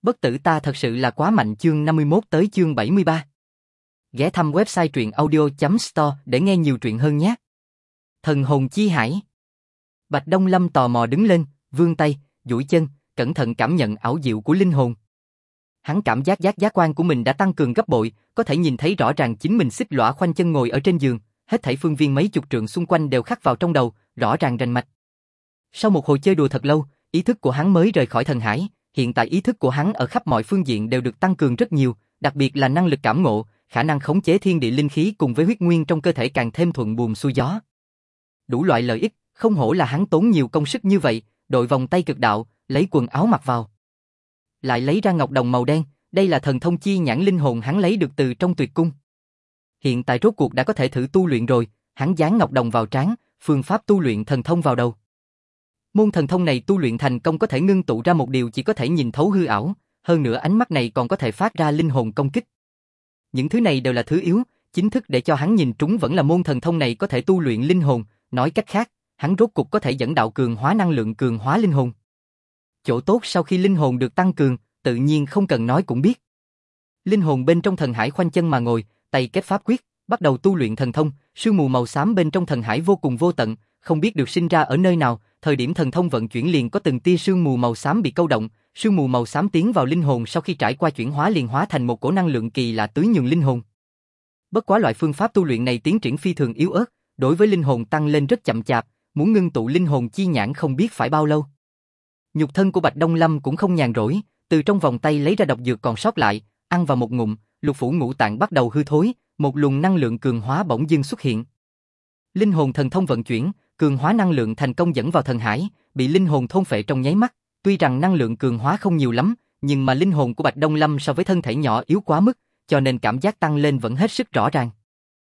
Bất tử ta thật sự là quá mạnh chương 51 tới chương 73. Ghé thăm website truyện audio.store để nghe nhiều truyện hơn nhé. Thần hồn chi hải. Bạch Đông Lâm tò mò đứng lên, vươn tay, duỗi chân, cẩn thận cảm nhận ảo diệu của linh hồn. Hắn cảm giác giác quan của mình đã tăng cường gấp bội, có thể nhìn thấy rõ ràng chính mình xích lõa khoanh chân ngồi ở trên giường, hết thảy phương viên mấy chục trượng xung quanh đều khắc vào trong đầu, rõ ràng rành mạch. Sau một hồi chơi đùa thật lâu, ý thức của hắn mới rời khỏi thần hải. Hiện tại ý thức của hắn ở khắp mọi phương diện đều được tăng cường rất nhiều, đặc biệt là năng lực cảm ngộ, khả năng khống chế thiên địa linh khí cùng với huyết nguyên trong cơ thể càng thêm thuận buồm xuôi gió. Đủ loại lợi ích, không hổ là hắn tốn nhiều công sức như vậy, đội vòng tay cực đạo, lấy quần áo mặc vào. Lại lấy ra ngọc đồng màu đen, đây là thần thông chi nhãn linh hồn hắn lấy được từ trong tuyệt cung. Hiện tại rốt cuộc đã có thể thử tu luyện rồi, hắn dán ngọc đồng vào trán, phương pháp tu luyện thần thông vào đầu. Môn thần thông này tu luyện thành công có thể ngưng tụ ra một điều chỉ có thể nhìn thấu hư ảo, hơn nữa ánh mắt này còn có thể phát ra linh hồn công kích. Những thứ này đều là thứ yếu, chính thức để cho hắn nhìn trúng vẫn là môn thần thông này có thể tu luyện linh hồn, nói cách khác, hắn rốt cuộc có thể dẫn đạo cường hóa năng lượng cường hóa linh hồn. Chỗ tốt sau khi linh hồn được tăng cường, tự nhiên không cần nói cũng biết. Linh hồn bên trong thần hải khoanh chân mà ngồi, tay kết pháp quyết, bắt đầu tu luyện thần thông, sương mù màu xám bên trong thần hải vô cùng vô tận, không biết được sinh ra ở nơi nào, thời điểm thần thông vận chuyển liền có từng tia sương mù màu xám bị câu động, sương mù màu xám tiến vào linh hồn sau khi trải qua chuyển hóa liền hóa thành một cổ năng lượng kỳ lạ tưới nhường linh hồn. Bất quá loại phương pháp tu luyện này tiến triển phi thường yếu ớt, đối với linh hồn tăng lên rất chậm chạp, muốn ngưng tụ linh hồn chi nhãn không biết phải bao lâu. Nhục thân của Bạch Đông Lâm cũng không nhàn rỗi, từ trong vòng tay lấy ra độc dược còn sót lại, ăn vào một ngụm, lục phủ ngũ tạng bắt đầu hư thối, một luồng năng lượng cường hóa bỗng dưng xuất hiện. Linh hồn thần thông vận chuyển, cường hóa năng lượng thành công dẫn vào thần hải, bị linh hồn thôn phệ trong nháy mắt. Tuy rằng năng lượng cường hóa không nhiều lắm, nhưng mà linh hồn của Bạch Đông Lâm so với thân thể nhỏ yếu quá mức, cho nên cảm giác tăng lên vẫn hết sức rõ ràng.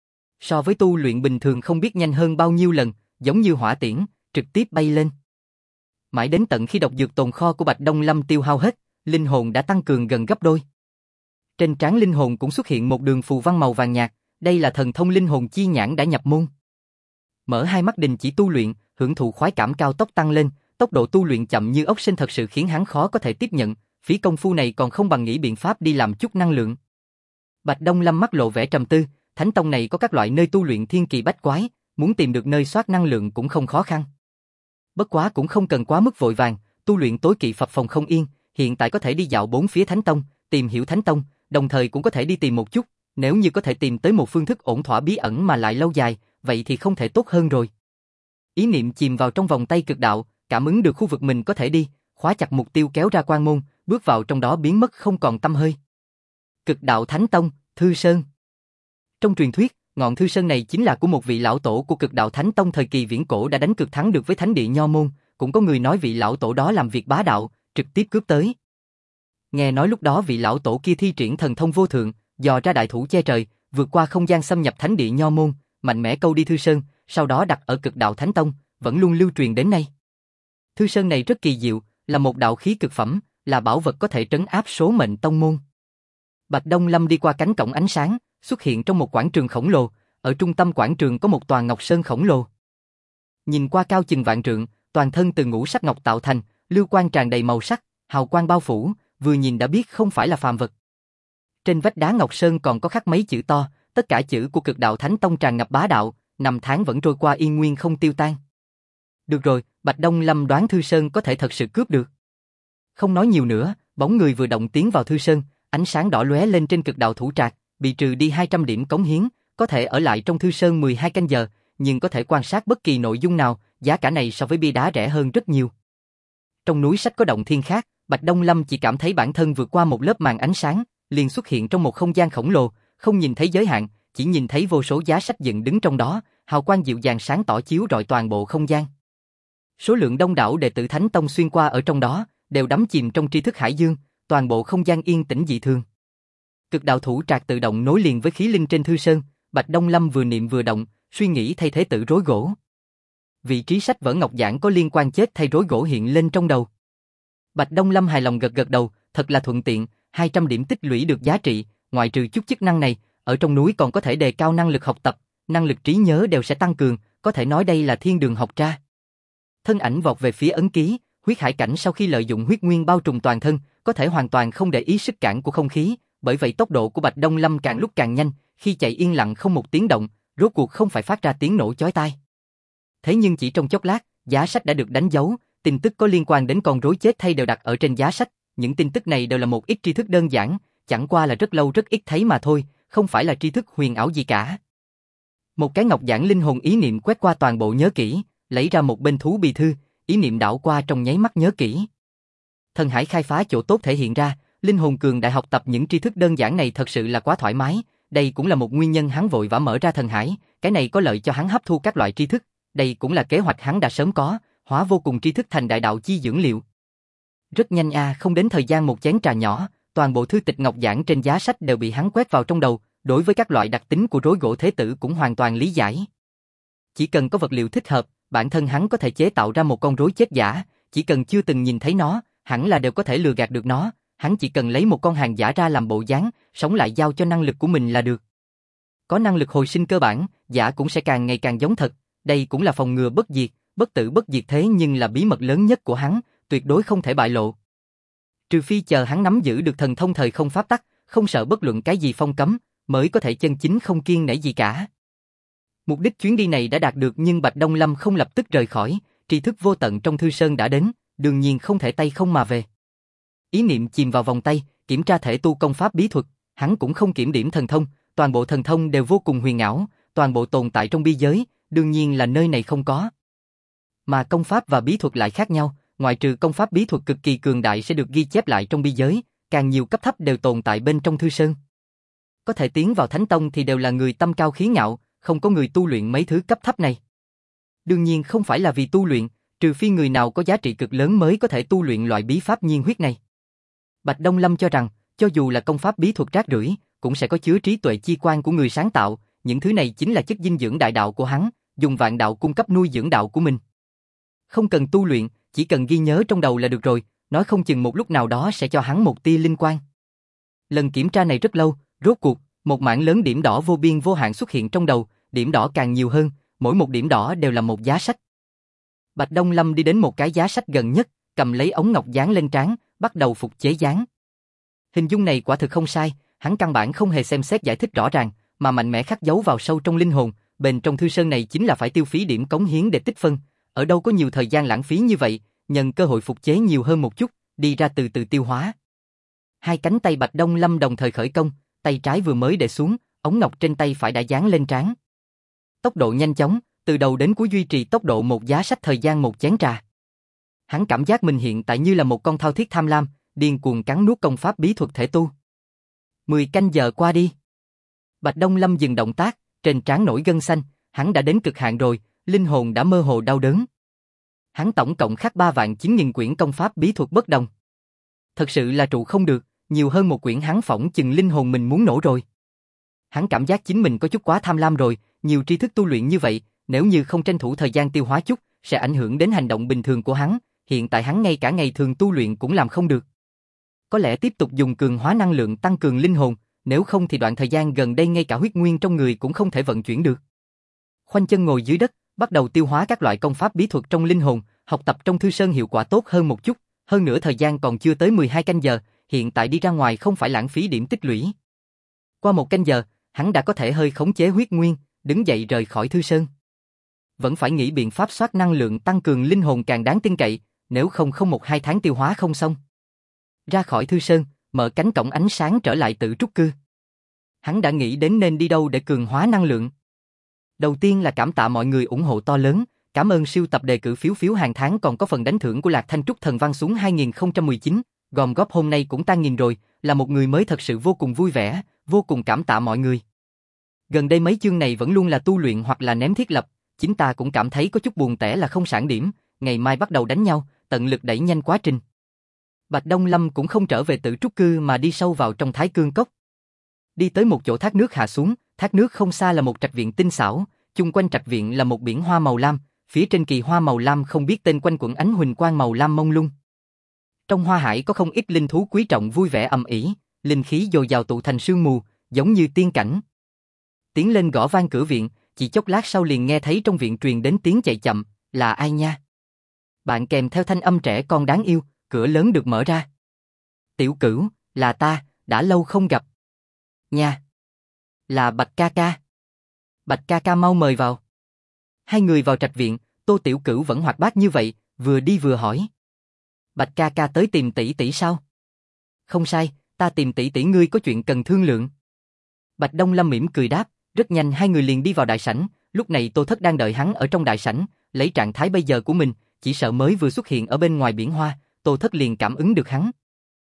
So với tu luyện bình thường không biết nhanh hơn bao nhiêu lần, giống như hỏa tiễn, trực tiếp bay lên. Mãi đến tận khi độc dược tồn kho của Bạch Đông Lâm tiêu hao hết, linh hồn đã tăng cường gần gấp đôi. Trên trán linh hồn cũng xuất hiện một đường phù văn màu vàng nhạt, đây là thần thông linh hồn chi nhãn đã nhập môn. Mở hai mắt đình chỉ tu luyện, hưởng thụ khoái cảm cao tốc tăng lên, tốc độ tu luyện chậm như ốc sên thật sự khiến hắn khó có thể tiếp nhận, phí công phu này còn không bằng nghĩ biện pháp đi làm chút năng lượng. Bạch Đông Lâm mắt lộ vẻ trầm tư, Thánh Tông này có các loại nơi tu luyện thiên kỳ bách quái, muốn tìm được nơi soát năng lượng cũng không khó khăn. Bất quá cũng không cần quá mức vội vàng, tu luyện tối kỵ phập phồng không yên, hiện tại có thể đi dạo bốn phía Thánh Tông, tìm hiểu Thánh Tông, đồng thời cũng có thể đi tìm một chút, nếu như có thể tìm tới một phương thức ổn thỏa bí ẩn mà lại lâu dài, vậy thì không thể tốt hơn rồi. Ý niệm chìm vào trong vòng tay cực đạo, cảm ứng được khu vực mình có thể đi, khóa chặt mục tiêu kéo ra quan môn, bước vào trong đó biến mất không còn tăm hơi. Cực đạo Thánh Tông, Thư Sơn. Trong truyền thuyết, ngọn Thư Sơn này chính là của một vị lão tổ của Cực đạo Thánh Tông thời kỳ viễn cổ đã đánh cực thắng được với thánh địa Nho môn, cũng có người nói vị lão tổ đó làm việc bá đạo, trực tiếp cướp tới. Nghe nói lúc đó vị lão tổ kia thi triển thần thông vô thượng, dò ra đại thủ che trời, vượt qua không gian xâm nhập thánh địa Nho môn, mạnh mẽ câu đi Thư Sơn, sau đó đặt ở Cực đạo Thánh Tông, vẫn luôn lưu truyền đến nay. Thư Sơn này rất kỳ diệu, là một đạo khí cực phẩm, là bảo vật có thể trấn áp số mệnh tông môn. Bạch Đông Lâm đi qua cánh cổng ánh sáng, xuất hiện trong một quảng trường khổng lồ, ở trung tâm quảng trường có một tòa ngọc sơn khổng lồ. Nhìn qua cao chừng vạn trượng, toàn thân từ ngũ sắc ngọc tạo thành, lưu quang tràn đầy màu sắc, hào quang bao phủ, vừa nhìn đã biết không phải là phàm vật. Trên vách đá ngọc sơn còn có khắc mấy chữ to, tất cả chữ của Cực đạo Thánh Tông tràn ngập bá đạo, năm tháng vẫn trôi qua yên nguyên không tiêu tan. Được rồi, Bạch Đông Lâm đoán Thư Sơn có thể thật sự cướp được. Không nói nhiều nữa, bóng người vừa động tiến vào Thư Sơn, ánh sáng đỏ lóe lên trên Cực đạo thủ trạc, bị trừ đi 200 điểm cống hiến, có thể ở lại trong Thư Sơn 12 canh giờ, nhưng có thể quan sát bất kỳ nội dung nào, giá cả này so với bia đá rẻ hơn rất nhiều. Trong núi sách có động thiên khác, Bạch Đông Lâm chỉ cảm thấy bản thân vượt qua một lớp màn ánh sáng, liền xuất hiện trong một không gian khổng lồ, không nhìn thấy giới hạn, chỉ nhìn thấy vô số giá sách dựng đứng trong đó, hào quang dịu dàng sáng tỏ chiếu rọi toàn bộ không gian. Số lượng đông đảo đệ tử Thánh Tông xuyên qua ở trong đó, đều đắm chìm trong tri thức hải dương, toàn bộ không gian yên tĩnh dị thường. Cực đạo thủ trạc tự động nối liền với khí linh trên Thư Sơn, Bạch Đông Lâm vừa niệm vừa động, suy nghĩ thay thế tự rối gỗ. Vị trí sách vở ngọc giảng có liên quan chết thay rối gỗ hiện lên trong đầu. Bạch Đông Lâm hài lòng gật gật đầu, thật là thuận tiện, 200 điểm tích lũy được giá trị, ngoại trừ chút chức năng này, ở trong núi còn có thể đề cao năng lực học tập, năng lực trí nhớ đều sẽ tăng cường, có thể nói đây là thiên đường học tra. Thân ảnh vọt về phía ấn ký, huyết hải cảnh sau khi lợi dụng huyết nguyên bao trùm toàn thân, có thể hoàn toàn không để ý sức cản của không khí, bởi vậy tốc độ của Bạch Đông Lâm càng lúc càng nhanh, khi chạy yên lặng không một tiếng động, rốt cuộc không phải phát ra tiếng nổ chói tai. Thế nhưng chỉ trong chốc lát, giá sách đã được đánh dấu, tin tức có liên quan đến con rối chết thay đều đặt ở trên giá sách, những tin tức này đều là một ít tri thức đơn giản, chẳng qua là rất lâu rất ít thấy mà thôi, không phải là tri thức huyền ảo gì cả. Một cái ngọc giản linh hồn ý niệm quét qua toàn bộ nhớ kỹ, lấy ra một bên thú bì thư, ý niệm đảo qua trong nháy mắt nhớ kỹ. Thần hải khai phá chỗ tốt thể hiện ra, linh hồn cường đại học tập những tri thức đơn giản này thật sự là quá thoải mái, đây cũng là một nguyên nhân hắn vội vã mở ra thần hải, cái này có lợi cho hắn hấp thu các loại tri thức, đây cũng là kế hoạch hắn đã sớm có, hóa vô cùng tri thức thành đại đạo chi dưỡng liệu. Rất nhanh không đến thời gian một chén trà nhỏ, toàn bộ thư tịch ngọc giản trên giá sách đều bị hắn quét vào trong đầu, đối với các loại đặc tính của rối gỗ thế tử cũng hoàn toàn lý giải. Chỉ cần có vật liệu thích hợp, bản thân hắn có thể chế tạo ra một con rối chết giả, chỉ cần chưa từng nhìn thấy nó, hẳn là đều có thể lừa gạt được nó, hắn chỉ cần lấy một con hàng giả ra làm bộ dáng, sống lại giao cho năng lực của mình là được. Có năng lực hồi sinh cơ bản, giả cũng sẽ càng ngày càng giống thật, đây cũng là phòng ngừa bất diệt, bất tử bất diệt thế nhưng là bí mật lớn nhất của hắn, tuyệt đối không thể bại lộ. Trừ phi chờ hắn nắm giữ được thần thông thời không pháp tắc, không sợ bất luận cái gì phong cấm, mới có thể chân chính không kiêng nể gì cả. Mục đích chuyến đi này đã đạt được nhưng Bạch Đông Lâm không lập tức rời khỏi, tri thức vô tận trong thư sơn đã đến, đương nhiên không thể tay không mà về. Ý niệm chìm vào vòng tay, kiểm tra thể tu công pháp bí thuật, hắn cũng không kiểm điểm thần thông, toàn bộ thần thông đều vô cùng huyền ảo, toàn bộ tồn tại trong bi giới, đương nhiên là nơi này không có. Mà công pháp và bí thuật lại khác nhau, ngoại trừ công pháp bí thuật cực kỳ cường đại sẽ được ghi chép lại trong bi giới, càng nhiều cấp thấp đều tồn tại bên trong thư sơn. Có thể tiến vào Thánh Tông thì đều là người tâm cao khí ngạo, không có người tu luyện mấy thứ cấp thấp này. Đương nhiên không phải là vì tu luyện, trừ phi người nào có giá trị cực lớn mới có thể tu luyện loại bí pháp nhiên huyết này. Bạch Đông Lâm cho rằng, cho dù là công pháp bí thuật rác rưởi, cũng sẽ có chứa trí tuệ chi quan của người sáng tạo, những thứ này chính là chất dinh dưỡng đại đạo của hắn, dùng vạn đạo cung cấp nuôi dưỡng đạo của mình. Không cần tu luyện, chỉ cần ghi nhớ trong đầu là được rồi, nói không chừng một lúc nào đó sẽ cho hắn một tia linh quang. Lần kiểm tra này rất lâu, rốt cuộc, một mảng lớn điểm đỏ vô biên vô hạn xuất hiện trong đầu, điểm đỏ càng nhiều hơn, mỗi một điểm đỏ đều là một giá sách. Bạch Đông Lâm đi đến một cái giá sách gần nhất, cầm lấy ống ngọc dán lên trán, bắt đầu phục chế dán. Hình dung này quả thực không sai, hắn căn bản không hề xem xét giải thích rõ ràng, mà mạnh mẽ khắc dấu vào sâu trong linh hồn, bên trong thư sơn này chính là phải tiêu phí điểm cống hiến để tích phân, ở đâu có nhiều thời gian lãng phí như vậy, nhân cơ hội phục chế nhiều hơn một chút, đi ra từ từ tiêu hóa. Hai cánh tay Bạch Đông Lâm đồng thời khởi công, tay trái vừa mới để xuống, ống ngọc trên tay phải đã dán lên trán. Tốc độ nhanh chóng, từ đầu đến cuối duy trì tốc độ một giá sách thời gian một chén trà. Hắn cảm giác mình hiện tại như là một con thao thiết tham lam, điên cuồng cắn nuốt công pháp bí thuật thể tu. 10 canh giờ qua đi. Bạch Đông Lâm dừng động tác, trên trán nổi gân xanh, hắn đã đến cực hạn rồi, linh hồn đã mơ hồ đau đớn. Hắn tổng cộng khắc 3.900.000 quyển công pháp bí thuật bất đồng. Thật sự là trụ không được, nhiều hơn một quyển hắn phỏng chừng linh hồn mình muốn nổ rồi. Hắn cảm giác chính mình có chút quá tham lam rồi, nhiều tri thức tu luyện như vậy, nếu như không tranh thủ thời gian tiêu hóa chút, sẽ ảnh hưởng đến hành động bình thường của hắn, hiện tại hắn ngay cả ngày thường tu luyện cũng làm không được. Có lẽ tiếp tục dùng cường hóa năng lượng tăng cường linh hồn, nếu không thì đoạn thời gian gần đây ngay cả huyết nguyên trong người cũng không thể vận chuyển được. Khoanh chân ngồi dưới đất, bắt đầu tiêu hóa các loại công pháp bí thuật trong linh hồn, học tập trong thư sơn hiệu quả tốt hơn một chút, hơn nữa thời gian còn chưa tới 12 canh giờ, hiện tại đi ra ngoài không phải lãng phí điểm tích lũy. Qua 1 canh giờ, hắn đã có thể hơi khống chế huyết nguyên, đứng dậy rời khỏi thư sơn. Vẫn phải nghĩ biện pháp soát năng lượng tăng cường linh hồn càng đáng tin cậy, nếu không 1-2 tháng tiêu hóa không xong. Ra khỏi thư sơn, mở cánh cổng ánh sáng trở lại Tử Trúc Cư. Hắn đã nghĩ đến nên đi đâu để cường hóa năng lượng. Đầu tiên là cảm tạ mọi người ủng hộ to lớn, cảm ơn siêu tập đề cử phiếu hàng tháng còn có phần đánh thưởng của Lạc Thanh Trúc Thần Văn xuống 2019, gom góp hôm nay cũng 1000 rồi, là một người mới thật sự vô cùng vui vẻ, vô cùng cảm tạ mọi người. Gần đây mấy chương này vẫn luôn là tu luyện hoặc là ném thiết lập, chính ta cũng cảm thấy có chút buồn tẻ là không sảng điểm, ngày mai bắt đầu đánh nhau, tận lực đẩy nhanh quá trình. Bạch Đông Lâm cũng không trở về Tử Trúc Cư mà đi sâu vào trong Thái Cương Cốc. Đi tới một chỗ thác nước hạ xuống, thác nước không xa là một trạch viện tinh xảo, chung quanh trạch viện là một biển hoa màu lam, phía trên kỳ hoa màu lam không biết tên quanh quẩn ánh huỳnh quang màu lam mông lung. Trong hoa hải có không ít linh thú quý trọng vui vẻ ầm ĩ, linh khí dồi dào tụ thành sương mù, giống như tiên cảnh. Tiến lên gõ vang cửa viện, chỉ chốc lát sau liền nghe thấy trong viện truyền đến tiếng chạy chậm, là ai nha? Bạn kèm theo thanh âm trẻ con đáng yêu, cửa lớn được mở ra. Tiểu Cửu, là ta, đã lâu không gặp. Nha. Là Bạch ca ca. Bạch ca ca mau mời vào. Hai người vào trạch viện, Tô Tiểu Cửu vẫn hoạt bát như vậy, vừa đi vừa hỏi. Bạch ca ca tới tìm tỷ tỷ sao? Không sai, ta tìm tỷ tỷ ngươi có chuyện cần thương lượng. Bạch Đông Lâm mỉm cười đáp, rất nhanh hai người liền đi vào đại sảnh, lúc này Tô Thất đang đợi hắn ở trong đại sảnh, lấy trạng thái bây giờ của mình, chỉ sợ mới vừa xuất hiện ở bên ngoài biển hoa, Tô Thất liền cảm ứng được hắn.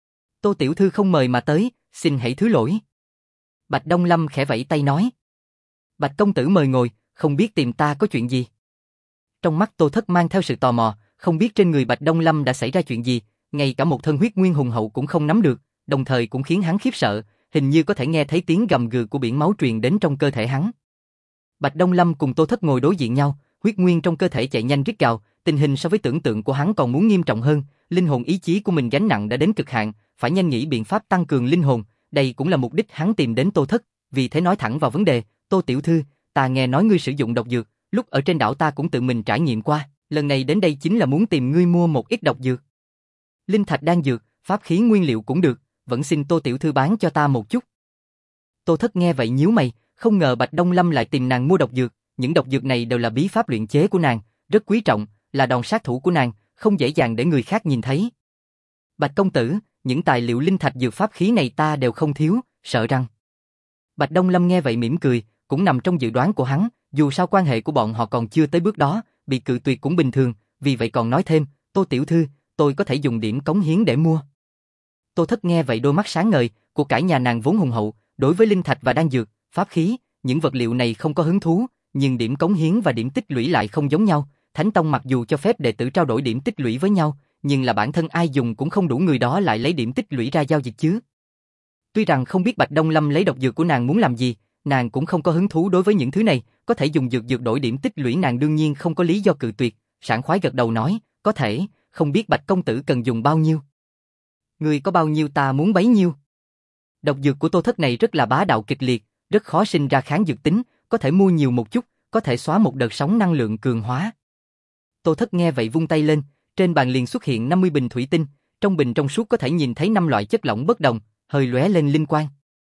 Tô tiểu thư không mời mà tới, xin hãy thứ lỗi. Bạch Đông Lâm khẽ vẫy tay nói. Bạch công tử mời ngồi, không biết tìm ta có chuyện gì. Trong mắt Tô Thất mang theo sự tò mò, không biết trên người Bạch Đông Lâm đã xảy ra chuyện gì, ngay cả một thân huyết nguyên hùng hậu cũng không nắm được, đồng thời cũng khiến hắn khiếp sợ, hình như có thể nghe thấy tiếng gầm gừ của biển máu truyền đến trong cơ thể hắn. Bạch Đông Lâm cùng Tô Thất ngồi đối diện nhau, huyết nguyên trong cơ thể chạy nhanh rít gào, tình hình so với tưởng tượng của hắn còn muốn nghiêm trọng hơn, linh hồn ý chí của mình gánh nặng đã đến cực hạn, phải nhanh nghĩ biện pháp tăng cường linh hồn, đây cũng là mục đích hắn tìm đến Tô Thất, vì thế nói thẳng vào vấn đề, Tô tiểu thư, ta nghe nói ngươi sử dụng độc dược, lúc ở trên đảo ta cũng tự mình trải nghiệm qua, lần này đến đây chính là muốn tìm ngươi mua một ít độc dược. Linh thạch đan dược, pháp khí nguyên liệu cũng được, vẫn xin Tô tiểu thư bán cho ta một chút. Tô Thất nghe vậy nhíu mày, không ngờ Bạch Đông Lâm lại tìm nàng mua độc dược, những độc dược này đều là bí pháp luyện chế của nàng, rất quý trọng, là đòn sát thủ của nàng, không dễ dàng để người khác nhìn thấy. Bạch công tử, những tài liệu linh thạch dược pháp khí này ta đều không thiếu, sợ rằng. Bạch Đông Lâm nghe vậy mỉm cười, cũng nằm trong dự đoán của hắn, dù sao quan hệ của bọn họ còn chưa tới bước đó, bị cự tuyệt cũng bình thường, vì vậy còn nói thêm, Tô tiểu thư, tôi có thể dùng điểm cống hiến để mua. Tô Thất nghe vậy đôi mắt sáng ngời, của cải nhà nàng vốn hùng hậu, đối với linh thạch và đan dược, pháp khí, những vật liệu này không có hứng thú, nhưng điểm cống hiến và điểm tích lũy lại không giống nhau. Thánh Tông mặc dù cho phép đệ tử trao đổi điểm tích lũy với nhau, nhưng là bản thân ai dùng cũng không đủ người đó lại lấy điểm tích lũy ra giao dịch chứ. Tuy rằng không biết Bạch Đông Lâm lấy độc dược của nàng muốn làm gì, nàng cũng không có hứng thú đối với những thứ này, có thể dùng dược đổi điểm tích lũy nàng đương nhiên không có lý do cự tuyệt, sảng khoái gật đầu nói, có thể, không biết Bạch công tử cần dùng bao nhiêu. Người có bao nhiêu ta muốn bấy nhiêu. Độc dược của Tô Thất này rất là bá đạo kịch liệt, rất khó sinh ra kháng dược tính, có thể mua nhiều một chút, có thể xóa một đợt sóng năng lượng cường hóa. Tô Thất nghe vậy vung tay lên, trên bàn liền xuất hiện 50 bình thủy tinh, trong bình trong suốt có thể nhìn thấy 5 loại chất lỏng bất đồng, hơi lóe lên linh quang.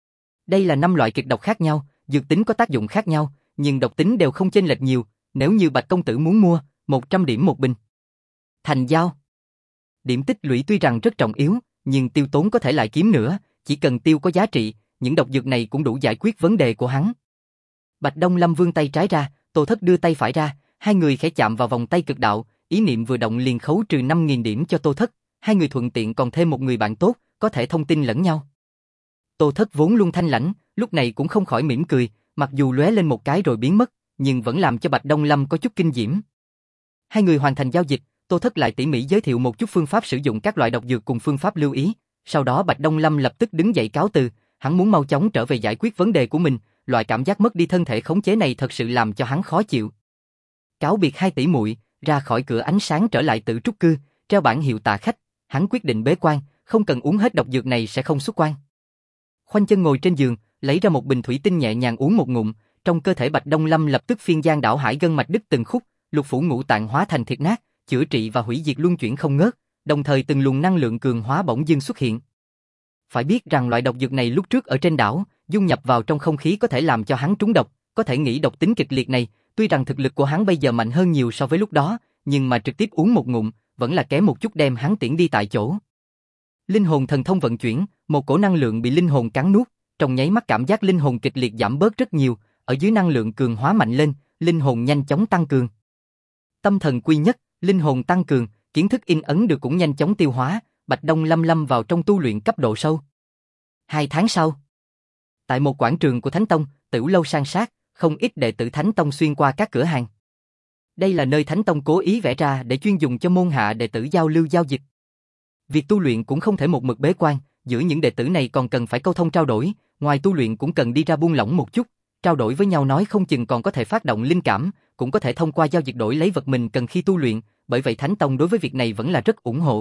Đây là 5 loại kịch độc khác nhau, dược tính có tác dụng khác nhau, nhưng độc tính đều không chênh lệch nhiều, nếu như Bạch công tử muốn mua, 100 điểm một bình. Thành giao. Điểm tích lũy tuy rằng rất trọng yếu, nhưng tiêu tốn có thể lại kiếm nữa, chỉ cần tiêu có giá trị, những độc dược này cũng đủ giải quyết vấn đề của hắn. Bạch Đông Lâm vươn tay trái ra, Tô Thất đưa tay phải ra, hai người khẽ chạm vào vòng tay cực đạo, ý niệm vừa động liền khấu trừ 5.000 điểm cho Tô Thất, hai người thuận tiện còn thêm một người bạn tốt, có thể thông tin lẫn nhau. Tô Thất vốn luôn thanh lãnh, lúc này cũng không khỏi mỉm cười, mặc dù lóe lên một cái rồi biến mất, nhưng vẫn làm cho Bạch Đông Lâm có chút kinh diễm. Hai người hoàn thành giao dịch, Tô Thất lại tỉ mỉ giới thiệu một chút phương pháp sử dụng các loại độc dược cùng phương pháp lưu ý, sau đó Bạch Đông Lâm lập tức đứng dậy cáo từ, hắn muốn mau chóng trở về giải quyết vấn đề của mình, loại cảm giác mất đi thân thể khống chế này thật sự làm cho hắn khó chịu. Cáo biệt hai tỷ muội, ra khỏi cửa ánh sáng trở lại Tử Trúc Cư, treo bảng hiệu tạ khách, hắn quyết định bế quan, không cần uống hết độc dược này sẽ không xuất quan. Khoanh chân ngồi trên giường, lấy ra một bình thủy tinh nhẹ nhàng uống một ngụm, trong cơ thể Bạch Đông Lâm lập tức phiên giang đảo hải gân mạch đứt từng khúc, lục phủ ngũ tạng hóa thành thịt nát, chữa trị và hủy diệt luân chuyển không ngớt, đồng thời từng luồng năng lượng cường hóa bỗng dưng xuất hiện. Phải biết rằng loại độc dược này lúc trước ở trên đảo, dung nhập vào trong không khí có thể làm cho hắn trúng độc, có thể nghĩ độc tính kịch liệt này, tuy rằng thực lực của hắn bây giờ mạnh hơn nhiều so với lúc đó, nhưng mà trực tiếp uống một ngụm, vẫn là kém một chút đem hắn tiễn đi tại chỗ. Linh hồn thần thông vận chuyển, một cổ năng lượng bị linh hồn cắn nuốt, trong nháy mắt cảm giác linh hồn kịch liệt giảm bớt rất nhiều, ở dưới năng lượng cường hóa mạnh lên, linh hồn nhanh chóng tăng cường. Tâm thần quy nhất, linh hồn tăng cường, kiến thức in ấn được cũng nhanh chóng tiêu hóa, Bạch Đông Lâm lâm vào trong tu luyện cấp độ sâu. 2 tháng sau, tại một quảng trường của Thánh Tông, Tửu lâu san sát, không ít đệ tử Thánh Tông xuyên qua các cửa hàng. Đây là nơi Thánh Tông cố ý vẽ ra để chuyên dùng cho môn hạ đệ tử giao lưu giao dịch. Việc tu luyện cũng không thể một mực bế quan, giữa những đệ tử này còn cần phải câu thông trao đổi, ngoài tu luyện cũng cần đi ra buông lỏng một chút, trao đổi với nhau nói không chừng còn có thể phát động linh cảm, cũng có thể thông qua giao dịch đổi lấy vật mình cần khi tu luyện, bởi vậy Thánh Tông đối với việc này vẫn là rất ủng hộ.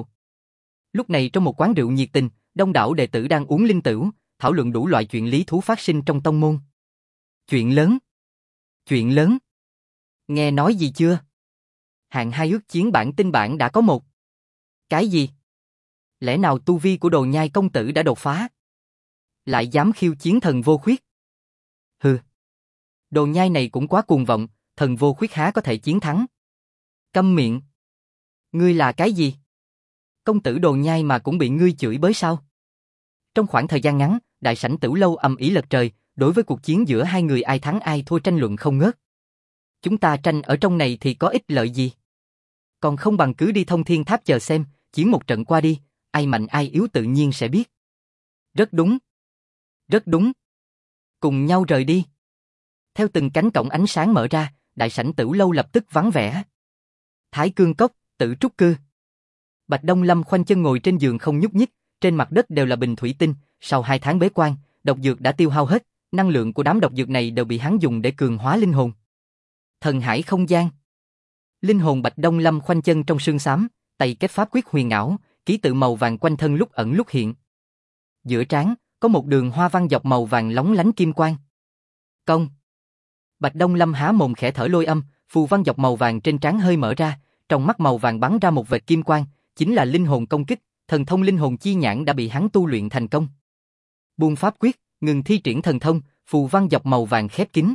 Lúc này trong một quán rượu nhiệt tình, đông đảo đệ tử đang uống linh tửu, thảo luận đủ loại chuyện lý thú phát sinh trong tông môn. Chuyện lớn. Chuyện lớn. Nghe nói gì chưa? Hạng 2 ước chiến bản tinh bản đã có một. Cái gì? Lẽ nào tu vi của Đồ Nhai công tử đã đột phá? Lại dám khiêu chiến thần vô khuyết? Hừ. Đồ Nhai này cũng quá cuồng vọng, thần vô khuyết há có thể chiến thắng? Câm miệng. Ngươi là cái gì? Công tử Đồ Nhai mà cũng bị ngươi chửi bới sao? Trong khoảng thời gian ngắn, đại sảnh Tửu lâu ầm ĩ lật trời, đối với cuộc chiến giữa hai người ai thắng ai thua tranh luận không ngớt. Chúng ta tranh ở trong này thì có ích lợi gì? Còn không bằng cứ đi Thông Thiên Tháp chờ xem, chiến một trận qua đi, ai mạnh ai yếu tự nhiên sẽ biết. Rất đúng. Rất đúng. Cùng nhau rời đi. Theo từng cánh cổng ánh sáng mở ra, đại sảnh Tửu lâu lập tức vắng vẻ. Thái Cương Cốc, Tử Trúc Cư. Bạch Đông Lâm khoanh chân ngồi trên giường không nhúc nhích, trên mặt đất đều là bình thủy tinh, sau 2 tháng bế quan, độc dược đã tiêu hao hết, năng lượng của đám độc dược này đều bị hắn dùng để cường hóa linh hồn. Thần hải không gian. Linh hồn Bạch Đông Lâm khoanh chân trong sương xám, tay kết pháp quyết huyền ảo, ký tự màu vàng quanh thân lúc ẩn lúc hiện. Giữa trán có một đường hoa văn dọc màu vàng lóng lánh kim quang. Công. Bạch Đông Lâm há mồm khẽ thở lôi âm, phù văn dọc màu vàng trên trán hơi mở ra, trong mắt màu vàng bắn ra một vệt kim quang, chính là linh hồn công kích, thần thông linh hồn chi nhãn đã bị hắn tu luyện thành công. Buông pháp quyết, ngừng thi triển thần thông, phù văn dọc màu vàng khép kín.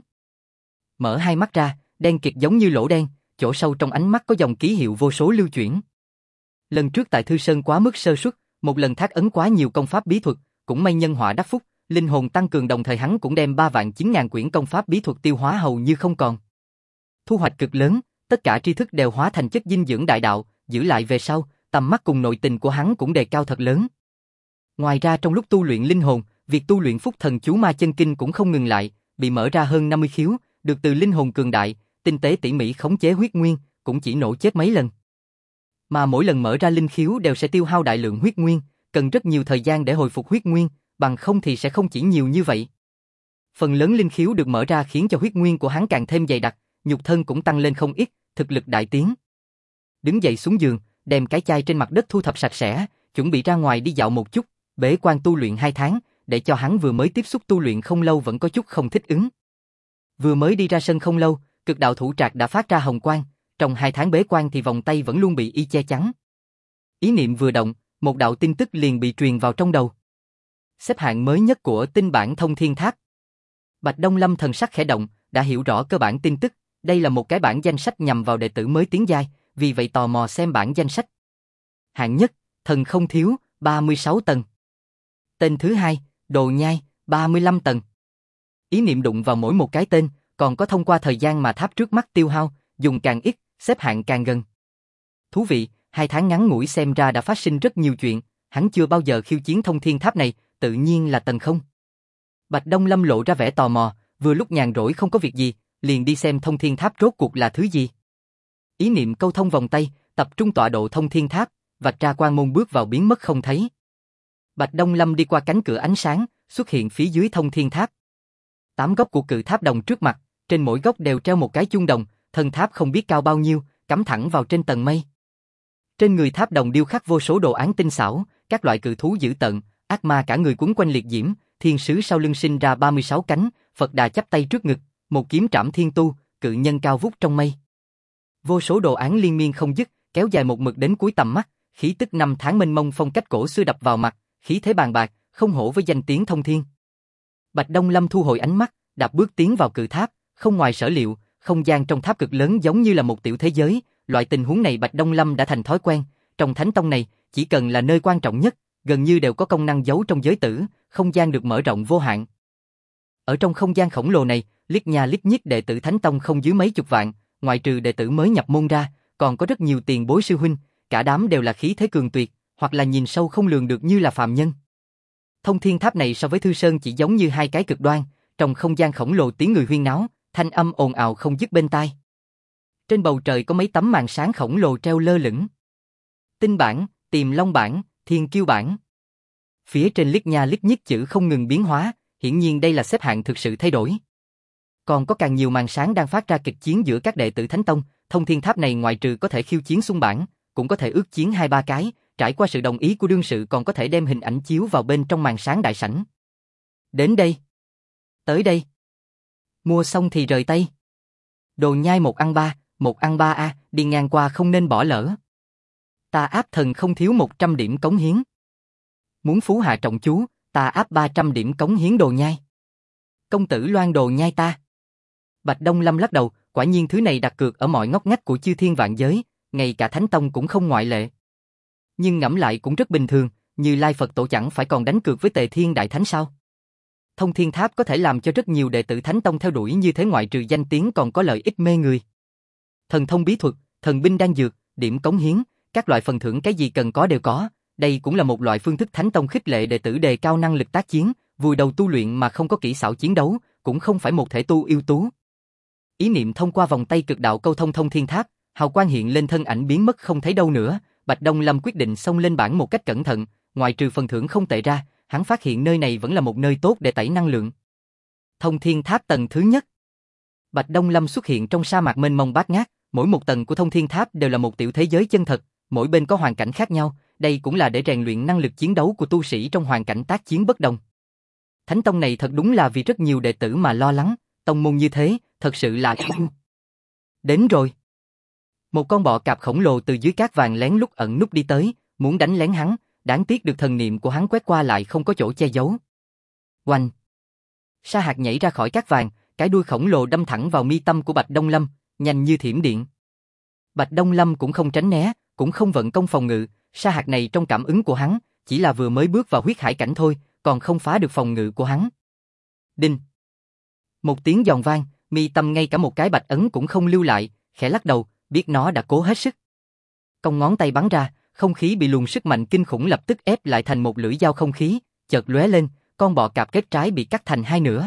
Mở hai mắt ra, đen kịt giống như lỗ đen, chỗ sâu trong ánh mắt có dòng ký hiệu vô số lưu chuyển. Lần trước tại Thư Sơn quá mức sơ suất, một lần thác ấn quá nhiều công pháp bí thuật, cũng may nhân họa đắc phúc, linh hồn tăng cường đồng thời hắn cũng đem 3.900.000 quyển công pháp bí thuật tiêu hóa hầu như không còn. Thu hoạch cực lớn, tất cả tri thức đều hóa thành chất dinh dưỡng đại đạo, giữ lại về sau, tầm mắt cùng nội tình của hắn cũng đề cao thật lớn. Ngoài ra trong lúc tu luyện linh hồn, việc tu luyện Phúc Thần Chú Ma Chân Kinh cũng không ngừng lại, bị mở ra hơn 50 khiếu, được từ linh hồn cường đại, tinh tế tỉ mỉ khống chế huyết nguyên, cũng chỉ nổ chết mấy lần. Mà mỗi lần mở ra linh khiếu đều sẽ tiêu hao đại lượng huyết nguyên, cần rất nhiều thời gian để hồi phục huyết nguyên, bằng không thì sẽ không chỉ nhiều như vậy. Phần lớn linh khiếu được mở ra khiến cho huyết nguyên của hắn càng thêm dày đặc, nhục thân cũng tăng lên không ít, thực lực đại tiến. Đứng dậy xuống giường, đem cái chai trên mặt đất thu thập sạch sẽ, chuẩn bị ra ngoài đi dạo một chút, bế quan tu luyện 2 tháng, để cho hắn vừa mới tiếp xúc tu luyện không lâu vẫn có chút không thích ứng. Vừa mới đi ra sân không lâu, cực đạo thủ trạc đã phát ra hồng quang, trong 2 tháng bế quan thì vòng tay vẫn luôn bị y che chắn. Ý niệm vừa động, một đạo tin tức liền bị truyền vào trong đầu. Xếp hạng mới nhất của tinh bản Thông Thiên Tháp. Bạch Đông Lâm thần sắc khẽ động, đã hiểu rõ cơ bản tin tức, đây là một cái bảng danh sách nhằm vào đệ tử mới tiến giai, vì vậy tò mò xem bảng danh sách. Hạng nhất, thần không thiếu, 36 tầng. Tên thứ hai, Đồ Nhai, 35 tầng. Ý niệm đụng vào mỗi một cái tên, còn có thông qua thời gian mà tháp trước mắt tiêu hao, dùng càng ít, xếp hạng càng gần. Thú vị, 2 tháng ngắn ngủi xem ra đã phát sinh rất nhiều chuyện, hắn chưa bao giờ khiêu chiến Thông Thiên Tháp này, tự nhiên là tầng không. Bạch Đông Lâm lộ ra vẻ tò mò, vừa lúc nhàn rỗi không có việc gì, liền đi xem Thông Thiên Tháp rốt cuộc là thứ gì. Ý niệm câu thông vòng tay, tập trung tọa độ Thông Thiên Tháp, vạch ra quan môn bước vào biến mất không thấy. Bạch Đông Lâm đi qua cánh cửa ánh sáng, xuất hiện phía dưới Thông Thiên Tháp. 8 góc của cự tháp đồng trước mặt, trên mỗi góc đều treo một cái chuông đồng, thân tháp không biết cao bao nhiêu, cắm thẳng vào trên tầng mây. Trên người tháp đồng điêu khắc vô số đồ án tinh xảo, các loại cự thú dữ tợn, ác ma cả người quấn quanh liệt diễm, thiên sứ sau lưng sinh ra 36 cánh, Phật Đà chắp tay trước ngực, một kiếm trảm thiên tu, cự nhân cao vút trong mây. Vô số đồ án liên miên không dứt, kéo dài một mực đến cuối tầm mắt, khí tức 5 tháng mênh mông phong cách cổ xưa đập vào mặt, khí thế bàn bạc, không hổ với danh tiếng thông thiên. Bạch Đông Lâm thu hồi ánh mắt, đạp bước tiến vào cự tháp, không ngoài sở liệu, không gian trong tháp cực lớn giống như là một tiểu thế giới, loại tình huống này Bạch Đông Lâm đã thành thói quen, trong Thánh Tông này, chỉ cần là nơi quan trọng nhất, gần như đều có công năng giấu trong giới tử, không gian được mở rộng vô hạn. Ở trong không gian khổng lồ này, liếc nha liếc nhíp đệ tử Thánh Tông không dưới mấy chục vạn, ngoại trừ đệ tử mới nhập môn ra, còn có rất nhiều tiền bối sư huynh, cả đám đều là khí thế cường tuyệt, hoặc là nhìn sâu không lường được như là phàm nhân. Thông Thiên Tháp này so với Thư Sơn chỉ giống như hai cái cực đoan, trong không gian khổng lồ tiếng người huyên náo, thanh âm ồn ào không dứt bên tai. Trên bầu trời có mấy tấm màn sáng khổng lồ treo lơ lửng. Tinh bản, Tiềm Long bản, Thiên Kiêu bản. Phía trên liếc nha liếc nhíp chữ không ngừng biến hóa, hiển nhiên đây là xếp hạng thực sự thay đổi. Còn có càng nhiều màn sáng đang phát ra kịch chiến giữa các đệ tử Thánh Tông, Thông Thiên Tháp này ngoại trừ có thể khiêu chiến xung bản, cũng có thể ước chiến 2-3 cái, trải qua sự đồng ý của đương sự còn có thể đem hình ảnh chiếu vào bên trong màn sáng đại sảnh. Đến đây. Tới đây. Mua xong thì rời tay. Đồ Nhai 1 ăn 3, một ăn ba a, đi ngang qua không nên bỏ lỡ. Ta áp thần không thiếu 100 điểm cống hiến. Muốn phú hạ trọng chú, ta áp 300 điểm cống hiến đồ nhai. Công tử loan đồ nhai ta. Bạch Đông Lâm lắc đầu, quả nhiên thứ này đặt cược ở mọi ngóc ngách của chư thiên vạn giới, ngay cả Thánh Tông cũng không ngoại lệ. Nhưng ngẫm lại cũng rất bình thường, Như Lai Phật Tổ chẳng phải còn đánh cược với Tề Thiên Đại Thánh sao? Thông Thiên Tháp có thể làm cho rất nhiều đệ tử Thánh Tông theo đuổi như thế, ngoại trừ danh tiếng còn có lợi ích mê người. Thần thông bí thuật, thần binh đan dược, điểm cống hiến, các loại phần thưởng cái gì cần có đều có, đây cũng là một loại phương thức Thánh Tông khích lệ đệ tử đề cao năng lực tác chiến, vùi đầu tu luyện mà không có kỹ xảo chiến đấu, cũng không phải một thể tu ưu tú. Ý niệm thông qua vòng tay cực đạo câu thông Thông Thiên Tháp, hào quang hiện lên, thân ảnh biến mất không thấy đâu nữa. Bạch Đông Lâm quyết định xông lên bảng một cách cẩn thận, ngoại trừ phần thưởng không tệ ra, hắn phát hiện nơi này vẫn là một nơi tốt để tẩy năng lượng. Thông Thiên Tháp tầng thứ nhất. Bạch Đông Lâm xuất hiện trong sa mạc mênh mông bát ngát, mỗi một tầng của Thông Thiên Tháp đều là một tiểu thế giới chân thật, mỗi bên có hoàn cảnh khác nhau, đây cũng là để rèn luyện năng lực chiến đấu của tu sĩ trong hoàn cảnh tác chiến bất đồng. Thánh Tông này thật đúng là vì rất nhiều đệ tử mà lo lắng, tông môn như thế, thật sự là... Đến rồi. Một con bọ cạp khổng lồ từ dưới cát vàng lén lút ẩn núp đi tới, muốn đánh lén hắn, đáng tiếc được thần niệm của hắn quét qua lại không có chỗ che giấu. Oanh! Sa hạt nhảy ra khỏi cát vàng, cái đuôi khổng lồ đâm thẳng vào mi tâm của Bạch Đông Lâm, nhanh như thiểm điện. Bạch Đông Lâm cũng không tránh né, cũng không vận công phòng ngự, sa hạt này trong cảm ứng của hắn, chỉ là vừa mới bước vào huyết hải cảnh thôi, còn không phá được phòng ngự của hắn. Đinh! Một tiếng giòn vang, mi tâm ngay cả một cái bạch ấn cũng không lưu lại, khẽ lắc đầu, biết nó đã cố hết sức. Cong ngón tay bắn ra, không khí bị luồng sức mạnh kinh khủng lập tức ép lại thành một lưỡi dao không khí, chợt lóe lên, con bọ cạp kết trái bị cắt thành hai nửa.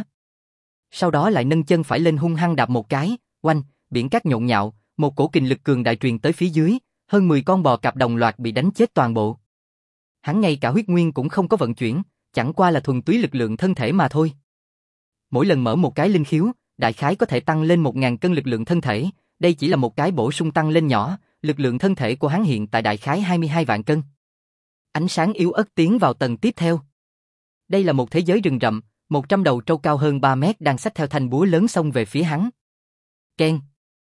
Sau đó lại nâng chân phải lên hung hăng đạp một cái, oanh, biển cát nhộn nhạo, một cổ kình lực cường đại truyền tới phía dưới, hơn 10 con bò cạp đồng loạt bị đánh chết toàn bộ. Hắn ngay cả huyết nguyên cũng không có vận chuyển, chẳng qua là thuần túy lực lượng thân thể mà thôi. Mỗi lần mở một cái linh khiếu, đại khái có thể tăng lên 1000 cân lực lượng thân thể, đây chỉ là một cái bổ sung tăng lên nhỏ, lực lượng thân thể của hắn hiện tại đại khái 22 vạn cân. Ánh sáng yếu ớt tiến vào tầng tiếp theo. Đây là một thế giới rừng rậm, 100 đầu trâu cao hơn 3 mét đang xách theo thanh búa lớn xông về phía hắn. Keng!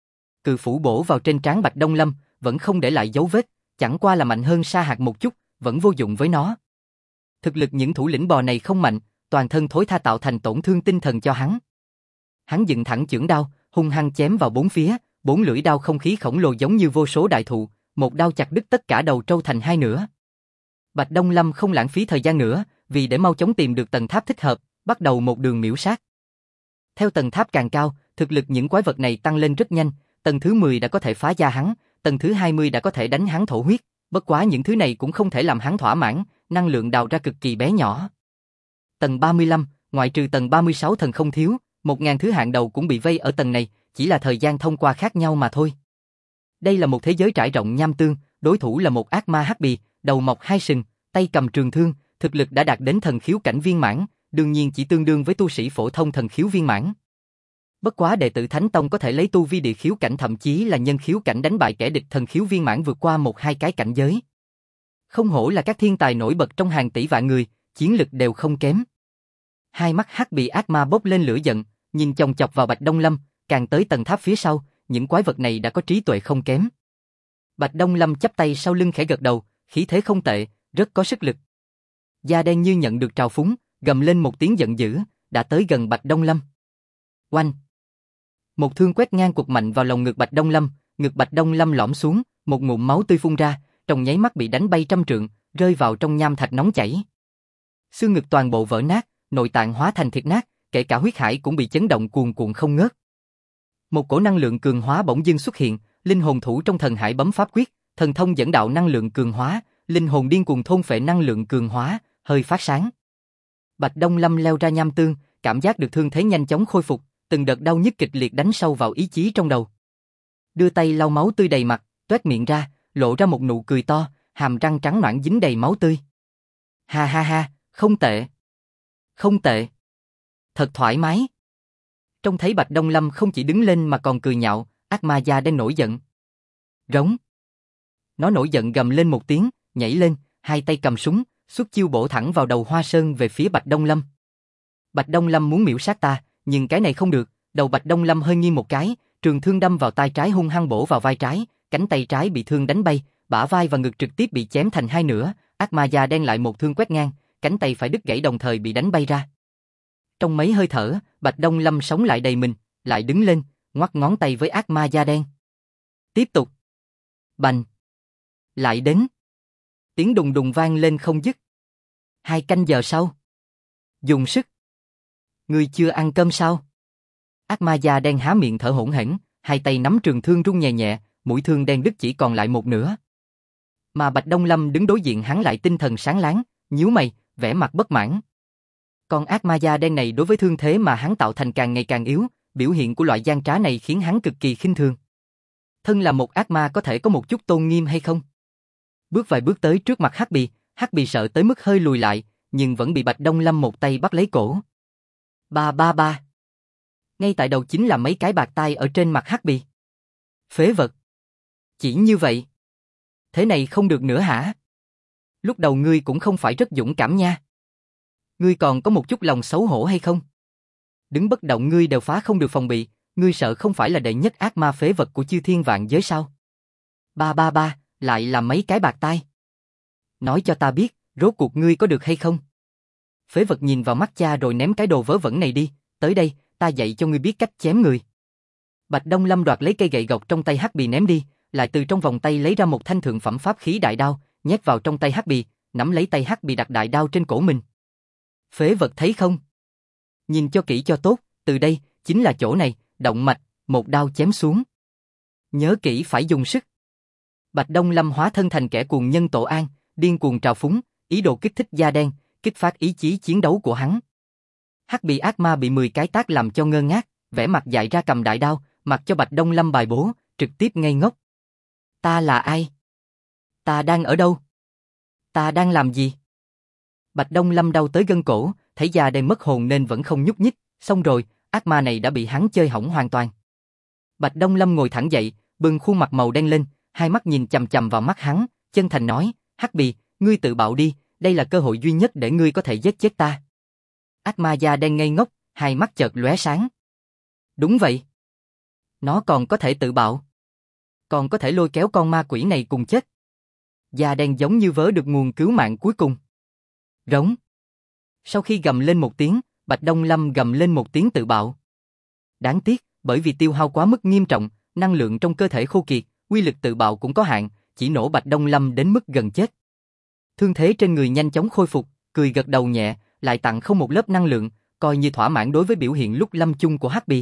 Cự phủ bổ vào trên trán Bạch Đông Lâm, vẫn không để lại dấu vết, chẳng qua là mạnh hơn sa hạt một chút, vẫn vô dụng với nó. Thực lực những thủ lĩnh bò này không mạnh, toàn thân thối tha tạo thành tổn thương tinh thần cho hắn. Hắn dựng thẳng chưởng đao, hung hăng chém vào bốn phía, bốn lưỡi đao không khí khổng lồ giống như vô số đại thụ, một đao chặt đứt tất cả đầu trâu thành hai nửa. Bạch Đông Lâm không lãng phí thời gian nữa, vì để mau chóng tìm được tầng tháp thích hợp, bắt đầu một đường miểu sát. Theo tầng tháp càng cao, thực lực những quái vật này tăng lên rất nhanh, tầng thứ 10 đã có thể phá da hắn, tầng thứ 20 đã có thể đánh hắn thổ huyết, bất quá những thứ này cũng không thể làm hắn thỏa mãn, năng lượng đào ra cực kỳ bé nhỏ. Tầng 35, ngoại trừ tầng 36 thần không thiếu, 1000 thứ hạng đầu cũng bị vây ở tầng này, chỉ là thời gian thông qua khác nhau mà thôi. Đây là một thế giới trải rộng nham tương, đối thủ là một ác ma hắc bì, đầu mọc hai sừng, tay cầm trường thương, thực lực đã đạt đến thần khiếu cảnh viên mãn, đương nhiên chỉ tương đương với tu sĩ phổ thông thần khiếu viên mãn. Bất quá đệ tử Thánh Tông có thể lấy tu vi địa khiếu cảnh thậm chí là nhân khiếu cảnh đánh bại kẻ địch thần khiếu viên mãn vượt qua 1-2 cái cảnh giới. Không hổ là các thiên tài nổi bật trong hàng tỷ vạn người, chiến lực đều không kém. Hai mắt hắc bị ác ma bốc lên lửa giận, nhìn chòng chọc vào Bạch Đông Lâm, càng tới tầng tháp phía sau, những quái vật này đã có trí tuệ không kém. Bạch Đông Lâm chắp tay sau lưng khẽ gật đầu, khí thế không tệ, rất có sức lực. Da đen như nhận được trào phúng, gầm lên một tiếng giận dữ, đã tới gần Bạch Đông Lâm. Oanh! Một thương quét ngang cục mạnh vào lồng ngực Bạch Đông Lâm, ngực Bạch Đông Lâm lõm xuống, một ngụm máu tươi phun ra, trong nháy mắt bị đánh bay trăm trượng, rơi vào trong nham thạch nóng chảy. Xương ngực toàn bộ vỡ nát, nội tạng hóa thành thịt nát, kể cả huyết hải cũng bị chấn động cuồn cuộn không ngớt. Một cổ năng lượng cường hóa bỗng dưng xuất hiện, linh hồn thủ trong thần hải bấm pháp quyết, thần thông dẫn đạo năng lượng cường hóa, linh hồn điên cuồng thôn phệ năng lượng cường hóa, hơi phát sáng. Bạch Đông Lâm leo ra nham tương, cảm giác được thương thế nhanh chóng khôi phục, từng đợt đau nhức kịch liệt đánh sâu vào ý chí trong đầu. Đưa tay lau máu tươi đầy mặt, toét miệng ra, lộ ra một nụ cười to, hàm răng trắng nõn dính đầy máu tươi. Ha ha ha, không tệ. Không tệ. Thật thoải mái. Trông thấy Bạch Đông Lâm không chỉ đứng lên mà còn cười nhạo, ác ma da đen nổi giận. Rống. Nó nổi giận gầm lên một tiếng, nhảy lên, hai tay cầm súng, xuất chiêu bổ thẳng vào đầu Hoa Sơn về phía Bạch Đông Lâm. Bạch Đông Lâm muốn miểu sát ta, nhưng cái này không được, đầu Bạch Đông Lâm hơi nghiêng một cái, trường thương đâm vào tay trái hung hăng bổ vào vai trái, cánh tay trái bị thương đánh bay, bả vai và ngực trực tiếp bị chém thành hai nửa, ác ma da đen lại một thương quét ngang, cánh tay phải đứt gãy đồng thời bị đánh bay ra. Trong mấy hơi thở, Bạch Đông Lâm sống lại đầy mình, lại đứng lên, ngoắc ngón tay với ác ma da đen. Tiếp tục. Bành. Lại đến. Tiếng đùng đùng vang lên không dứt. 2 canh giờ sau. Dùng sức. Ngươi chưa ăn cơm sao? Ác ma da đen há miệng thở hổn hển, hai tay nắm trường thương rung nhẹ nhẹ, mũi thương đen đứt chỉ còn lại một nửa. Mà Bạch Đông Lâm đứng đối diện hắn lại tinh thần sáng láng, nhíu mày, vẻ mặt bất mãn. Con ác ma da đen này đối với thương thế mà hắn tạo thành càng ngày càng yếu, biểu hiện của loại gian trá này khiến hắn cực kỳ khinh thường. Thân là một ác ma có thể có một chút tôn nghiêm hay không? Bước vài bước tới trước mặt Hắc Bì sợ tới mức hơi lùi lại, nhưng vẫn bị Bạch Đông Lâm một tay bắt lấy cổ. Ba ba ba. Ngay tại đầu chính là mấy cái bạt tai ở trên mặt Hắc Bì. Phế vật. Chỉ như vậy. Thế này không được nữa hả? Lúc đầu ngươi cũng không phải rất dũng cảm nha. Ngươi còn có một chút lòng xấu hổ hay không? Đứng bất động ngươi đều phá không được phòng bị, ngươi sợ không phải là đệ nhất ác ma phế vật của chư thiên vạn giới sao? Ba ba ba, lại là mấy cái bạt tai. Nói cho ta biết, rốt cuộc ngươi có được hay không? Phế vật nhìn vào mắt cha rồi ném cái đồ vớ vẩn này đi, tới đây, ta dạy cho ngươi biết cách chém người. Bạch Đông Lâm đoạt lấy cây gậy gộc trong tay Hắc Bì ném đi, lại từ trong vòng tay lấy ra một thanh thượng phẩm pháp khí đại đao, nhét vào trong tay Hắc Bì, nắm lấy tay Hắc Bì đặt đại đao trên cổ mình. Phế vật thấy không? Nhìn cho kỹ cho tốt, từ đây, chính là chỗ này, động mạch, một đao chém xuống. Nhớ kỹ phải dùng sức. Bạch Đông Lâm hóa thân thành kẻ cuồng nhân Tổ An, điên cuồng trào phúng, ý đồ kích thích da đen, kích phát ý chí chiến đấu của hắn. Hắc Bì ác ma bị 10 cái tát làm cho ngơ ngác, vẻ mặt dại ra cầm đại đao, mặc cho Bạch Đông Lâm bài bố, trực tiếp ngây ngốc. Ta là ai? Ta đang ở đâu? Ta đang làm gì? Bạch Đông Lâm đau tới gân cổ, thấy da đen mất hồn nên vẫn không nhúc nhích, xong rồi, ác ma này đã bị hắn chơi hỏng hoàn toàn. Bạch Đông Lâm ngồi thẳng dậy, bừng khuôn mặt màu đen lên, hai mắt nhìn chằm chằm vào mắt hắn, chân thành nói, Hắc Bì, ngươi tự bạo đi, đây là cơ hội duy nhất để ngươi có thể giết chết ta. Ác ma da đen ngây ngốc, hai mắt chợt lóe sáng. Đúng vậy. Nó còn có thể tự bạo. Còn có thể lôi kéo con ma quỷ này cùng chết. Da đen giống như vớ được nguồn cứu mạng cuối cùng. Rống. Sau khi gầm lên một tiếng, Bạch Đông Lâm gầm lên một tiếng tự bạo. Đáng tiếc, bởi vì tiêu hao quá mức nghiêm trọng, năng lượng trong cơ thể khô kiệt, uy lực tự bạo cũng có hạn, chỉ nổ Bạch Đông Lâm đến mức gần chết. Thương thế trên người nhanh chóng khôi phục, cười gật đầu nhẹ, lại tặng không một lớp năng lượng, coi như thỏa mãn đối với biểu hiện lúc lâm chung của Hắc Bì.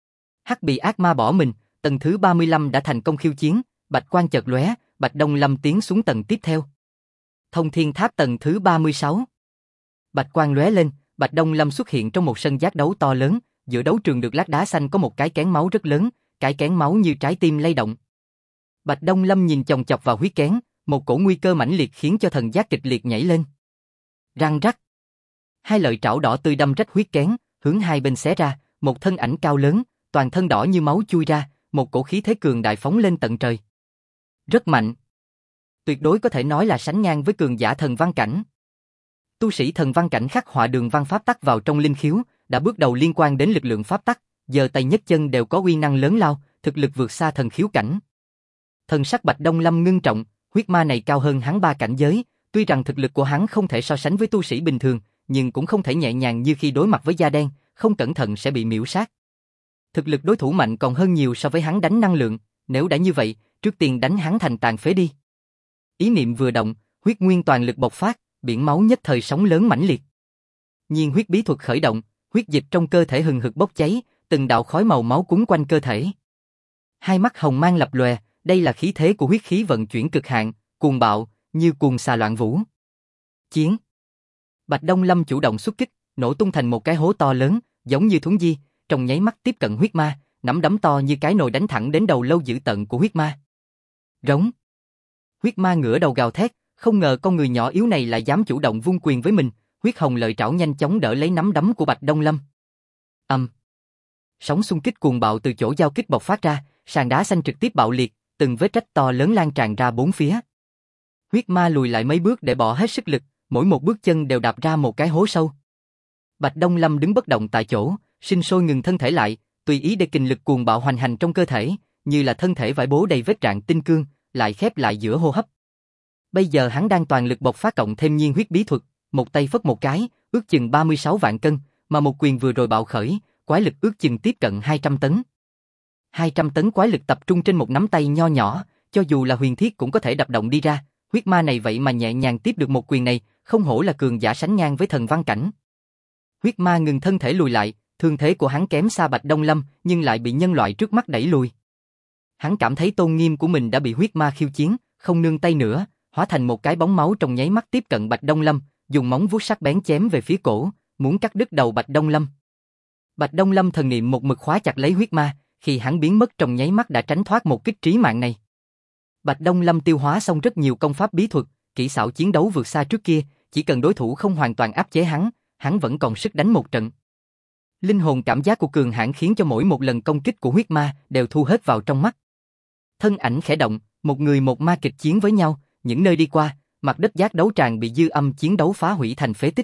Hắc Bì ác ma bỏ mình, tầng thứ 35 đã thành công khiêu chiến, bạch quang chợt lóe, Bạch Đông Lâm tiến xuống tầng tiếp theo. Thông Thiên Tháp tầng thứ 36. Bạch quang lóe lên, Bạch Đông Lâm xuất hiện trong một sân giác đấu to lớn, giữa đấu trường được lát đá xanh có một cái kén máu rất lớn, cái kén máu như trái tim lay động. Bạch Đông Lâm nhìn chòng chọc vào huyết kén, một cổ nguy cơ mãnh liệt khiến cho thần giác kịch liệt nhảy lên. Răng rắc. Hai lợi trảo đỏ tươi đâm rách huyết kén, hướng hai bên xé ra, một thân ảnh cao lớn, toàn thân đỏ như máu chui ra, một cổ khí thế cường đại phóng lên tận trời. Rất mạnh. Tuyệt đối có thể nói là sánh ngang với cường giả thần văn cảnh. Tu sĩ thần văn cảnh khắc họa đường văn pháp tắc vào trong linh khiếu, đã bước đầu liên quan đến lực lượng pháp tắc, giờ tay nhất chân đều có uy năng lớn lao, thực lực vượt xa thần khiếu cảnh. Thần sắc Bạch Đông Lâm ngưng trọng, huyết ma này cao hơn hắn 3 cảnh giới, tuy rằng thực lực của hắn không thể so sánh với tu sĩ bình thường, nhưng cũng không thể nhẹ nhàng như khi đối mặt với da đen, không cẩn thận sẽ bị miễu sát. Thực lực đối thủ mạnh còn hơn nhiều so với hắn đánh năng lượng, nếu đã như vậy, trước tiên đánh hắn thành tàn phế đi. Ý niệm vừa động, huyết nguyên toàn lực bộc phát, biển máu nhất thời sóng lớn mãnh liệt. Nhiên huyết bí thuật khởi động, huyết dịch trong cơ thể hừng hực bốc cháy, từng đạo khói màu máu cuốn quanh cơ thể. Hai mắt hồng mang lập lòe, đây là khí thế của huyết khí vận chuyển cực hạn, cuồng bạo, như cuồng xà loạn vũ. Chiến. Bạch Đông Lâm chủ động xuất kích, nổ tung thành một cái hố to lớn, giống như thuấn di, trong nháy mắt tiếp cận huyết ma, nắm đấm to như cái nồi đánh thẳng đến đầu lâu dữ tợn của huyết ma. Rống. Huyết ma ngửa đầu gào thét, không ngờ con người nhỏ yếu này lại dám chủ động vung quyền với mình, huyết hồng lợi trảo nhanh chóng đỡ lấy nắm đấm của Bạch Đông Lâm. Sóng xung kích cuồng bạo từ chỗ giao kích bộc phát ra, sàn đá xanh trực tiếp bạo liệt, từng vết rách to lớn lan tràn ra bốn phía. Huyết ma lùi lại mấy bước để bỏ hết sức lực, mỗi một bước chân đều đạp ra một cái hố sâu. Bạch Đông Lâm đứng bất động tại chỗ, sinh sôi ngừng thân thể lại, tùy ý để kình lực cuồng bạo hoành hành trong cơ thể, như là thân thể vải bố đầy vết rạn tinh cương, lại khép lại giữa hô hấp. Bây giờ hắn đang toàn lực bộc phát cộng thêm nhiên huyết bí thuật, một tay phất một cái, ước chừng 36 vạn cân, mà một quyền vừa rồi bạo khởi, quái lực ước chừng tiếp cận 200 tấn. 200 tấn quái lực tập trung trên một nắm tay nho nhỏ, cho dù là huyền thiết cũng có thể đập động đi ra, huyết ma này vậy mà nhẹ nhàng tiếp được một quyền này, không hổ là cường giả sánh ngang với thần văn cảnh. Huyết ma ngừng thân thể lùi lại, thương thế của hắn kém xa Bạch Đông Lâm, nhưng lại bị nhân loại trước mắt đẩy lùi. Hắn cảm thấy tôn nghiêm của mình đã bị huyết ma khiêu chiến, không nương tay nữa, hóa thành một cái bóng máu trong nháy mắt tiếp cận Bạch Đông Lâm, dùng móng vuốt sắc bén chém về phía cổ, muốn cắt đứt đầu Bạch Đông Lâm. Bạch Đông Lâm thần niệm một mực khóa chặt lấy huyết ma, khi hắn biến mất trong nháy mắt đã tránh thoát một kích trí mạng này. Bạch Đông Lâm tiêu hóa xong rất nhiều công pháp bí thuật, kỹ xảo chiến đấu vượt xa trước kia, chỉ cần đối thủ không hoàn toàn áp chế hắn vẫn còn sức đánh một trận. Linh hồn cảm giác của cường hãn khiến cho mỗi một lần công kích của huyết ma đều thu hết vào trong mắt. Thân ảnh khẽ động, một người một ma kịch chiến với nhau, những nơi đi qua, mặt đất giác đấu tràng bị dư âm chiến đấu phá hủy thành phế tích.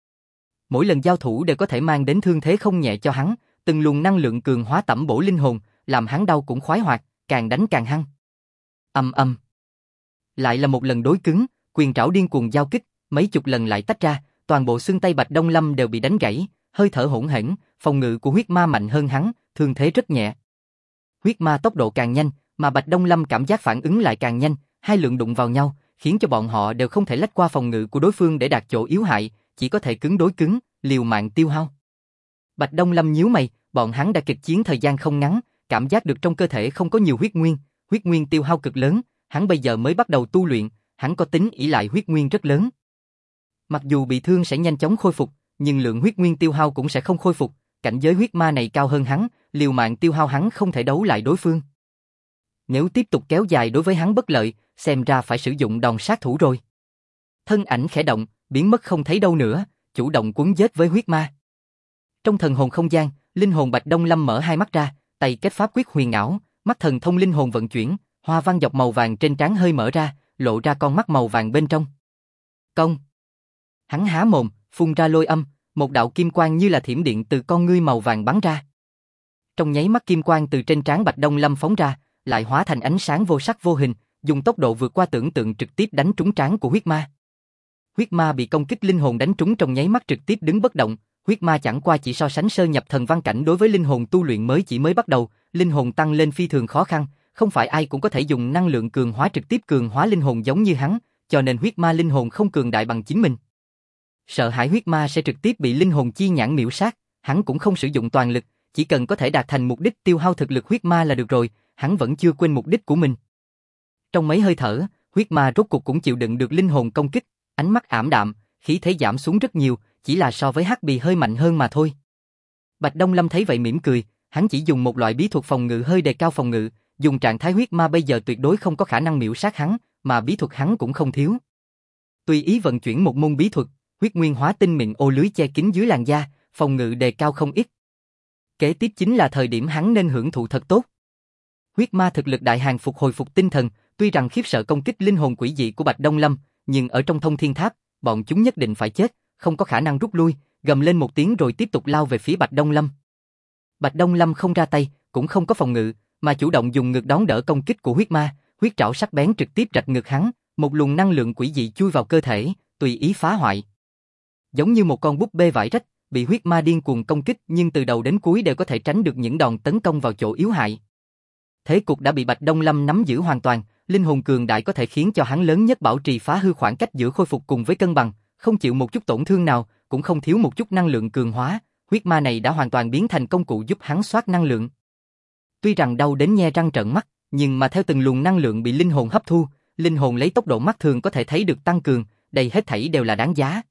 Mỗi lần giao thủ đều có thể mang đến thương thế không nhẹ cho hắn, từng luồng năng lượng cường hóa tẩm bổ linh hồn, làm hắn đau cũng khoái hoạt, càng đánh càng hăng. Ầm ầm. Lại là một lần đối cứng, quyền trảo điên cuồng giao kích, mấy chục lần lại tách ra, toàn bộ xương tay Bạch Đông Lâm đều bị đánh gãy, hơi thở hỗn hển, phòng ngự của huyết ma mạnh hơn hắn, thương thế rất nhẹ. Huyết ma tốc độ càng nhanh, mà Bạch Đông Lâm cảm giác phản ứng lại càng nhanh, hai lượng đụng vào nhau, khiến cho bọn họ đều không thể lách qua phòng ngự của đối phương để đạt chỗ yếu hại, chỉ có thể cứng đối cứng, liều mạng tiêu hao. Bạch Đông Lâm nhíu mày, bọn hắn đã kịch chiến thời gian không ngắn, cảm giác được trong cơ thể không có nhiều huyết nguyên tiêu hao cực lớn, hắn bây giờ mới bắt đầu tu luyện, hắn có tính ỷ lại huyết nguyên rất lớn. Mặc dù bị thương sẽ nhanh chóng khôi phục, nhưng lượng huyết nguyên tiêu hao cũng sẽ không khôi phục, cảnh giới huyết ma này cao hơn hắn, liều mạng tiêu hao hắn không thể đấu lại đối phương. Nếu tiếp tục kéo dài đối với hắn bất lợi, xem ra phải sử dụng đòn sát thủ rồi. Thân ảnh khẽ động, biến mất không thấy đâu nữa, chủ động cuốn giết với huyết ma. Trong thần hồn không gian, linh hồn Bạch Đông Lâm mở hai mắt ra, tay kết pháp quyết huyền ảo, mắt thần thông linh hồn vận chuyển, hoa văn dọc màu vàng trên trán hơi mở ra, lộ ra con mắt màu vàng bên trong. Công. Hắn há mồm, phun ra lôi âm, một đạo kim quang như là thiểm điện từ con ngươi màu vàng bắn ra. Trong nháy mắt kim quang từ trên trán Bạch Đông Lâm phóng ra, lại hóa thành ánh sáng vô sắc vô hình, dùng tốc độ vượt qua tưởng tượng trực tiếp đánh trúng trán của huyết ma. Huyết ma bị công kích linh hồn đánh trúng trong nháy mắt trực tiếp đứng bất động, huyết ma chẳng qua chỉ so sánh sơ nhập thần văn cảnh đối với linh hồn tu luyện mới bắt đầu, linh hồn tăng lên phi thường khó khăn, không phải ai cũng có thể dùng năng lượng cường hóa trực tiếp cường hóa linh hồn giống như hắn, cho nên huyết ma linh hồn không cường đại bằng chính mình. Sợ hãi huyết ma sẽ trực tiếp bị linh hồn chi nhãn miểu sát, hắn cũng không sử dụng toàn lực, chỉ cần có thể đạt thành mục đích tiêu hao thực lực huyết ma là được rồi, hắn vẫn chưa quên mục đích của mình. Trong mấy hơi thở, huyết ma rốt cuộc cũng chịu đựng được linh hồn công kích, ánh mắt ảm đạm, khí thế giảm xuống rất nhiều, chỉ là so với hắc bì hơi mạnh hơn mà thôi. Bạch Đông Lâm thấy vậy mỉm cười, hắn chỉ dùng một loại bí thuật phòng ngự hơi đề cao phòng ngự, dùng trạng thái huyết ma bây giờ tuyệt đối không có khả năng miểu sát hắn, mà bí thuật hắn cũng không thiếu. Tùy ý vận chuyển một môn bí thuật, huyết nguyên hóa tinh mịn ô lưới che kín dưới làn da, phòng ngự đề cao không ít. Kế tiếp chính là thời điểm hắn nên hưởng thụ thật tốt. Huyết ma thực lực đại hàng hồi phục tinh thần, tuy rằng khiếp sợ công kích linh hồn quỷ dị của Bạch Đông Lâm, nhưng ở trong thông thiên tháp, bọn chúng nhất định phải chết, không có khả năng rút lui, gầm lên một tiếng rồi tiếp tục lao về phía Bạch Đông Lâm. Bạch Đông Lâm không ra tay, cũng không có phòng ngự, mà chủ động dùng ngực đón đỡ công kích của huyết ma, huyết trảo sắc bén trực tiếp rạch ngực hắn, một luồng năng lượng quỷ dị chui vào cơ thể, tùy ý phá hoại. Giống như một con búp bê vải rách, bị huyết ma điên cuồng công kích nhưng từ đầu đến cuối đều có thể tránh được những đòn tấn công vào chỗ yếu hại. Thế cục đã bị Bạch Đông Lâm nắm giữ hoàn toàn, linh hồn cường đại có thể khiến cho hắn lớn nhất bảo trì phá hư khoảng cách giữa khôi phục cùng với cân bằng, không chịu một chút tổn thương nào, cũng không thiếu một chút năng lượng cường hóa, huyết ma này đã hoàn toàn biến thành công cụ giúp hắn soát năng lượng. Tuy rằng đau đến nhe răng trợn mắt, nhưng mà theo từng luồng năng lượng bị linh hồn hấp thu, linh hồn lấy tốc độ mắt thường có thể thấy được tăng cường, đây hết thảy đều là đáng giá.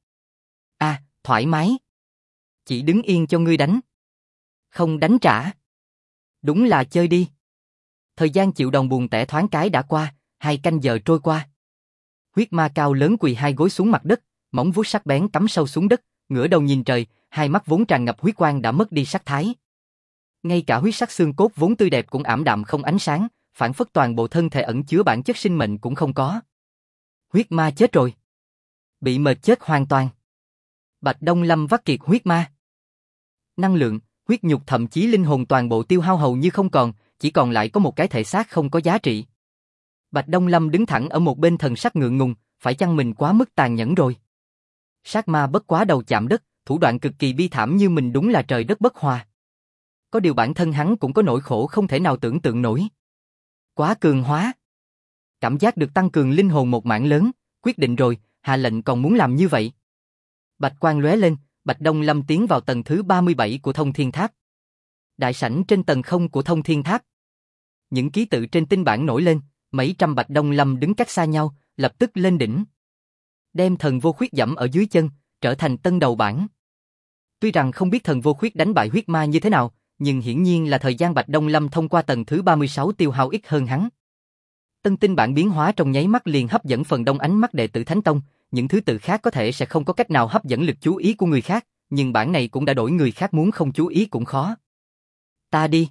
Thoải mái. Chỉ đứng yên cho ngươi đánh. Không đánh trả. Đúng là chơi đi. Thời gian chịu đòn buồn tẻ thoáng cái đã qua, 2 canh giờ trôi qua. Huyết ma cao lớn quỳ hai gối xuống mặt đất, móng vuốt sắc bén cắm sâu xuống đất, ngửa đầu nhìn trời, hai mắt vốn tràn ngập huyết quang đã mất đi sắc thái. Ngay cả huyết sắc xương cốt vốn tươi đẹp cũng ảm đạm không ánh sáng, phản phất toàn bộ thân thể ẩn chứa bản chất sinh mệnh cũng không có. Huyết ma chết rồi. Bị mệt chết hoàn toàn. Bạch Đông Lâm vắt kiệt huyết ma. Năng lượng, huyết nhục thậm chí linh hồn toàn bộ tiêu hao hầu như không còn, chỉ còn lại có một cái thể xác không có giá trị. Bạch Đông Lâm đứng thẳng ở một bên thần sắc ngượng ngùng, phải chăng mình quá mức tàn nhẫn rồi? Sát ma bất quá đầu chạm đất, thủ đoạn cực kỳ bi thảm như mình đúng là trời đất bất hòa. Có điều bản thân hắn cũng có nỗi khổ không thể nào tưởng tượng nổi. Quá cường hóa. Cảm giác được tăng cường linh hồn một mảng lớn, quyết định rồi, hạ lệnh còn muốn làm như vậy. Bạch quang lóe lên, Bạch Đông Lâm tiến vào tầng thứ 37 của Thông Thiên Tháp. Đại sảnh trên tầng 0 của Thông Thiên Tháp. Những ký tự trên tinh bản nổi lên, mấy trăm Bạch Đông Lâm đứng cách xa nhau, lập tức lên đỉnh. Đem Thần Vô Khuyết dẫm ở dưới chân, trở thành tân đầu bảng. Tuy rằng không biết Thần Vô Khuyết đánh bại huyết ma như thế nào, nhưng hiển nhiên là thời gian Bạch Đông Lâm thông qua tầng thứ 36 tiêu hao ít hơn hắn. Tân tinh bản biến hóa trong nháy mắt liền hấp dẫn phần đông ánh mắt đệ tử Thánh Tông, những thứ tự khác có thể sẽ không có cách nào hấp dẫn lực chú ý của người khác, nhưng bản này cũng đã đổi người khác muốn không chú ý cũng khó. Ta đi.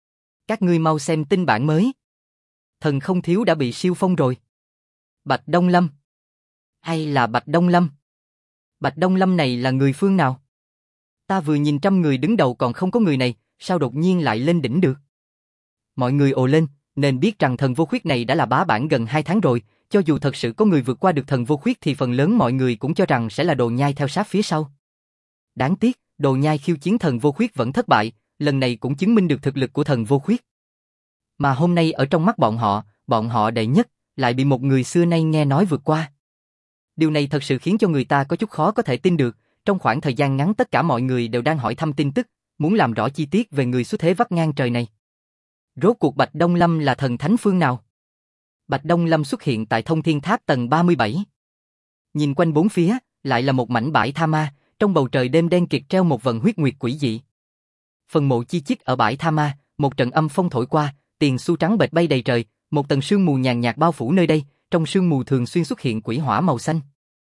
Các ngươi mau xem tinh bản mới. Thần Không Thiếu đã bị siêu phong rồi. Bạch Đông Lâm. Hay là Bạch Đông Lâm? Bạch Đông Lâm này là người phương nào? Ta vừa nhìn trăm người đứng đầu còn không có người này, sao đột nhiên lại lên đỉnh được? Mọi người ồ lên, nên biết rằng Thần Vô Khuyết này đã là bá bản gần 2 tháng rồi, cho dù thật sự có người vượt qua được Thần Vô Khuyết thì phần lớn mọi người cũng cho rằng sẽ là Đồ Nhai theo sát phía sau. Đáng tiếc, Đồ Nhai khiêu chiến Thần Vô Khuyết vẫn thất bại, lần này cũng chứng minh được thực lực của Thần Vô Khuyết. Mà hôm nay ở trong mắt bọn họ đệ nhất, lại bị một người xưa nay nghe nói vượt qua. Điều này thật sự khiến cho người ta có chút khó có thể tin được, trong khoảng thời gian ngắn tất cả mọi người đều đang hỏi thăm tin tức, muốn làm rõ chi tiết về người xuất thế vắt ngang trời này. Rốt cuộc Bạch Đông Lâm là thần thánh phương nào? Bạch Đông Lâm xuất hiện tại Thông Thiên Tháp tầng 37. Nhìn quanh bốn phía, lại là một mảnh bãi tha ma, trong bầu trời đêm đen kịt treo một vần huyết nguyệt quỷ dị. Phần mộ chi chít ở bãi tha ma, một trận âm phong thổi qua, tiền xu trắng bệt bay đầy trời, một tầng sương mù nhàn nhạt bao phủ nơi đây, trong sương mù thường xuyên xuất hiện quỷ hỏa màu xanh.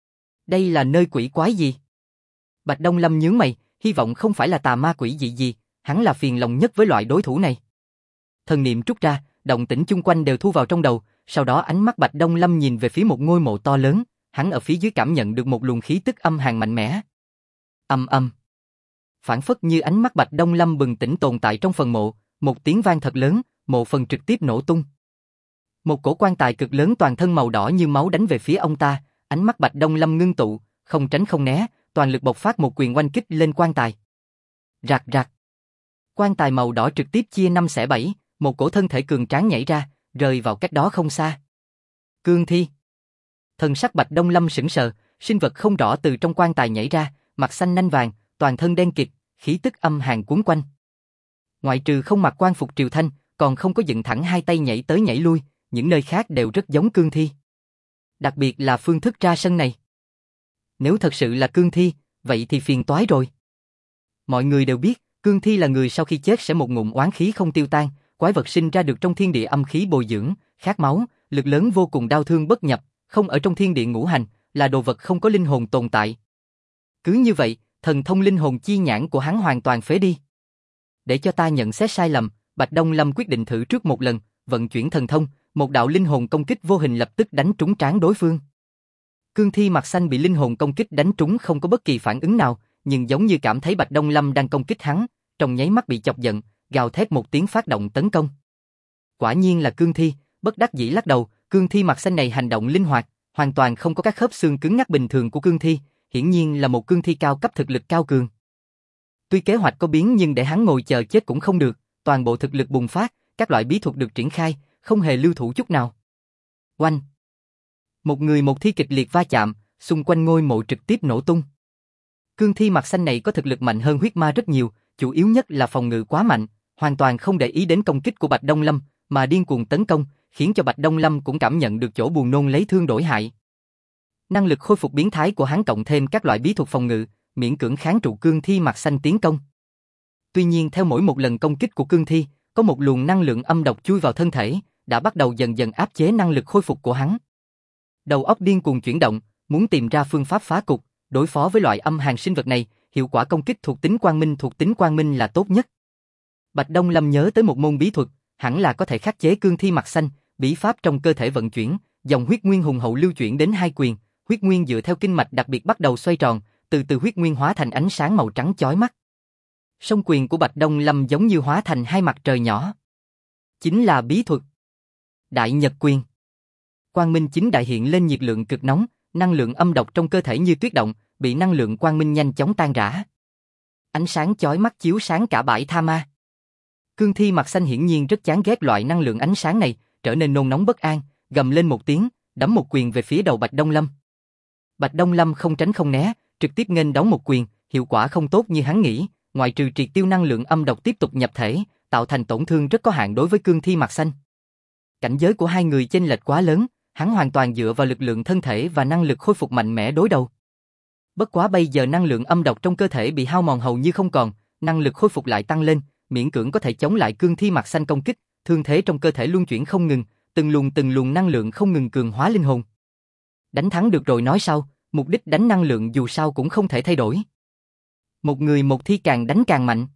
Đây là nơi quỷ quái gì? Bạch Đông Lâm nhướng mày, hy vọng không phải là tà ma quỷ dị gì, hắn là phiền lòng nhất với loại đối thủ này. Thần niệm trút ra, động tĩnh chung quanh đều thu vào trong đầu, sau đó ánh mắt Bạch Đông Lâm nhìn về phía một ngôi mộ to lớn, hắn ở phía dưới cảm nhận được một luồng khí tức âm hàn mạnh mẽ. Âm âm. Phản phất như ánh mắt Bạch Đông Lâm bừng tỉnh tồn tại trong phần mộ, một tiếng vang thật lớn, mộ phần trực tiếp nổ tung. Một cổ quan tài cực lớn toàn thân màu đỏ như máu đánh về phía ông ta, ánh mắt Bạch Đông Lâm ngưng tụ, không tránh không né, toàn lực bộc phát một quyền oanh kích lên quan tài. Rạc rạc. Quan tài màu đỏ trực tiếp chia 5 xẻ 7, một cổ thân thể cường tráng nhảy ra, rơi vào cách đó không xa. Cương thi. Thần sắc Bạch Đông Lâm sững sờ, sinh vật không rõ từ trong quan tài nhảy ra, mặt xanh nanh vàng, toàn thân đen kịt, khí tức âm hàn cuốn quanh. Ngoại trừ không mặc quan phục triều thanh, còn không có dựng thẳng hai tay nhảy tới nhảy lui, những nơi khác đều rất giống cương thi. Đặc biệt là phương thức ra sân này. Nếu thật sự là cương thi, vậy thì phiền toái rồi. Mọi người đều biết, cương thi là người sau khi chết sẽ một ngụm oán khí không tiêu tan, quái vật sinh ra được trong thiên địa âm khí bồi dưỡng, khát máu, lực lớn vô cùng đau thương bất nhập, không ở trong thiên địa ngũ hành, là đồ vật không có linh hồn tồn tại. Cứ như vậy, thần thông linh hồn chi nhãn của hắn hoàn toàn phế đi. Để cho ta nhận xét sai lầm, Bạch Đông Lâm quyết định thử trước một lần, vận chuyển thần thông, một đạo linh hồn công kích vô hình lập tức đánh trúng trán đối phương. Cương thi mặt xanh bị linh hồn công kích đánh trúng không có bất kỳ phản ứng nào, nhưng giống như cảm thấy Bạch Đông Lâm đang công kích hắn, trong nháy mắt bị chọc giận, gào thét một tiếng phát động tấn công. Quả nhiên là cương thi, bất đắc dĩ lắc đầu, cương thi mặt xanh này hành động linh hoạt, hoàn toàn không có các khớp xương cứng ngắc bình thường của cương thi, hiển nhiên là một cương thi cao cấp thực lực cao cường. Tuy kế hoạch có biến nhưng để hắn ngồi chờ chết cũng không được, toàn bộ thực lực bùng phát, các loại bí thuật được triển khai, không hề lưu thủ chút nào. Oanh! Một người một thi kịch liệt va chạm, xung quanh ngôi mộ trực tiếp nổ tung. Cương thi mặt xanh này có thực lực mạnh hơn huyết ma rất nhiều, chủ yếu nhất là phòng ngự quá mạnh, hoàn toàn không để ý đến công kích của Bạch Đông Lâm, mà điên cuồng tấn công, khiến cho Bạch Đông Lâm cũng cảm nhận được chỗ buồn nôn lấy thương đổi hại. Năng lực khôi phục biến thái của hắn cộng thêm các loại bí thuật phòng ngự, miễn cưỡng kháng trụ cương thi mặt xanh tiến công. Tuy nhiên theo mỗi một lần công kích của cương thi, có một luồng năng lượng âm độc chui vào thân thể, đã bắt đầu dần dần áp chế năng lực khôi phục của hắn. Đầu óc điên cuồng chuyển động, muốn tìm ra phương pháp phá cục, đối phó với loại âm hàn sinh vật này, hiệu quả công kích thuộc tính quang minh là tốt nhất. Bạch Đông Lâm nhớ tới một môn bí thuật, hẳn là có thể khắc chế cương thi mặt xanh, bí pháp trong cơ thể vận chuyển, dòng huyết nguyên hùng hậu lưu chuyển đến hai quyền, huyết nguyên dựa theo kinh mạch đặc biệt bắt đầu xoay tròn, từ từ huyết nguyên hóa thành ánh sáng màu trắng chói mắt. Song quyền của Bạch Đông Lâm giống như hóa thành hai mặt trời nhỏ. Chính là bí thuật Đại Nhật Quyền. Quang minh chính đại hiện lên nhiệt lượng cực nóng, năng lượng âm độc trong cơ thể như tuyết động, bị năng lượng quang minh nhanh chóng tan rã. Ánh sáng chói mắt chiếu sáng cả bãi tha ma. Cương Thi mặt xanh hiển nhiên rất chán ghét loại năng lượng ánh sáng này, trở nên nôn nóng bất an, gầm lên một tiếng, đấm một quyền về phía đầu Bạch Đông Lâm. Bạch Đông Lâm không tránh không né, trực tiếp nghênh đón một quyền, hiệu quả không tốt như hắn nghĩ, ngoại trừ triệt tiêu năng lượng âm độc tiếp tục nhập thể, tạo thành tổn thương rất có hạn đối với Cương Thi mặt xanh. Cảnh giới của hai người chênh lệch quá lớn, hắn hoàn toàn dựa vào lực lượng thân thể và năng lực khôi phục mạnh mẽ đối đầu. Bất quá bây giờ năng lượng âm độc trong cơ thể bị hao mòn hầu như không còn, năng lực khôi phục lại tăng lên, miễn cưỡng có thể chống lại Cương Thi mặt xanh công kích, thương thế trong cơ thể luân chuyển không ngừng, từng luồng năng lượng không ngừng cường hóa linh hồn. Đánh thắng được rồi nói sau, mục đích đánh năng lượng dù sao cũng không thể thay đổi. Một người một thi càng đánh càng mạnh.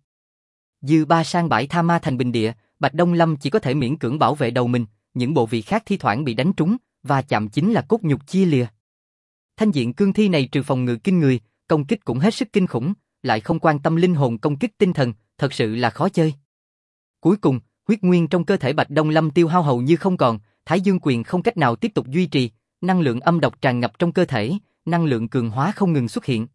Dư ba sang bãi tha ma thành bình địa, Bạch Đông Lâm chỉ có thể miễn cưỡng bảo vệ đầu mình, những bộ vị khác thi thoảng bị đánh trúng, và chạm chính là cốt nhục chia lìa. Thanh diện cương thi này trừ phòng ngự kinh người, công kích cũng hết sức kinh khủng, lại không quan tâm linh hồn công kích tinh thần, thật sự là khó chơi. Cuối cùng, huyết nguyên trong cơ thể Bạch Đông Lâm tiêu hao hầu như không còn, Thái Dương quyền không cách nào tiếp tục duy trì, năng lượng âm độc tràn ngập trong cơ thể, năng lượng cường hóa không ngừng xuất hiện.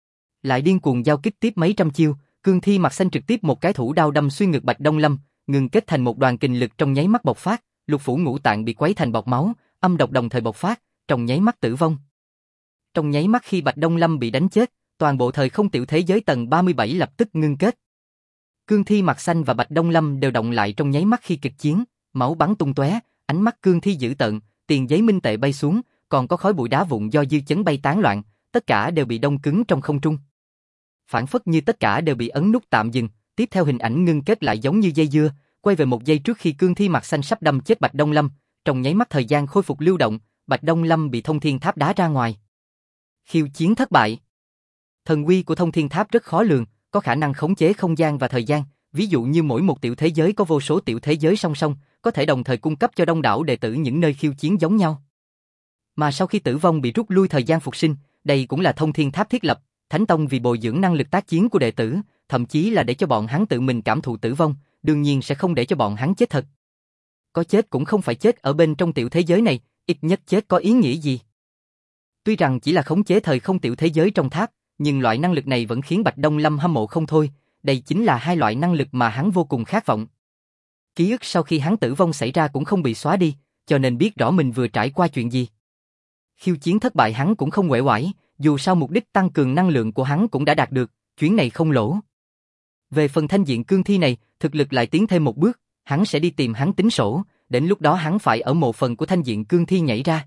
Lại điên cuồng giao kích tiếp mấy trăm chiêu, cương thi mặt xanh trực tiếp một cái thủ đao đâm xuyên ngực Bạch Đông Lâm, ngừng kết thành một đoàn kình lực trong nháy mắt bộc phát, lục phủ ngũ tạng bị quấy thành bọt máu, âm độc đồng thời bộc phát, trong nháy mắt tử vong. Trong nháy mắt khi Bạch Đông Lâm bị đánh chết, toàn bộ thời không tiểu thế giới tầng 37 lập tức ngưng kết. Cương thi mặt xanh và Bạch Đông Lâm đều động lại trong nháy mắt khi kịch chiến, máu bắn tung tóe, ánh mắt cương thi dữ tợn, tiền giấy minh tệ bay xuống, còn có khói bụi đá vụn do dư chấn bay tán loạn, tất cả đều bị đông cứng trong không trung. Phản phất như tất cả đều bị ấn nút tạm dừng, tiếp theo hình ảnh ngưng kết lại giống như dây dưa, quay về một giây trước khi cương thi mặt xanh sắp đâm chết Bạch Đông Lâm, trong nháy mắt thời gian khôi phục lưu động, Bạch Đông Lâm bị thông thiên tháp đá ra ngoài. Khiêu chiến thất bại. Thần uy của thông thiên tháp rất khó lường, có khả năng khống chế không gian và thời gian, ví dụ như mỗi một tiểu thế giới có vô số tiểu thế giới song song, có thể đồng thời cung cấp cho đông đảo đệ tử những nơi khiêu chiến giống nhau. Mà sau khi tử vong bị rút lui thời gian phục sinh, đây cũng là thông thiên tháp thiết lập, Thánh Tông vì bồi dưỡng năng lực tác chiến của đệ tử, thậm chí là để cho bọn hắn tự mình cảm thụ tử vong, đương nhiên sẽ không để cho bọn hắn chết thật. Có chết cũng không phải chết ở bên trong tiểu thế giới này, ít nhất chết có ý nghĩa gì. Tuy rằng chỉ là khống chế thời không tiểu thế giới trong tháp, nhưng loại năng lực này vẫn khiến Bạch Đông Lâm hâm mộ không thôi, đây chính là hai loại năng lực mà hắn vô cùng khát vọng. Ký ức sau khi hắn tử vong xảy ra cũng không bị xóa đi, cho nên biết rõ mình vừa trải qua chuyện gì. Khiêu chiến thất bại hắn cũng không uể oải, dù sao mục đích tăng cường năng lượng của hắn cũng đã đạt được, chuyến này không lỗ. Về phần thanh diện cương thi này, thực lực lại tiến thêm một bước, hắn sẽ đi tìm hắn tính sổ, đến lúc đó hắn phải ở mộ phần của thanh diện cương thi nhảy ra.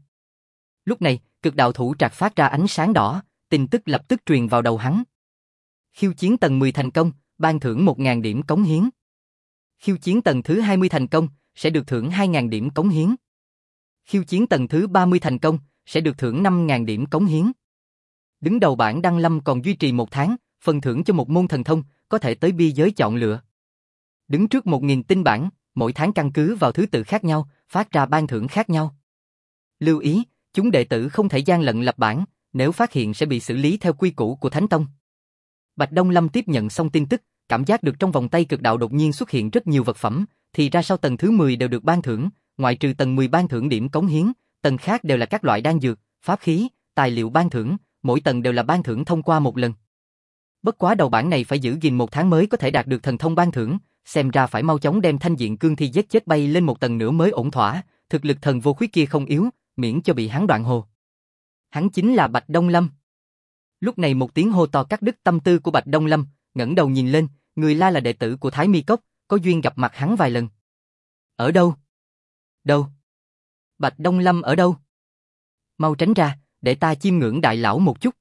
Lúc này, cực đạo thủ trạc phát ra ánh sáng đỏ, tin tức lập tức truyền vào đầu hắn. Khiêu chiến tầng 10 thành công, ban thưởng 1.000 điểm cống hiến. Khiêu chiến tầng thứ 20 thành công, sẽ được thưởng 2.000 điểm cống hiến. Khiêu chiến tầng thứ 30 thành công, sẽ được thưởng 5.000 điểm cống hiến. Đứng đầu bảng Đăng Lâm còn duy trì 1 tháng, phần thưởng cho một môn thần thông, có thể tới bi giới chọn lựa. Đứng trước 1.000 tinh bảng, mỗi tháng căn cứ vào thứ tự khác nhau, phát ra ban thưởng khác nhau. Lưu ý, chúng đệ tử không thể gian lận lập bảng, nếu phát hiện sẽ bị xử lý theo quy củ của Thánh Tông. Bạch Đông Lâm tiếp nhận xong tin tức, cảm giác được trong vòng tay cực đạo đột nhiên xuất hiện rất nhiều vật phẩm, thì ra sau tầng thứ 10 đều được ban thưởng, ngoại trừ tầng 10 ban thưởng điểm cống hiến, tầng khác đều là các loại đan dược, pháp khí, tài liệu ban thưởng, mỗi tầng đều là ban thưởng thông qua một lần. Bất quá đầu bảng này phải giữ gìn 1 tháng mới có thể đạt được thần thông ban thưởng, xem ra phải mau chóng đem thanh diện cương thi giết chết bay lên một tầng nữa mới ổn thỏa, thực lực thần vô khuyết kia không yếu, miễn cho bị hắn đoạn hồ. Hắn chính là Bạch Đông Lâm. Lúc này một tiếng hô to cắt đứt tâm tư của Bạch Đông Lâm, ngẩng đầu nhìn lên, người la là đệ tử của Thái Mi Cốc, có duyên gặp mặt hắn vài lần. Ở đâu? Đâu? Bạch Đông Lâm ở đâu? Mau tránh ra, để ta chiêm ngưỡng đại lão một chút.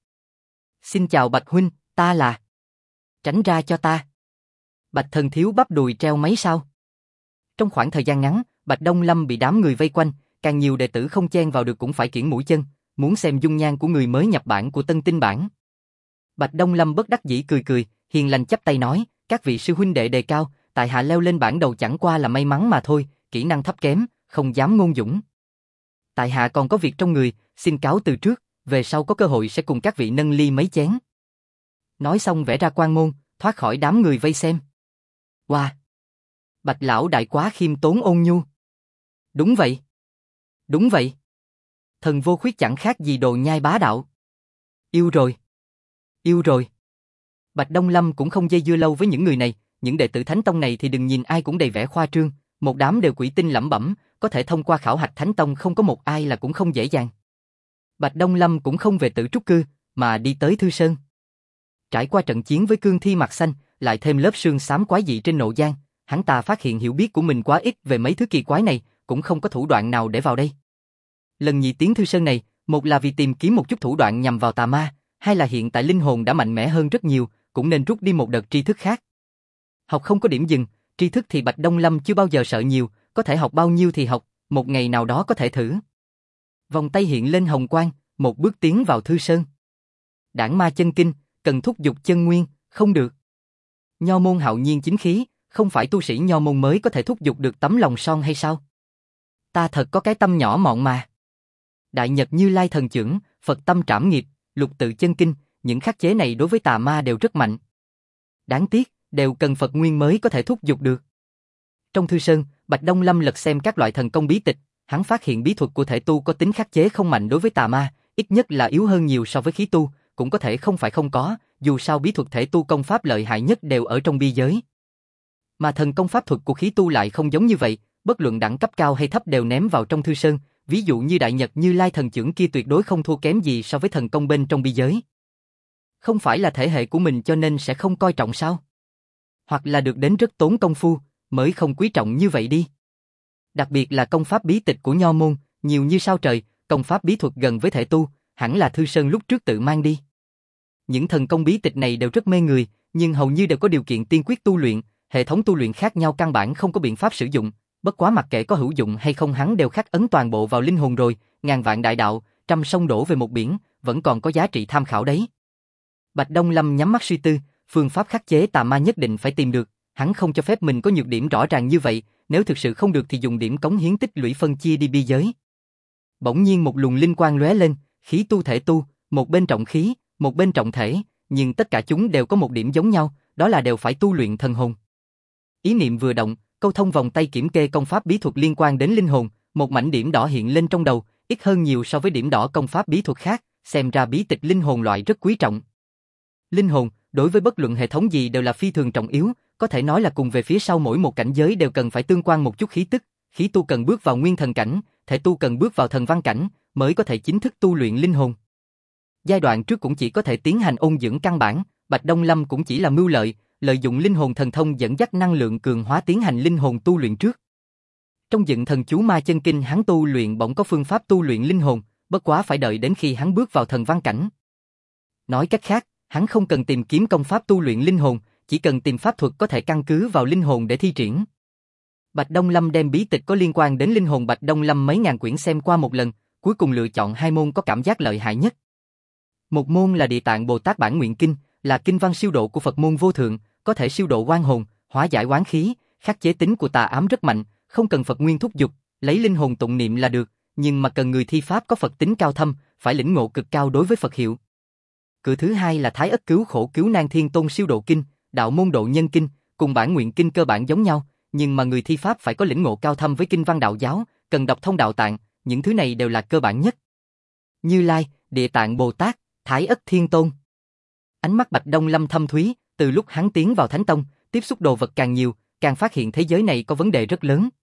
Xin chào Bạch huynh, ta là... Tránh ra cho ta. Bạch thần thiếu bắp đùi treo mấy sao? Trong khoảng thời gian ngắn, Bạch Đông Lâm bị đám người vây quanh, càng nhiều đệ tử không chen vào được cũng phải kiễng mũi chân, muốn xem dung nhan của người mới nhập bảng của tân tinh bảng. Bạch Đông Lâm bất đắc dĩ cười cười, hiền lành chắp tay nói, các vị sư huynh đệ đề cao, tại hạ leo lên bảng đầu chẳng qua là may mắn mà thôi, kỹ năng thấp kém, không dám ngôn dũng. Tại hạ còn có việc trong người, xin cáo từ trước, về sau có cơ hội sẽ cùng các vị nâng ly mấy chén. Nói xong vẽ ra quan môn, thoát khỏi đám người vây xem. Wow! Bạch lão đại quá khiêm tốn ôn nhu. Đúng vậy. Đúng vậy. Thần vô khuyết chẳng khác gì đồ nhai bá đạo. Yêu rồi. Yêu rồi. Bạch Đông Lâm cũng không dây dưa lâu với những người này, những đệ tử Thánh Tông này thì đừng nhìn ai cũng đầy vẻ khoa trương, một đám đều quỷ tinh lẩm bẩm, có thể thông qua khảo hạch Thánh Tông không có một ai là cũng không dễ dàng. Bạch Đông Lâm cũng không về Tử Trúc Cư, mà đi tới Thư Sơn. Trải qua trận chiến với cương thi mặt xanh, lại thêm lớp sương xám quái dị trên nộ giang, hắn ta phát hiện hiểu biết của mình quá ít về mấy thứ kỳ quái này, cũng không có thủ đoạn nào để vào đây. Lần nhị tiến Thư Sơn này, một là vì tìm kiếm một chút thủ đoạn nhằm vào tà ma, hai là hiện tại linh hồn đã mạnh mẽ hơn rất nhiều, cũng nên rút đi một đợt tri thức khác. Học không có điểm dừng, tri thức thì Bạch Đông Lâm chưa bao giờ sợ nhiều, có thể học bao nhiêu thì học, một ngày nào đó có thể thử. Vòng tay hiện lên hồng quang, một bước tiến vào Thư Sơn. Đảng ma chân kinh, cần thúc giục chân nguyên, không được. Nho môn hạo nhiên chính khí, không phải tu sĩ nho môn mới có thể thúc giục được tấm lòng son hay sao? Ta thật có cái tâm nhỏ mọn mà. Đại Nhật Như Lai thần chưởng, Phật tâm trảm nghiệp, lục tự chân kinh, những khắc chế này đối với tà ma đều rất mạnh. Đáng tiếc, đều cần Phật nguyên mới có thể thúc giục được. Trong Thư Sơn, Bạch Đông Lâm lật xem các loại thần công bí tịch, hắn phát hiện bí thuật của thể tu có tính khắc chế không mạnh đối với tà ma, ít nhất là yếu hơn nhiều so với khí tu, cũng có thể không phải không có, dù sao bí thuật thể tu công pháp lợi hại nhất đều ở trong bi giới. Mà thần công pháp thuật của khí tu lại không giống như vậy, bất luận đẳng cấp cao hay thấp đều ném vào trong Thư Sơn, ví dụ như Đại Nhật Như Lai thần chưởng kia tuyệt đối không thua kém gì so với thần công bên trong bi giới. Không phải là thể hệ của mình cho nên sẽ không coi trọng sao? Hoặc là được đến rất tốn công phu, mới không quý trọng như vậy đi. Đặc biệt là công pháp bí tịch của nho môn, nhiều như sao trời, công pháp bí thuật gần với thể tu, hẳn là Thư Sơn lúc trước tự mang đi. Những thần công bí tịch này đều rất mê người, nhưng hầu như đều có điều kiện tiên quyết tu luyện, hệ thống tu luyện khác nhau căn bản không có biện pháp sử dụng, bất quá mặc kệ có hữu dụng hay không hắn đều khắc ấn toàn bộ vào linh hồn rồi, ngàn vạn đại đạo, trăm sông đổ về một biển, vẫn còn có giá trị tham khảo đấy. Bạch Đông Lâm nhắm mắt suy tư, phương pháp khắc chế tà ma nhất định phải tìm được, hắn không cho phép mình có nhược điểm rõ ràng như vậy, nếu thực sự không được thì dùng điểm cống hiến tích lũy phân chia đi bi giới. Bỗng nhiên một luồng linh quang lóe lên, khí tu thể tu, một bên trọng khí, một bên trọng thể, nhưng tất cả chúng đều có một điểm giống nhau, đó là đều phải tu luyện thần hồn. Ý niệm vừa động, câu thông vòng tay kiểm kê công pháp bí thuật liên quan đến linh hồn, một mảnh điểm đỏ hiện lên trong đầu, ít hơn nhiều so với điểm đỏ công pháp bí thuật khác, xem ra bí tịch linh hồn loại rất quý trọng. Linh hồn, đối với bất luận hệ thống gì đều là phi thường trọng yếu, có thể nói là cùng về phía sau mỗi một cảnh giới đều cần phải tương quan một chút khí tức, khí tu cần bước vào nguyên thần cảnh, thể tu cần bước vào thần văn cảnh, mới có thể chính thức tu luyện linh hồn. Giai đoạn trước cũng chỉ có thể tiến hành ôn dưỡng căn bản, Bạch Đông Lâm cũng chỉ là mưu lợi, lợi dụng linh hồn thần thông dẫn dắt năng lượng cường hóa tiến hành linh hồn tu luyện trước. Trong dựng thần chú ma chân kinh hắn tu luyện bỗng có phương pháp tu luyện linh hồn, bất quá phải đợi đến khi hắn bước vào thần văn cảnh. Nói cách khác, hắn không cần tìm kiếm công pháp tu luyện linh hồn, chỉ cần tìm pháp thuật có thể căn cứ vào linh hồn để thi triển. Bạch Đông Lâm đem bí tịch có liên quan đến linh hồn Bạch Đông Lâm mấy ngàn quyển xem qua một lần, cuối cùng lựa chọn hai môn có cảm giác lợi hại nhất. Một môn là Địa Tạng Bồ Tát Bản Nguyện Kinh, là kinh văn siêu độ của Phật môn vô thượng, có thể siêu độ oan hồn, hóa giải oán khí, khắc chế tính của tà ám rất mạnh, không cần Phật nguyên thúc giục, lấy linh hồn tụng niệm là được, nhưng mà cần người thi pháp có Phật tính cao thâm, phải lĩnh ngộ cực cao đối với Phật hiệu. Cửa thứ hai là Thái Ất Cứu Khổ Cứu Nan Thiên Tôn Siêu Độ Kinh, Đạo Môn Độ Nhân Kinh, cùng Bản Nguyện Kinh cơ bản giống nhau, nhưng mà người thi pháp phải có lĩnh ngộ cao thâm với kinh văn đạo giáo, cần đọc thông đạo tạng, những thứ này đều là cơ bản nhất. Như Lai, Địa Tạng Bồ Tát, Thái Ất Thiên Tôn. Ánh mắt Bạch Đông Lâm thâm thúy, từ lúc hắn tiến vào Thánh Tông, tiếp xúc đồ vật càng nhiều, càng phát hiện thế giới này có vấn đề rất lớn.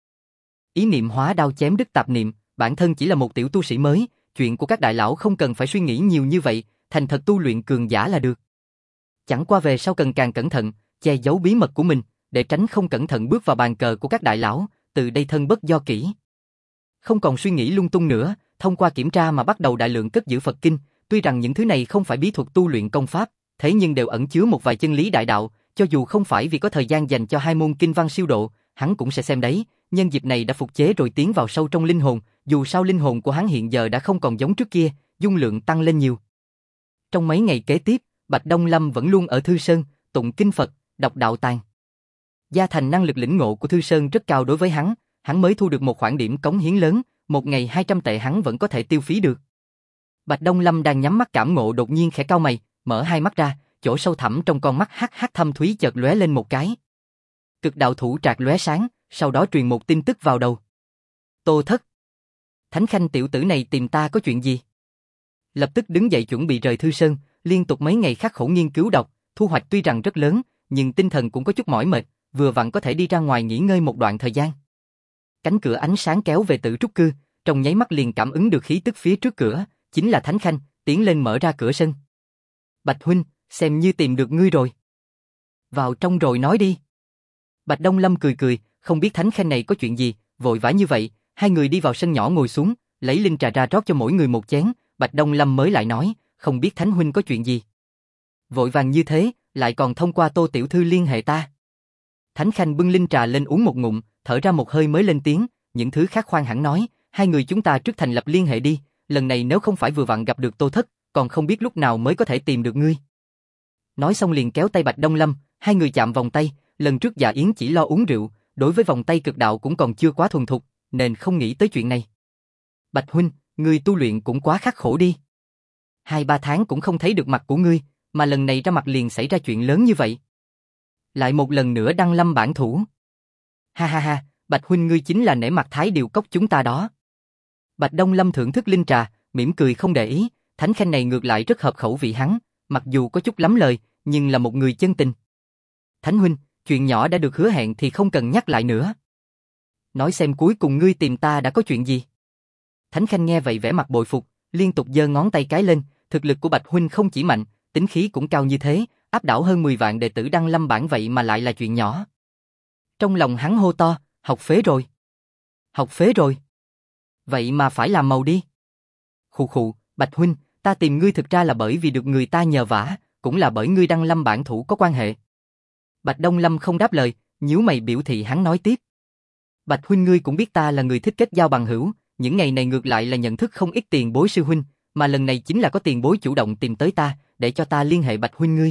Ý niệm hóa đao chém đứt tạp niệm, bản thân chỉ là một tiểu tu sĩ mới, chuyện của các đại lão không cần phải suy nghĩ nhiều như vậy, thành thật tu luyện cường giả là được. Chẳng qua về sau cần càng cẩn thận, che giấu bí mật của mình, để tránh không cẩn thận bước vào bàn cờ của các đại lão, từ đây thân bất do kỷ. Không còn suy nghĩ lung tung nữa, thông qua kiểm tra mà bắt đầu đại lượng cất giữ Phật kinh, tuy rằng những thứ này không phải bí thuật tu luyện công pháp, thế nhưng đều ẩn chứa một vài chân lý đại đạo, cho dù không phải vì có thời gian dành cho hai môn kinh văn siêu độ, hắn cũng sẽ xem đấy, nhân dịp này đã phục chế rồi tiến vào sâu trong linh hồn, dù sao linh hồn của hắn hiện giờ đã không còn giống trước kia, dung lượng tăng lên nhiều. Trong mấy ngày kế tiếp, Bạch Đông Lâm vẫn luôn ở Thư Sơn, tụng kinh Phật, đọc đạo tàng. Gia thành năng lực lĩnh ngộ của Thư Sơn rất cao đối với hắn mới thu được một khoản điểm cống hiến lớn, một ngày 200 tệ hắn vẫn có thể tiêu phí được. Bạch Đông Lâm đang nhắm mắt cảm ngộ đột nhiên khẽ cau mày, mở hai mắt ra, chỗ sâu thẳm trong con mắt hắc hắc thâm thúy chợt lóe lên một cái. Cực đạo thủ trạc lóe sáng, sau đó truyền một tin tức vào đầu. Tô Thất. Thánh Khanh tiểu tử này tìm ta có chuyện gì? Lập tức đứng dậy chuẩn bị rời Thư Sơn, liên tục mấy ngày khắc khổ nghiên cứu đọc, thu hoạch tuy rằng rất lớn, nhưng tinh thần cũng có chút mỏi mệt, vừa vặn có thể đi ra ngoài nghỉ ngơi một đoạn thời gian. Cánh cửa ánh sáng kéo về Tử Trúc Cư, trong nháy mắt liền cảm ứng được khí tức phía trước cửa, chính là Thánh Khanh, tiến lên mở ra cửa sân. Bạch huynh, xem như tìm được ngươi rồi. Vào trong rồi nói đi. Bạch Đông Lâm cười cười, không biết Thánh Khanh này có chuyện gì, vội vã như vậy, hai người đi vào sân nhỏ ngồi xuống, lấy linh trà ra rót cho mỗi người một chén, Bạch Đông Lâm mới lại nói, không biết Thánh huynh có chuyện gì. Vội vàng như thế, lại còn thông qua Tô tiểu thư liên hệ ta. Thánh Khanh bưng linh trà lên uống một ngụm, thở ra một hơi mới lên tiếng, những thứ khác khoan hẳn nói, hai người chúng ta trước thành lập liên hệ đi, lần này nếu không phải vừa vặn gặp được Tô Thất, còn không biết lúc nào mới có thể tìm được ngươi. Nói xong liền kéo tay Bạch Đông Lâm, hai người chạm vòng tay, lần trước Dạ Yến chỉ lo uống rượu, đối với vòng tay cực đạo cũng còn chưa quá thuần thục, nên không nghĩ tới chuyện này. Bạch huynh, ngươi tu luyện cũng quá khắc khổ đi. 2-3 tháng cũng không thấy được mặt của ngươi, mà lần này ra mặt liền xảy ra chuyện lớn như vậy. Lại một lần nữa đăng lâm bản thủ. Ha ha ha, Bạch huynh ngươi chính là nể mặt Thái Điều Cốc chúng ta đó. Bạch Đông Lâm thưởng thức linh trà, mỉm cười không để ý, Thánh Khanh này ngược lại rất hợp khẩu vị hắn, mặc dù có chút lắm lời, nhưng là một người chân tình. Thánh huynh, chuyện nhỏ đã được hứa hẹn thì không cần nhắc lại nữa. Nói xem cuối cùng ngươi tìm ta đã có chuyện gì? Thánh Khanh nghe vậy vẻ mặt bội phục, liên tục giơ ngón tay cái lên, thực lực của Bạch huynh không chỉ mạnh, tính khí cũng cao như thế, áp đảo hơn 10 vạn đệ tử đăng lâm bản vậy mà lại là chuyện nhỏ. Trong lòng hắn hô to, học phế rồi. Học phế rồi. Vậy mà phải làm màu đi. Khụ khụ, Bạch huynh, ta tìm ngươi thực ra là bởi vì được người ta nhờ vả, cũng là bởi ngươi đăng lâm bản thủ có quan hệ. Bạch Đông Lâm không đáp lời, nhíu mày biểu thị hắn nói tiếp. Bạch huynh ngươi cũng biết ta là người thích kết giao bằng hữu, những ngày này ngược lại là nhận thức không ít tiền bối sư huynh, mà lần này chính là có tiền bối chủ động tìm tới ta, để cho ta liên hệ Bạch huynh ngươi.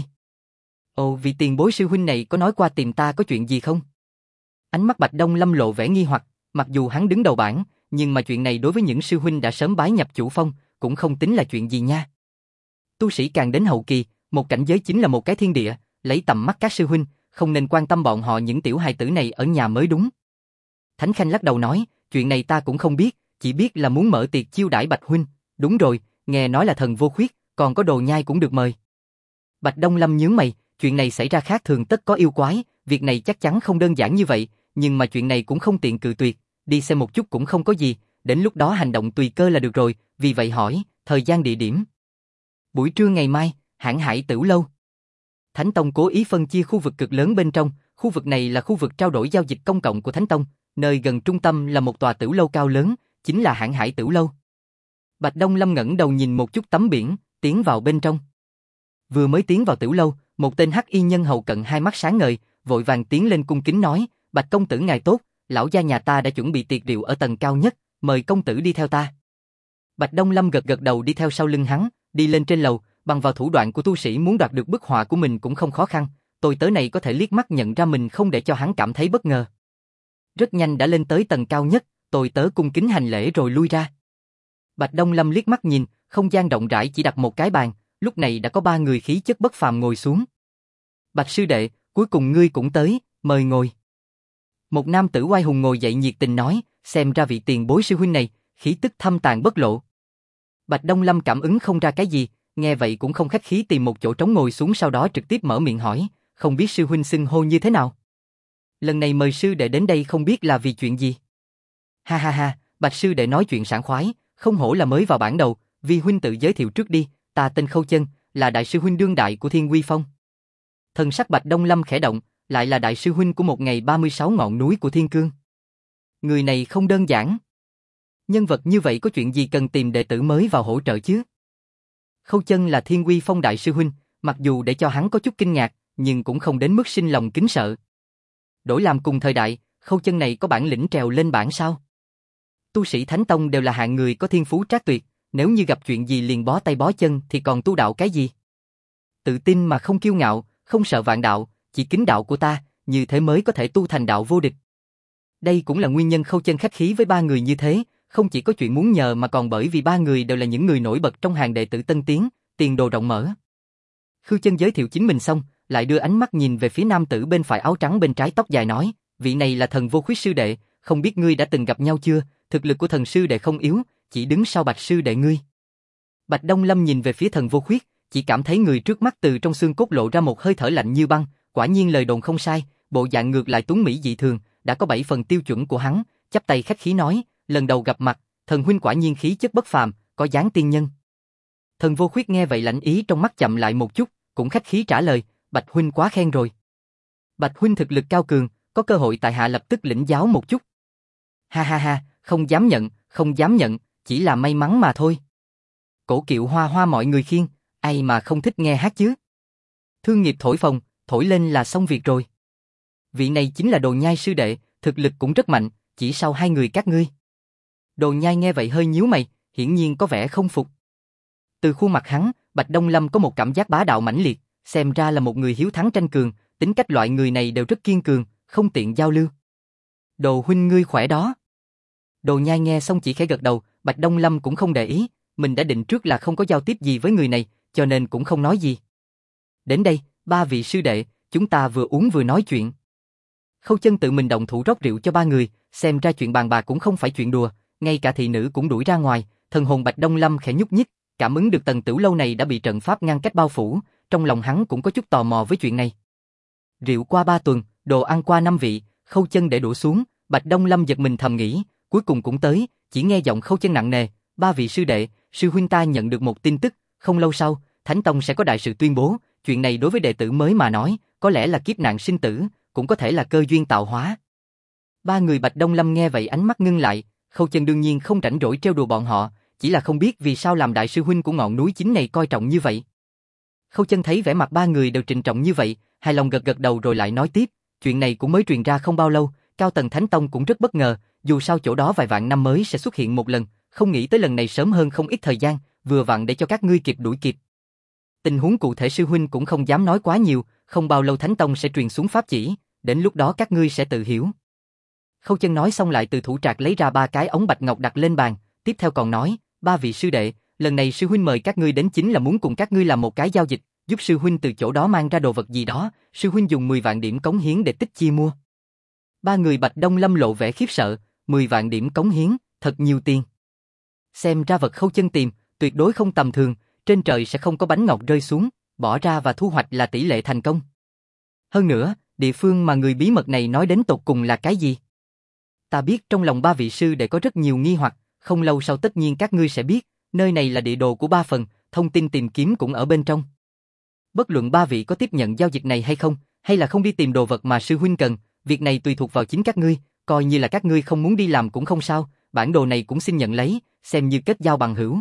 Ồ, vị tiền bối sư huynh này có nói qua tìm ta có chuyện gì không? Ánh mắt Bạch Đông Lâm lộ vẻ nghi hoặc, mặc dù hắn đứng đầu bảng, nhưng mà chuyện này đối với những sư huynh đã sớm bái nhập chủ phong, cũng không tính là chuyện gì nha. Tu sĩ càng đến hậu kỳ, một cảnh giới chính là một cái thiên địa, lấy tầm mắt các sư huynh, không nên quan tâm bọn họ những tiểu hài tử này ở nhà mới đúng. Thánh Khanh lắc đầu nói, chuyện này ta cũng không biết, chỉ biết là muốn mở tiệc chiêu đãi Bạch huynh, đúng rồi, nghe nói là thần vô khuyết, còn có đồ nhai cũng được mời. Bạch Đông Lâm nhướng mày, chuyện này xảy ra khác thường tất có yêu quái, việc này chắc chắn không đơn giản như vậy, nhưng mà chuyện này cũng không tiện cự tuyệt, đi xem một chút cũng không có gì, đến lúc đó hành động tùy cơ là được rồi, vì vậy hỏi, thời gian địa điểm. Buổi trưa ngày mai, Hãn Hải Tửu Lâu. Thánh Tông cố ý phân chia khu vực cực lớn bên trong, khu vực này là khu vực trao đổi giao dịch công cộng của Thánh Tông, nơi gần trung tâm là một tòa tửu lâu cao lớn, chính là Hãn Hải Tửu Lâu. Bạch Đông Lâm ngẩng đầu nhìn một chút tấm biển, tiến vào bên trong. Vừa mới tiến vào tửu lâu, một tên hắc y nhân hầu cận hai mắt sáng ngời, vội vàng tiến lên cung kính nói, Bạch công tử ngài tốt, lão gia nhà ta đã chuẩn bị tiệc rượu ở tầng cao nhất, mời công tử đi theo ta. Bạch Đông Lâm gật gật đầu đi theo sau lưng hắn, đi lên trên lầu, bằng vào thủ đoạn của tu sĩ muốn đoạt được bức họa của mình cũng không khó khăn, tôi tớ này có thể liếc mắt nhận ra mình không để cho hắn cảm thấy bất ngờ. Rất nhanh đã lên tới tầng cao nhất, tôi tớ cung kính hành lễ rồi lui ra. Bạch Đông Lâm liếc mắt nhìn, không gian rộng rãi chỉ đặt một cái bàn, lúc này đã có 3 người khí chất bất phàm ngồi xuống. Bạch sư đệ, cuối cùng ngươi cũng tới, mời ngồi. Một nam tử oai hùng ngồi dậy nhiệt tình nói, xem ra vị tiền bối sư huynh này, khí tức thâm tàng bất lộ. Bạch Đông Lâm cảm ứng không ra cái gì, nghe vậy cũng không khách khí tìm một chỗ trống ngồi xuống sau đó trực tiếp mở miệng hỏi, không biết sư huynh xưng hô như thế nào? Lần này mời sư đệ đến đây không biết là vì chuyện gì? Ha ha ha, Bạch sư đệ nói chuyện sảng khoái, không hổ là mới vào bản đầu, vì huynh tự giới thiệu trước đi, ta tên Khâu Chân, là đại sư huynh đương đại của Thiên Quy Phong. Thần sắc Bạch Đông Lâm khẽ động, lại là đại sư huynh của một ngày 36 ngọn núi của Thiên Cương. Người này không đơn giản. Nhân vật như vậy có chuyện gì cần tìm đệ tử mới vào hỗ trợ chứ? Khâu Chân là Thiên Quy Phong đại sư huynh, mặc dù để cho hắn có chút kinh ngạc, nhưng cũng không đến mức sinh lòng kính sợ. Đổi làm cùng thời đại, Khâu Chân này có bản lĩnh trèo lên bảng sao? Tu sĩ Thánh Tông đều là hạng người có thiên phú trác tuyệt, nếu như gặp chuyện gì liền bó tay bó chân thì còn tu đạo cái gì? Tự tin mà không kiêu ngạo, không sợ vạn đạo, chỉ kính đạo của ta, như thế mới có thể tu thành đạo vô địch. Đây cũng là nguyên nhân Khâu Chân khách khí với 3 người như thế, không chỉ có chuyện muốn nhờ mà còn bởi vì 3 người đều là những người nổi bật trong hàng đệ tử tân tiến, tiền đồ rộng mở. Khưu Chân giới thiệu chính mình xong, lại đưa ánh mắt nhìn về phía nam tử bên phải áo trắng bên trái tóc dài nói, vị này là Thần Vô Khuyết sư đệ, không biết ngươi đã từng gặp nhau chưa, thực lực của Thần sư đệ không yếu, chỉ đứng sau Bạch sư đệ ngươi. Bạch Đông Lâm nhìn về phía Thần Vô Khuyết, chỉ cảm thấy người trước mắt từ trong xương cốt lộ ra một hơi thở lạnh như băng, quả nhiên lời đồn không sai, bộ dạng ngược lại tuấn mỹ dị thường, đã có 7 phần tiêu chuẩn của hắn, chắp tay khách khí nói, lần đầu gặp mặt, thần huynh quả nhiên khí chất bất phàm, có dáng tiên nhân. Thần Vô Khuyết nghe vậy lạnh ý trong mắt chậm lại một chút, cũng khách khí trả lời, Bạch huynh quá khen rồi. Bạch huynh thực lực cao cường, có cơ hội tại hạ lập tức lĩnh giáo một chút. Ha ha ha, không dám nhận, không dám nhận, chỉ là may mắn mà thôi. Cổ Kiệu Hoa Hoa mọi người khiêng, ai mà không thích nghe hát chứ. Thương nghiệp thổi phồng, thổi lên là xong việc rồi. Vị này chính là Đồ Nhai sư đệ, thực lực cũng rất mạnh, chỉ sau hai người các ngươi. Đồ Nhai nghe vậy hơi nhíu mày, hiển nhiên có vẻ không phục. Từ khuôn mặt hắn, Bạch Đông Lâm có một cảm giác bá đạo mãnh liệt, xem ra là một người hiếu thắng tranh cường, tính cách loại người này đều rất kiên cường, không tiện giao lưu. Đồ huynh ngươi khỏe đó. Đồ Nhai nghe xong chỉ khẽ gật đầu, Bạch Đông Lâm cũng không để ý, mình đã định trước là không có giao tiếp gì với người này, cho nên cũng không nói gì. Đến đây, ba vị sư đệ, chúng ta vừa uống vừa nói chuyện. Khâu Chân tự mình động thủ rót rượu cho ba người, xem ra chuyện bàn bạc cũng không phải chuyện đùa, ngay cả thị nữ cũng đuổi ra ngoài, thần hồn Bạch Đông Lâm khẽ nhúc nhích, cảm ứng được tầng tửu lâu này đã bị trận pháp ngăn cách bao phủ, trong lòng hắn cũng có chút tò mò với chuyện này. Rượu qua 3 tuần, đồ ăn qua 5 vị, Khâu Chân để đũa xuống, Bạch Đông Lâm giật mình thầm nghĩ, cuối cùng cũng tới, chỉ nghe giọng Khâu Chân nặng nề, ba vị sư đệ, sư huynh ta nhận được một tin tức, không lâu sau, Thánh Tông sẽ có đại sự tuyên bố, chuyện này đối với đệ tử mới mà nói, có lẽ là kiếp nạn sinh tử, cũng có thể là cơ duyên tạo hóa. Ba người Bạch Đông Lâm nghe vậy ánh mắt ngưng lại, Khâu Chân đương nhiên không rảnh rỗi trêu đùa bọn họ, chỉ là không biết vì sao làm đại sư huynh của ngọn núi chính này coi trọng như vậy. Khâu Chân thấy vẻ mặt ba người đều trịnh trọng như vậy, hài lòng gật gật đầu rồi lại nói tiếp, chuyện này cũng mới truyền ra không bao lâu, cao tầng Thánh Tông cũng rất bất ngờ, dù sao chỗ đó vài vạn năm mới sẽ xuất hiện một lần, không nghĩ tới lần này sớm hơn không ít thời gian, vừa vặn để cho các ngươi kịp đuổi kịp. Tình huống cụ thể sư huynh cũng không dám nói quá nhiều, không bao lâu Thánh Tông sẽ truyền xuống pháp chỉ, đến lúc đó các ngươi sẽ tự hiểu. Khâu Chân nói xong lại từ thủ trạc lấy ra 3 cái ống bạch ngọc đặt lên bàn, tiếp theo còn nói, ba vị sư đệ, lần này sư huynh mời các ngươi đến chính là muốn cùng các ngươi làm một cái giao dịch, giúp sư huynh từ chỗ đó mang ra đồ vật gì đó, sư huynh dùng 10 vạn điểm cống hiến để tích chia mua. Ba người Bạch Đông Lâm lộ vẻ khiếp sợ, 10 vạn điểm cống hiến, thật nhiều tiền. Xem ra vật Khâu Chân tìm, tuyệt đối không tầm thường, trên trời sẽ không có bánh ngọc rơi xuống, bỏ ra và thu hoạch là tỷ lệ thành công. Hơn nữa, địa phương mà người bí mật này nói đến tột cùng là cái gì? Ta biết trong lòng ba vị sư đệ có rất nhiều nghi hoặc, không lâu sau tất nhiên các ngươi sẽ biết, nơi này là địa đồ của 3 phần, thông tin tìm kiếm cũng ở bên trong. Bất luận ba vị có tiếp nhận giao dịch này hay không, hay là không đi tìm đồ vật mà sư huynh cần, việc này tùy thuộc vào chính các ngươi, coi như là các ngươi không muốn đi làm cũng không sao, bản đồ này cũng xin nhận lấy, xem như kết giao bằng hữu.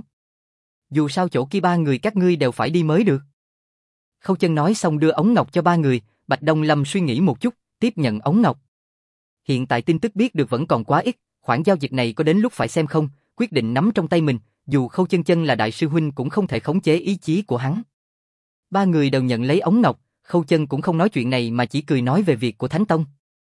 Dù sao chỗ kia ba người các ngươi đều phải đi mới được. Khâu Chân nói xong đưa ống ngọc cho ba người, Bạch Đông Lâm suy nghĩ một chút, tiếp nhận ống ngọc. Hiện tại tin tức biết được vẫn còn quá ít, khoản giao dịch này có đến lúc phải xem không, quyết định nắm trong tay mình, dù Khâu Chân là đại sư huynh cũng không thể khống chế ý chí của hắn. Ba người đều nhận lấy ống ngọc, Khâu Chân cũng không nói chuyện này mà chỉ cười nói về việc của Thánh Tông.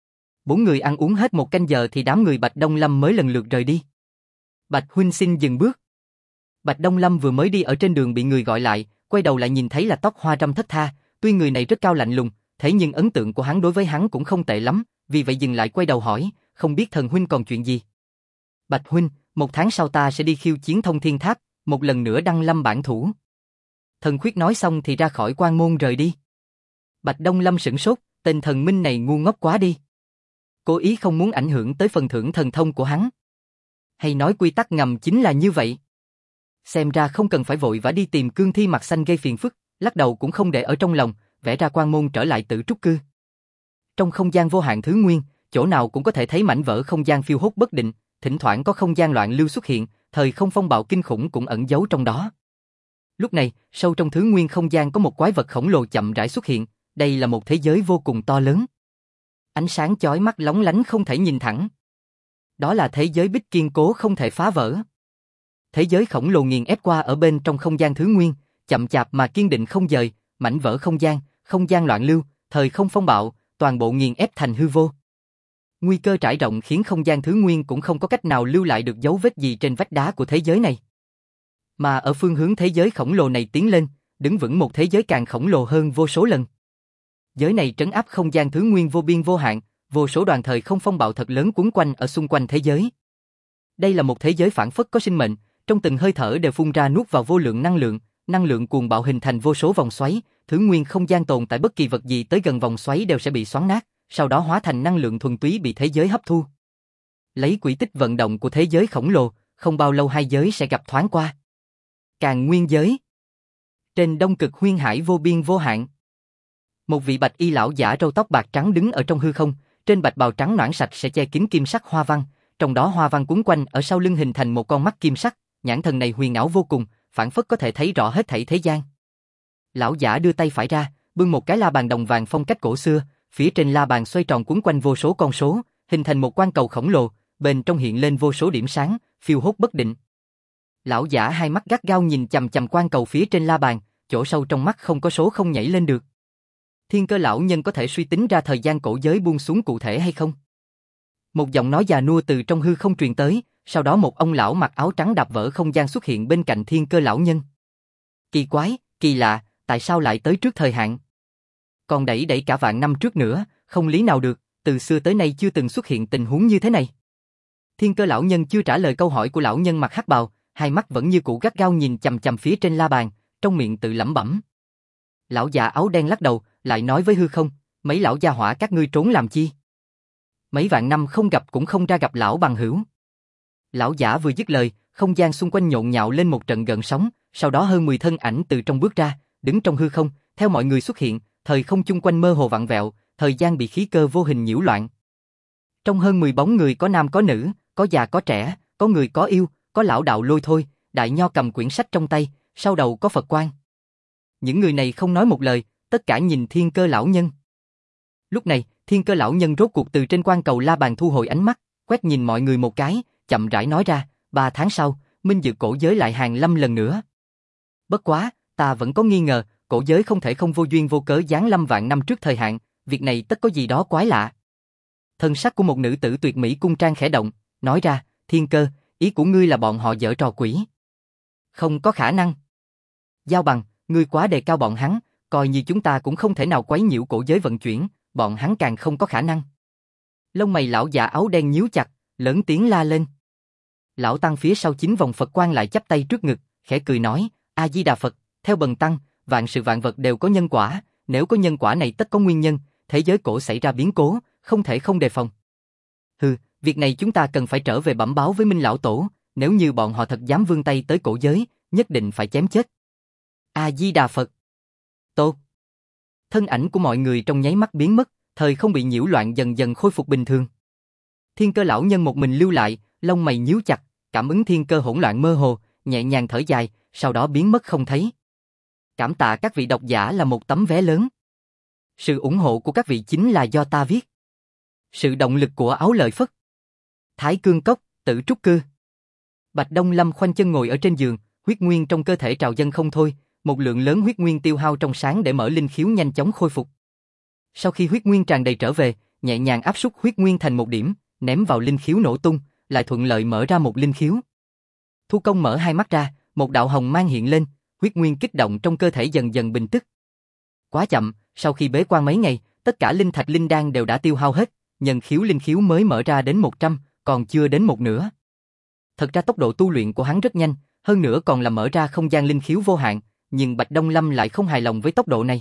4 người ăn uống hết 1 canh giờ thì đám người Bạch Đông Lâm mới lần lượt rời đi. Bạch huynh xin dừng bước. Bạch Đông Lâm vừa mới đi ở trên đường bị người gọi lại, quay đầu lại nhìn thấy là Tóc Hoa Râm Thất Tha, tuy người này rất cao lạnh lùng, thế nhưng ấn tượng của hắn đối với hắn cũng không tệ lắm, vì vậy dừng lại quay đầu hỏi, không biết thần huynh còn chuyện gì. Bạch huynh, 1 tháng sau ta sẽ đi khiêu chiến Thông Thiên Tháp, một lần nữa đăng lâm bản thủ. Thần Khuyết nói xong thì ra khỏi quan môn rời đi. Bạch Đông Lâm sửng sốt, tên thần minh này ngu ngốc quá đi. Cố ý không muốn ảnh hưởng tới phần thưởng thần thông của hắn. Hay nói quy tắc ngầm chính là như vậy. Xem ra không cần phải vội vã đi tìm cương thi mặt xanh gây phiền phức, lắc đầu cũng không để ở trong lòng, vẽ ra quan môn trở lại Tử Trúc Cư. Trong không gian vô hạn thứ nguyên, chỗ nào cũng có thể thấy mảnh vỡ không gian phiêu hốt bất định, thỉnh thoảng có không gian loạn lưu xuất hiện, thời không phong bạo kinh khủng cũng ẩn giấu trong đó. Lúc này, sâu trong thứ nguyên không gian có một quái vật khổng lồ chậm rãi xuất hiện, đây là một thế giới vô cùng to lớn. Ánh sáng chói mắt lóng lánh không thể nhìn thẳng. Đó là thế giới bích kiên cố không thể phá vỡ. Thế giới khổng lồ nghiền ép qua ở bên trong không gian thứ nguyên, chậm chạp mà kiên định không dời, mảnh vỡ không gian loạn lưu, thời không phong bạo, toàn bộ nghiền ép thành hư vô. Nguy cơ trải rộng khiến không gian thứ nguyên cũng không có cách nào lưu lại được dấu vết gì trên vách đá của thế giới này. Mà ở phương hướng thế giới khổng lồ này tiến lên, đứng vững một thế giới càng khổng lồ hơn vô số lần. Giới này trấn áp không gian thứ nguyên vô biên vô hạn, vô số đoàn thời không phong bạo thật lớn quấn quanh ở xung quanh thế giới. Đây là một thế giới phảng phất có sinh mệnh, trong từng hơi thở đều phun ra nuốt vào vô lượng năng lượng cuồng bạo hình thành vô số vòng xoáy, thứ nguyên không gian tồn tại bất kỳ vật gì tới gần vòng xoáy đều sẽ bị xoắn nát, sau đó hóa thành năng lượng thuần túy bị thế giới hấp thu. Lấy quỹ tích vận động của thế giới khổng lồ, không bao lâu hai giới sẽ gặp thoáng qua. Càn nguyên giới. Trên đông cực huyên hải vô biên vô hạn. Một vị bạch y lão giả râu tóc bạc trắng đứng ở trong hư không, trên bạch bào trắng nõn sạch sẽ che kín kim sắc hoa văn, trong đó hoa văn quấn quanh ở sau lưng hình thành một con mắt kim sắc, nhãn thần này huyền ảo vô cùng, phảng phất có thể thấy rõ hết thảy thế gian. Lão giả đưa tay phải ra, bưng một cái la bàn đồng vàng phong cách cổ xưa, phía trên la bàn xoay tròn quấn quanh vô số con số, hình thành một quan cầu khổng lồ, bên trong hiện lên vô số điểm sáng, phiêu hốt bất định. Lão giả hai mắt gắt gao nhìn chằm chằm quan cầu phía trên la bàn, chỗ sâu trong mắt không có số không nhảy lên được. Thiên Cơ lão nhân có thể suy tính ra thời gian cổ giới buông xuống cụ thể hay không? Một giọng nói già nua từ trong hư không truyền tới, sau đó một ông lão mặc áo trắng đạp vỡ không gian xuất hiện bên cạnh Thiên Cơ lão nhân. Kỳ quái, kỳ lạ, tại sao lại tới trước thời hạn? Còn đẩy cả vạn năm trước nữa, không lý nào được, từ xưa tới nay chưa từng xuất hiện tình huống như thế này. Thiên Cơ lão nhân chưa trả lời câu hỏi của lão nhân mặc hắc bào, hai mắt vẫn như cũ gắt gao nhìn chằm chằm phía trên la bàn, trong miệng tự lẩm bẩm. Lão già áo đen lắc đầu, lại nói với hư không, mấy lão gia hỏa các ngươi trốn làm chi? Mấy vạn năm không gặp cũng không ra gặp lão bằng hữu. Lão giả vừa dứt lời, không gian xung quanh nhộn nhạo lên một trận gợn sóng, sau đó hơn 10 thân ảnh từ trong bước ra, đứng trong hư không, theo mọi người xuất hiện, thời không chung quanh mơ hồ vặn vẹo, thời gian bị khí cơ vô hình nhiễu loạn. Trong hơn 10 bóng người có nam có nữ, có già có trẻ, có người có yêu, có lão đạo lôi thôi, đại nho cầm quyển sách trong tay, sau đầu có Phật quan. Những người này không nói một lời, tất cả nhìn Thiên Cơ lão nhân. Lúc này, Thiên Cơ lão nhân rốt cuộc từ trên quan cầu la bàn thu hồi ánh mắt, quét nhìn mọi người một cái, chậm rãi nói ra, 3 tháng sau, Minh Dược cổ giới lại hàng lâm lần nữa. Bất quá, ta vẫn có nghi ngờ, cổ giới không thể không vô duyên vô cớ giáng lâm vạn năm trước thời hạn, việc này tất có gì đó quái lạ. Thân sắc của một nữ tử tuyệt mỹ cung trang khẽ động, nói ra, Thiên Cơ, ý của ngươi là bọn họ giở trò quỷ. Không có khả năng. Giao Bằng, ngươi quá đề cao bọn hắn, coi như chúng ta cũng không thể nào quấy nhiễu cổ giới vận chuyển, bọn hắn càng không có khả năng. Lông mày lão già áo đen nhíu chặt, lớn tiếng la lên. Lão tăng phía sau 9 vòng Phật quan lại chắp tay trước ngực, khẽ cười nói, A Di Đà Phật, theo bần tăng, vạn sự vạn vật đều có nhân quả, nếu có nhân quả này tất có nguyên nhân, thế giới cổ xảy ra biến cố, không thể không đề phòng. Hừ, việc này chúng ta cần phải trở về bẩm báo với Minh lão tổ, nếu như bọn họ thật dám vươn tay tới cổ giới, nhất định phải chém chết. A Di Đà Phật. Tốt. Thân ảnh của mọi người trong nháy mắt biến mất, thời không bị nhiễu loạn dần dần khôi phục bình thường. Thiên Cơ lão nhân một mình lưu lại, lông mày nhíu chặt, cảm ứng thiên cơ hỗn loạn mơ hồ, nhẹ nhàng thở dài, sau đó biến mất không thấy. Cảm tạ các vị độc giả là một tấm vé lớn. Sự ủng hộ của các vị chính là do ta viết. Sự động lực của Áo Lợi Phất. Thái Cương Cốc, Tử Trúc Cư. Bạch Đông Lâm khoanh chân ngồi ở trên giường, huyết nguyên trong cơ thể trào dâng không thôi, một lượng lớn huyết nguyên tiêu hao trong sáng để mở linh khiếu nhanh chóng khôi phục. Sau khi huyết nguyên tràn đầy trở về, nhẹ nhàng áp suất huyết nguyên thành một điểm, ném vào linh khiếu nổ tung, lại thuận lợi mở ra một linh khiếu. Thu Công mở hai mắt ra, một đạo hồng mang hiện lên, huyết nguyên kích động trong cơ thể dần dần bình tức. Quá chậm, sau khi bế quan mấy ngày, tất cả linh thạch linh đan đều đã tiêu hao hết, nhân khiếu linh khiếu mới mở ra đến 100, còn chưa đến một nửa. Thật ra tốc độ tu luyện của hắn rất nhanh, hơn nữa còn là mở ra không gian linh khiếu vô hạn, nhưng Bạch Đông Lâm lại không hài lòng với tốc độ này.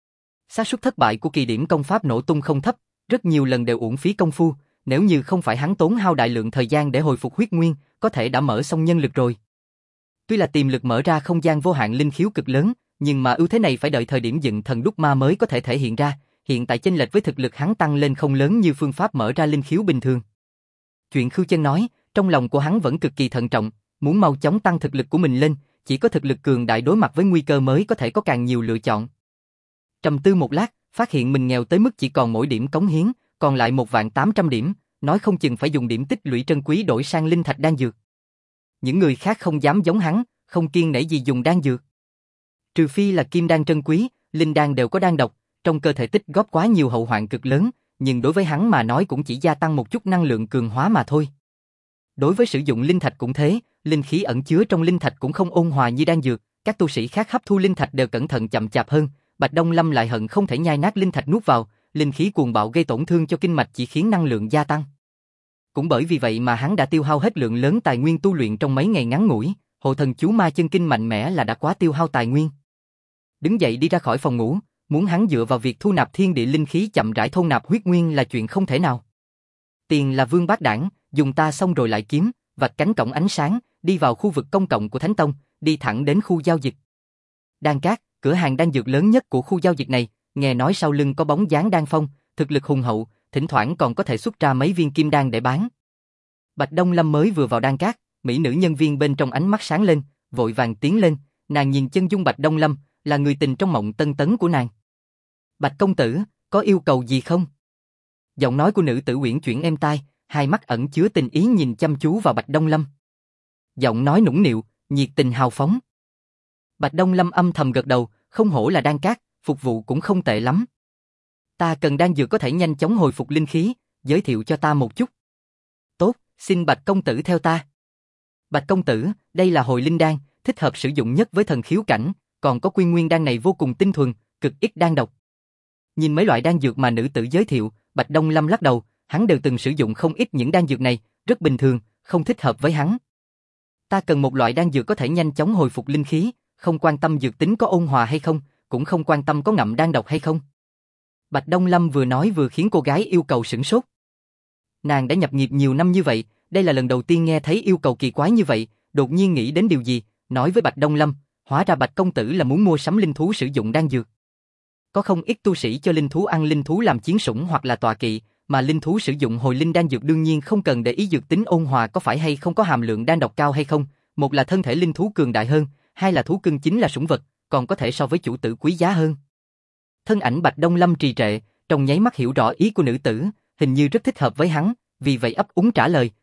Xác suất thất bại của kỳ điểm công pháp nổ tung không thấp, rất nhiều lần đều uổng phí công phu, nếu như không phải hắn tốn hao đại lượng thời gian để hồi phục huyết nguyên, có thể đã mở xong nhân lực rồi. Tuy là tiềm lực mở ra không gian vô hạn linh khiếu cực lớn, nhưng mà ưu thế này phải đợi thời điểm dựng thần đúc ma mới có thể thể hiện ra, hiện tại chênh lệch với thực lực hắn tăng lên không lớn như phương pháp mở ra linh khiếu bình thường. Chuyện Khưu Chân nói, trong lòng của hắn vẫn cực kỳ thận trọng, muốn mau chóng tăng thực lực của mình lên, chỉ có thực lực cường đại đối mặt với nguy cơ mới có thể có càng nhiều lựa chọn. Trầm tư một lát, phát hiện mình nghèo tới mức chỉ còn mỗi điểm cống hiến, còn lại 1.800 điểm, nói không chừng phải dùng điểm tích lũy trân quý đổi sang linh thạch đan dược. Những người khác không dám giống hắn, không kiêng nể gì dùng đan dược. Trừ phi là kim đan trân quý, linh đan đều có đan độc, trong cơ thể tích góp quá nhiều hậu hoạn cực lớn, nhưng đối với hắn mà nói cũng chỉ gia tăng một chút năng lượng cường hóa mà thôi. Đối với sử dụng linh thạch cũng thế, linh khí ẩn chứa trong linh thạch cũng không ôn hòa như đan dược, Các tu sĩ khác hấp thu linh thạch đều cẩn thận chậm chạp hơn, Bạch Đông Lâm lại hận không thể nhai nát linh thạch nuốt vào, linh khí cuồng bạo gây tổn thương cho kinh mạch chỉ khiến năng lượng gia tăng. Cũng bởi vì vậy mà hắn đã tiêu hao hết lượng lớn tài nguyên tu luyện trong mấy ngày ngắn ngủi, hộ thần chú ma chân kinh mạnh mẽ là đã quá tiêu hao tài nguyên. Đứng dậy đi ra khỏi phòng ngủ, muốn hắn dựa vào việc thu nạp thiên địa linh khí chậm rãi thôn nạp huyết nguyên là chuyện không thể nào. Tiền là vương bát đảng, dùng ta xong rồi lại kiếm, vạch cánh cổng ánh sáng, đi vào khu vực công cộng của Thánh Tông, đi thẳng đến khu giao dịch. Đan Cát, cửa hàng đan dược lớn nhất của khu giao dịch này, nghe nói sau lưng có bóng dáng Đan Phong, thực lực hùng hậu, thỉnh thoảng còn có thể xuất ra mấy viên kim đan để bán. Bạch Đông Lâm mới vừa vào Đan Cát, mỹ nữ nhân viên bên trong ánh mắt sáng lên, vội vàng tiến lên, nàng nhìn chân dung Bạch Đông Lâm, là người tình trong mộng tân tấn của nàng. Bạch công tử, có yêu cầu gì không? Giọng nói của nữ tử uyển chuyển êm tai, hai mắt ẩn chứa tình ý nhìn chăm chú vào Bạch Đông Lâm. Giọng nói nũng nịu, nhiệt tình hào phóng. Bạch Đông Lâm âm thầm gật đầu, không hổ là Đan Cát, phục vụ cũng không tệ lắm. Ta cần đan dược có thể nhanh chóng hồi phục linh khí, giới thiệu cho ta một chút. Tốt, xin Bạch công tử theo ta. Bạch công tử, đây là hồi linh đan, thích hợp sử dụng nhất với thần khiếu cảnh, còn có quy nguyên đan này vô cùng tinh thuần, cực ít đan độc. Nhìn mấy loại đan dược mà nữ tử giới thiệu, Bạch Đông Lâm lắc đầu, hắn đều từng sử dụng không ít những đan dược này, rất bình thường, không thích hợp với hắn. Ta cần một loại đan dược có thể nhanh chóng hồi phục linh khí, không quan tâm dược tính có ôn hòa hay không, cũng không quan tâm có ngậm đan độc hay không. Bạch Đông Lâm vừa nói vừa khiến cô gái yêu cầu sửng sốt. Nàng đã nhập nghiệp nhiều năm như vậy, đây là lần đầu tiên nghe thấy yêu cầu kỳ quái như vậy, đột nhiên nghĩ đến điều gì, nói với Bạch Đông Lâm, hóa ra Bạch công tử là muốn mua sắm linh thú sử dụng đan dược. Có không ít tu sĩ cho linh thú ăn linh thú làm chiến sủng hoặc là tọa kỵ, mà linh thú sử dụng hồi linh đan dược đương nhiên không cần để ý dược tính ôn hòa có phải hay không có hàm lượng đan độc cao hay không, một là thân thể linh thú cường đại hơn, hai là thú cưng chính là sủng vật, còn có thể so với chủ tử quý giá hơn. Thân ảnh Bạch Đông Lâm trì trệ, trong nháy mắt hiểu rõ ý của nữ tử, hình như rất thích hợp với hắn, vì vậy ấp úng trả lời,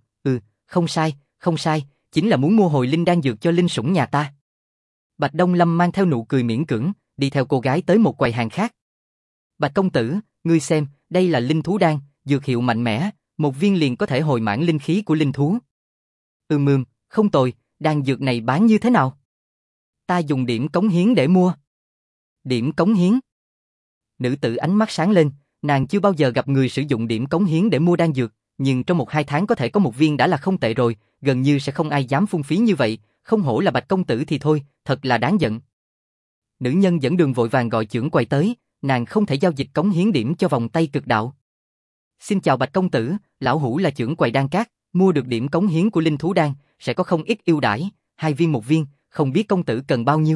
không sai, chính là muốn mua hồi linh đan dược cho linh sủng nhà ta. Bạch Đông Lâm mang theo nụ cười miễn cưỡng, đi theo cô gái tới một quầy hàng khác. Bạch công tử, ngươi xem, đây là linh thú đan, dược hiệu mạnh mẽ, một viên liền có thể hồi mãn linh khí của linh thú. Không tồi, đan dược này bán như thế nào? Ta dùng điểm cống hiến để mua. Điểm cống hiến? Nữ tử ánh mắt sáng lên, nàng chưa bao giờ gặp người sử dụng điểm cống hiến để mua đan dược, nhưng trong 1-2 tháng có thể có một viên đã là không tệ rồi, gần như sẽ không ai dám phung phí như vậy, không hổ là Bạch công tử thì thôi, thật là đáng giận. Nữ nhân dẫn đường vội vàng gọi chưởng quầy tới, nàng không thể giao dịch cống hiến điểm cho vòng tay cực đạo. Xin chào Bạch công tử, lão hủ là chưởng quầy Đan Cát, mua được điểm cống hiến của linh thú đan, sẽ có không ít ưu đãi, 2 viên 1 viên, không biết công tử cần bao nhiêu?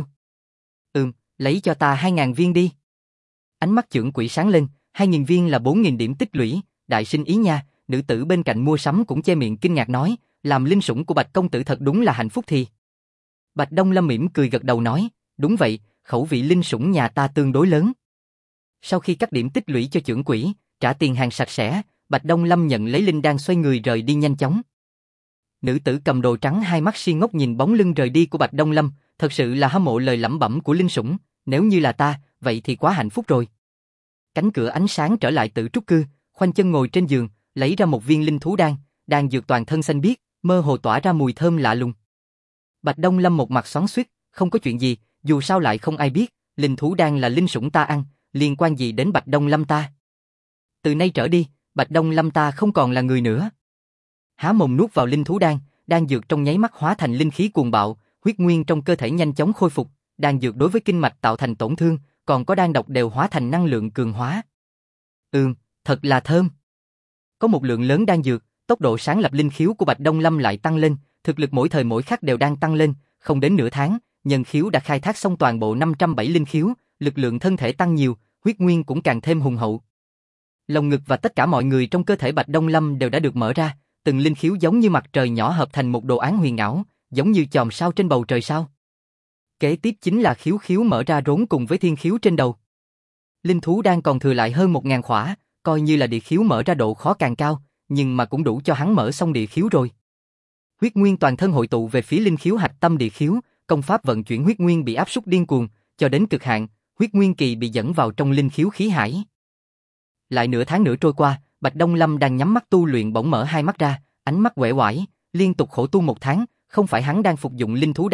Lấy cho ta 2.000 viên đi. Ánh mắt chưởng quỷ sáng lên, 2.000 viên là 4.000 điểm tích lũy, đại sinh ý nha. Nữ tử bên cạnh mua sắm cũng che miệng kinh ngạc nói, làm linh sủng của Bạch công tử thật đúng là hạnh phúc thì. Bạch Đông Lâm mỉm cười gật đầu nói, đúng vậy, khẩu vị linh sủng nhà ta tương đối lớn. Sau khi cắt điểm tích lũy cho chưởng quỷ, trả tiền hàng sạch sẽ, Bạch Đông Lâm nhận lấy linh đan xoay người rời đi nhanh chóng. Nữ tử cầm đồ trắng hai mắt si ngốc nhìn bóng lưng rời đi của Bạch Đông Lâm, thật sự là hâm mộ lời lẩm bẩm của linh sủng, nếu như là ta, vậy thì quá hạnh phúc rồi. Cánh cửa ánh sáng trở lại Tử Trúc Cư, khoanh chân ngồi trên giường, lấy ra một viên linh thú đan, đan dược toàn thân xanh biếc, mơ hồ tỏa ra mùi thơm lạ lùng. Bạch Đông Lâm một mặt xoắn xuýt, không có chuyện gì, dù sao lại không ai biết, linh thú đan là linh sủng ta ăn, liên quan gì đến Bạch Đông Lâm ta? Từ nay trở đi, Bạch Đông Lâm ta không còn là người nữa. Há mồm nuốt vào linh thú đan, đan dược trong nháy mắt hóa thành linh khí cuồng bạo, huyết nguyên trong cơ thể nhanh chóng khôi phục, đan dược đối với kinh mạch tạo thành tổn thương, còn có đan độc đều hóa thành năng lượng cường hóa. Thật là thơm. Có một lượng lớn đan dược, tốc độ sáng lập linh khiếu của Bạch Đông Lâm lại tăng lên, thực lực mỗi thời mỗi khắc đều đang tăng lên, không đến nửa tháng, nhân khiếu đã khai thác xong toàn bộ 507 linh khiếu, lực lượng thân thể tăng nhiều, huyết nguyên cũng càng thêm hùng hậu. Lồng ngực và tất cả mọi người trong cơ thể Bạch Đông Lâm đều đã được mở ra, từng linh khiếu giống như mặt trời nhỏ hợp thành một đồ án huyền ảo, giống như chòm sao trên bầu trời sao. Kế tiếp chính là khiếu khiếu mở ra rốn cùng với thiên khiếu trên đầu. Linh thú đang còn thừa lại hơn 1.000 khỏa, coi như là địa khiếu mở ra độ khó càng cao, nhưng mà cũng đủ cho hắn mở xong địa khiếu rồi. Huyết nguyên toàn thân hội tụ về phía linh khiếu hạch tâm địa khiếu, công pháp vận chuyển huyết nguyên bị áp suất điên cuồng, cho đến cực hạn, huyết nguyên kỳ bị dẫn vào trong linh khiếu khí hải. Lại nửa tháng nữa trôi qua, Bạch Đông Lâm đang nhắm mắt tu luyện bỗng mở hai mắt ra, ánh mắt uể oải, liên tục khổ tu 1 tháng, không phải hắn đang phục dụng linh thú đan,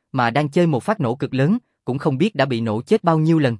mà đang chơi một phát nổ cực lớn, cũng không biết đã bị nổ chết bao nhiêu lần.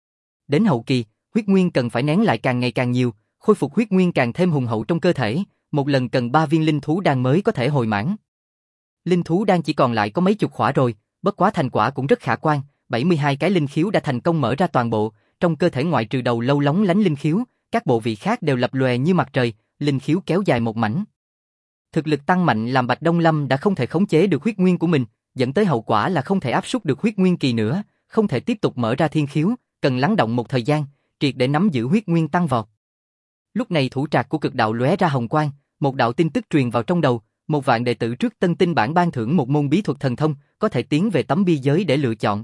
Đến hậu kỳ, huyết nguyên cần phải nén lại càng ngày càng nhiều, khôi phục huyết nguyên càng thêm hùng hậu trong cơ thể, một lần cần 3 viên linh thú đan mới có thể hồi mãn. Linh thú đan chỉ còn lại có mấy chục khỏa rồi, bất quá thành quả cũng rất khả quan, 72 cái linh khiếu đã thành công mở ra toàn bộ, trong cơ thể ngoại trừ đầu lâu lóng lánh linh khiếu, các bộ vị khác đều lập lòe như mặt trời, linh khiếu kéo dài một mảnh. Thực lực tăng mạnh làm Bạch Đông Lâm đã không thể khống chế được huyết nguyên của mình, dẫn tới hậu quả là không thể áp súc được huyết nguyên kỳ nữa, không thể tiếp tục mở ra thiên khiếu, cần lắng động một thời gian, triệt để nắm giữ huyết nguyên tăng vọt. Lúc này thủ trạc của cực đạo lóe ra hồng quang, một đạo tin tức truyền vào trong đầu, 1.000 đệ tử trước tân tinh bản ban thưởng một môn bí thuật thần thông, có thể tiến về tấm bi giới để lựa chọn.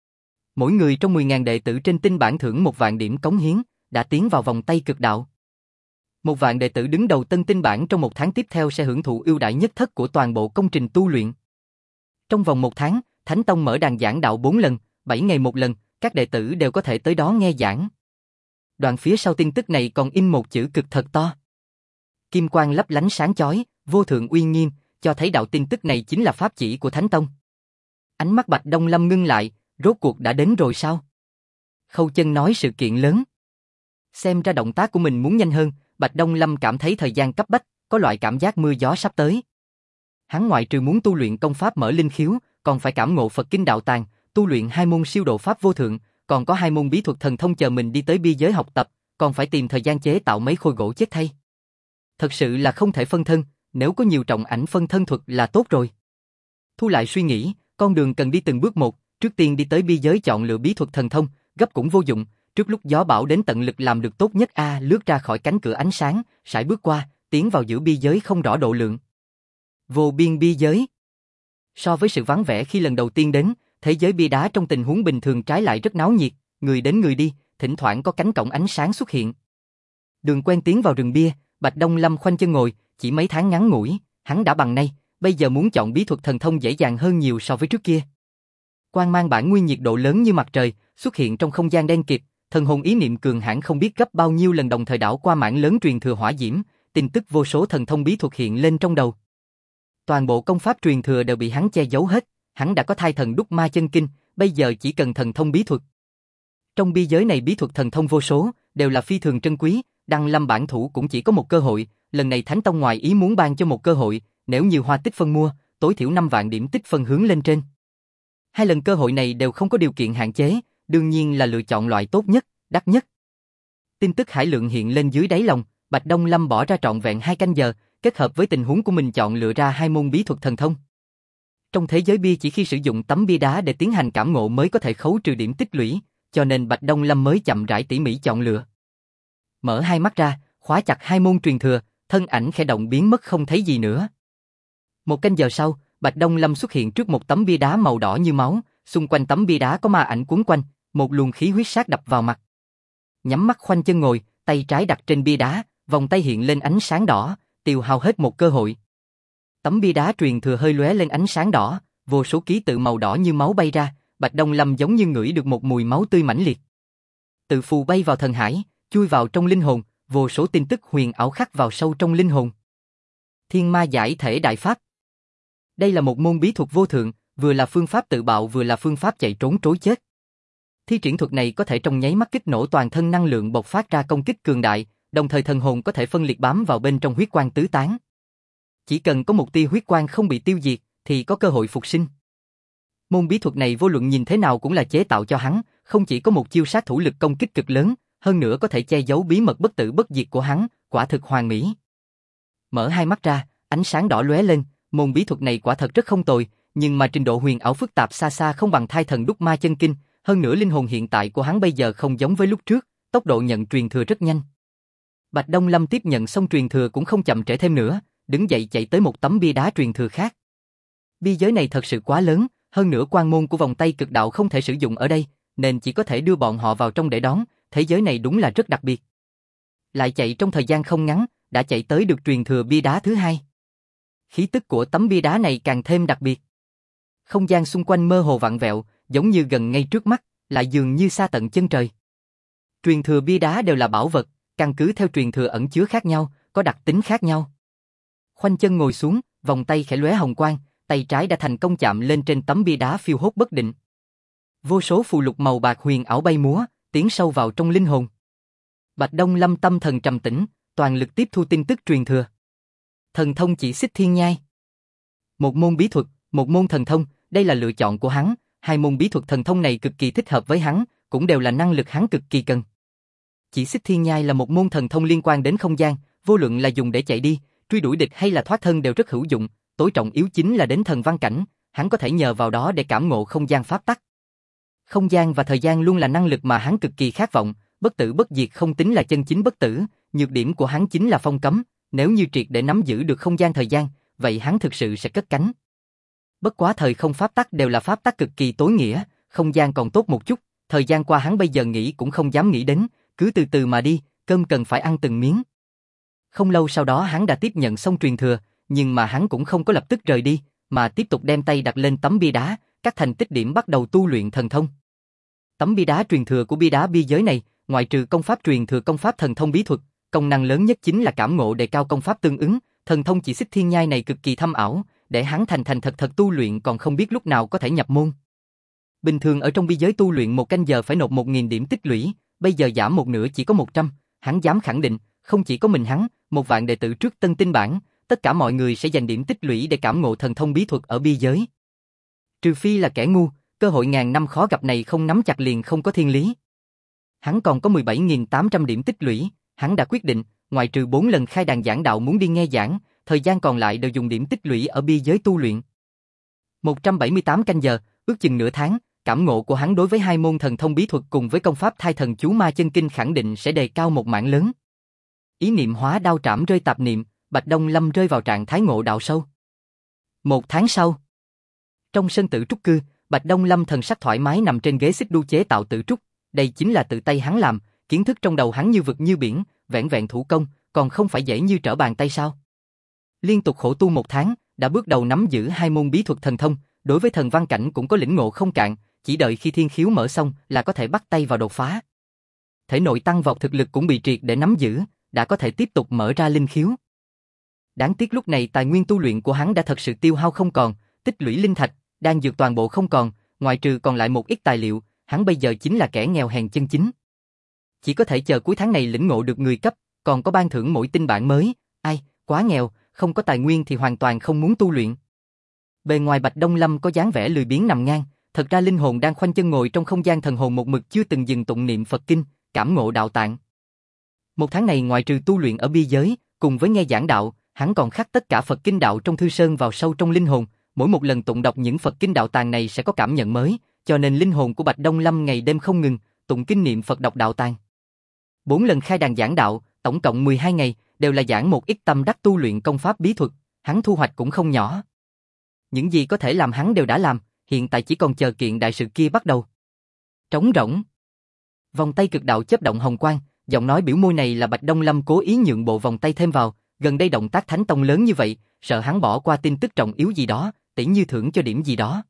Mỗi người trong 10.000 đệ tử trên tinh bản thưởng 1.000 điểm cống hiến, đã tiến vào vòng tay cực đạo. 1.000 đệ tử đứng đầu tân tinh bản trong một tháng tiếp theo sẽ hưởng thụ ưu đãi nhất thất của toàn bộ công trình tu luyện. Trong vòng một tháng, Thánh Tông mở đàn giảng đạo 4 lần, 7 ngày một lần, các đệ tử đều có thể tới đó nghe giảng. Đoạn phía sau tin tức này còn in một chữ cực thật to. Kim quang lấp lánh sáng chói, vô thượng uy nghiêm, cho thấy đạo tin tức này chính là pháp chỉ của Thánh Tông. Ánh mắt Bạch Đông Lâm ngưng lại, rốt cuộc đã đến rồi sao? Khâu Chân nói sự kiện lớn. Xem ra động tác của mình muốn nhanh hơn, Bạch Đông Lâm cảm thấy thời gian cấp bách, có loại cảm giác mưa gió sắp tới. Hắn ngoại trừ muốn tu luyện công pháp mở linh khiếu, còn phải cảm ngộ Phật kinh đạo tàng, tu luyện 2 môn siêu độ pháp vô thượng, còn có 2 môn bí thuật thần thông chờ mình đi tới biên giới học tập, còn phải tìm thời gian chế tạo mấy khôi gỗ chết thay. Thật sự là không thể phân thân, nếu có nhiều trọng ảnh phân thân thuật là tốt rồi. Thu lại suy nghĩ, con đường cần đi từng bước một, trước tiên đi tới biên giới chọn lựa bí thuật thần thông, gấp cũng vô dụng, trước lúc gió bão đến tận lực làm được tốt nhất lướt ra khỏi cánh cửa ánh sáng, sải bước qua, tiến vào giữa biên giới không rõ độ lượng. Vô biên biên giới. So với sự vắng vẻ khi lần đầu tiên đến, thế giới bia đá trong tình huống bình thường trái lại rất náo nhiệt, người đến người đi, thỉnh thoảng có cánh cổng ánh sáng xuất hiện. Đường quen tiến vào rừng bia, Bạch Đông Lâm khoanh chân ngồi, chỉ mấy tháng ngắn ngủi, hắn đã bằng nay, bây giờ muốn chọn bí thuật thần thông dễ dàng hơn nhiều so với trước kia. Quang mang bản nguyên nhiệt độ lớn như mặt trời, xuất hiện trong không gian đen kịt, thần hồn ý niệm cường hãn không biết gấp bao nhiêu lần đồng thời đảo qua mảng lớn truyền thừa hỏa diễm, tin tức vô số thần thông bí thuật hiện lên trong đầu. Toàn bộ công pháp truyền thừa đều bị hắn che giấu hết, hắn đã có thai thần đúc ma chân kinh, bây giờ chỉ cần thần thông bí thuật. Trong bi giới này bí thuật thần thông vô số, đều là phi thường trân quý, Đăng Lâm bản thủ cũng chỉ có một cơ hội, lần này Thánh Tông ngoài ý muốn ban cho một cơ hội, nếu như hoa tích phân mua, tối thiểu 5.000 điểm tích phân hướng lên trên. 2 lần cơ hội này đều không có điều kiện hạn chế, đương nhiên là lựa chọn loại tốt nhất, đắt nhất. Tin tức hải lượng hiện lên dưới đáy lòng, Bạch Đông Lâm bỏ ra trọn vẹn 2 canh giờ, kết hợp với tình huống của mình chọn lựa ra 2 môn bí thuật thần thông. Trong thế giới bia chỉ khi sử dụng tấm bia đá để tiến hành cảm ngộ mới có thể khấu trừ điểm tích lũy, cho nên Bạch Đông Lâm mới chậm rãi tỉ mỉ chọn lựa. Mở hai mắt ra, khóa chặt 2 môn truyền thừa, thân ảnh khẽ động biến mất không thấy gì nữa. 1 canh giờ sau, Bạch Đông Lâm xuất hiện trước một tấm bia đá màu đỏ như máu, xung quanh tấm bia đá có ma ảnh quấn quanh, một luồng khí huyết sát đập vào mặt. Nhắm mắt khoanh chân ngồi, tay trái đặt trên bia đá, vòng tay hiện lên ánh sáng đỏ, tiêu hao hết một cơ hội. Tấm bia đá truyền thừa hơi lóe lên ánh sáng đỏ, vô số ký tự màu đỏ như máu bay ra, Bạch Đông Lâm giống như ngửi được một mùi máu tươi mãnh liệt. Tự phù bay vào thần hải, chui vào trong linh hồn, vô số tin tức huyền ảo khắc vào sâu trong linh hồn. Thiên ma giải thể đại pháp. Đây là một môn bí thuật vô thượng, vừa là phương pháp tự bạo vừa là phương pháp chạy trốn trối chết. Thi triển thuật này có thể trong nháy mắt kích nổ toàn thân năng lượng bộc phát ra công kích cường đại, đồng thời thần hồn có thể phân liệt bám vào bên trong huyết quang tứ tán. Chỉ cần có một tia huyết quang không bị tiêu diệt, thì có cơ hội phục sinh. Môn bí thuật này vô luận nhìn thế nào cũng là chế tạo cho hắn, không chỉ có một chiêu sát thủ lực công kích cực lớn, hơn nữa có thể che giấu bí mật bất tử bất diệt của hắn, quả thực hoàn mỹ. Mở hai mắt ra, ánh sáng đỏ lóe lên, môn bí thuật này quả thật rất không tồi, nhưng mà trình độ huyền ảo phức tạp xa xa không bằng thai thần đúc ma chân kinh, hơn nữa linh hồn hiện tại của hắn bây giờ không giống với lúc trước, tốc độ nhận truyền thừa rất nhanh. Bạch Đông Lâm tiếp nhận xong truyền thừa cũng không chậm trễ thêm nữa, đứng dậy chạy tới một tấm bia đá truyền thừa khác. Bia giới này thật sự quá lớn, hơn nữa quan môn của vòng tay cực đạo không thể sử dụng ở đây, nên chỉ có thể đưa bọn họ vào trong để đón, thế giới này đúng là rất đặc biệt. Lại chạy trong thời gian không ngắn, đã chạy tới được truyền thừa bia đá thứ 2. Khí tức của tấm bia đá này càng thêm đặc biệt. Không gian xung quanh mơ hồ vặn vẹo, giống như gần ngay trước mắt, lại dường như xa tận chân trời. Truyền thừa bia đá đều là bảo vật, căn cứ theo truyền thừa ẩn chứa khác nhau, có đặc tính khác nhau. Khoanh chân ngồi xuống, vòng tay khẽ lóe hồng quang, tay trái đã thành công chạm lên trên tấm bia đá phiêu hốt bất định. Vô số phù lục màu bạc huyền ảo bay múa, tiến sâu vào trong linh hồn. Bạch Đông Lâm tâm thần trầm tĩnh, toàn lực tiếp thu tin tức truyền thừa. Thần thông chỉ xích thiên nhai. Một môn bí thuật, một môn thần thông, đây là lựa chọn của hắn, hai môn bí thuật thần thông này cực kỳ thích hợp với hắn, cũng đều là năng lực hắn cực kỳ cần. Chỉ xích thiên nhai là một môn thần thông liên quan đến không gian, vô luận là dùng để chạy đi, truy đuổi địch hay là thoát thân đều rất hữu dụng, tối trọng yếu chính là đến thần văn cảnh, hắn có thể nhờ vào đó để cảm ngộ không gian pháp tắc. Không gian và thời gian luôn là năng lực mà hắn cực kỳ khát vọng, bất tử bất diệt không tính là chân chính bất tử, nhược điểm của hắn chính là phong cấm, nếu như triệt để nắm giữ được không gian thời gian, vậy hắn thực sự sẽ cất cánh. Bất quá thời không pháp tắc đều là pháp tắc cực kỳ tối nghĩa, không gian còn tốt một chút, thời gian qua hắn bây giờ nghĩ cũng không dám nghĩ đến, cứ từ từ mà đi, cơm cần phải ăn từng miếng. Không lâu sau đó hắn đã tiếp nhận xong truyền thừa, nhưng mà hắn cũng không có lập tức rời đi, mà tiếp tục đem tay đặt lên tấm bia đá, các thành tích điểm bắt đầu tu luyện thần thông. Tấm bia đá truyền thừa của bia đá biên giới này, ngoại trừ công pháp truyền thừa công pháp thần thông bí thuật, công năng lớn nhất chính là cảm ngộ đề cao công pháp tương ứng, thần thông chỉ xích thiên nhai này cực kỳ thâm ảo, để hắn thành thật tu luyện còn không biết lúc nào có thể nhập môn. Bình thường ở trong biên giới tu luyện 1 canh giờ phải nộp 1000 điểm tích lũy, bây giờ giảm một nửa chỉ có 100, hắn dám khẳng định, không chỉ có mình hắn, 1 vạn đệ tử trước tân tinh bản, tất cả mọi người sẽ dành điểm tích lũy để cảm ngộ thần thông bí thuật ở biên giới. Trừ phi là kẻ ngu, cơ hội ngàn năm khó gặp này không nắm chặt liền không có thiên lý. Hắn còn có 17.800 điểm tích lũy, hắn đã quyết định, ngoại trừ 4 lần khai đàn giảng đạo muốn đi nghe giảng, thời gian còn lại đều dùng điểm tích lũy ở biên giới tu luyện. 178 canh giờ, ước chừng nửa tháng, cảm ngộ của hắn đối với hai môn thần thông bí thuật cùng với công pháp thai thần chú ma chân kinh khẳng định sẽ đề cao một mảng lớn. Ý niệm hóa đao trảm rơi tạp niệm, Bạch Đông Lâm rơi vào trạng thái ngộ đạo sâu. 1 tháng sau, trong sân tử trúc cư, Bạch Đông Lâm thần sắc thoải mái nằm trên ghế xích đu chế tạo tử trúc, đây chính là tự tay hắn làm, kiến thức trong đầu hắn như vực như biển, vẹn vẹn thủ công, còn không phải dễ như trở bàn tay sao? Liên tục khổ tu 1 tháng, đã bước đầu nắm giữ hai môn bí thuật thần thông, đối với thần văn cảnh cũng có lĩnh ngộ không cạn, chỉ đợi khi thiên khiếu mở xong là có thể bắt tay vào đột phá. Thể nội tăng vọt thực lực cũng bị triệt để nắm giữ, đã có thể tiếp tục mở ra linh khiếu. Đáng tiếc lúc này tài nguyên tu luyện của hắn đã thật sự tiêu hao không còn, tích lũy linh thạch, đan dược toàn bộ không còn, ngoại trừ còn lại một ít tài liệu, hắn bây giờ chính là kẻ nghèo hèn chân chính. Chỉ có thể chờ cuối tháng này lĩnh ngộ được người cấp, còn có ban thưởng mỗi tinh bản mới, ai, quá nghèo, không có tài nguyên thì hoàn toàn không muốn tu luyện. Bề ngoài Bạch Đông Lâm có dáng vẻ lười biếng nằm ngang, thật ra linh hồn đang khoanh chân ngồi trong không gian thần hồn một mực chưa từng dừng tụng niệm Phật kinh, cảm ngộ đạo tạng. 1 tháng này ngoại trừ tu luyện ở biên giới, cùng với nghe giảng đạo, hắn còn khắc tất cả Phật kinh đạo trong thư sơn vào sâu trong linh hồn, mỗi một lần tụng đọc những Phật kinh đạo tàng này sẽ có cảm nhận mới, cho nên linh hồn của Bạch Đông Lâm ngày đêm không ngừng tụng kinh niệm Phật đọc đạo tàng. 4 lần khai đàn giảng đạo, tổng cộng 12 ngày, đều là giảng một ít tâm đắc tu luyện công pháp bí thuật, hắn thu hoạch cũng không nhỏ. Những gì có thể làm hắn đều đã làm, hiện tại chỉ còn chờ kiện đại sự kia bắt đầu. Trống rỗng. Vòng tay cực đạo chớp động hồng quang, giọng nói biểu môi này là Bạch Đông Lâm cố ý nhượng bộ vòng tay thêm vào, gần đây động tác thánh tông lớn như vậy, sợ hắn bỏ qua tin tức trọng yếu gì đó, tỉ như thưởng cho điểm gì đó.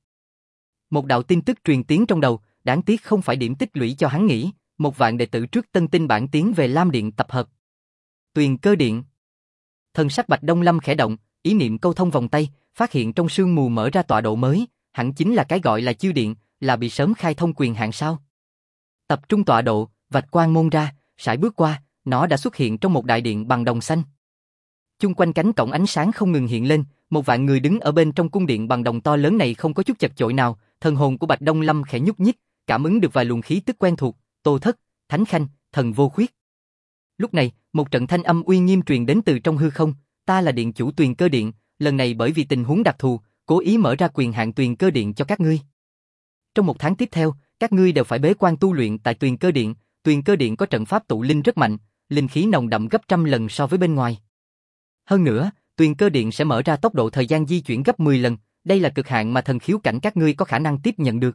Một đạo tin tức truyền tiến trong đầu, đáng tiếc không phải điểm tích lũy cho hắn nghĩ, 1 vạn đệ tử trước tân tinh bản tiến về Lam Điện tập hợp. Tuyền Cơ Điện. Thần sắc Bạch Đông Lâm khẽ động, ý niệm câu thông vòng tay, phát hiện trong sương mù mở ra tọa độ mới, hẳn chính là cái gọi là Chư Điện, là bị sớm khai thông quyền hạn sao? Tập trung tọa độ, vạch quang môn ra, sải bước qua, nó đã xuất hiện trong một đại điện bằng đồng xanh. Chung quanh cánh cổng ánh sáng không ngừng hiện lên, 1 vạn người đứng ở bên trong cung điện bằng đồng to lớn này không có chút chật chội nào, thần hồn của Bạch Đông Lâm khẽ nhúc nhích, cảm ứng được vài luồng khí tức quen thuộc, Tô Thất, Thánh Khanh, Thần Vô Khuyết. Lúc này, một trận thanh âm uy nghiêm truyền đến từ trong hư không, ta là điện chủ Tuyền Cơ Điện, lần này bởi vì tình huống đặc thù, cố ý mở ra quyền hạn Tuyền Cơ Điện cho các ngươi. Trong 1 tháng tiếp theo, các ngươi đều phải bế quan tu luyện tại Tuyền Cơ Điện, Tuyền Cơ Điện có trận pháp tụ linh rất mạnh, linh khí nồng đậm gấp trăm lần so với bên ngoài. Hơn nữa, Tuyền Cơ Điện sẽ mở ra tốc độ thời gian di chuyển gấp 10 lần, đây là cực hạn mà thần khiếu cảnh các ngươi có khả năng tiếp nhận được.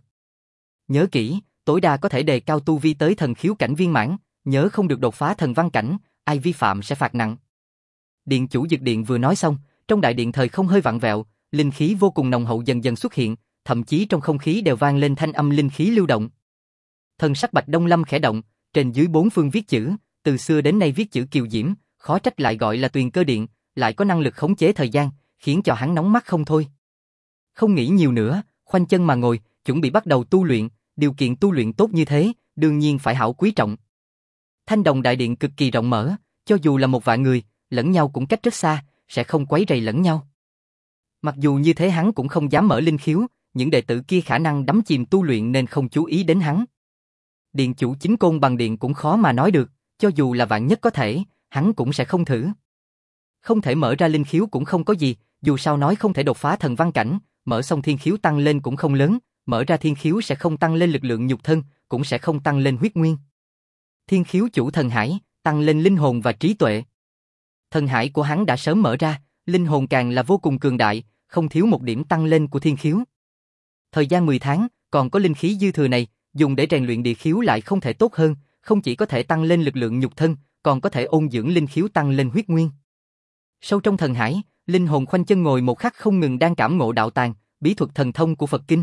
Nhớ kỹ, tối đa có thể đề cao tu vi tới thần khiếu cảnh viên mãn, nhớ không được đột phá thần văn cảnh, ai vi phạm sẽ phạt nặng. Điện chủ Dực Điện vừa nói xong, trong đại điện thời không hơi vặn vẹo, linh khí vô cùng nồng hậu dần dần xuất hiện, thậm chí trong không khí đều vang lên thanh âm linh khí lưu động. Thần sắc Bạch Đông Lâm khẽ động, trên dưới 4 phương viết chữ, từ xưa đến nay viết chữ kiều diễm, khó trách lại gọi là Tuyền Cơ Điện, lại có năng lực khống chế thời gian, khiến cho hắn nóng mắt không thôi. Không nghĩ nhiều nữa, khoanh chân mà ngồi, chuẩn bị bắt đầu tu luyện, điều kiện tu luyện tốt như thế, đương nhiên phải hảo quý trọng. Thanh đồng đại điện cực kỳ rộng mở, cho dù là một vạn người, lẫn nhau cũng cách rất xa, sẽ không quấy rầy lẫn nhau. Mặc dù như thế hắn cũng không dám mở linh khiếu, những đệ tử kia khả năng đắm chìm tu luyện nên không chú ý đến hắn. Điện chủ chính côn bằng điện cũng khó mà nói được, cho dù là vạn nhất có thể, hắn cũng sẽ không thử. Không thể mở ra linh khiếu cũng không có gì, dù sao nói không thể đột phá thần văn cảnh, mở xong thiên khiếu tăng lên cũng không lớn, mở ra thiên khiếu sẽ không tăng lên lực lượng nhục thân, cũng sẽ không tăng lên huyết nguyên. Thiên khiếu chủ thần hải, tăng lên linh hồn và trí tuệ. Thần hải của hắn đã sớm mở ra, linh hồn càng là vô cùng cường đại, không thiếu một điểm tăng lên của thiên khiếu. Thời gian 10 tháng, còn có linh khí dư thừa này, dùng để rèn luyện địa khiếu lại không thể tốt hơn, không chỉ có thể tăng lên lực lượng nhục thân, còn có thể ôn dưỡng linh khiếu tăng lên huyết nguyên. Sâu trong thần hải, linh hồn khoanh chân ngồi một khắc không ngừng đang cảm ngộ đạo tàng, bí thuật thần thông của Phật kinh.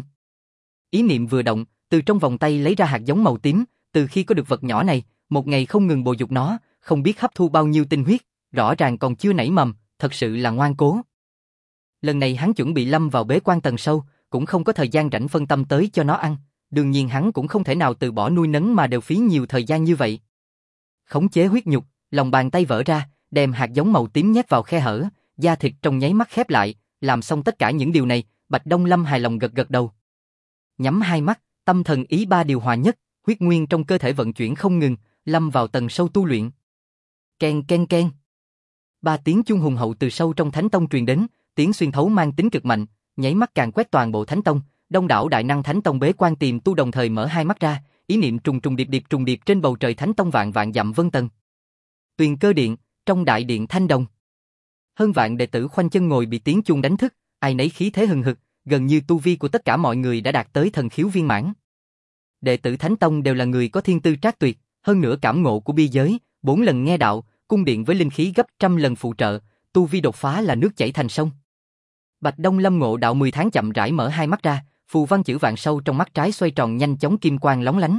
Ý niệm vừa động, từ trong vòng tay lấy ra hạt giống màu tím, từ khi có được vật nhỏ này, một ngày không ngừng bồi dục nó, không biết hấp thu bao nhiêu tinh huyết, rõ ràng còn chưa nảy mầm, thật sự là ngoan cố. Lần này hắn chuẩn bị lâm vào bế quan tầng sâu, cũng không có thời gian rảnh phân tâm tới cho nó ăn, đương nhiên hắn cũng không thể nào từ bỏ nuôi nấng mà đều phí nhiều thời gian như vậy. Khống chế huyết nhục, lòng bàn tay vỡ ra, đem hạt giống màu tím nhét vào khe hở, da thịt trong nháy mắt khép lại, làm xong tất cả những điều này, Bạch Đông Lâm hài lòng gật gật đầu. Nhắm hai mắt, tâm thần ý ba điều hòa nhất, huyết nguyên trong cơ thể vận chuyển không ngừng, lâm vào tầng sâu tu luyện. Ken ken ken. Ba tiếng chuông hùng hậu từ sâu trong Thánh Tông truyền đến, tiếng xuyên thấu mang tính cực mạnh, nháy mắt càng quét toàn bộ Thánh Tông, đông đảo đại năng Thánh Tông bế quan tìm tu đồng thời mở hai mắt ra, ý niệm trùng trùng điệp trên bầu trời Thánh Tông vạn vạn dặm vân tầng. Tuyền Cơ Điện, trong đại điện Thanh Đồng. Hơn vạn đệ tử khoanh chân ngồi bị tiếng chuông đánh thức, ai nấy khí thế hừng hực, gần như tu vi của tất cả mọi người đã đạt tới thần khiếu viên mãn. Đệ tử Thánh Tông đều là người có thiên tư trác tuyệt, hơn nữa cảm ngộ của bi giới, 4 lần nghe đạo, cung điện với linh khí gấp trăm lần phụ trợ, tu vi đột phá là nước chảy thành sông. Bạch Đông Lâm ngộ đạo 10 tháng chậm rãi mở hai mắt ra, phù văn chữ vạn sâu trong mắt trái xoay tròn nhanh chóng kim quang lóng lánh.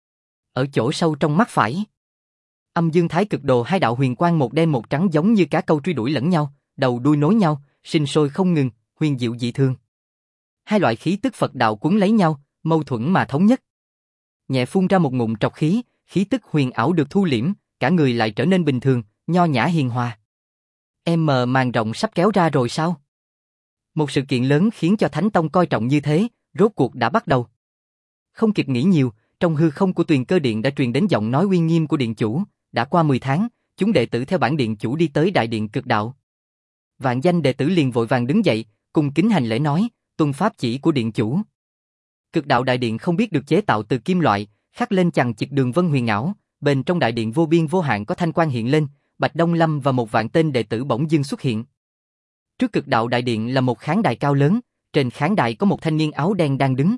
Ở chỗ sâu trong mắt phải, Âm Dương Thái Cực Đồ hai đạo huyền quang một đen một trắng giống như cá câu truy đuổi lẫn nhau, đầu đuôi nối nhau, sinh sôi không ngừng, huyền diệu dị thường. Hai loại khí tức Phật đạo quấn lấy nhau, mâu thuẫn mà thống nhất. Nhẹ phun ra một ngụm trọc khí, khí tức huyền ảo được thu liễm, cả người lại trở nên bình thường, nho nhã hiền hòa. Màn rộng sắp kéo ra rồi sao? Một sự kiện lớn khiến cho Thánh Tông coi trọng như thế, rốt cuộc đã bắt đầu. Không kịp nghĩ nhiều, trong hư không của Tuyền Cơ Điện đã truyền đến giọng nói uy nghiêm của điện chủ, đã qua 10 tháng, chúng đệ tử theo bản điện chủ đi tới đại điện cực đạo. Vạn danh đệ tử liền vội vàng đứng dậy, cùng kính hành lễ nói, tuân pháp chỉ của điện chủ. Cực đạo đại điện không biết được chế tạo từ kim loại, khắc lên chằng chịt đường vân huyền ảo, bên trong đại điện vô biên vô hạn có thanh quang hiện lên, Bạch Đông Lâm và một vạn tên đệ tử bỗng dưng xuất hiện. Trước cực đạo đại điện là một khán đài cao lớn, trên khán đài có một thanh niên áo đen đang đứng.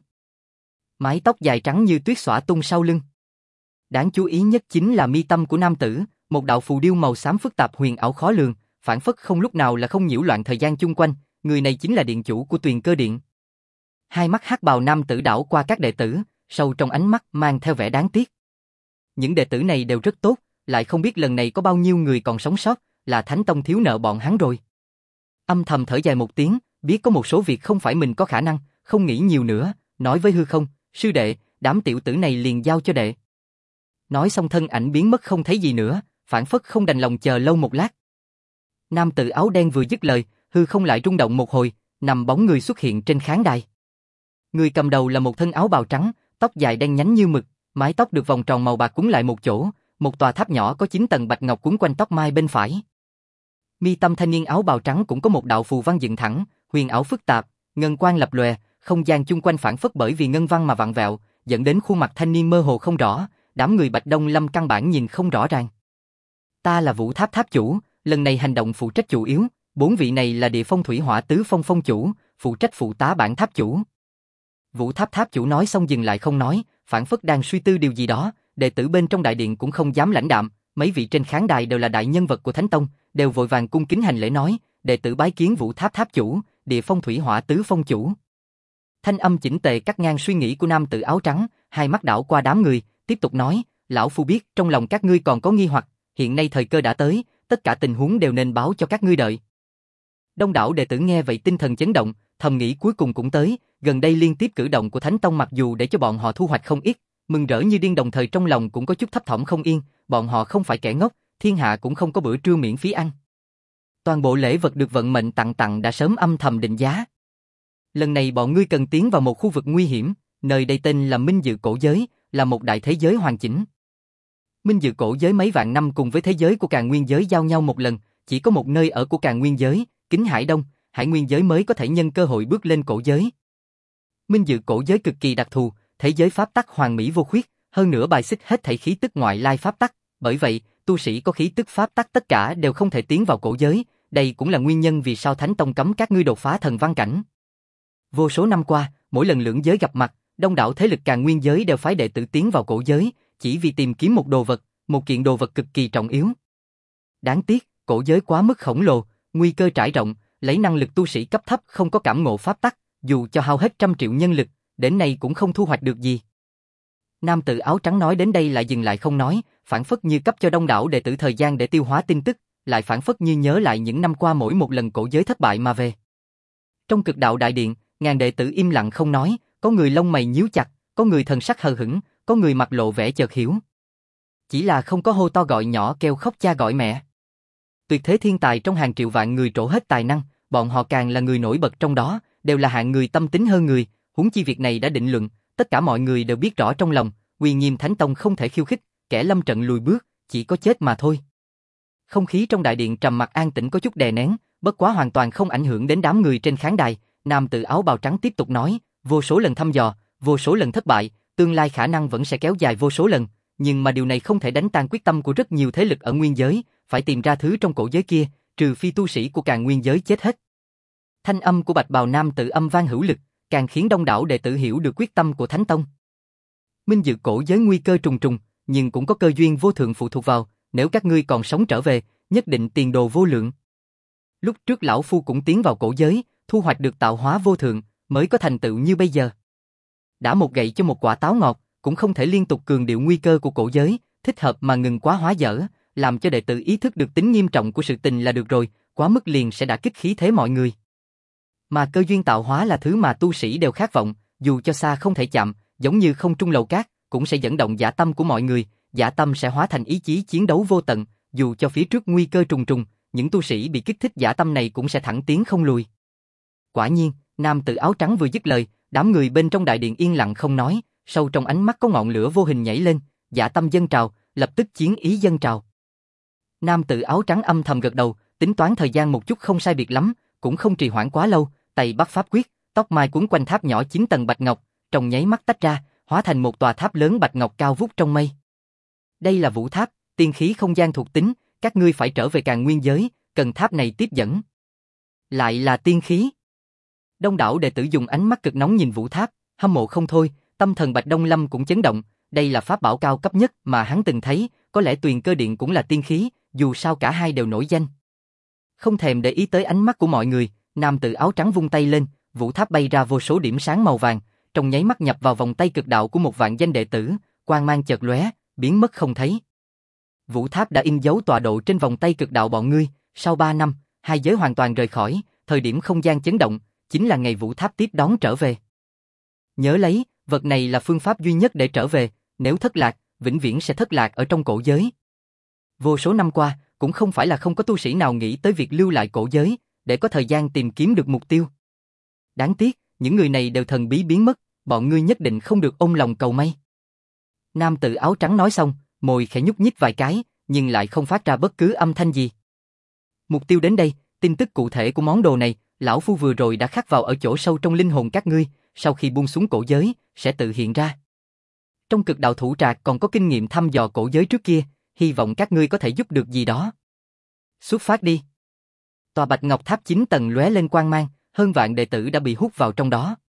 Mái tóc dài trắng như tuyết xõa tung sau lưng. Đáng chú ý nhất chính là mi tâm của nam tử, một đạo phù điêu màu xám phức tạp huyền ảo khó lường, phản phất không lúc nào là không nhiễu loạn thời gian chung quanh, người này chính là điện chủ của Tuyền Cơ Điện. Hai mắt hắc bào nam tử đảo qua các đệ tử, sâu trong ánh mắt mang theo vẻ đáng tiếc. Những đệ tử này đều rất tốt, lại không biết lần này có bao nhiêu người còn sống sót, là Thánh Tông thiếu nợ bọn hắn rồi. Âm thầm thở dài một tiếng, biết có một số việc không phải mình có khả năng, không nghĩ nhiều nữa, nói với hư không, sư đệ, đám tiểu tử này liền giao cho đệ. Nói xong thân ảnh biến mất không thấy gì nữa, phản phất không đành lòng chờ lâu một lát. Nam tử áo đen vừa dứt lời, hư không lại rung động một hồi, nằm bóng người xuất hiện trên khán đài. Người cầm đầu là một thân áo bào trắng, tóc dài đen nhánh như mực, mái tóc được vòng tròn màu bạc quấn lại một chỗ, một tòa tháp nhỏ có 9 tầng bạch ngọc quấn quanh tóc mai bên phải. Mi tâm thanh niên áo bào trắng cũng có một đạo phù văn dựng thẳng, huyền ảo phức tạp, ngân quang lập lòe, không gian chung quanh phản phất bởi vì ngân văn mà vặn vẹo, dẫn đến khuôn mặt thanh niên mơ hồ không rõ, đám người Bạch Đông Lâm căn bản nhìn không rõ ràng. Ta là Vũ Tháp Tháp chủ, lần này hành động phụ trách chủ yếu, 4 vị này là Địa Phong Thủy Hỏa Tứ Phong Phong chủ, phụ trách phụ tá bản tháp chủ. Vũ Tháp Tháp chủ nói xong dừng lại không nói, phản phất đang suy tư điều gì đó, đệ tử bên trong đại điện cũng không dám lãnh đạm, mấy vị trên khán đài đều là đại nhân vật của Thánh Tông, đều vội vàng cung kính hành lễ nói, đệ tử bái kiến Vũ Tháp Tháp chủ, Địa Phong Thủy Hỏa Tứ Phong chủ. Thanh âm chỉnh tề cắt ngang suy nghĩ của nam tử áo trắng, hai mắt đảo qua đám người, tiếp tục nói, lão phu biết trong lòng các ngươi còn có nghi hoặc, hiện nay thời cơ đã tới, tất cả tình huống đều nên báo cho các ngươi đợi. Đông đảo đệ tử nghe vậy tinh thần chấn động, thầm nghĩ cuối cùng cũng tới, gần đây liên tiếp cử động của Thánh Tông mặc dù để cho bọn họ thu hoạch không ít, mừng rỡ như điên, đồng thời trong lòng cũng có chút thấp thỏm không yên, bọn họ không phải kẻ ngốc, thiên hạ cũng không có bữa trưa miễn phí ăn. Toàn bộ lễ vật được vận mệnh tặng đã sớm âm thầm định giá. Lần này bọn ngươi cần tiến vào một khu vực nguy hiểm, nơi đây tên là Minh Dự Cổ Giới, là một đại thế giới hoàn chỉnh. Minh Dự Cổ Giới mấy vạn năm cùng với thế giới của Càn Nguyên Giới giao nhau một lần, chỉ có một nơi ở của Càn Nguyên Giới, Kính Hải Đông, Hải Nguyên Giới mới có thể nhân cơ hội bước lên cổ giới. Minh Dự Cổ Giới cực kỳ đặc thù, thế giới pháp tắc hoàn mỹ vô khuyết, hơn nữa bài xích hết thảy khí tức ngoại lai pháp tắc, bởi vậy, tu sĩ có khí tức pháp tắc tất cả đều không thể tiến vào cổ giới, đây cũng là nguyên nhân vì sao Thánh Tông cấm các ngươi đột phá thần văn cảnh. Vô số năm qua, mỗi lần lưỡng giới gặp mặt, đông đảo thế lực Càn Nguyên Giới đều phái đệ tử tiến vào cổ giới, chỉ vì tìm kiếm một đồ vật, một kiện đồ vật cực kỳ trọng yếu. Đáng tiếc, cổ giới quá mức khổng lồ, nguy cơ trải rộng, lấy năng lực tu sĩ cấp thấp không có cảm ngộ pháp tắc, dù cho hao hết 100 triệu nhân lực, đến nay cũng không thu hoạch được gì. Nam tử áo trắng nói đến đây lại dừng lại không nói, phảng phất như cấp cho đông đảo đệ tử thời gian để tiêu hóa tin tức, lại phảng phất như nhớ lại những năm qua mỗi một lần cổ giới thất bại mà về. Trong Cực Đạo Đại Điện, ngàn đệ tử im lặng không nói, có người lông mày nhíu chặt, có người thần sắc hờ hững, có người mặt lộ vẻ chợt hiểu. Chỉ là không có hô to gọi nhỏ kêu khóc cha gọi mẹ. Tuyệt thế thiên tài trong hàng triệu vạn người trổ hết tài năng, bọn họ càng là người nổi bật trong đó, đều là hạng người tâm tính hơn người, huống chi việc này đã định luận, tất cả mọi người đều biết rõ trong lòng, uy nghiêm Thánh Tông không thể khiêu khích, kẻ lâm trận lùi bước, chỉ có chết mà thôi. Không khí trong đại điện trầm mặc an tĩnh có chút đè nén, bất quá hoàn toàn không ảnh hưởng đến đám người trên khán đài, nam tử áo bào trắng tiếp tục nói, vô số lần thăm dò, vô số lần thất bại, tương lai khả năng vẫn sẽ kéo dài vô số lần, nhưng mà điều này không thể đánh tan quyết tâm của rất nhiều thế lực ở nguyên giới, phải tìm ra thứ trong cổ giới kia, trừ phi tu sĩ của Càn Nguyên Giới chết hết. Thanh âm của bạch bào nam tử âm vang hữu lực, càng khiến đông đảo đệ tử hiểu được quyết tâm của Thánh Tông. Minh Dự Cổ Giới nguy cơ trùng trùng, nhưng cũng có cơ duyên vô thượng phụ thuộc vào, nếu các ngươi còn sống trở về, nhất định tiền đồ vô lượng. Lúc trước lão phu cũng tiến vào cổ giới, thu hoạch được tạo hóa vô thượng, mới có thành tựu như bây giờ. Đã một gậy cho một quả táo ngọt, cũng không thể liên tục cường điệu nguy cơ của cổ giới, thích hợp mà ngừng quá hóa dở, làm cho đệ tử ý thức được tính nghiêm trọng của sự tình là được rồi, quá mức liền sẽ đả kích khí thế mọi người. Mà cơ duyên tạo hóa là thứ mà tu sĩ đều khát vọng, dù cho xa không thể chạm, giống như không trung lầu cát, cũng sẽ dẫn động dã tâm của mọi người, dã tâm sẽ hóa thành ý chí chiến đấu vô tận, dù cho phía trước nguy cơ trùng trùng, những tu sĩ bị kích thích dã tâm này cũng sẽ thẳng tiến không lùi. Quả nhiên, nam tử áo trắng vừa dứt lời, đám người bên trong đại điện yên lặng không nói, sâu trong ánh mắt có ngọn lửa vô hình nhảy lên, dã tâm dâng trào, lập tức chiến ý dâng trào. Nam tử áo trắng âm thầm gật đầu, tính toán thời gian một chút không sai biệt lắm, cũng không trì hoãn quá lâu, tay bắt pháp quyết, tóc mai quấn quanh tháp nhỏ 9 tầng bạch ngọc, trong nháy mắt tách ra, hóa thành một tòa tháp lớn bạch ngọc cao vút trong mây. Đây là Vũ Tháp, tiên khí không gian thuộc tính, các ngươi phải trở về Càn Nguyên Giới, cần tháp này tiếp dẫn. Lại là tiên khí. Đông đảo đệ tử dùng ánh mắt cực nóng nhìn Vũ Tháp, hâm mộ không thôi, tâm thần Bạch Đông Lâm cũng chấn động, đây là pháp bảo cao cấp nhất mà hắn từng thấy, có lẽ Tuyền Cơ Điện cũng là tiên khí, dù sao cả hai đều nổi danh. Không thèm để ý tới ánh mắt của mọi người, nam tử áo trắng vung tay lên, Vũ Tháp bay ra vô số điểm sáng màu vàng, trong nháy mắt nhập vào vòng tay cực đạo của một vạn danh đệ tử, quang mang chợt lóe, biến mất không thấy. Vũ Tháp đã in dấu tọa độ trên vòng tay cực đạo bọn ngươi, sau 3 năm, hai giới hoàn toàn rời khỏi, thời điểm không gian chấn động, chính là ngày Vũ Tháp tiếp đón trở về. Nhớ lấy, vật này là phương pháp duy nhất để trở về, nếu thất lạc, vĩnh viễn sẽ thất lạc ở trong cổ giới. Vô số năm qua, cũng không phải là không có tu sĩ nào nghĩ tới việc lưu lại cổ giới, để có thời gian tìm kiếm được mục tiêu. Đáng tiếc, những người này đều thần bí biến mất, bọn ngươi nhất định không được ôm lòng cầu may. Nam tử áo trắng nói xong, môi khẽ nhúc nhích vài cái, nhưng lại không phát ra bất cứ âm thanh gì. Mục tiêu đến đây, tin tức cụ thể của món đồ này, lão phu vừa rồi đã khắc vào ở chỗ sâu trong linh hồn các ngươi, sau khi buông xuống cổ giới, sẽ tự hiện ra. Trong Cực Đạo Thủ Trạc còn có kinh nghiệm thăm dò cổ giới trước kia, hy vọng các ngươi có thể giúp được gì đó. Xuất phát đi. Tòa Bạch Ngọc Tháp 9 tầng lóe lên quang mang, hơn vạn đệ tử đã bị hút vào trong đó.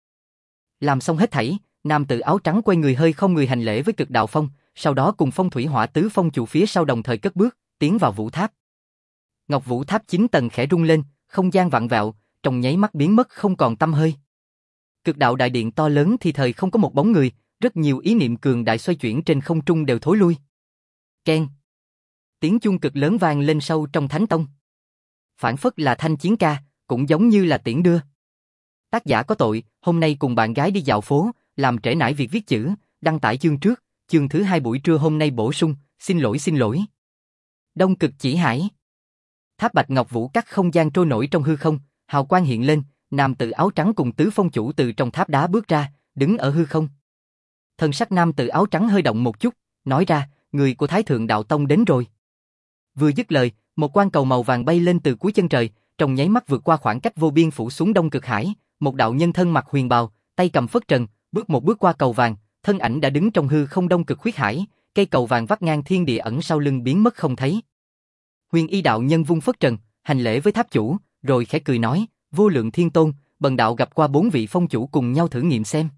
Làm xong hết thảy, nam tử áo trắng quay người hơi không người hành lễ với Cực Đạo Phong, sau đó cùng Phong Thủy Hỏa tứ phong chủ phía sau đồng thời cất bước, tiến vào Vũ Tháp. Ngọc Vũ Tháp 9 tầng khẽ rung lên, không gian vặn vẹo, trong nháy mắt biến mất không còn tăm hơi. Cực Đạo Đại Điện to lớn thì thời không có một bóng người, rất nhiều ý niệm cường đại xoay chuyển trên không trung đều thối lui. Keng. Tiếng chuông cực lớn vang lên sâu trong Thánh Tông. Phản phất là thanh chiến ca, cũng giống như là tiễn đưa. Tác giả có tội, hôm nay cùng bạn gái đi dạo phố, làm trễ nải việc viết chữ, đăng tải chương trước, chương thứ 2 buổi trưa hôm nay bổ sung, xin lỗi. Đông Cực Chỉ Hải. Tháp Bạch Ngọc Vũ cắt không gian trôi nổi trong hư không, hào quang hiện lên, nam tử áo trắng cùng tứ phong chủ từ trong tháp đá bước ra, đứng ở hư không. Thân sắc nam tử áo trắng hơi động một chút, nói ra, người của Thái Thượng Đạo Tông đến rồi. Vừa dứt lời, một quang cầu màu vàng bay lên từ cuối chân trời, trong nháy mắt vượt qua khoảng cách vô biên phủ xuống Đông Cực Hải, một đạo nhân thân mặc huyền bào, tay cầm phất trần, bước một bước qua cầu vàng, thân ảnh đã đứng trong hư không Đông Cực Huyết Hải, cây cầu vàng vắt ngang thiên địa ẩn sau lưng biến mất không thấy. Huyền Y đạo nhân vung phất trần, hành lễ với tháp chủ, rồi khẽ cười nói, vô lượng thiên tôn, bần đạo gặp qua 4 vị phong chủ cùng nhau thử nghiệm xem.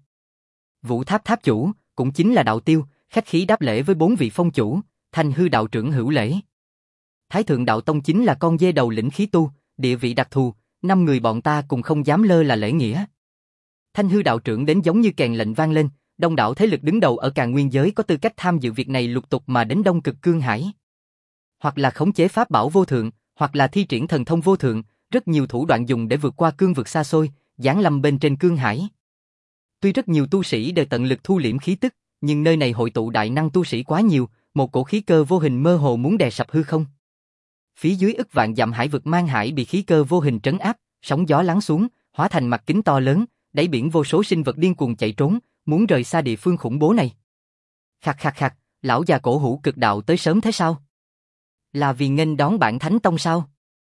Vũ Tháp tháp chủ, cũng chính là đạo tiêu, khách khí đáp lễ với 4 vị phong chủ, Thanh Hư đạo trưởng hữu lễ. Thái Thượng Đạo Tông chính là con dê đầu lĩnh khí tu, địa vị đặc thù, 5 người bọn ta cùng không dám lơ là lễ nghĩa. Thanh Hư đạo trưởng đến giống như kèn lệnh vang lên, đông đảo thế lực đứng đầu ở Càn Nguyên giới có tư cách tham dự việc này lục tục mà đến Đông Cực Cương Hải. Hoặc là khống chế pháp bảo vô thượng, hoặc là thi triển thần thông vô thượng, rất nhiều thủ đoạn dùng để vượt qua cương vực xa xôi, giáng lâm bên trên Cương Hải. Tuy rất nhiều tu sĩ đều tận lực thu liễm khí tức, nhưng nơi này hội tụ đại năng tu sĩ quá nhiều, một cổ khí cơ vô hình mơ hồ muốn đè sập hư không. Phía dưới ức vạn dặm hải vực mang hải bị khí cơ vô hình trấn áp, sóng gió lắng xuống, hóa thành mặt kính to lớn, đáy biển vô số sinh vật điên cuồng chạy trốn, muốn rời xa địa phương khủng bố này. Khạc khạc khạc, lão già cổ hủ cực đạo tới sớm thế sao? Là vì nghênh đón bản Thánh Tông sao?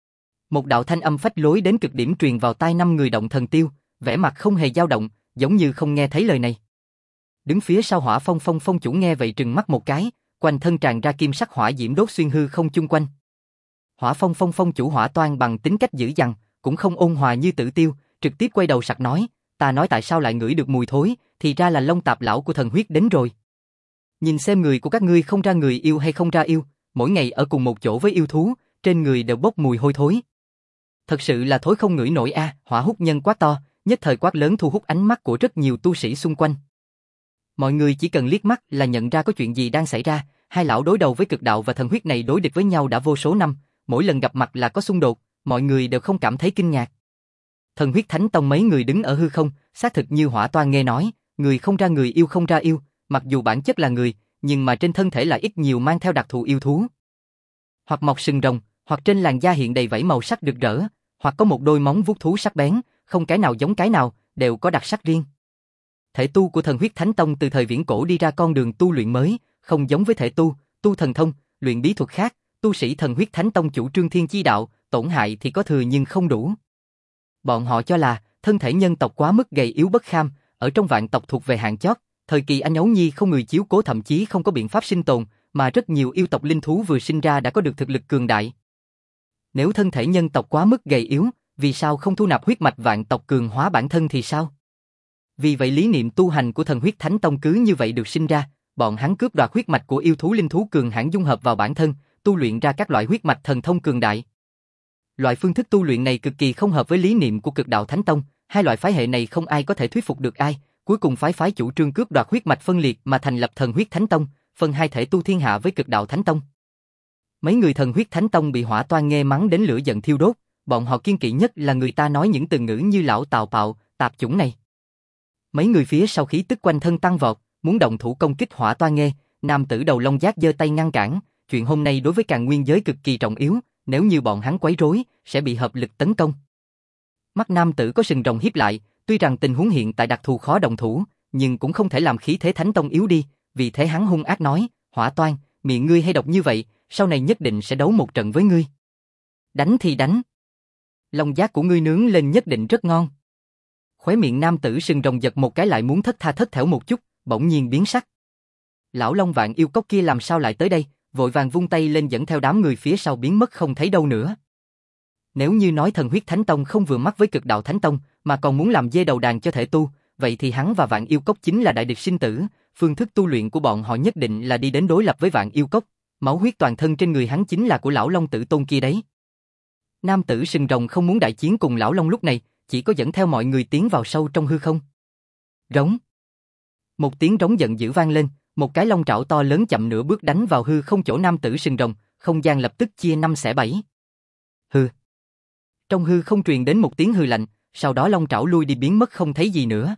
Một đạo thanh âm phách lối đến cực điểm truyền vào tai 5 người Động Thần Tiêu, vẻ mặt không hề dao động, giống như không nghe thấy lời này. Đứng phía sau Hỏa Phong phong chủ nghe vậy trừng mắt một cái, quanh thân tràn ra kim sắc hỏa diễm đốt xuyên hư không chung quanh. Hỏa phong chủ Hỏa Toan bằng tính cách dữ dằn, cũng không ôn hòa như Tử Tiêu, trực tiếp quay đầu sặc nói, ta nói tại sao lại ngửi được mùi thối, thì ra là Long Tạp lão của thần huyết đến rồi. Nhìn xem người của các ngươi không ra người yêu hay không ra yêu, mỗi ngày ở cùng một chỗ với yêu thú, trên người đều bốc mùi hôi thối. Thật sự là thối không ngửi nổi a, Hỏa Hút Nhân quát to, nhất thời quát lớn thu hút ánh mắt của rất nhiều tu sĩ xung quanh. Mọi người chỉ cần liếc mắt là nhận ra có chuyện gì đang xảy ra, hai lão đối đầu với cực đạo và thần huyết này đối địch với nhau đã vô số năm, mỗi lần gặp mặt là có xung đột, mọi người đều không cảm thấy kinh ngạc. Thần huyết Thánh Tông mấy người đứng ở hư không, xác thực như Hỏa Toan nghe nói, người không ra người yêu không ra yêu, mặc dù bản chất là người, nhưng mà trên thân thể lại ít nhiều mang theo đặc thù yêu thú. Hoặc mọc sừng rồng, hoặc trên làn da hiện đầy vảy màu sắc rực rỡ, hoặc có một đôi móng vuốt thú sắc bén, không cái nào giống cái nào, đều có đặc sắc riêng. Thể tu của thần huyết Thánh Tông từ thời viễn cổ đi ra con đường tu luyện mới, không giống với thể tu thần thông, luyện bí thuật khác, tu sĩ thần huyết Thánh Tông chủ trương thiên chi đạo, tổn hại thì có thừa nhưng không đủ. Bọn họ cho là, thân thể nhân tộc quá mức gầy yếu bất kham, ở trong vạn tộc thuộc về hạng chót, thời kỳ anh ấu nhi không người chiếu cố thậm chí không có biện pháp sinh tồn, mà rất nhiều yêu tộc linh thú vừa sinh ra đã có được thực lực cường đại. Nếu thân thể nhân tộc quá mức gầy yếu, vì sao không thu nạp huyết mạch vạn tộc cường hóa bản thân thì sao? Vì vậy lý niệm tu hành của thần huyết Thánh Tông cứ như vậy được sinh ra, bọn hắn cướp đoạt huyết mạch của yêu thú linh thú cường hãn dung hợp vào bản thân, tu luyện ra các loại huyết mạch thần thông cường đại. Loại phương thức tu luyện này cực kỳ không hợp với lý niệm của Cực Đạo Thánh Tông, hai loại phái hệ này không ai có thể thuyết phục được ai, cuối cùng phái chủ trương cướp đoạt huyết mạch phân liệt mà thành lập thần huyết Thánh Tông, phân hai thể tu thiên hạ với Cực Đạo Thánh Tông. Mấy người thần huyết Thánh Tông bị Hỏa Toan nghe mắng đến lửa giận thiêu đốt, bọn họ kiên kỵ nhất là người ta nói những từ ngữ như lão Tào Bạo, tạp chủng này. Mấy người phía sau khí tức quanh thân tăng vọt, muốn động thủ công kích Hỏa Toan nghe, nam tử đầu Long Giác giơ tay ngăn cản, chuyện hôm nay đối với Càn Nguyên giới cực kỳ trọng yếu, nếu như bọn hắn quấy rối, sẽ bị hợp lực tấn công. Mắt nam tử có sừng rồng hiếp lại, tuy rằng tình huống hiện tại đặc thù khó động thủ, nhưng cũng không thể làm khí thế Thánh Tông yếu đi, vì thế hắn hung ác nói, Hỏa Toan, miệng ngươi hay độc như vậy, sau này nhất định sẽ đấu một trận với ngươi. Đánh thì đánh. Long giác của ngươi nướng lên nhất định rất ngon. Khóe miệng nam tử sừng rồng giật một cái lại muốn thất tha thất thểu một chút, bỗng nhiên biến sắc. Lão Long Vạn yêu cốc kia làm sao lại tới đây, vội vàng vung tay lên dẫn theo đám người phía sau biến mất không thấy đâu nữa. Nếu như nói thần huyết Thánh Tông không vừa mắt với Cực Đạo Thánh Tông, mà còn muốn làm dê đầu đàn cho thể tu, vậy thì hắn và Vạn yêu cốc chính là đại địch sinh tử, phương thức tu luyện của bọn họ nhất định là đi đến đối lập với Vạn yêu cốc, máu huyết toàn thân trên người hắn chính là của lão Long Tử Tôn kia đấy. Nam tử sừng rồng không muốn đại chiến cùng lão Long lúc này, chỉ có dẫn theo mọi người tiến vào sâu trong hư không. Rống. Một tiếng rống giận dữ vang lên, một cái long trảo to lớn chậm nửa bước đánh vào hư không chỗ nam tử sừng rồng, không gian lập tức chia 5 xẻ 7. Hừ. Trong hư không truyền đến một tiếng hư lạnh, sau đó long trảo lui đi biến mất không thấy gì nữa.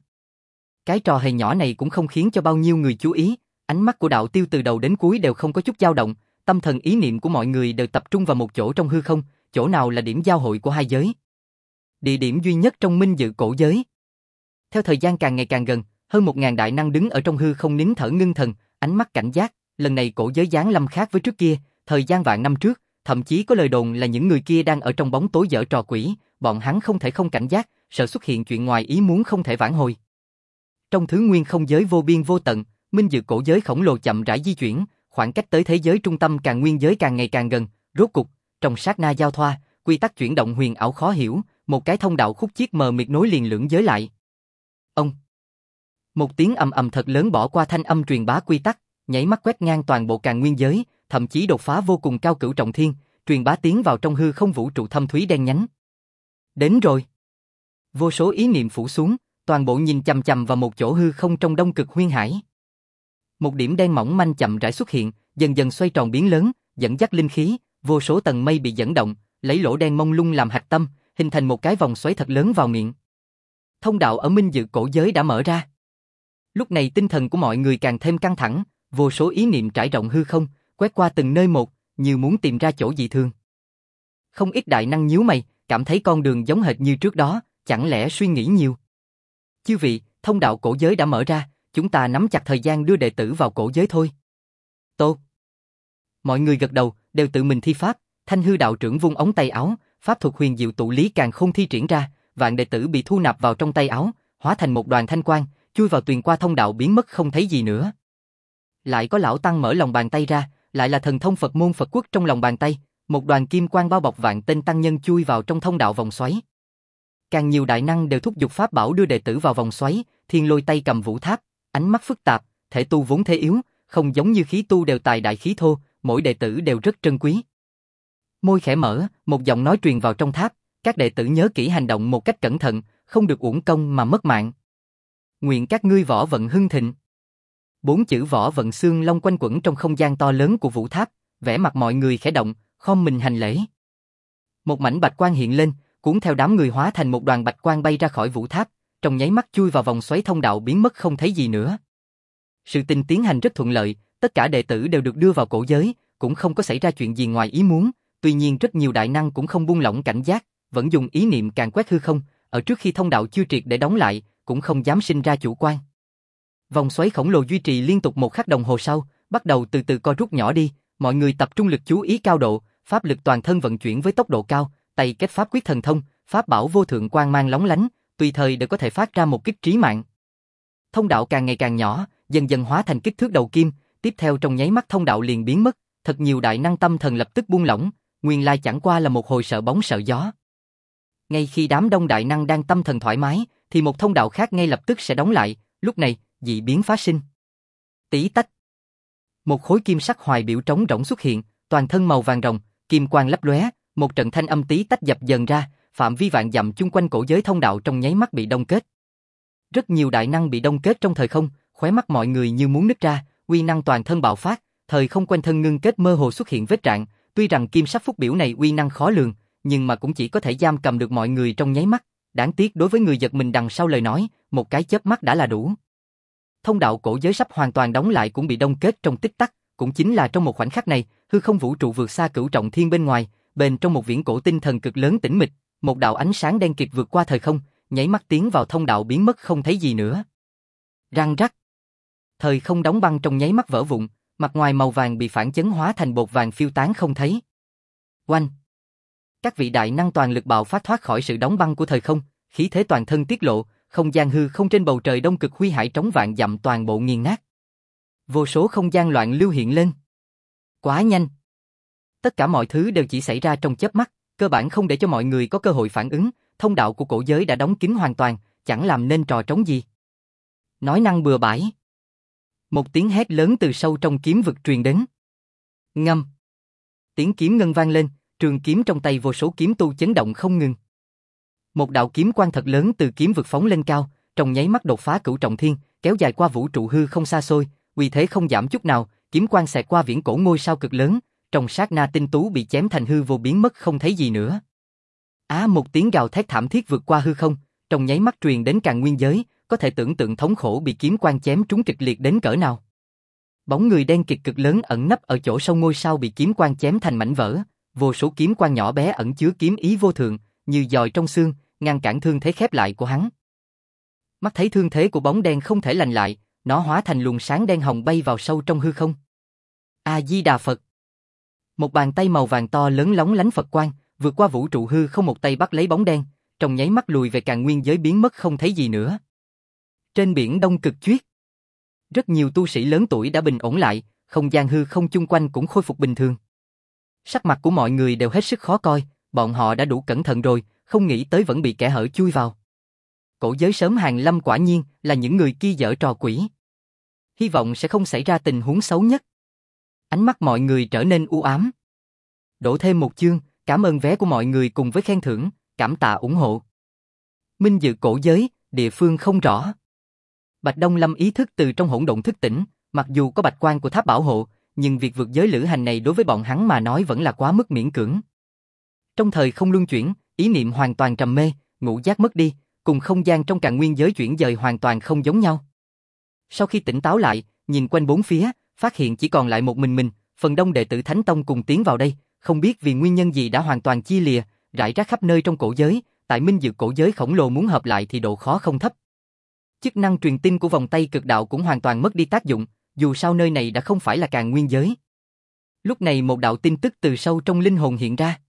Cái trò hề nhỏ này cũng không khiến cho bao nhiêu người chú ý, ánh mắt của Đạo Tiêu từ đầu đến cuối đều không có chút dao động, tâm thần ý niệm của mọi người đều tập trung vào một chỗ trong hư không, chỗ nào là điểm giao hội của hai giới. Địa điểm duy nhất trong Minh Dự cổ giới. Theo thời gian càng ngày càng gần, hơn 1000 đại năng đứng ở trong hư không nín thở ngưng thần, ánh mắt cảnh giác, lần này cổ giới giáng lâm khác với trước kia, thời gian vạn năm trước, thậm chí có lời đồn là những người kia đang ở trong bóng tối giở trò quỷ, bọn hắn không thể không cảnh giác, sợ xuất hiện chuyện ngoài ý muốn không thể vãn hồi. Trong thứ nguyên không giới vô biên vô tận, Minh Dự cổ giới khổng lồ chậm rãi di chuyển, khoảng cách tới thế giới trung tâm càng nguyên giới càng ngày càng gần, rốt cục, trong sát na giao thoa, quy tắc chuyển động huyền ảo khó hiểu, một cái thông đạo khúc chiết mờ mịt nối liền lưỡng giới lại. Ông. Một tiếng ầm ầm thật lớn bỏ qua thanh âm truyền bá quy tắc, nháy mắt quét ngang toàn bộ càng nguyên giới, thậm chí đột phá vô cùng cao cửu trọng thiên, truyền bá tiến vào trong hư không vũ trụ thâm thúy đen nhánh. Đến rồi. Vô số ý niệm phủ xuống, toàn bộ nhìn chằm chằm vào một chỗ hư không trong đông cực huyên hải. Một điểm đen mỏng manh chậm rãi xuất hiện, dần dần xoay tròn biến lớn, dẫn dắt linh khí, vô số tầng mây bị dẫn động, lấy lỗ đen mông lung làm hạch tâm, hình thành một cái vòng xoáy thật lớn vào miệng. Thông đạo ở Minh Dự cổ giới đã mở ra. Lúc này tinh thần của mọi người càng thêm căng thẳng, vô số ý niệm trải rộng hư không, quét qua từng nơi một, như muốn tìm ra chỗ dị thường. Không ít đại năng nhíu mày, cảm thấy con đường giống hệt như trước đó, chẳng lẽ suy nghĩ nhiều. Chư vị, thông đạo cổ giới đã mở ra, chúng ta nắm chặt thời gian đưa đệ tử vào cổ giới thôi. Tốt. Mọi người gật đầu, đều tự mình thi pháp, Thanh Hư đạo trưởng vung ống tay áo, pháp thuật huyền diệu tụ lý càng khôn thi triển ra, vạn đệ tử bị thu nạp vào trong tay áo, hóa thành một đoàn thanh quang, chui vào tuyền qua thông đạo biến mất không thấy gì nữa. Lại có lão tăng mở lòng bàn tay ra, lại là thần thông Phật môn Phật quốc trong lòng bàn tay, một đoàn kim quang bao bọc vạn tên tăng nhân chui vào trong thông đạo vòng xoáy. Càng nhiều đại năng đều thúc giục pháp bảo đưa đệ tử vào vòng xoáy, Thiên Lôi tay cầm vũ tháp, ánh mắt phức tạp, thể tu vốn thế yếu, không giống như khí tu đều tài đại khí thô, mỗi đệ tử đều rất trân quý. Môi khẽ mở, một giọng nói truyền vào trong tháp, các đệ tử nhớ kỹ hành động một cách cẩn thận, không được uổng công mà mất mạng. Nguyện các ngươi võ vận hưng thịnh. 4 chữ võ vận xương long quanh quẩn trong không gian to lớn của vũ tháp, vẻ mặt mọi người khẽ động, khom mình hành lễ. Một mảnh bạch quang hiện lên, cuốn theo đám người hóa thành một đoàn bạch quang bay ra khỏi vũ tháp, trong nháy mắt chui vào vòng xoáy thông đạo biến mất không thấy gì nữa. Sự tình tiến hành rất thuận lợi, tất cả đệ tử đều được đưa vào cổ giới, cũng không có xảy ra chuyện gì ngoài ý muốn, tuy nhiên rất nhiều đại năng cũng không buông lỏng cảnh giác, vẫn dùng ý niệm càn quét hư không, ở trước khi thông đạo chưa triệt để đóng lại, cũng không dám sinh ra chủ quan. Vòng xoáy khổng lồ duy trì liên tục 1 khắc đồng hồ sau, bắt đầu từ từ co rút nhỏ đi, mọi người tập trung lực chú ý cao độ, pháp lực toàn thân vận chuyển với tốc độ cao, tay kết pháp quyết thần thông, pháp bảo vô thượng quang mang lóng lánh, tùy thời đều có thể phát ra một kích trí mạng. Thông đạo càng ngày càng nhỏ, dần dần hóa thành kích thước đầu kim, tiếp theo trong nháy mắt thông đạo liền biến mất, thật nhiều đại năng tâm thần lập tức buông lỏng, nguyên lai chẳng qua là một hồi sợ bóng sợ gió. Ngay khi đám đông đại năng đang tâm thần thoải mái, thì một thông đạo khác ngay lập tức sẽ đóng lại, lúc này, dị biến phát sinh. Tí tách. Một khối kim sắc hoài biểu trống rỗng xuất hiện, toàn thân màu vàng rồng, kim quang lấp lóe, một trận thanh âm tí tách dập dần ra, phạm vi vạn dặm chung quanh cổ giới thông đạo trong nháy mắt bị đông kết. Rất nhiều đại năng bị đông kết trong thời không, khóe mắt mọi người như muốn nứt ra, uy năng toàn thân bạo phát, thời không quanh thân ngưng kết mơ hồ xuất hiện vết rạn, tuy rằng kim sắc phúc biểu này uy năng khó lường, nhưng mà cũng chỉ có thể giam cầm được mọi người trong nháy mắt, đáng tiếc đối với người giật mình đằng sau lời nói, một cái chớp mắt đã là đủ. Thông đạo cổ giới sắp hoàn toàn đóng lại cũng bị đông kết trong tích tắc, cũng chính là trong một khoảnh khắc này, hư không vũ trụ vượt xa cửu trọng thiên bên ngoài, bên trong một viễn cổ tinh thần cực lớn tĩnh mịch, một đạo ánh sáng đen kịt vượt qua thời không, nháy mắt tiến vào thông đạo biến mất không thấy gì nữa. Răng rắc. Thời không đóng băng trong nháy mắt vỡ vụn, mặt ngoài màu vàng bị phản chấn hóa thành bột vàng phiêu tán không thấy. Oanh. Các vị đại năng toàn lực bạo phát thoát khỏi sự đóng băng của thời không, khí thế toàn thân tiết lộ, không gian hư không trên bầu trời đông cực huy hải trống vạn dặm toàn bộ nghiền nát. Vô số không gian loạn lưu hiện lên. Quá nhanh. Tất cả mọi thứ đều chỉ xảy ra trong chớp mắt, cơ bản không để cho mọi người có cơ hội phản ứng, thông đạo của cổ giới đã đóng kín hoàn toàn, chẳng làm nên trò trống gì. Nói năng bừa bãi. Một tiếng hét lớn từ sâu trong kiếm vực truyền đến. Ngâm. Tiếng kiếm ngân vang lên, trường kiếm trong tay vô số kiếm tu chấn động không ngừng. Một đạo kiếm quang thật lớn từ kiếm vực phóng lên cao, trong nháy mắt đột phá cửu trọng thiên, kéo dài qua vũ trụ hư không xa xôi, uy thế không giảm chút nào, kiếm quang xẹt qua viễn cổ ngôi sao cực lớn, trong sát na tinh tú bị chém thành hư vô biến mất không thấy gì nữa. Một tiếng gào thét thảm thiết vượt qua hư không, trong nháy mắt truyền đến Càn Nguyên giới, có thể tưởng tượng thống khổ bị kiếm quang chém trúng kịch liệt đến cỡ nào. Bóng người đen kịt cực lớn ẩn nấp ở chỗ sâu ngôi sao bị kiếm quang chém thành mảnh vỡ, vô số kiếm quang nhỏ bé ẩn chứa kiếm ý vô thượng, như giòi trong xương, ngăn cản thương thế khép lại của hắn. Mắt thấy thương thế của bóng đen không thể lành lại, nó hóa thành luồng sáng đen hồng bay vào sâu trong hư không. A Di Đà Phật. Một bàn tay màu vàng to lớn lóng lánh Phật quang, vượt qua vũ trụ hư không, một tay bắt lấy bóng đen, trong nháy mắt lùi về Càn Nguyên giới biến mất không thấy gì nữa. Trên biển Đông Cực Chuyết, rất nhiều tu sĩ lớn tuổi đã bình ổn lại, không gian hư không chung quanh cũng khôi phục bình thường. Sắc mặt của mọi người đều hết sức khó coi, bọn họ đã đủ cẩn thận rồi, không nghĩ tới vẫn bị kẻ hở chui vào. Cổ giới sớm hàng lâm quả nhiên là những người kia giở trò quỷ. Hy vọng sẽ không xảy ra tình huống xấu nhất. Ánh mắt mọi người trở nên u ám. Đổ thêm một chương, cảm ơn vé của mọi người cùng với khen thưởng, cảm tạ ủng hộ. Minh dự cổ giới, địa phương không rõ. Bạch Đông Lâm ý thức từ trong hỗn độn thức tỉnh, mặc dù có bạch quan của tháp bảo hộ, nhưng việc vượt giới lữ hành này đối với bọn hắn mà nói vẫn là quá mức miễn cưỡng. Trong thời không luân chuyển, ý niệm hoàn toàn trầm mê, ngũ giác mất đi, cùng không gian trong Càn Nguyên giới chuyển dời hoàn toàn không giống nhau. Sau khi tỉnh táo lại, nhìn quanh bốn phía, phát hiện chỉ còn lại một mình, phần đông đệ tử Thánh Tông cùng tiến vào đây, không biết vì nguyên nhân gì đã hoàn toàn chia lìa, rải rác khắp nơi trong cổ giới, tại Minh Dược cổ giới khổng lồ muốn hợp lại thì độ khó không thấp. Chức năng truyền tin của vòng tay cực đạo cũng hoàn toàn mất đi tác dụng, dù sao nơi này đã không phải là Càn Nguyên giới. Lúc này một đạo tin tức từ sâu trong linh hồn hiện ra.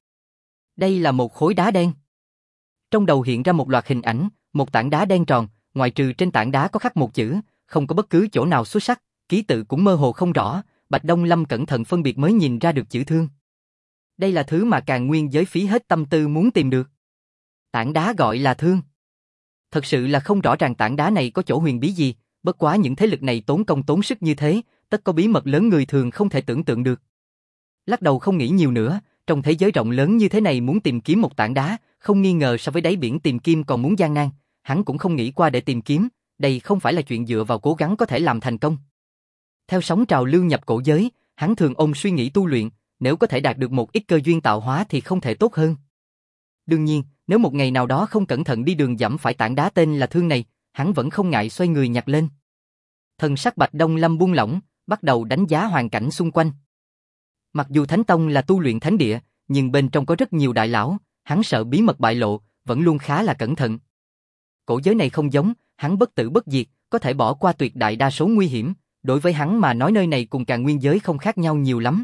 Đây là một khối đá đen. Trong đầu hiện ra một loạt hình ảnh, một tảng đá đen tròn, ngoại trừ trên tảng đá có khắc một chữ, không có bất cứ chỗ nào xuất sắc, ký tự cũng mơ hồ không rõ, Bạch Đông Lâm cẩn thận phân biệt mới nhìn ra được chữ thương. Đây là thứ mà Càn Nguyên giới phí hết tâm tư muốn tìm được. Tảng đá gọi là thương. Thật sự là không rõ ràng tảng đá này có chỗ huyền bí gì, bất quá những thế lực này tốn công tốn sức như thế, tất có bí mật lớn người thường không thể tưởng tượng được. Lắc đầu không nghĩ nhiều nữa, trong thế giới rộng lớn như thế này muốn tìm kiếm một tảng đá, không nghi ngờ so với đáy biển tìm kim còn muốn gian nan, hắn cũng không nghĩ qua để tìm kiếm, đây không phải là chuyện dựa vào cố gắng có thể làm thành công. Theo sóng trào lưu nhập cổ giới, hắn thường ôm suy nghĩ tu luyện, nếu có thể đạt được một ít cơ duyên tạo hóa thì không thể tốt hơn. Đương nhiên, nếu một ngày nào đó không cẩn thận đi đường dẫm phải tảng đá tên là thương này, hắn vẫn không ngại xoay người nhặt lên. Thần sắc Bạch Đông Lâm buông lỏng, bắt đầu đánh giá hoàn cảnh xung quanh. Mặc dù Thánh Tông là tu luyện thánh địa, nhưng bên trong có rất nhiều đại lão, hắn sợ bí mật bại lộ, vẫn luôn khá là cẩn thận. Cổ giới này không giống, hắn bất tử bất diệt, có thể bỏ qua tuyệt đại đa số nguy hiểm, đối với hắn mà nói nơi này cùng Càn Nguyên giới không khác nhau nhiều lắm.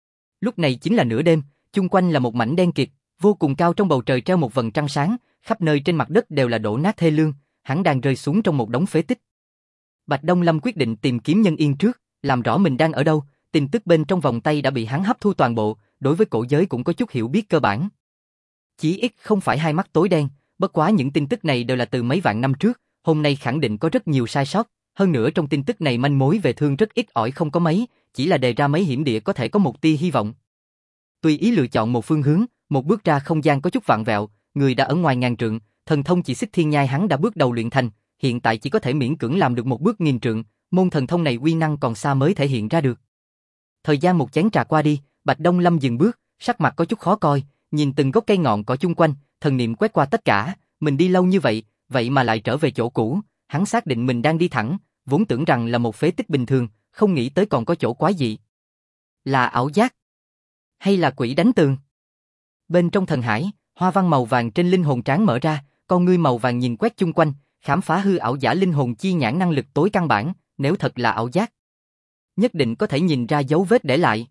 Lúc này chính là nửa đêm, chung quanh là một mảnh đen kịt, vô cùng cao, trong bầu trời treo một vầng trăng sáng, khắp nơi trên mặt đất đều là đổ nát thê lương, hắn đang rơi xuống trong một đống phế tích. Bạch Đông Lâm quyết định tìm kiếm nhân yên trước, làm rõ mình đang ở đâu, tin tức bên trong vòng tay đã bị hắn hấp thu toàn bộ, đối với cổ giới cũng có chút hiểu biết cơ bản. Chí ít không phải hai mắt tối đen, bất quá những tin tức này đều là từ mấy vạn năm trước, hôm nay khẳng định có rất nhiều sai sót, hơn nữa trong tin tức này manh mối về thương rất ít ỏi không có mấy, chỉ là đề ra mấy hiểm địa có thể có một tia hy vọng. Tùy ý lựa chọn một phương hướng, một bước ra không gian có chút vặn vẹo, người đã ở ngoài ngàn trượng, thần thông chỉ xích thiên nhai hắn đã bước đầu luyện thành, hiện tại chỉ có thể miễn cưỡng làm được một bước nghìn trượng, môn thần thông này uy năng còn xa mới thể hiện ra được. Thời gian một chén trà qua đi, Bạch Đông Lâm dừng bước, sắc mặt có chút khó coi, nhìn từng gốc cây ngọn cỏ chung quanh, thần niệm quét qua tất cả, mình đi lâu như vậy, vậy mà lại trở về chỗ cũ, hắn xác định mình đang đi thẳng, vốn tưởng rằng là một phế tích bình thường, không nghĩ tới còn có chỗ quái dị. Là ảo giác? Hay là quỷ đánh tường? Bên trong thần hải, hoa văn màu vàng trên linh hồn trán mở ra, con ngươi màu vàng nhìn quét chung quanh, khám phá hư ảo giả linh hồn chi nhãn năng lực tối căn bản, nếu thật là ảo giác, nhất định có thể nhìn ra dấu vết để lại.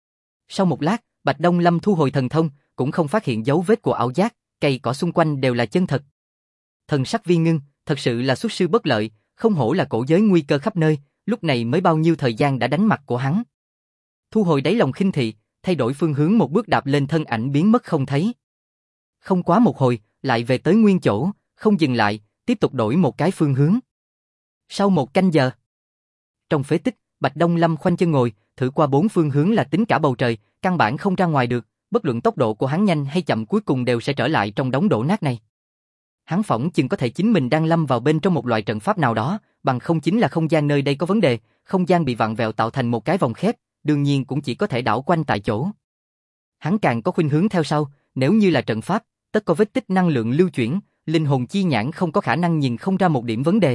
Sau một lát, Bạch Đông Lâm thu hồi thần thông, cũng không phát hiện dấu vết của ảo giác, cây cỏ xung quanh đều là chân thật. Thần sắc Vi ngưng, thật sự là xuất sư bất lợi, không hổ là cổ giới nguy cơ khắp nơi, lúc này mới bao nhiêu thời gian đã đánh mặt của hắn. Thu hồi đáy lòng khinh thị, thay đổi phương hướng một bước đạp lên thân ảnh biến mất không thấy. Không quá một hồi, lại về tới nguyên chỗ, không dừng lại, tiếp tục đổi một cái phương hướng. Sau một canh giờ, trong phế tích, Bạch Đông Lâm khoanh chân ngồi, thử qua bốn phương hướng là tính cả bầu trời, căn bản không ra ngoài được, bất luận tốc độ của hắn nhanh hay chậm cuối cùng đều sẽ trở lại trong đống đổ nát này. Hắn phỏng chừng có thể chính mình đang lâm vào bên trong một loại trận pháp nào đó, bằng không chính là không gian nơi đây có vấn đề, không gian bị vặn vẹo tạo thành một cái vòng khép, đương nhiên cũng chỉ có thể đảo quanh tại chỗ. Hắn càng có khuynh hướng theo sau, nếu như là trận pháp, tất có vết tích năng lượng lưu chuyển, linh hồn chi nhãn không có khả năng nhìn không ra một điểm vấn đề.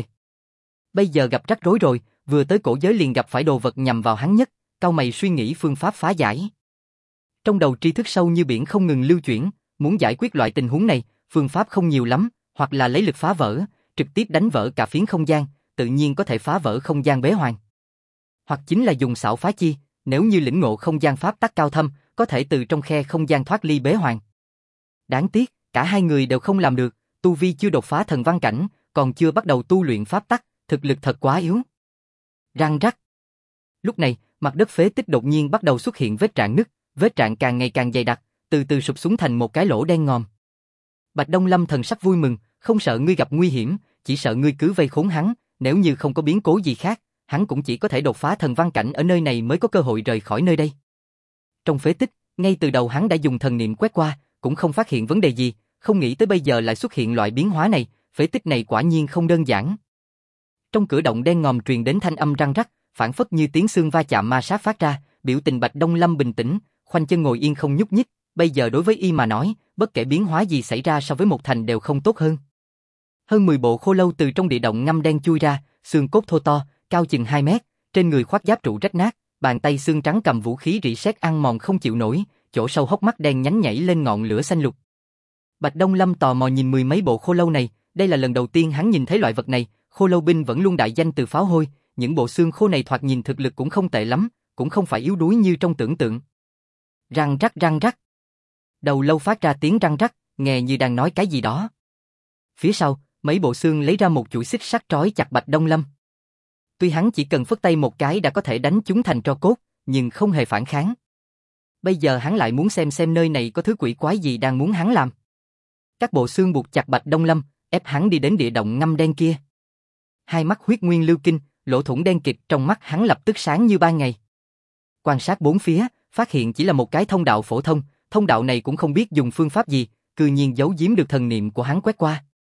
Bây giờ gặp rắc rối rồi, vừa tới cổ giới liền gặp phải đồ vật nhằm vào hắn nhất, cau mày suy nghĩ phương pháp phá giải. Trong đầu tri thức sâu như biển không ngừng lưu chuyển, muốn giải quyết loại tình huống này, phương pháp không nhiều lắm, hoặc là lấy lực phá vỡ, trực tiếp đánh vỡ cả phiến không gian, tự nhiên có thể phá vỡ không gian bế hoàng. Hoặc chính là dùng xảo phá chi, nếu như lĩnh ngộ không gian pháp tắc cao thâm, có thể từ trong khe không gian thoát ly bế hoàng. Đáng tiếc, cả hai người đều không làm được, tu vi chưa đột phá thần văn cảnh, còn chưa bắt đầu tu luyện pháp tắc, thực lực thật quá yếu. Răng rắc. Lúc này, mặt đất phế tích đột nhiên bắt đầu xuất hiện vết rạn nứt, vết rạn càng ngày càng dày đặc, từ từ sụp xuống thành một cái lỗ đen ngòm. Bạch Đông Lâm thần sắc vui mừng, không sợ ngươi gặp nguy hiểm, chỉ sợ ngươi cứ vây khốn hắn, nếu như không có biến cố gì khác, hắn cũng chỉ có thể đột phá thần văn cảnh ở nơi này mới có cơ hội rời khỏi nơi đây. Trong phế tích, ngay từ đầu hắn đã dùng thần niệm quét qua, cũng không phát hiện vấn đề gì, không nghĩ tới bây giờ lại xuất hiện loại biến hóa này, phế tích này quả nhiên không đơn giản. Trong cửa động đen ngòm truyền đến thanh âm răng rắc, phảng phất như tiếng xương va chạm ma sát phát ra, biểu tình Bạch Đông Lâm bình tĩnh, khoanh chân ngồi yên không nhúc nhích, bây giờ đối với y mà nói, bất kể biến hóa gì xảy ra so với một thành đều không tốt hơn. Hơn 10 bộ khô lâu từ trong địa động ngăm đen chui ra, xương cốt thô to, cao chừng 2 mét, trên người khoác giáp trụ rách nát, bàn tay xương trắng cầm vũ khí rỉ sét ăn mòn không chịu nổi, chỗ sâu hốc mắt đen nhánh nhảy lên ngọn lửa xanh lục. Bạch Đông Lâm tò mò nhìn mười mấy bộ khô lâu này, đây là lần đầu tiên hắn nhìn thấy loại vật này, khô lâu binh vẫn luôn đại danh từ pháo hôi, những bộ xương khô này thoạt nhìn thực lực cũng không tệ lắm, cũng không phải yếu đuối như trong tưởng tượng. Răng rắc răng rắc. Đầu lâu phát ra tiếng răng rắc, nghe như đang nói cái gì đó. Phía sau, mấy bộ xương lấy ra một chuỗi xích sắt trói chặt Bạch Đông Lâm. Tuy hắn chỉ cần phất tay một cái đã có thể đánh chúng thành tro cốt, nhưng không hề phản kháng. Bây giờ hắn lại muốn xem nơi này có thứ quỷ quái gì đang muốn hắn làm. Các bộ xương buộc chặt Bạch Đông Lâm, ép hắn đi đến địa động ngăm đen kia. Hai mắt huyết nguyên lưu kinh, lỗ thủng đen kịt trong mắt hắn lập tức sáng như ban ngày. Quan sát bốn phía, phát hiện chỉ là một cái thông đạo phổ thông, thông đạo này cũng không biết dùng phương pháp gì, cư nhiên giấu giếm được thần niệm của hắn quét qua.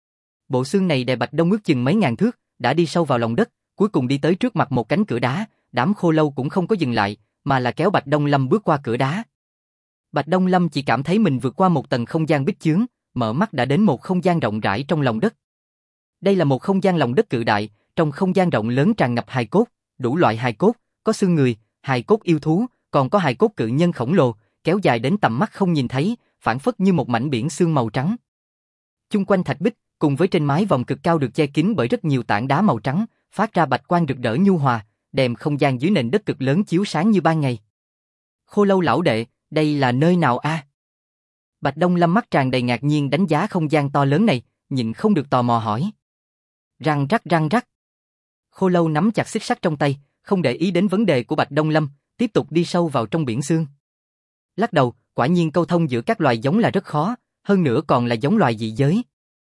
Bộ xương này đè Bạch Đông ước chừng mấy ngàn thước, đã đi sâu vào lòng đất, cuối cùng đi tới trước mặt một cánh cửa đá, đám khô lâu cũng không có dừng lại, mà là kéo Bạch Đông Lâm bước qua cửa đá. Bạch Đông Lâm chỉ cảm thấy mình vượt qua một tầng không gian bích chướng, mở mắt đã đến một không gian rộng rãi trong lòng đất. Đây là một không gian lòng đất cự đại, trong không gian rộng lớn tràn ngập hài cốt, đủ loại hài cốt, có xương người, hài cốt yêu thú, còn có hài cốt cự nhân khổng lồ, kéo dài đến tầm mắt không nhìn thấy, phảng phất như một mảnh biển xương màu trắng. Chung quanh thạch bích, cùng với trên mái vòm cực cao được che kín bởi rất nhiều tảng đá màu trắng, phát ra bạch quang rực rỡ nhu hòa, đem không gian dưới nền đất cực lớn chiếu sáng như ban ngày. Khô lâu lão đệ, đây là nơi nào a? Bạch Đông Lâm mắt tràn đầy ngạc nhiên đánh giá không gian to lớn này, nhịn không được tò mò hỏi. Răng rắc răng rắc. Khô lâu nắm chặt xích sắt trong tay, không để ý đến vấn đề của Bạch Đông Lâm, tiếp tục đi sâu vào trong biển xương. Lắc đầu, quả nhiên câu thông giữa các loài giống là rất khó, hơn nữa còn là giống loài dị giới.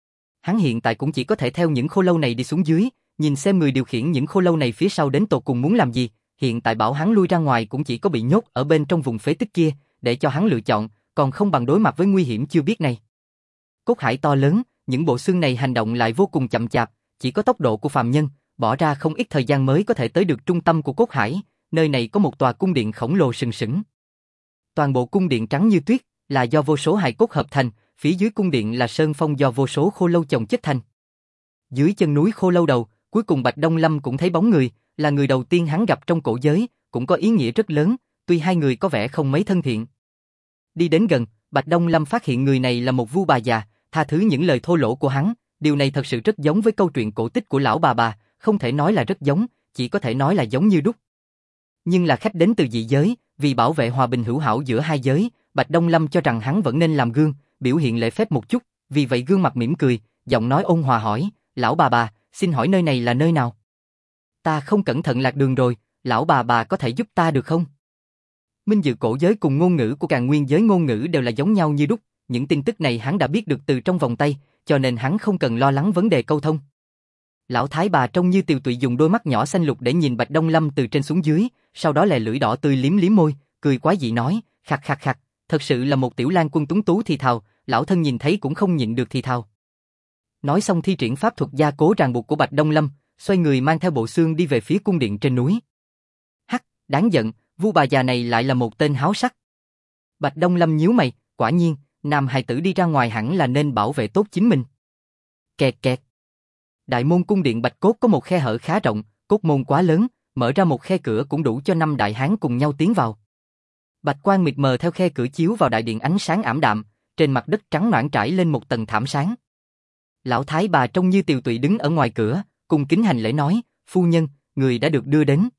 Hắn hiện tại cũng chỉ có thể theo những khô lâu này đi xuống dưới, nhìn xem người điều khiển những khô lâu này phía sau đến tột cùng muốn làm gì, hiện tại bảo hắn lui ra ngoài cũng chỉ có bị nhốt ở bên trong vùng phế tích kia, để cho hắn lựa chọn, còn không bằng đối mặt với nguy hiểm chưa biết này. Cốt hải to lớn, những bộ xương này hành động lại vô cùng chậm chạp, chỉ có tốc độ của phàm nhân, bỏ ra không ít thời gian mới có thể tới được trung tâm của cốt hải, nơi này có một tòa cung điện khổng lồ sừng sững. Toàn bộ cung điện trắng như tuyết, là do vô số hài cốt hợp thành, phía dưới cung điện là sơn phong do vô số khô lâu chồng chất thành. Dưới chân núi khô lâu đầu, cuối cùng Bạch Đông Lâm cũng thấy bóng người, là người đầu tiên hắn gặp trong cổ giới, cũng có ý nghĩa rất lớn, tuy hai người có vẻ không mấy thân thiện. Đi đến gần, Bạch Đông Lâm phát hiện người này là một vu bà già, tha thứ những lời thô lỗ của hắn, điều này thật sự rất giống với câu chuyện cổ tích của lão bà, không thể nói là rất giống, chỉ có thể nói là giống như đúc. Nhưng là khách đến từ dị giới, vì bảo vệ hòa bình hữu hảo giữa hai giới, Bạch Đông Lâm cho rằng hắn vẫn nên làm gương, biểu hiện lễ phép một chút, vì vậy gương mặt mỉm cười, giọng nói ôn hòa hỏi, lão bà, xin hỏi nơi này là nơi nào? Ta không cẩn thận lạc đường rồi, lão bà có thể giúp ta được không? Minh dự cổ giới cùng ngôn ngữ của Càn Nguyên giới ngôn ngữ đều là giống nhau như đúc, những tin tức này hắn đã biết được từ trong vòng tay, cho nên hắn không cần lo lắng vấn đề câu thông. Lão thái bà trông như tiều tụy dùng đôi mắt nhỏ xanh lục để nhìn Bạch Đông Lâm từ trên xuống dưới, sau đó lè lưỡi đỏ tươi liếm liếm môi, cười quái dị nói, khặc khặc khặc, thật sự là một tiểu lang quân tuấn tú thì thào, lão thân nhìn thấy cũng không nhịn được thì thào. Nói xong thi triển pháp thuật gia cố ràng buộc của Bạch Đông Lâm, xoay người mang theo bộ xương đi về phía cung điện trên núi. Hắc, đáng giận, vu bà già này lại là một tên háo sắc. Bạch Đông Lâm nhíu mày, quả nhiên, nam hài tử đi ra ngoài hẳn là nên bảo vệ tốt chính mình. Kẹt kẹt. Đại môn cung điện Bạch Cốt có một khe hở khá rộng, cốt môn quá lớn, mở ra một khe cửa cũng đủ cho 5 đại hán cùng nhau tiến vào. Bạch quang mịt mờ theo khe cửa chiếu vào đại điện ánh sáng ảm đạm, trên mặt đất trắng nõn trải lên một tầng thảm sáng. Lão thái bà trông như tiều tụy đứng ở ngoài cửa, cung kính hành lễ nói, phu nhân, người đã được đưa đến.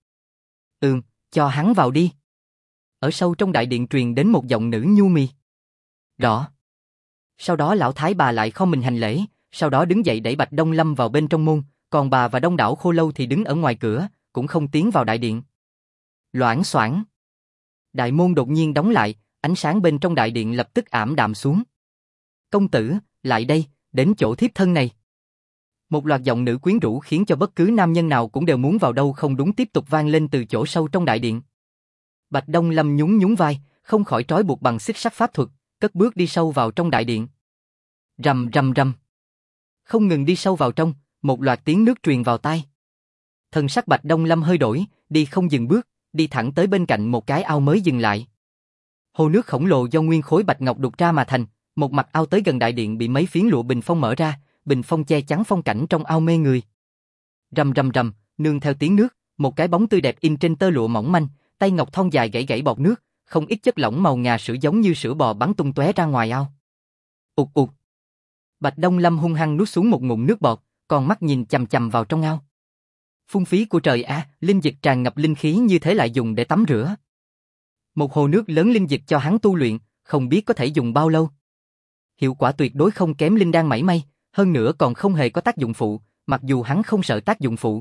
Cho hắn vào đi. Ở sâu trong đại điện truyền đến một giọng nữ nhu mì. Rõ. Sau đó lão thái bà lại không mình hành lễ, sau đó đứng dậy đẩy Bạch Đông Lâm vào bên trong môn, còn bà và đông đảo khô lâu thì đứng ở ngoài cửa, cũng không tiến vào đại điện. Loảng xoảng. Đại môn đột nhiên đóng lại, ánh sáng bên trong đại điện lập tức ảm đạm xuống. Công tử, lại đây, đến chỗ thiếp thân này. Một loạt giọng nữ quyến rũ khiến cho bất cứ nam nhân nào cũng đều muốn vào đâu không đúng tiếp tục vang lên từ chỗ sâu trong đại điện. Bạch Đông Lâm nhún nhún vai, không khỏi trói buộc bằng xích sắt pháp thuật, cất bước đi sâu vào trong đại điện. Rầm rầm rầm. Không ngừng đi sâu vào trong, một loạt tiếng nước truyền vào tai. Thần sắc Bạch Đông Lâm hơi đổi, đi không dừng bước, đi thẳng tới bên cạnh một cái ao mới dừng lại. Hồ nước khổng lồ do nguyên khối bạch ngọc đục ra mà thành, một mặt ao tới gần đại điện bị mấy phiến lụa bình phong mở ra, bình phong che chắn phong cảnh trong ao mê người. Rầm rầm rầm, nương theo tiếng nước, một cái bóng tươi đẹp in trên tơ lụa mỏng manh, tay ngọc thon dài gãy gãy bọt nước, không ít chất lỏng màu ngà sữa giống như sữa bò bắn tung tóe ra ngoài ao. Ụt ụt. Bạch Đông Lâm hung hăng nuốt xuống một ngụm nước bọt, còn mắt nhìn chằm chằm vào trong ao. Phung phí của trời a, linh dịch tràn ngập linh khí như thế lại dùng để tắm rửa. Một hồ nước lớn linh dịch cho hắn tu luyện, không biết có thể dùng bao lâu. Hiệu quả tuyệt đối không kém linh đan mảy may, hơn nữa còn không hề có tác dụng phụ, mặc dù hắn không sợ tác dụng phụ.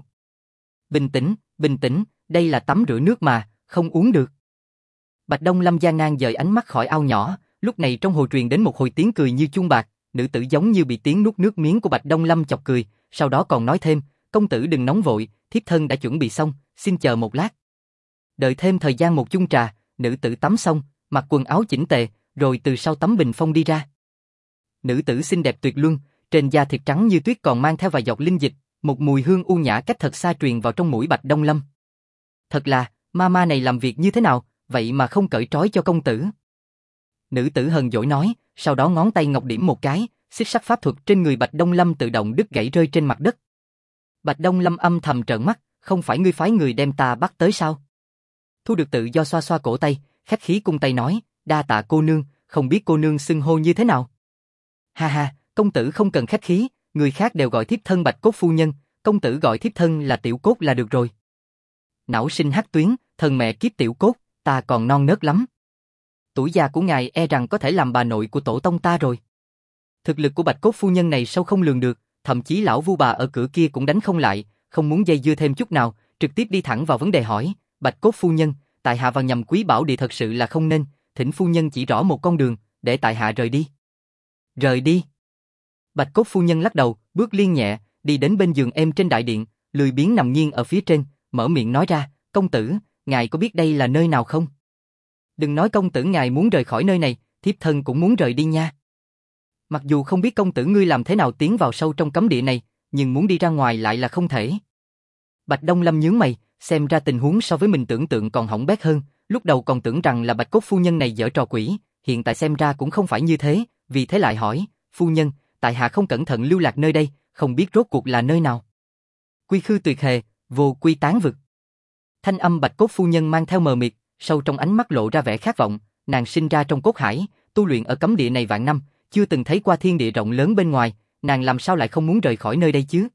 Bình tĩnh, đây là tắm rửa nước mà, không uống được. Bạch Đông Lâm gian nan dời ánh mắt khỏi ao nhỏ, lúc này trong hồ truyền đến một hồi tiếng cười như chuông bạc, nữ tử giống như bị tiếng nuốt nước miếng của Bạch Đông Lâm chọc cười, sau đó còn nói thêm, công tử đừng nóng vội, thiếp thân đã chuẩn bị xong, xin chờ một lát. Đợi thêm thời gian một chung trà, nữ tử tắm xong, mặc quần áo chỉnh tề, rồi từ sau tấm bình phong đi ra. Nữ tử xinh đẹp tuyệt luân, trên da thịt trắng như tuyết còn mang theo vài giọt linh dịch, một mùi hương u nhã cách thật xa truyền vào trong mũi Bạch Đông Lâm. Thật là, ma này làm việc như thế nào, vậy mà không cởi trói cho công tử. Nữ tử hờn dỗi nói, sau đó ngón tay ngọc điểm một cái, xích sắt pháp thuật trên người Bạch Đông Lâm tự động đứt gãy rơi trên mặt đất. Bạch Đông Lâm âm thầm trợn mắt, không phải ngươi phái người đem ta bắt tới sao? Thu được tự do xoa xoa cổ tay, khách khí cung tay nói, đa tạ cô nương, không biết cô nương xưng hô như thế nào? Ha ha, công tử không cần khách khí, người khác đều gọi thiếp thân Bạch Cốt phu nhân, công tử gọi thiếp thân là Tiểu Cốt là được rồi. Não sinh hắc tuyến, thần mẹ kiếp Tiểu Cốt, ta còn non nớt lắm. Tuổi già của ngài e rằng có thể làm bà nội của tổ tông ta rồi. Thực lực của Bạch Cốt phu nhân này sâu không lường được, thậm chí lão vu bà ở cửa kia cũng đánh không lại, không muốn dây dưa thêm chút nào, trực tiếp đi thẳng vào vấn đề hỏi, Bạch Cốt phu nhân, tại hạ vào nhầm Quý Bảo Địa thật sự là không nên, thỉnh phu nhân chỉ rõ một con đường, để tại hạ rời đi. Rời đi. Bạch Cốt phu nhân lắc đầu, bước liên nhẹ, đi đến bên giường em trên đại điện, lười biếng nằm nghiêng ở phía trên, mở miệng nói ra, công tử, ngài có biết đây là nơi nào không? Đừng nói công tử ngài muốn rời khỏi nơi này, thiếp thân cũng muốn rời đi nha. Mặc dù không biết công tử ngươi làm thế nào tiến vào sâu trong cấm địa này, nhưng muốn đi ra ngoài lại là không thể. Bạch Đông Lâm nhướng mày, xem ra tình huống so với mình tưởng tượng còn hỏng bét hơn, lúc đầu còn tưởng rằng là Bạch Cốt phu nhân này giở trò quỷ, hiện tại xem ra cũng không phải như thế, vì thế lại hỏi, phu nhân, tại hạ không cẩn thận lưu lạc nơi đây, không biết rốt cuộc là nơi nào. Quy khư tuyệt hề, vô quy tán vực. Thanh âm Bạch Cốt phu nhân mang theo mờ mịt, sâu trong ánh mắt lộ ra vẻ khát vọng, nàng sinh ra trong cốt hải, tu luyện ở cấm địa này vạn năm, chưa từng thấy qua thiên địa rộng lớn bên ngoài, nàng làm sao lại không muốn rời khỏi nơi đây chứ?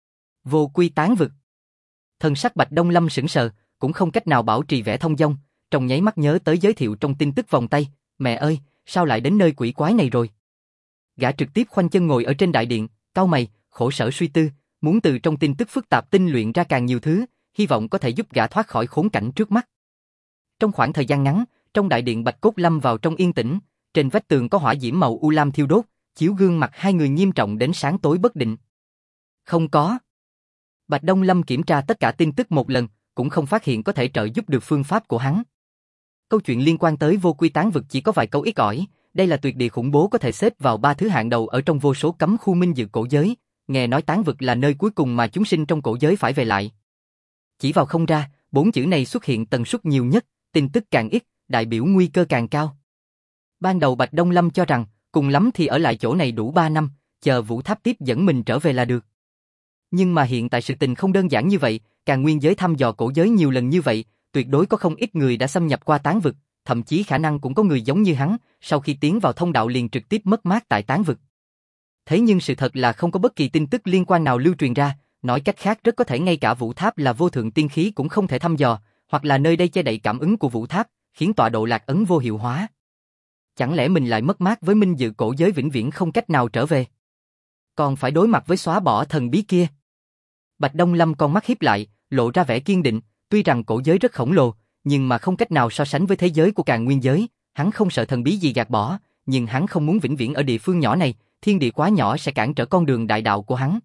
Vô quy tán vực. Thần sắc Bạch Đông Lâm sững sờ, cũng không cách nào bảo trì vẻ thông dong, trong nháy mắt nhớ tới giới thiệu trong tin tức vòng tay, mẹ ơi, sao lại đến nơi quỷ quái này rồi? Gã trực tiếp khoanh chân ngồi ở trên đại điện, cau mày, khổ sở suy tư, muốn từ trong tin tức phức tạp tinh luyện ra càng nhiều thứ, hy vọng có thể giúp gã thoát khỏi khốn cảnh trước mắt. Trong khoảng thời gian ngắn, trong đại điện Bạch Cốt lâm vào trong yên tĩnh, trên vách tường có hỏa diễm màu u lam thiêu đốt, chiếu gương mặt hai người nghiêm trọng đến sáng tối bất định. Không có. Bạch Đông Lâm kiểm tra tất cả tin tức một lần, cũng không phát hiện có thể trợ giúp được phương pháp của hắn. Câu chuyện liên quan tới vô quy tán vực chỉ có vài câu ít ỏi, đây là tuyệt địa khủng bố có thể xếp vào 3 thứ hạng đầu ở trong vô số cấm khu minh dự cổ giới, nghe nói tán vực là nơi cuối cùng mà chúng sinh trong cổ giới phải về lại. Chỉ vào không ra, 4 chữ này xuất hiện tần suất nhiều nhất, tin tức càng ít, đại biểu nguy cơ càng cao. Ban đầu Bạch Đông Lâm cho rằng, cùng lắm thì ở lại chỗ này đủ 3 năm, chờ Vũ Tháp tiếp dẫn mình trở về là được. Nhưng mà hiện tại sự tình không đơn giản như vậy, Càn Nguyên giới thăm dò cổ giới nhiều lần như vậy, tuyệt đối có không ít người đã xâm nhập qua Tán vực, thậm chí khả năng cũng có người giống như hắn, sau khi tiến vào thông đạo liền trực tiếp mất mát tại Tán vực. Thế nhưng sự thật là không có bất kỳ tin tức liên quan nào lưu truyền ra, nói cách khác rất có thể ngay cả Vũ Tháp là vô thượng tiên khí cũng không thể thăm dò, hoặc là nơi đây che đậy cảm ứng của Vũ Tháp, khiến tọa độ lạc ấn vô hiệu hóa. Chẳng lẽ mình lại mất mát với minh dự cổ giới vĩnh viễn không cách nào trở về? Còn phải đối mặt với xóa bỏ thần bí kia. Bạch Đông Lâm con mắt híp lại, lộ ra vẻ kiên định, tuy rằng cổ giới rất khổng lồ, nhưng mà không cách nào so sánh với thế giới của Càn Nguyên giới, hắn không sợ thần bí gì gạt bỏ, nhưng hắn không muốn vĩnh viễn ở địa phương nhỏ này, thiên địa quá nhỏ sẽ cản trở con đường đại đạo của hắn.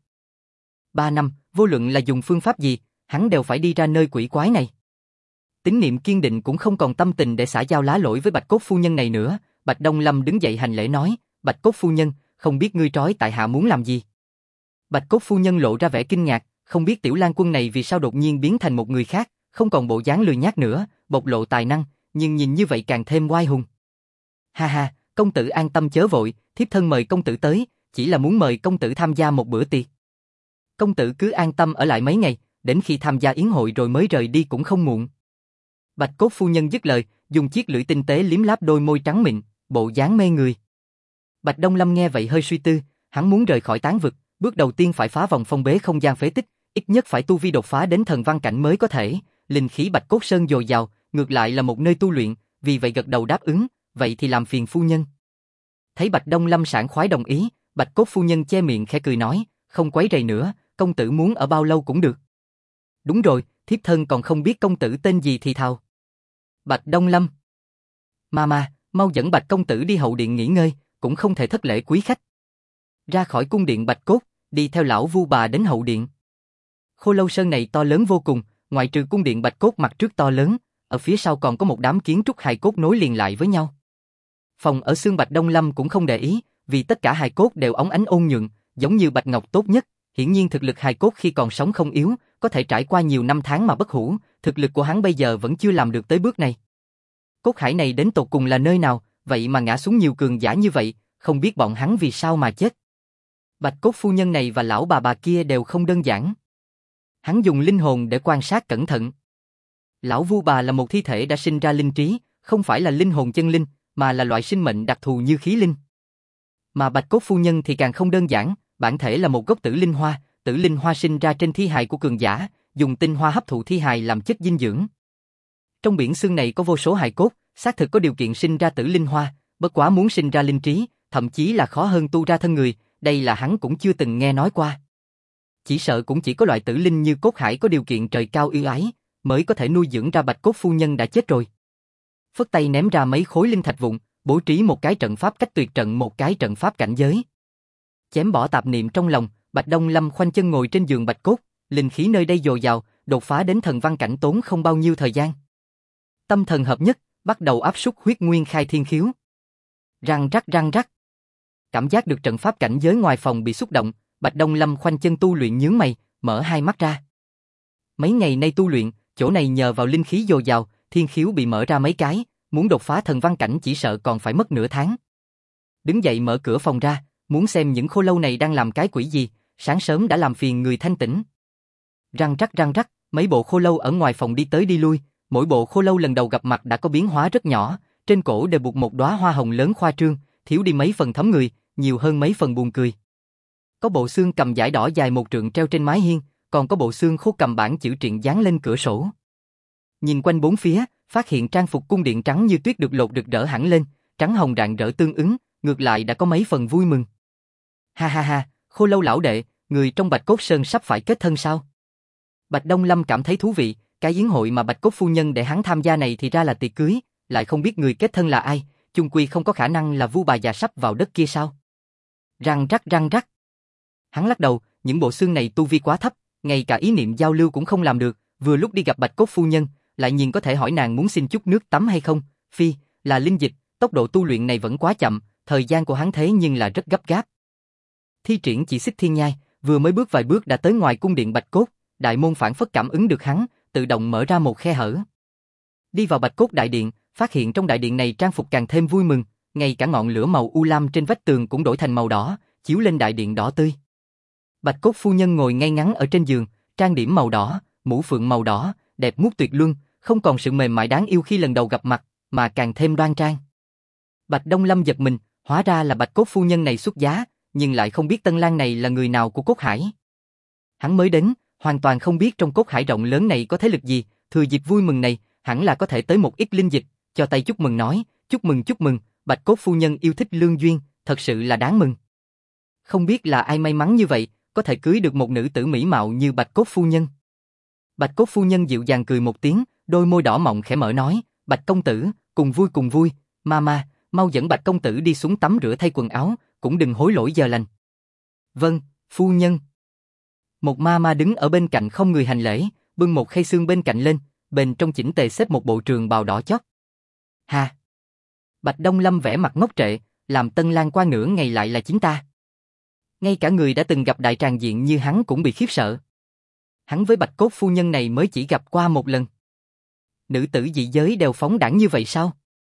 3 năm, vô luận là dùng phương pháp gì, hắn đều phải đi ra nơi quỷ quái này. Tín niệm kiên định cũng không còn tâm tình để xã giao lá lỗi với Bạch Cốt phu nhân này nữa, Bạch Đông Lâm đứng dậy hành lễ nói, Bạch Cốt phu nhân, không biết ngươi trói tại hạ muốn làm gì? Bạch Cốt phu nhân lộ ra vẻ kinh ngạc, không biết Tiểu Lan Quân này vì sao đột nhiên biến thành một người khác, không còn bộ dáng lười nhác nữa, bộc lộ tài năng, nhưng nhìn như vậy càng thêm oai hùng. Ha ha, công tử an tâm chớ vội, thiếp thân mời công tử tới, chỉ là muốn mời công tử tham gia một bữa tiệc. Công tử cứ an tâm ở lại mấy ngày, đến khi tham gia yến hội rồi mới rời đi cũng không muộn. Bạch Cốt phu nhân dứt lời, dùng chiếc lưỡi tinh tế liếm láp đôi môi trắng mịn, bộ dáng mê người. Bạch Đông Lâm nghe vậy hơi suy tư, hắn muốn rời khỏi Tán vực, bước đầu tiên phải phá vòng phong bế không gian phế tích, ít nhất phải tu vi đột phá đến thần văn cảnh mới có thể. Linh khí Bạch Cốt Sơn dồi dào, ngược lại là một nơi tu luyện, vì vậy gật đầu đáp ứng, vậy thì làm phiền phu nhân. Thấy Bạch Đông Lâm sảng khoái đồng ý, Bạch Cốt phu nhân che miệng khẽ cười nói, không quấy rầy nữa, công tử muốn ở bao lâu cũng được. Đúng rồi, thiếp thân còn không biết công tử tên gì thì thào. Bạch Đông Lâm. Mama, mau dẫn Bạch công tử đi hậu điện nghỉ ngơi, cũng không thể thất lễ quý khách. Ra khỏi cung điện Bạch Cốt, đi theo lão Vu bà đến hậu điện. Khô Lâu Sơn này to lớn vô cùng, ngoại trừ cung điện Bạch Cốt mặt trước to lớn, ở phía sau còn có một đám kiến trúc hài cốt nối liền lại với nhau. Phòng ở xương Bạch Đông Lâm cũng không để ý, vì tất cả hài cốt đều óng ánh ôn nhuận, giống như bạch ngọc tốt nhất. Hiển nhiên thực lực hài cốt khi còn sống không yếu, có thể trải qua nhiều năm tháng mà bất hủ, thực lực của hắn bây giờ vẫn chưa làm được tới bước này. Cốt hải này đến tột cùng là nơi nào, vậy mà ngã xuống nhiều cường giả như vậy, không biết bọn hắn vì sao mà chết. Bạch Cốt phu nhân này và lão bà kia đều không đơn giản. Hắn dùng linh hồn để quan sát cẩn thận. Lão Vu bà là một thi thể đã sinh ra linh trí, không phải là linh hồn chân linh, mà là loại sinh mệnh đặc thù như khí linh. Mà Bạch Cốt phu nhân thì càng không đơn giản, bản thể là một gốc tử linh hoa sinh ra trên thi hài của cường giả, dùng tinh hoa hấp thụ thi hài làm chất dinh dưỡng. Trong biển xương này có vô số hài cốt, xác thực có điều kiện sinh ra tử linh hoa, bất quá muốn sinh ra linh trí, thậm chí là khó hơn tu ra thân người, đây là hắn cũng chưa từng nghe nói qua. Chỉ sợ cũng chỉ có loại tử linh như cốt hải có điều kiện trời cao ưu ái, mới có thể nuôi dưỡng ra Bạch Cốt phu nhân đã chết rồi. Phất tay ném ra mấy khối linh thạch vụn, bố trí một cái trận pháp cách tuyệt trận, một cái trận pháp cảnh giới. Chém bỏ tạp niệm trong lòng, Bạch Đông Lâm khoanh chân ngồi trên giường bạch cốt, linh khí nơi đây dồi dào, đột phá đến thần văn cảnh tốn không bao nhiêu thời gian. Tâm thần hợp nhất, bắt đầu áp súc huyết nguyên khai thiên khiếu. Răng rắc. Cảm giác được trận pháp cảnh giới ngoài phòng bị xúc động, Bạch Đông Lâm khoanh chân tu luyện nhướng mày, mở hai mắt ra. Mấy ngày nay tu luyện, chỗ này nhờ vào linh khí dồi dào, thiên khiếu bị mở ra mấy cái, muốn đột phá thần văn cảnh chỉ sợ còn phải mất nửa tháng. Đứng dậy mở cửa phòng ra, muốn xem những khô lâu này đang làm cái quỷ gì, sáng sớm đã làm phiền người thanh tĩnh. Răng rắc, mấy bộ khô lâu ở ngoài phòng đi tới đi lui, mỗi bộ khô lâu lần đầu gặp mặt đã có biến hóa rất nhỏ, trên cổ đều buộc một đóa hoa hồng lớn khoa trương, thiếu đi mấy phần thấm người, nhiều hơn mấy phần buồn cười. Có bộ xương cầm dải đỏ dài 1 trượng treo trên mái hiên, còn có bộ xương khô cầm bản chữ triện dán lên cửa sổ. Nhìn quanh bốn phía, phát hiện trang phục cung điện trắng như tuyết được lột rực rỡ hẳn lên, trắng hồng rạng rỡ tương ứng, ngược lại đã có mấy phần vui mừng. Ha, khô lâu lão đệ, người trong Bạch Cốt Sơn sắp phải kết thân sao? Bạch Đông Lâm cảm thấy thú vị, cái yến hội mà Bạch Cốt phu nhân để hắn tham gia này thì ra là tiệc cưới, lại không biết người kết thân là ai, chung quy không có khả năng là Vu bà già sắp vào đất kia sao? Răng rắc. Hắn lắc đầu, những bộ xương này tu vi quá thấp, ngay cả ý niệm giao lưu cũng không làm được, vừa lúc đi gặp Bạch Cốt phu nhân, lại nhìn có thể hỏi nàng muốn xin chút nước tắm hay không, phi, là linh dịch, tốc độ tu luyện này vẫn quá chậm, thời gian của hắn thế nhưng là rất gấp gáp. Thi triển chỉ xích thiên nhai, vừa mới bước vài bước đã tới ngoài cung điện Bạch Cốt, đại môn phản phất cảm ứng được hắn, tự động mở ra một khe hở. Đi vào Bạch Cốt đại điện, phát hiện trong đại điện này trang phục càng thêm vui mừng, ngay cả ngọn lửa màu u lam trên vách tường cũng đổi thành màu đỏ, chiếu lên đại điện đỏ tươi. Bạch Cốt phu nhân ngồi ngay ngắn ở trên giường, trang điểm màu đỏ, mũ phượng màu đỏ, đẹp ngút tuyệt luân, không còn sự mềm mại đáng yêu khi lần đầu gặp mặt, mà càng thêm đoan trang. Bạch Đông Lâm giật mình, hóa ra là Bạch Cốt phu nhân này xuất giá, nhưng lại không biết Tân Lang này là người nào của Cốt Hải. Hắn mới đến, hoàn toàn không biết trong Cốt Hải rộng lớn này có thế lực gì, thừa dịp vui mừng này, hẳn là có thể tới một ít linh dịch, cho tay chúc mừng nói, chúc mừng, Bạch Cốt phu nhân yêu thích lương duyên, thật sự là đáng mừng. Không biết là ai may mắn như vậy, có thể cưới được một nữ tử mỹ mạo như Bạch Cốt phu nhân. Bạch Cốt phu nhân dịu dàng cười một tiếng, đôi môi đỏ mọng khẽ mở nói, Bạch công tử, cùng vui, mama, mau dẫn Bạch công tử đi xuống tắm rửa thay quần áo, cũng đừng hối lỗi giờ lành. Vâng, phu nhân. Một mama đứng ở bên cạnh không người hành lễ, bưng một khay xương bên cạnh lên, bên trong chỉnh tề xếp một bộ trường bào đỏ chót. Ha! Bạch Đông Lâm vẻ mặt ngốc trệ, làm Tân Lang qua nửa ngày lại là chính ta. Ngay cả người đã từng gặp đại tràng diện như hắn cũng bị khiếp sợ. Hắn với Bạch Cốt phu nhân này mới chỉ gặp qua một lần. Nữ tử dị giới đều phóng đãng như vậy sao?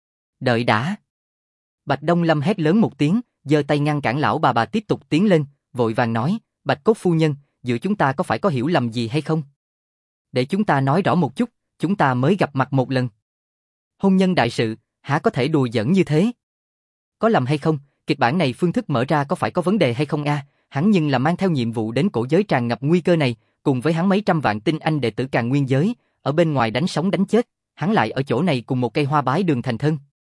Đợi đã. Bạch Đông Lâm hét lớn một tiếng, giơ tay ngăn cản lão bà tiếp tục tiến lên, vội vàng nói, Bạch Cốt phu nhân, giữa chúng ta có phải có hiểu lầm gì hay không? Để chúng ta nói rõ một chút, chúng ta mới gặp mặt một lần. Hôn nhân đại sự, hả có thể đùa giỡn như thế? Có lầm hay không, kịch bản này phương thức mở ra có phải có vấn đề hay không a? Hắn nhưng là mang theo nhiệm vụ đến cổ giới tràn ngập nguy cơ này, cùng với hắn mấy trăm vạn tinh anh đệ tử Càn Nguyên giới, ở bên ngoài đánh sống đánh chết, hắn lại ở chỗ này cùng một cây hoa bái đường thành thân.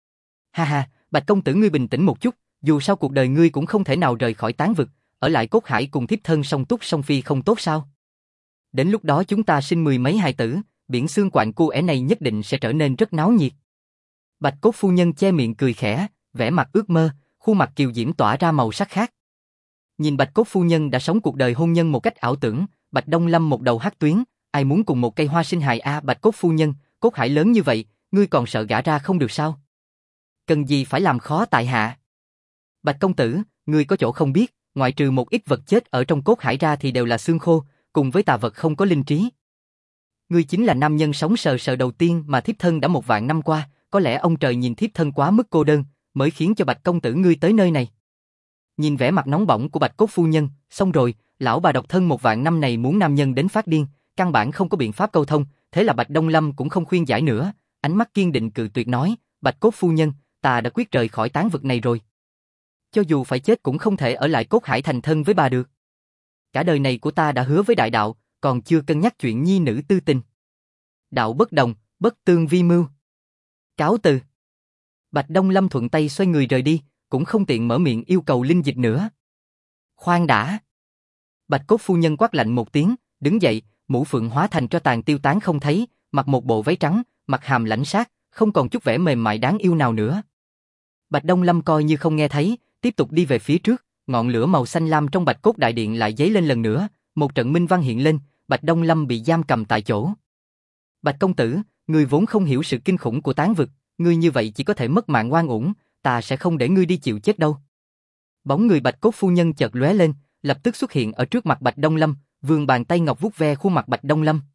Ha ha, Bạch công tử ngươi bình tĩnh một chút, dù sao cuộc đời ngươi cũng không thể nào rời khỏi Tán vực, ở lại Cốt Hải cùng thiếp thân song túc song phi không tốt sao? Đến lúc đó chúng ta sinh mười mấy hài tử, biển xương quạnh cu é này nhất định sẽ trở nên rất náo nhiệt. Bạch Cốt phu nhân che miệng cười khẽ, vẻ mặt ước mơ, khuôn mặt kiều diễm tỏa ra màu sắc khác. Nhìn Bạch Cốt phu nhân đã sống cuộc đời hôn nhân một cách ảo tưởng, Bạch Đông Lâm một đầu hắc tuyến, ai muốn cùng một cây hoa sinh hài a? Bạch Cốt phu nhân, Cốt Hải lớn như vậy, ngươi còn sợ gả ra không được sao? Cần gì phải làm khó tại hạ? Bạch công tử, ngươi có chỗ không biết, ngoại trừ một ít vật chết ở trong Cốt Hải ra thì đều là xương khô, cùng với tà vật không có linh trí. Ngươi chính là nam nhân sống sờ sờ đầu tiên mà thiếp thân đã 1.000 năm qua, có lẽ ông trời nhìn thiếp thân quá mức cô đơn, mới khiến cho Bạch công tử ngươi tới nơi này. Nhìn vẻ mặt nóng bỏng của Bạch Cốt phu nhân, xong rồi, lão bà độc thân 1.000 năm này muốn nam nhân đến phát điên, căn bản không có biện pháp câu thông, thế là Bạch Đông Lâm cũng không khuyên giải nữa, ánh mắt kiên định cự tuyệt nói, Bạch Cốt phu nhân, ta đã quyết rời khỏi Tán vực này rồi. Cho dù phải chết cũng không thể ở lại Cốt Hải thành thân với bà được. Cả đời này của ta đã hứa với đại đạo, còn chưa cân nhắc chuyện nhi nữ tư tình. Đạo bất đồng, bất tương vi mưu. Cáo từ. Bạch Đông Lâm thuận tay xoay người rời đi, cũng không tiện mở miệng yêu cầu linh dịch nữa. Khoan đã. Bạch Cốt phu nhân quát lạnh một tiếng, đứng dậy, mũ phượng hóa thành tro tàn tiêu tán không thấy, mặc một bộ váy trắng, mặt hàm lãnh sát, không còn chút vẻ mềm mại đáng yêu nào nữa. Bạch Đông Lâm coi như không nghe thấy, tiếp tục đi về phía trước, ngọn lửa màu xanh lam trong Bạch Cốt đại điện lại dấy lên lần nữa, một trận minh văn hiện lên, Bạch Đông Lâm bị giam cầm tại chỗ. Bạch công tử, ngươi vốn không hiểu sự kinh khủng của Tán vực, ngươi như vậy chỉ có thể mất mạng oan uổng, ta sẽ không để ngươi đi chịu chết đâu. Bóng người Bạch Cốt phu nhân chợt lóe lên, lập tức xuất hiện ở trước mặt Bạch Đông Lâm, vươn bàn tay ngọc vuốt ve khuôn mặt Bạch Đông Lâm.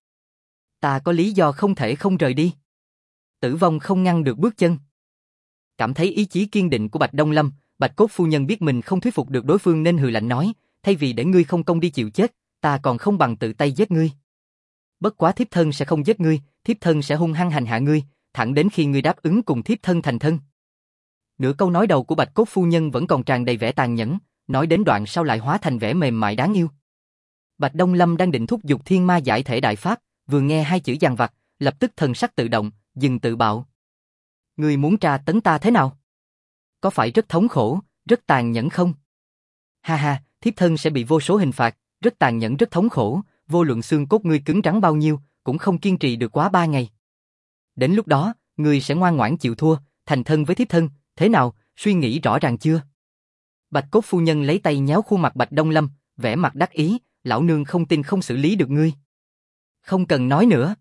Ta có lý do không thể không rời đi. Tử vong không ngăn được bước chân. Cảm thấy ý chí kiên định của Bạch Đông Lâm, Bạch Cốt phu nhân biết mình không thuyết phục được đối phương nên hừ lạnh nói, thay vì để ngươi không công đi chịu chết, ta còn không bằng tự tay giết ngươi. Bất quá thiếp thân sẽ không giết ngươi, thiếp thân sẽ hung hăng hành hạ ngươi, thẳng đến khi ngươi đáp ứng cùng thiếp thân thành thân. Nửa câu nói đầu của Bạch Cốt phu nhân vẫn còn tràn đầy vẻ tàn nhẫn, nói đến đoạn sau lại hóa thành vẻ mềm mại đáng yêu. Bạch Đông Lâm đang định thúc giục thiên ma giải thể đại pháp, vừa nghe hai chữ dằn vặt, lập tức thần sắc tự động, dừng tự bạo. Ngươi muốn tra tấn ta thế nào? Có phải rất thống khổ, rất tàn nhẫn không? Ha ha, thiếp thân sẽ bị vô số hình phạt, rất tàn nhẫn rất thống khổ, vô luận xương cốt ngươi cứng rắn bao nhiêu, cũng không kiên trì được quá 3 ngày. Đến lúc đó, ngươi sẽ ngoan ngoãn chịu thua, thành thân với thiếp thân, thế nào, suy nghĩ rõ ràng chưa? Bạch Cốt phu nhân lấy tay nhéo khuôn mặt Bạch Đông Lâm, vẻ mặt đắc ý, lão nương không tin không xử lý được ngươi. Không cần nói nữa.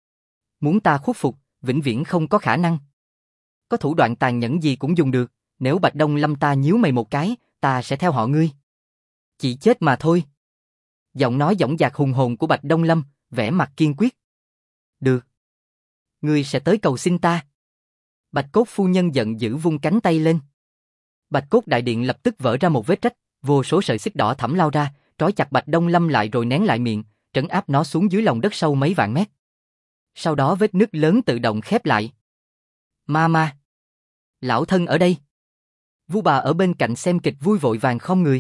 Muốn ta khuất phục, vĩnh viễn không có khả năng. Có thủ đoạn tàn nhẫn gì cũng dùng được, nếu Bạch Đông Lâm ta nhíu mày một cái, ta sẽ theo họ ngươi. Chỉ chết mà thôi. Giọng nói dõng dạc hùng hồn của Bạch Đông Lâm, vẻ mặt kiên quyết. Được. Ngươi sẽ tới cầu xin ta. Bạch Cốt phu nhân giận dữ vung cánh tay lên. Bạch cốt đại điện lập tức vỡ ra một vết rách, vô số sợi xích đỏ thẫm lao ra, trói chặt Bạch Đông Lâm lại rồi nén lại miệng, trấn áp nó xuống dưới lòng đất sâu mấy vạn mét. Sau đó vết nứt lớn tự động khép lại. Ma, lão thân ở đây. Vu bà ở bên cạnh xem kịch vui vội vàng khom người.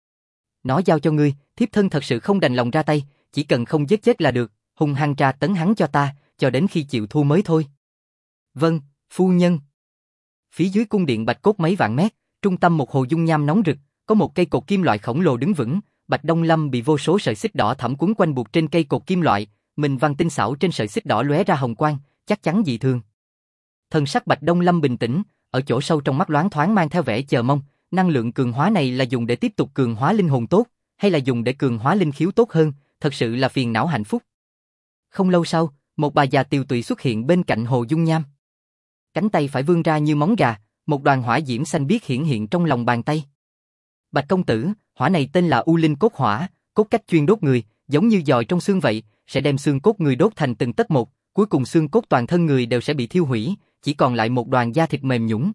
Nó giao cho ngươi, thiếp thân thật sự không đành lòng ra tay, chỉ cần không giết chết là được, hung hăng tra tấn hắn cho ta, cho đến khi chịu thua mới thôi. Vâng, phu nhân. Phía dưới cung điện bạch cốt mấy vạn mét, trung tâm một hồ dung nham nóng rực, có một cây cột kim loại khổng lồ đứng vững, Bạch Đông Lâm bị vô số sợi xích đỏ thẫm quấn quanh buộc trên cây cột kim loại, mình văn tinh xảo trên sợi xích đỏ lóe ra hồng quang, chắc chắn dị thường. Thần sắc Bạch Đông Lâm bình tĩnh, ở chỗ sâu trong mắt loáng thoáng mang theo vẻ chờ mong, năng lượng cường hóa này là dùng để tiếp tục cường hóa linh hồn tốt, hay là dùng để cường hóa linh khiếu tốt hơn, thật sự là phiền não hạnh phúc. Không lâu sau, một bà già tiều tụy xuất hiện bên cạnh hồ dung nham. Cánh tay phải vươn ra như móng gà, một đoàn hỏa diễm xanh biếc hiển hiện trong lòng bàn tay. Bạch công tử, hỏa này tên là U Linh Cốt Hỏa, cốt cách chuyên đốt người, giống như dòi trong xương vậy, sẽ đem xương cốt người đốt thành từng tấc một, cuối cùng xương cốt toàn thân người đều sẽ bị thiêu hủy, chỉ còn lại một đoàn da thịt mềm nhũn.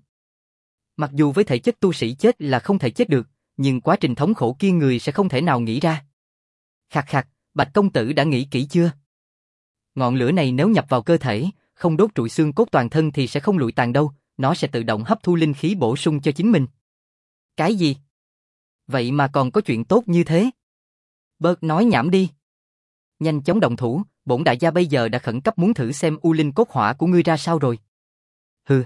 Mặc dù với thể chất tu sĩ chết là không thể chết được, nhưng quá trình thống khổ kia người sẽ không thể nào nghĩ ra. Khạc khạc, Bạch công tử đã nghĩ kỹ chưa? Ngọn lửa này nếu nhập vào cơ thể, không đốt trụi xương cốt toàn thân thì sẽ không lụi tàn đâu, nó sẽ tự động hấp thu linh khí bổ sung cho chính mình. Cái gì? Vậy mà còn có chuyện tốt như thế? Bớt nói nhảm đi. Nhanh chóng động thủ, bổn đại gia bây giờ đã khẩn cấp muốn thử xem U Linh Cốt Hỏa của ngươi ra sao rồi. Hừ.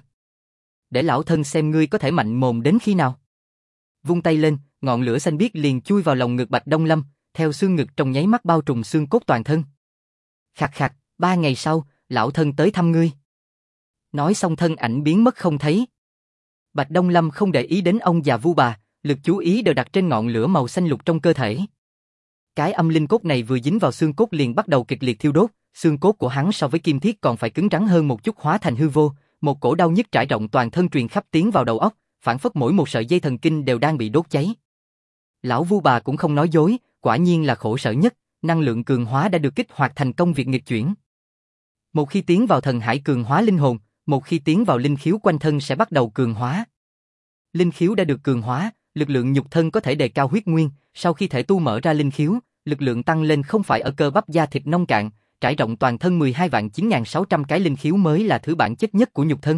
Để lão thân xem ngươi có thể mạnh mồm đến khi nào. Vung tay lên, ngọn lửa xanh biếc liền chui vào lòng ngực Bạch Đông Lâm, theo xương ngực trong nháy mắt bao trùm xương cốt toàn thân. Khạc khạc, 3 ngày sau, lão thân tới thăm ngươi. Nói xong thân ảnh biến mất không thấy. Bạch Đông Lâm không để ý đến ông già Vu bà, lực chú ý đều đặt trên ngọn lửa màu xanh lục trong cơ thể. Cái âm linh cốt này vừa dính vào xương cốt liền bắt đầu kịch liệt thiêu đốt, xương cốt của hắn so với kim thiết còn phải cứng rắn hơn một chút hóa thành hư vô, một cổ đau nhức trải rộng toàn thân truyền khắp tiến vào đầu óc, phản phất mỗi một sợi dây thần kinh đều đang bị đốt cháy. Lão Vu bà cũng không nói dối, quả nhiên là khổ sở nhất, năng lượng cường hóa đã được kích hoạt thành công việc nghịch chuyển. Một khi tiến vào thần hải cường hóa linh hồn, một khi tiến vào linh khiếu quanh thân sẽ bắt đầu cường hóa. Linh khiếu đã được cường hóa, lực lượng nhục thân có thể đề cao huyết nguyên, sau khi thể tu mở ra linh khiếu, lực lượng tăng lên không phải ở cơ bắp da thịt nông cạn, trải rộng toàn thân 12.9600 cái linh khiếu mới là thứ bản chất nhất của nhục thân.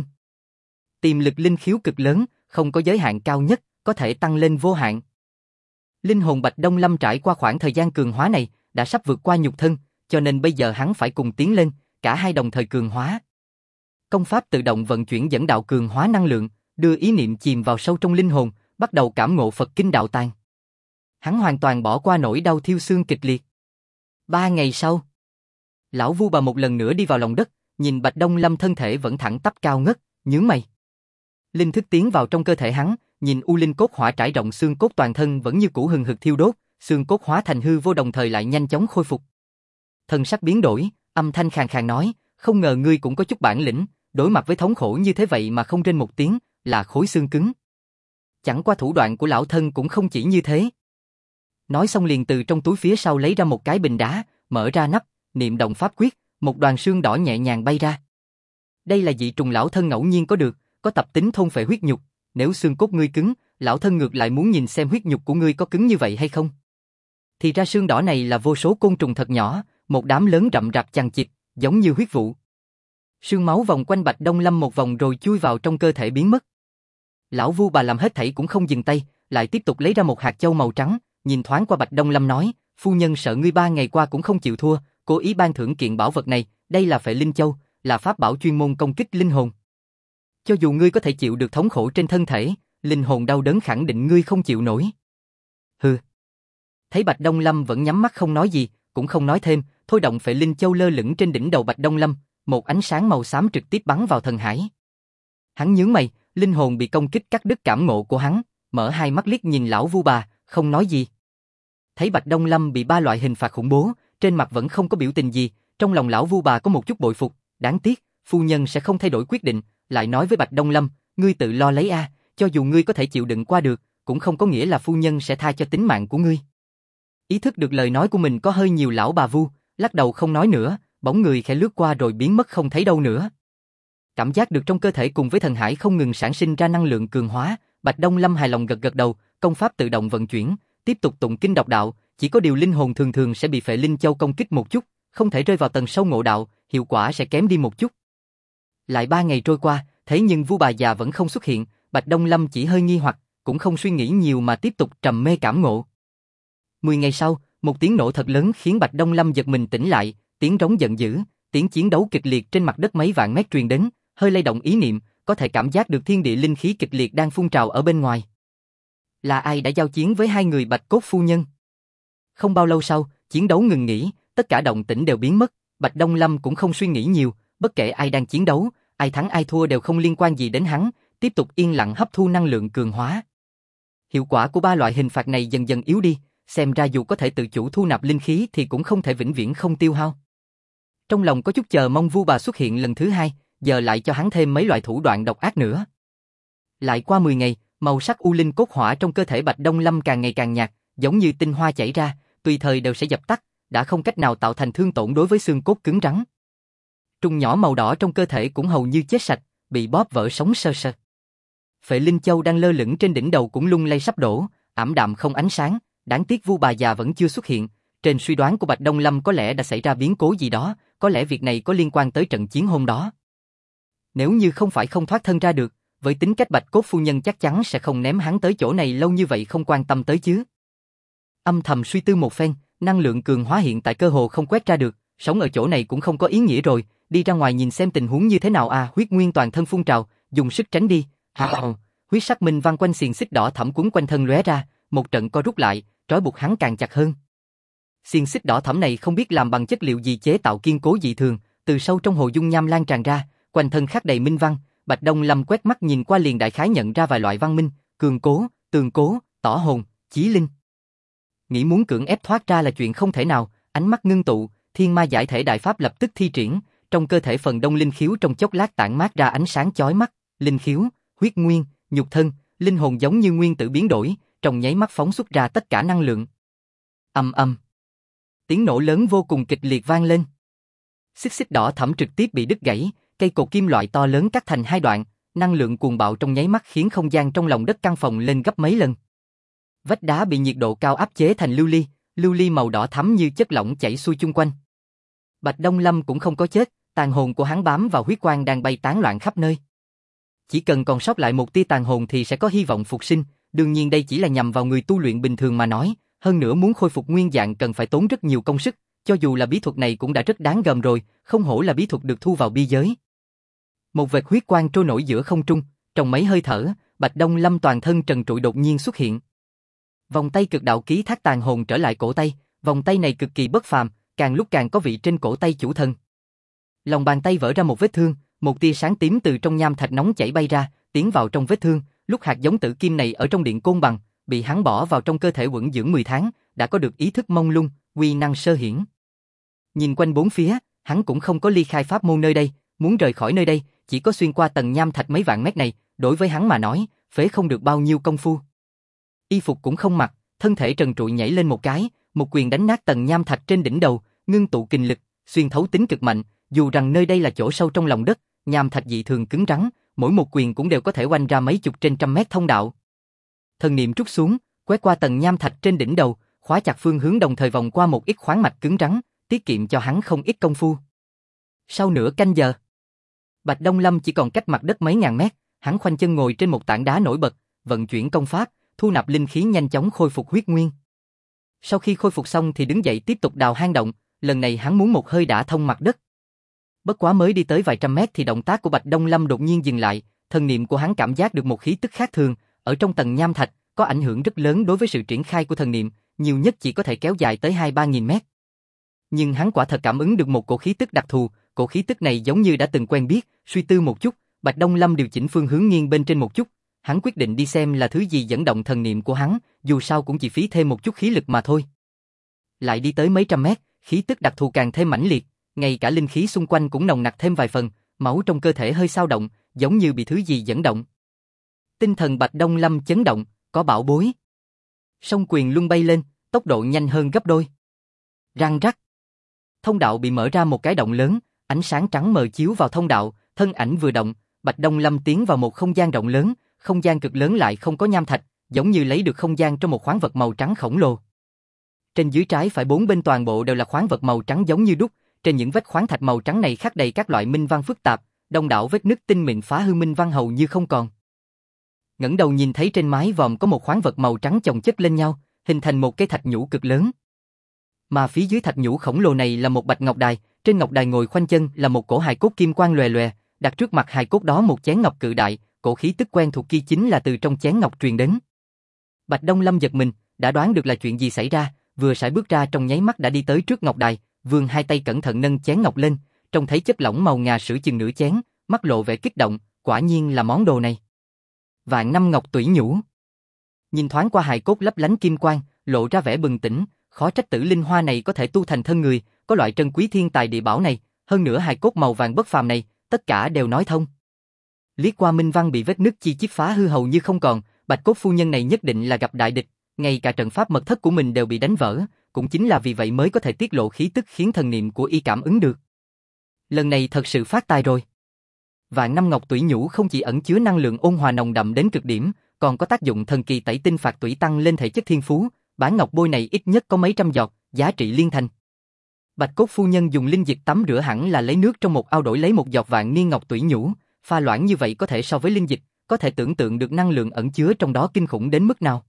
Tiềm lực linh khiếu cực lớn, không có giới hạn cao nhất, có thể tăng lên vô hạn. Linh hồn Bạch Đông Lâm trải qua khoảng thời gian cường hóa này, đã sắp vượt qua nhục thân, cho nên bây giờ hắn phải cùng tiến lên, cả hai đồng thời cường hóa. Công pháp tự động vận chuyển dẫn đạo cường hóa năng lượng, đưa ý niệm chìm vào sâu trong linh hồn, bắt đầu cảm ngộ Phật kinh đạo tàng. Hắn hoàn toàn bỏ qua nỗi đau thiêu xương kịch liệt. 3 ngày sau, lão Vu bà một lần nữa đi vào lòng đất, nhìn Bạch Đông Lâm thân thể vẫn thẳng tắp cao ngất, nhướng mày. Linh thức tiến vào trong cơ thể hắn, nhìn U Linh Cốt Hỏa trải rộng xương cốt toàn thân vẫn như cũ hừng hực thiêu đốt, xương cốt hóa thành hư vô đồng thời lại nhanh chóng khôi phục. Thần sắc biến đổi, âm thanh khàn khàn nói, không ngờ ngươi cũng có chút bản lĩnh, đối mặt với thống khổ như thế vậy mà không rên một tiếng, là khối xương cứng. Chẳng qua thủ đoạn của lão thân cũng không chỉ như thế. Nói xong liền từ trong túi phía sau lấy ra một cái bình đá, mở ra nắp, niệm động pháp quyết, một đoàn xương đỏ nhẹ nhàng bay ra. Đây là dị trùng lão thân ngẫu nhiên có được, có tập tính thôn phệ huyết nhục, nếu xương cốt ngươi cứng, lão thân ngược lại muốn nhìn xem huyết nhục của ngươi có cứng như vậy hay không. Thì ra xương đỏ này là vô số côn trùng thật nhỏ, một đám lớn rậm rạp chằng chịt, giống như huyết vụ. Sương máu vòng quanh Bạch Đông Lâm một vòng rồi chui vào trong cơ thể biến mất. Lão Vu bà làm hết thảy cũng không dừng tay, lại tiếp tục lấy ra một hạt châu màu trắng, nhìn thoáng qua Bạch Đông Lâm nói, phu nhân sợ ngươi 3 ngày qua cũng không chịu thua, cố ý ban thưởng kiện bảo vật này, đây là Phệ Linh Châu, là pháp bảo chuyên môn công kích linh hồn. Cho dù ngươi có thể chịu được thống khổ trên thân thể, linh hồn đau đớn khẳng định ngươi không chịu nổi. Hừ. Thấy Bạch Đông Lâm vẫn nhắm mắt không nói gì, cũng không nói thêm, thôi động Phệ Linh Châu lơ lửng trên đỉnh đầu Bạch Đông Lâm, một ánh sáng màu xám trực tiếp bắn vào thần hải. Hắn nhướng mày, linh hồn bị công kích cắt đứt cảm ngộ của hắn, mở hai mắt liếc nhìn lão Vu bà, không nói gì. Thấy Bạch Đông Lâm bị 3 loại hình phạt khủng bố, trên mặt vẫn không có biểu tình gì, trong lòng lão Vu bà có một chút bội phục, đáng tiếc, phu nhân sẽ không thay đổi quyết định, lại nói với Bạch Đông Lâm, ngươi tự lo lấy a, cho dù ngươi có thể chịu đựng qua được, cũng không có nghĩa là phu nhân sẽ tha cho tính mạng của ngươi. Ý thức được lời nói của mình có hơi nhiều, lão bà Vu lắc đầu không nói nữa, bóng người khẽ lướt qua rồi biến mất không thấy đâu nữa. Cảm giác được trong cơ thể cùng với thần hải không ngừng sản sinh ra năng lượng cường hóa, Bạch Đông Lâm hài lòng gật gật đầu, công pháp tự động vận chuyển, tiếp tục tụng kinh đọc đạo, chỉ có điều linh hồn thường thường sẽ bị Phệ Linh Châu công kích một chút, không thể rơi vào tầng sâu ngộ đạo, hiệu quả sẽ kém đi một chút. Lại 3 ngày trôi qua, thế nhưng Vu bà già vẫn không xuất hiện, Bạch Đông Lâm chỉ hơi nghi hoặc, cũng không suy nghĩ nhiều mà tiếp tục trầm mê cảm ngộ. 10 ngày sau, một tiếng nổ thật lớn khiến Bạch Đông Lâm giật mình tỉnh lại, tiếng rống giận dữ, tiếng chiến đấu kịch liệt trên mặt đất mấy vạn mét truyền đến, hơi lay động ý niệm, có thể cảm giác được thiên địa linh khí kịch liệt đang phun trào ở bên ngoài. Là ai đã giao chiến với hai người Bạch Cốt phu nhân? Không bao lâu sau, chiến đấu ngừng nghỉ, tất cả động tĩnh đều biến mất, Bạch Đông Lâm cũng không suy nghĩ nhiều, bất kể ai đang chiến đấu, ai thắng ai thua đều không liên quan gì đến hắn, tiếp tục yên lặng hấp thu năng lượng cường hóa. Hiệu quả của 3 loại hình phạt này dần dần yếu đi, xem ra dù có thể tự chủ thu nạp linh khí thì cũng không thể vĩnh viễn không tiêu hao. Trong lòng có chút chờ mong Vu bà xuất hiện lần thứ 2, giờ lại cho hắn thêm mấy loại thủ đoạn độc ác nữa. Lại qua 10 ngày, màu sắc u linh cốt hỏa trong cơ thể Bạch Đông Lâm càng ngày càng nhạt, giống như tinh hoa chảy ra, tùy thời đều sẽ dập tắt, đã không cách nào tạo thành thương tổn đối với xương cốt cứng rắn. Trùng nhỏ màu đỏ trong cơ thể cũng hầu như chết sạch, bị bóp vỡ sống sơ sơ. Phệ Linh Châu đang lơ lửng trên đỉnh đầu cũng lung lay sắp đổ, ảm đạm không ánh sáng, đáng tiếc Vu bà già vẫn chưa xuất hiện. Trên suy đoán của Bạch Đông Lâm có lẽ đã xảy ra biến cố gì đó, có lẽ việc này có liên quan tới trận chiến hôm đó. Nếu như không phải không thoát thân ra được, với tính cách Bạch Cốt phu nhân chắc chắn sẽ không ném hắn tới chỗ này lâu như vậy không quan tâm tới chứ. Âm thầm suy tư một phen, năng lượng cường hóa hiện tại cơ hồ không quét ra được, sống ở chỗ này cũng không có ý nghĩa rồi, đi ra ngoài nhìn xem tình huống như thế nào à. Huyết nguyên toàn thân phun trào, dùng sức tránh đi. Huyết sắc minh văng quanh xiềng xích đỏ thẫm quấn quanh thân lóe ra, một trận co rút lại, trói buộc hắn càng chặt hơn. Xiềng xích đỏ thẫm này không biết làm bằng chất liệu gì chế tạo kiên cố dị thường, từ sâu trong hồ dung nham lan tràn ra, quanh thân khắc đầy minh văn. Bạch Đông Lâm quét mắt nhìn qua liền đại khái nhận ra vài loại văn minh, cường cố, tường cố, tỏ hồn, chí linh. Nghĩ muốn cưỡng ép thoát ra là chuyện không thể nào, ánh mắt ngưng tụ, thiên ma giải thể đại pháp lập tức thi triển, trong cơ thể phần đông linh khiếu trong chốc lát tản mát ra ánh sáng chói mắt, linh khiếu, huyết nguyên, nhục thân, linh hồn giống như nguyên tử biến đổi, trong nháy mắt phóng xuất ra tất cả năng lượng. Ầm ầm. Tiếng nổ lớn vô cùng kịch liệt vang lên. Xích xích đỏ thẫm trực tiếp bị đứt gãy, cây cột kim loại to lớn cắt thành 2 đoạn, năng lượng cuồng bạo trong nháy mắt khiến không gian trong lòng đất căn phòng lên gấp mấy lần. Vách đá bị nhiệt độ cao áp chế thành lưu ly màu đỏ thắm như chất lỏng chảy xuôi chung quanh. Bạch Đông Lâm cũng không có chết, tàn hồn của hắn bám vào huyết quang đang bay tán loạn khắp nơi. Chỉ cần còn sót lại một tia tàn hồn thì sẽ có hy vọng phục sinh, đương nhiên đây chỉ là nhằm vào người tu luyện bình thường mà nói, hơn nữa muốn khôi phục nguyên dạng cần phải tốn rất nhiều công sức, cho dù là bí thuật này cũng đã rất đáng gờm rồi, không hổ là bí thuật được thu vào bi giới. Một vệt huyết quang trôi nổi giữa không trung, trong mấy hơi thở, Bạch Đông Lâm toàn thân trần trụi đột nhiên xuất hiện. Vòng tay cực đạo ký thác tàn hồn trở lại cổ tay, vòng tay này cực kỳ bất phàm, càng lúc càng có vị trên cổ tay chủ thần. Lòng bàn tay vỡ ra một vết thương, một tia sáng tím từ trong nham thạch nóng chảy bay ra, tiến vào trong vết thương, lúc hạt giống tử kim này ở trong điện côn bằng, bị hắn bỏ vào trong cơ thể quẩn dưỡng 10 tháng, đã có được ý thức mông lung, uy năng sơ hiển. Nhìn quanh bốn phía, hắn cũng không có ly khai pháp môn nơi đây, muốn rời khỏi nơi đây, chỉ có xuyên qua tầng nham thạch mấy vạn mét này, đối với hắn mà nói, phế không được bao nhiêu công phu. Y phục cũng không mặc, thân thể trần trụi nhảy lên một cái, một quyền đánh nát tầng nham thạch trên đỉnh đầu, ngưng tụ kình lực, xuyên thấu tính cực mạnh, dù rằng nơi đây là chỗ sâu trong lòng đất, nham thạch dị thường cứng rắn, mỗi một quyền cũng đều có thể oanh ra mấy chục trên trăm mét thông đạo. Thần niệm trút xuống, quét qua tầng nham thạch trên đỉnh đầu, khóa chặt phương hướng đồng thời vòng qua một ít khoáng mạch cứng rắn, tiết kiệm cho hắn không ít công phu. Sau nửa canh giờ, Bạch Đông Lâm chỉ còn cách mặt đất mấy ngàn mét, hắn khoanh chân ngồi trên một tảng đá nổi bật, vận chuyển công pháp, thu nạp linh khí nhanh chóng khôi phục huyết nguyên. Sau khi khôi phục xong thì đứng dậy tiếp tục đào hang động, lần này hắn muốn một hơi đả thông mặt đất. Bất quá mới đi tới vài trăm mét thì động tác của Bạch Đông Lâm đột nhiên dừng lại, thần niệm của hắn cảm giác được một khí tức khác thường, ở trong tầng nham thạch, có ảnh hưởng rất lớn đối với sự triển khai của thần niệm, nhiều nhất chỉ có thể kéo dài tới 2-3 nghìn mét. Nhưng hắn quả thật cảm ứng được một cổ khí tức đặc thù, cổ khí tức này giống như đã từng quen biết, suy tư một chút, Bạch Đông Lâm điều chỉnh phương hướng nghiêng bên trên một chút, hắn quyết định đi xem là thứ gì dẫn động thần niệm của hắn, dù sao cũng chỉ phí thêm một chút khí lực mà thôi. Lại đi tới mấy trăm mét, khí tức đặc thù càng thêm mãnh liệt, ngay cả linh khí xung quanh cũng nồng nặc thêm vài phần, máu trong cơ thể hơi xao động, giống như bị thứ gì dẫn động. Tinh thần Bạch Đông Lâm chấn động, có bảo bối. Song quyền luân bay lên, tốc độ nhanh hơn gấp đôi. Răng rắc. Thông đạo bị mở ra một cái động lớn, ánh sáng trắng mờ chiếu vào thông đạo, thân ảnh vừa động, Bạch Đông Lâm tiến vào một không gian rộng lớn, không gian cực lớn lại không có nham thạch, giống như lấy được không gian trong một khoáng vật màu trắng khổng lồ. Trên dưới trái phải bốn bên toàn bộ đều là khoáng vật màu trắng giống như đúc, trên những vết khoáng thạch màu trắng này khắc đầy các loại minh văn phức tạp, đông đảo vết nứt tinh mịn phá hư minh văn hầu như không còn. Ngẩng đầu nhìn thấy trên mái vòm có một khoáng vật màu trắng chồng chất lên nhau, hình thành một cái thạch nhũ cực lớn. Mà phía dưới thạch nhũ khổng lồ này là một bạch ngọc đài, trên ngọc đài ngồi khoanh chân là một cổ hài cốt kim quang lòe lòe, đặt trước mặt hài cốt đó một chén ngọc cự đại, cổ khí tức quen thuộc kia chính là từ trong chén ngọc truyền đến. Bạch Đông Lâm giật mình, đã đoán được là chuyện gì xảy ra, vừa sải bước ra trong nháy mắt đã đi tới trước ngọc đài, vươn hai tay cẩn thận nâng chén ngọc lên, trông thấy chất lỏng màu ngà sữa chừng nửa chén, mắt lộ vẻ kích động, quả nhiên là món đồ này. Vạn năm ngọc tủy nhũ. Nhìn thoáng qua hài cốt lấp lánh kim quang, lộ ra vẻ bừng tỉnh, khó trách tử linh hoa này có thể tu thành thân người, có loại trân quý thiên tài địa bảo này, hơn nữa hài cốt màu vàng bất phàm này, tất cả đều nói thông. Liếc qua minh văn bị vết nứt chi chít phá hư hầu như không còn, Bạch Cốt phu nhân này nhất định là gặp đại địch, ngay cả trận pháp mật thất của mình đều bị đánh vỡ, cũng chính là vì vậy mới có thể tiết lộ khí tức khiến thần niệm của y cảm ứng được. Lần này thật sự phát tài rồi. Vạn năm ngọc tủy nhũ không chỉ ẩn chứa năng lượng ôn hòa nồng đậm đến cực điểm, còn có tác dụng thần kỳ tẩy tinh phạt tủy tăng lên thể chất thiên phú, bản ngọc bôi này ít nhất có mấy trăm giọt, giá trị liên thành. Bạch Cốt phu nhân dùng linh dịch tắm rửa hẳn là lấy nước trong một ao đổi lấy một giọt vạn niên ngọc tủy nhũ, pha loãng như vậy có thể so với linh dịch, có thể tưởng tượng được năng lượng ẩn chứa trong đó kinh khủng đến mức nào.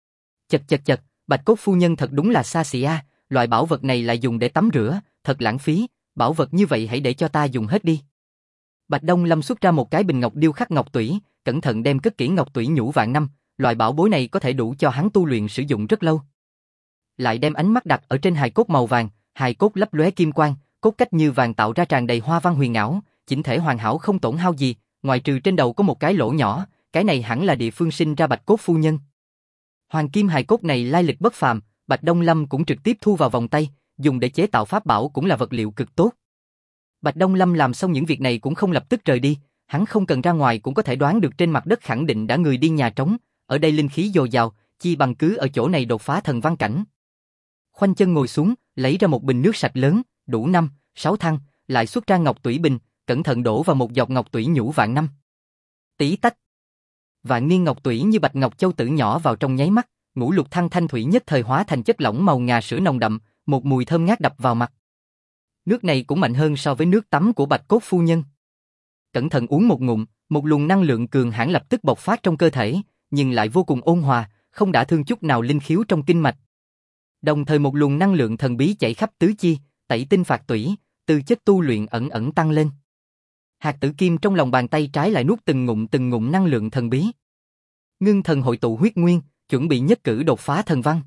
Chật, Bạch Cốt phu nhân thật đúng là xa xỉ a, loại bảo vật này lại dùng để tắm rửa, thật lãng phí, bảo vật như vậy hãy để cho ta dùng hết đi. Bạch Đông Lâm xuất ra một cái bình ngọc điêu khắc ngọc tủy, cẩn thận đem cất kỹ ngọc tủy nhũ vạn năm, loại bảo bối này có thể đủ cho hắn tu luyện sử dụng rất lâu. Lại đem ánh mắt đặt ở trên hài cốt màu vàng, hài cốt lấp lóe kim quang, cốt cách như vàng tạo ra tràn đầy hoa văn huyền ảo, chỉnh thể hoàn hảo không tổn hao gì, ngoài trừ trên đầu có một cái lỗ nhỏ, cái này hẳn là địa phương sinh ra Bạch Cốt phu nhân. Hoàng kim hài cốt này lai lịch bất phàm, Bạch Đông Lâm cũng trực tiếp thu vào vòng tay, dùng để chế tạo pháp bảo cũng là vật liệu cực tốt. Bạch Đông Lâm làm xong những việc này cũng không lập tức rời đi, hắn không cần ra ngoài cũng có thể đoán được trên mặt đất khẳng định đã người đi nhà trống, ở đây linh khí dồi dào, chi bằng cứ ở chỗ này đột phá thần văn cảnh. Khoanh chân ngồi xuống, lấy ra một bình nước sạch lớn, đủ 5-6 thăng, lại xuất ra ngọc tủy bình, cẩn thận đổ vào một giọt ngọc tủy nhũ vạn năm. Tí tách. Vạn niên ngọc tủy như bạch ngọc châu tử nhỏ vào trong nháy mắt, ngũ lục thăng thanh thủy nhất thời hóa thành chất lỏng màu ngà sữa nồng đậm, một mùi thơm ngát đập vào mặt. Nước này cũng mạnh hơn so với nước tắm của Bạch Cốt phu nhân. Cẩn thận uống một ngụm, một luồng năng lượng cường hãn lập tức bộc phát trong cơ thể, nhưng lại vô cùng ôn hòa, không đả thương chút nào linh khiếu trong kinh mạch. Đồng thời một luồng năng lượng thần bí chảy khắp tứ chi, tẩy tinh phạt tủy, tư chất tu luyện ẩn ẩn tăng lên. Hạt tử kim trong lòng bàn tay trái lại nuốt từng ngụm năng lượng thần bí. Ngưng thần hội tụ huyết nguyên, chuẩn bị nhất cử đột phá thần văn.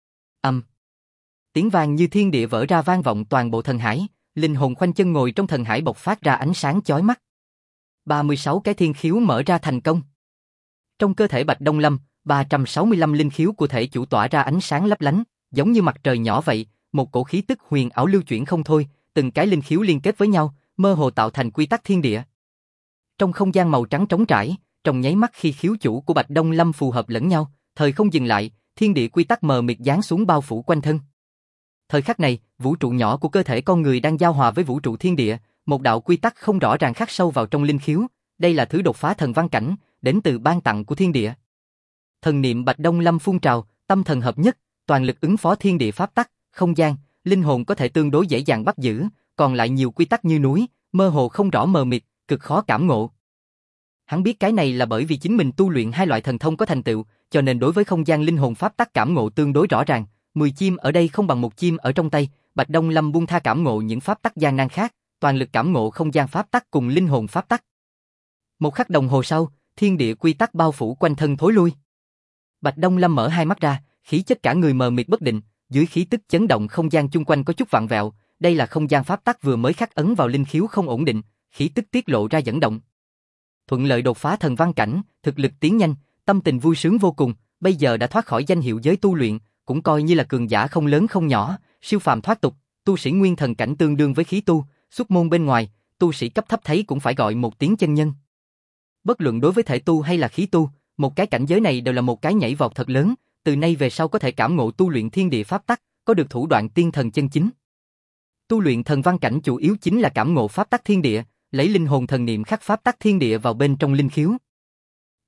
Tiếng vang như thiên địa vỡ ra vang vọng toàn bộ thần hải, linh hồn khoanh chân ngồi trong thần hải bộc phát ra ánh sáng chói mắt. 36 cái thiên khiếu mở ra thành công. Trong cơ thể Bạch Đông Lâm, 365 linh khiếu của thể chủ tỏa ra ánh sáng lấp lánh, giống như mặt trời nhỏ vậy, một cổ khí tức huyền ảo lưu chuyển không thôi, từng cái linh khiếu liên kết với nhau, mơ hồ tạo thành quy tắc thiên địa. Trong không gian màu trắng trống trải, trong nháy mắt khi khiếu chủ của Bạch Đông Lâm phù hợp lẫn nhau, thời không dừng lại, thiên địa quy tắc mờ mịt giáng xuống bao phủ quanh thân. Thời khắc này, vũ trụ nhỏ của cơ thể con người đang giao hòa với vũ trụ thiên địa, một đạo quy tắc không rõ ràng khắc sâu vào trong linh khiếu, đây là thứ đột phá thần văn cảnh, đến từ ban tặng của thiên địa. Thần niệm Bạch Đông Lâm phun trào, tâm thần hợp nhất, toàn lực ứng phó thiên địa pháp tắc, không gian, linh hồn có thể tương đối dễ dàng bắt giữ, còn lại nhiều quy tắc như núi, mơ hồ không rõ mờ mịt, cực khó cảm ngộ. Hắn biết cái này là bởi vì chính mình tu luyện hai loại thần thông có thành tựu, cho nên đối với không gian linh hồn pháp tắc cảm ngộ tương đối rõ ràng. 10 chim ở đây không bằng một chim ở trong tay, Bạch Đông Lâm buông tha cảm ngộ những pháp tắc gian nan khác, toàn lực cảm ngộ không gian pháp tắc cùng linh hồn pháp tắc. Một khắc đồng hồ sau, thiên địa quy tắc bao phủ quanh thân thối lui. Bạch Đông Lâm mở hai mắt ra, khí chất cả người mờ mịt bất định, dưới khí tức chấn động không gian chung quanh có chút vặn vẹo, đây là không gian pháp tắc vừa mới khắc ấn vào linh khiếu không ổn định, khí tức tiết lộ ra dẫn động. Thuận lợi đột phá thần văn cảnh, thực lực tiến nhanh, tâm tình vui sướng vô cùng, bây giờ đã thoát khỏi danh hiệu giới tu luyện, cũng coi như là cường giả không lớn không nhỏ, siêu phàm thoát tục, tu sĩ nguyên thần cảnh tương đương với khí tu, xuất môn bên ngoài, tu sĩ cấp thấp thấy cũng phải gọi một tiếng chân nhân. Bất luận đối với thể tu hay là khí tu, một cái cảnh giới này đều là một cái nhảy vọt thật lớn, từ nay về sau có thể cảm ngộ tu luyện thiên địa pháp tắc, có được thủ đoạn tiên thần chân chính. Tu luyện thần văn cảnh chủ yếu chính là cảm ngộ pháp tắc thiên địa, lấy linh hồn thần niệm khắc pháp tắc thiên địa vào bên trong linh khiếu.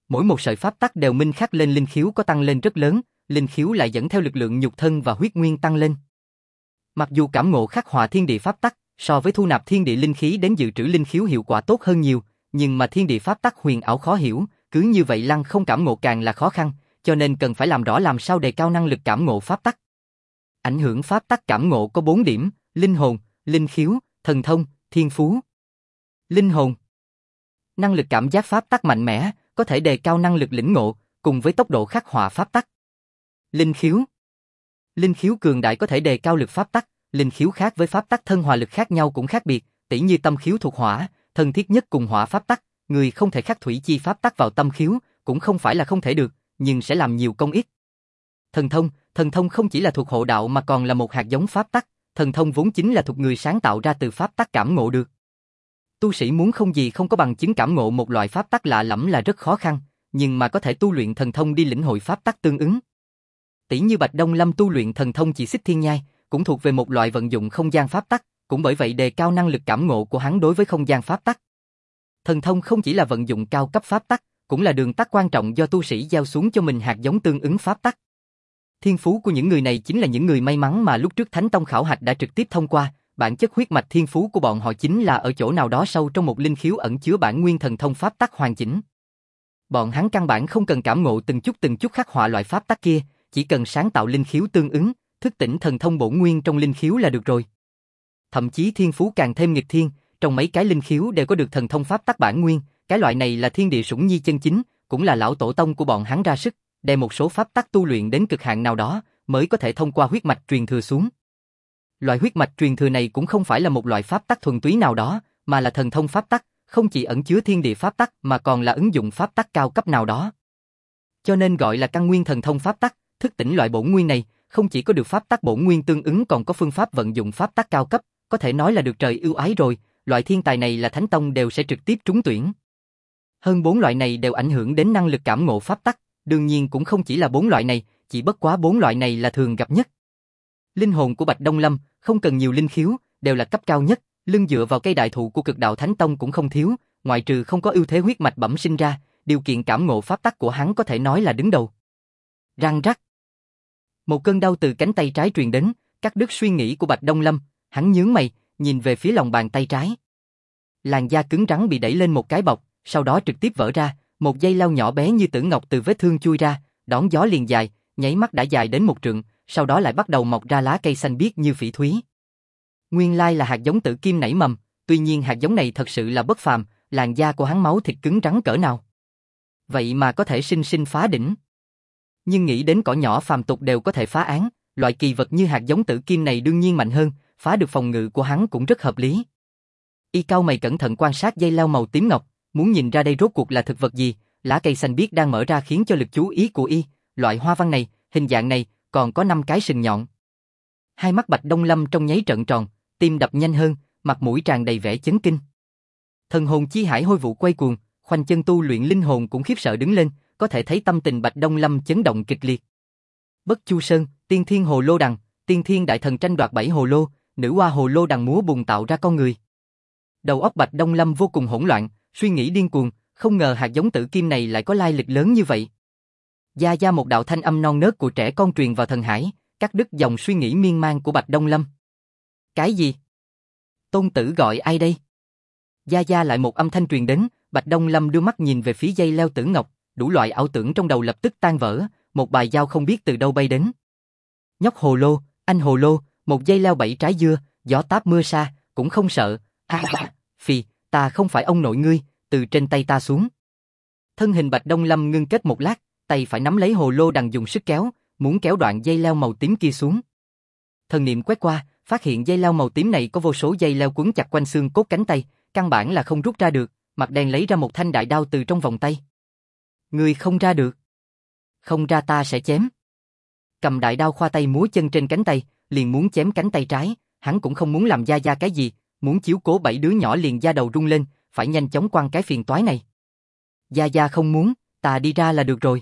Mỗi một sợi pháp tắc đều minh khắc lên linh khiếu có tăng lên rất lớn, linh khiếu lại dẫn theo lực lượng nhục thân và huyết nguyên tăng lên. Mặc dù cảm ngộ khắc họa thiên địa pháp tắc, so với thu nạp thiên địa linh khí đến dự trữ linh khiếu hiệu quả tốt hơn nhiều, nhưng mà thiên địa pháp tắc huyền ảo khó hiểu, cứ như vậy lăng không cảm ngộ càng là khó khăn, cho nên cần phải làm rõ làm sao đề cao năng lực cảm ngộ pháp tắc. Ảnh hưởng pháp tắc cảm ngộ có 4 điểm: linh hồn, linh khiếu, thần thông, thiên phú. Linh hồn. Năng lực cảm giác pháp tắc mạnh mẽ, có thể đề cao năng lực lĩnh ngộ, cùng với tốc độ khắc họa pháp tắc. Linh khiếu. Linh khiếu cường đại có thể đề cao lực pháp tắc, linh khiếu khác với pháp tắc thân hòa lực khác nhau cũng khác biệt, tỉ như tâm khiếu thuộc hỏa, thân thiết nhất cùng hỏa pháp tắc, người không thể khắc thủy chi pháp tắc vào tâm khiếu, cũng không phải là không thể được, nhưng sẽ làm nhiều công ít. Thần thông không chỉ là thuộc hộ đạo mà còn là một hạt giống pháp tắc, thần thông vốn chính là thuộc người sáng tạo ra từ pháp tắc cảm ngộ được. Tu sĩ muốn không gì không có bằng chứng cảm ngộ một loại pháp tắc lạ lẫm là rất khó khăn, nhưng mà có thể tu luyện thần thông đi lĩnh hội pháp tắc tương ứng. Tỷ như Bạch Đông Lâm tu luyện thần thông chỉ xích thiên nhai, cũng thuộc về một loại vận dụng không gian pháp tắc, cũng bởi vậy đề cao năng lực cảm ngộ của hắn đối với không gian pháp tắc. Thần thông không chỉ là vận dụng cao cấp pháp tắc, cũng là đường tắt quan trọng do tu sĩ giao xuống cho mình hạt giống tương ứng pháp tắc. Thiên phú của những người này chính là những người may mắn mà lúc trước Thánh Tông khảo hạch đã trực tiếp thông qua, bản chất huyết mạch thiên phú của bọn họ chính là ở chỗ nào đó sâu trong một linh khiếu ẩn chứa bản nguyên thần thông pháp tắc hoàn chỉnh. Bọn hắn căn bản không cần cảm ngộ từng chút khắc họa loại pháp tắc kia, chỉ cần sáng tạo linh khiếu tương ứng, thức tỉnh thần thông bổn nguyên trong linh khiếu là được rồi. Thậm chí thiên phú càng thêm nghịch thiên, trong mấy cái linh khiếu đều có được thần thông pháp tắc bản nguyên, cái loại này là thiên địa sủng nhi chân chính, cũng là lão tổ tông của bọn hắn ra sức, đem một số pháp tắc tu luyện đến cực hạn nào đó, mới có thể thông qua huyết mạch truyền thừa xuống. Loại huyết mạch truyền thừa này cũng không phải là một loại pháp tắc thuần túy nào đó, mà là thần thông pháp tắc, không chỉ ẩn chứa thiên địa pháp tắc mà còn là ứng dụng pháp tắc cao cấp nào đó. Cho nên gọi là căn nguyên thần thông pháp tắc, thức tỉnh loại bổn nguyên này, không chỉ có được pháp tắc bổn nguyên tương ứng còn có phương pháp vận dụng pháp tắc cao cấp, có thể nói là được trời ưu ái rồi, loại thiên tài này là Thánh Tông đều sẽ trực tiếp trúng tuyển. Hơn 4 loại này đều ảnh hưởng đến năng lực cảm ngộ pháp tắc, đương nhiên cũng không chỉ là 4 loại này, chỉ bất quá 4 loại này là thường gặp nhất. Linh hồn của Bạch Đông Lâm, không cần nhiều linh khiếu, đều là cấp cao nhất, lưng dựa vào cây đại thụ của Cực Đạo Thánh Tông cũng không thiếu, ngoại trừ không có ưu thế huyết mạch bẩm sinh ra, điều kiện cảm ngộ pháp tắc của hắn có thể nói là đứng đầu. Răng rắc. Một cơn đau từ cánh tay trái truyền đến, cắt đứt suy nghĩ của Bạch Đông Lâm, hắn nhướng mày, nhìn về phía lòng bàn tay trái. Làn da cứng rắn bị đẩy lên một cái bọc, sau đó trực tiếp vỡ ra, một dây leo nhỏ bé như tử ngọc từ vết thương chui ra, đón gió liền dài, nháy mắt đã dài đến 1 trượng, sau đó lại bắt đầu mọc ra lá cây xanh biếc như phỉ thúy. Nguyên lai là hạt giống tử kim nảy mầm, tuy nhiên hạt giống này thật sự là bất phàm, làn da của hắn máu thịt cứng rắn cỡ nào. Vậy mà có thể sinh sinh phá đỉnh. Nhưng nghĩ đến cỏ nhỏ phàm tục đều có thể phá án, loại kỳ vật như hạt giống tử kim này đương nhiên mạnh hơn, phá được phòng ngự của hắn cũng rất hợp lý. Y cau mày cẩn thận quan sát dây leo màu tím ngọc, muốn nhìn ra đây rốt cuộc là thực vật gì, lá cây xanh biếc đang mở ra khiến cho lực chú ý của Y, loại hoa văn này, hình dạng này, còn có 5 cái sừng nhọn. Hai mắt Bạch Đông Lâm trong nháy trợn tròn, tim đập nhanh hơn, mặt mũi tràn đầy vẻ chấn kinh. Thần hồn chi hải hôi vụ quay cuồng, khoanh chân tu luyện linh hồn cũng khiếp sợ đứng lên, có thể thấy tâm tình Bạch Đông Lâm chấn động kịch liệt. Bất Chu Sơn, Tiên Thiên Hồ Lô Đằng, Tiên Thiên Đại Thần tranh đoạt 7 hồ lô, nữ hoa hồ lô đằng múa bùng tạo ra con người. Đầu óc Bạch Đông Lâm vô cùng hỗn loạn, suy nghĩ điên cuồng, không ngờ hạt giống tử kim này lại có lai lịch lớn như vậy. Gia gia một đạo thanh âm non nớt của trẻ con truyền vào thần hải, cắt đứt dòng suy nghĩ miên man của Bạch Đông Lâm. Cái gì? Tôn tử gọi ai đây? Gia gia lại một âm thanh truyền đến, Bạch Đông Lâm đưa mắt nhìn về phía dây leo tử ngọc, đủ loại ảo tưởng trong đầu lập tức tan vỡ, một bài dao không biết từ đâu bay đến. Nhóc hồ lô, anh hồ lô, một dây leo 7 trái dưa, gió táp mưa sa, cũng không sợ. Phì, ta không phải ông nội ngươi, từ trên tay ta xuống. Thân hình Bạch Đông Lâm ngưng kết một lát, tay phải nắm lấy hồ lô đằng dùng sức kéo, muốn kéo đoạn dây leo màu tím kia xuống. Thần niệm quét qua, phát hiện dây leo màu tím này có vô số dây leo quấn chặt quanh xương cốt cánh tay, căn bản là không rút ra được, mặt đen lấy ra một thanh đại đao từ trong vòng tay. Ngươi không ra được. Không ra ta sẽ chém. Cầm đại đao khoa tay múa chân trên cánh tay, liền muốn chém cánh tay trái, hắn cũng không muốn làm Gia Gia cái gì, muốn chiếu cố 7 đứa nhỏ liền da đầu rung lên, phải nhanh chóng quăng cái phiền toái này. Gia Gia không muốn, ta đi ra là được rồi.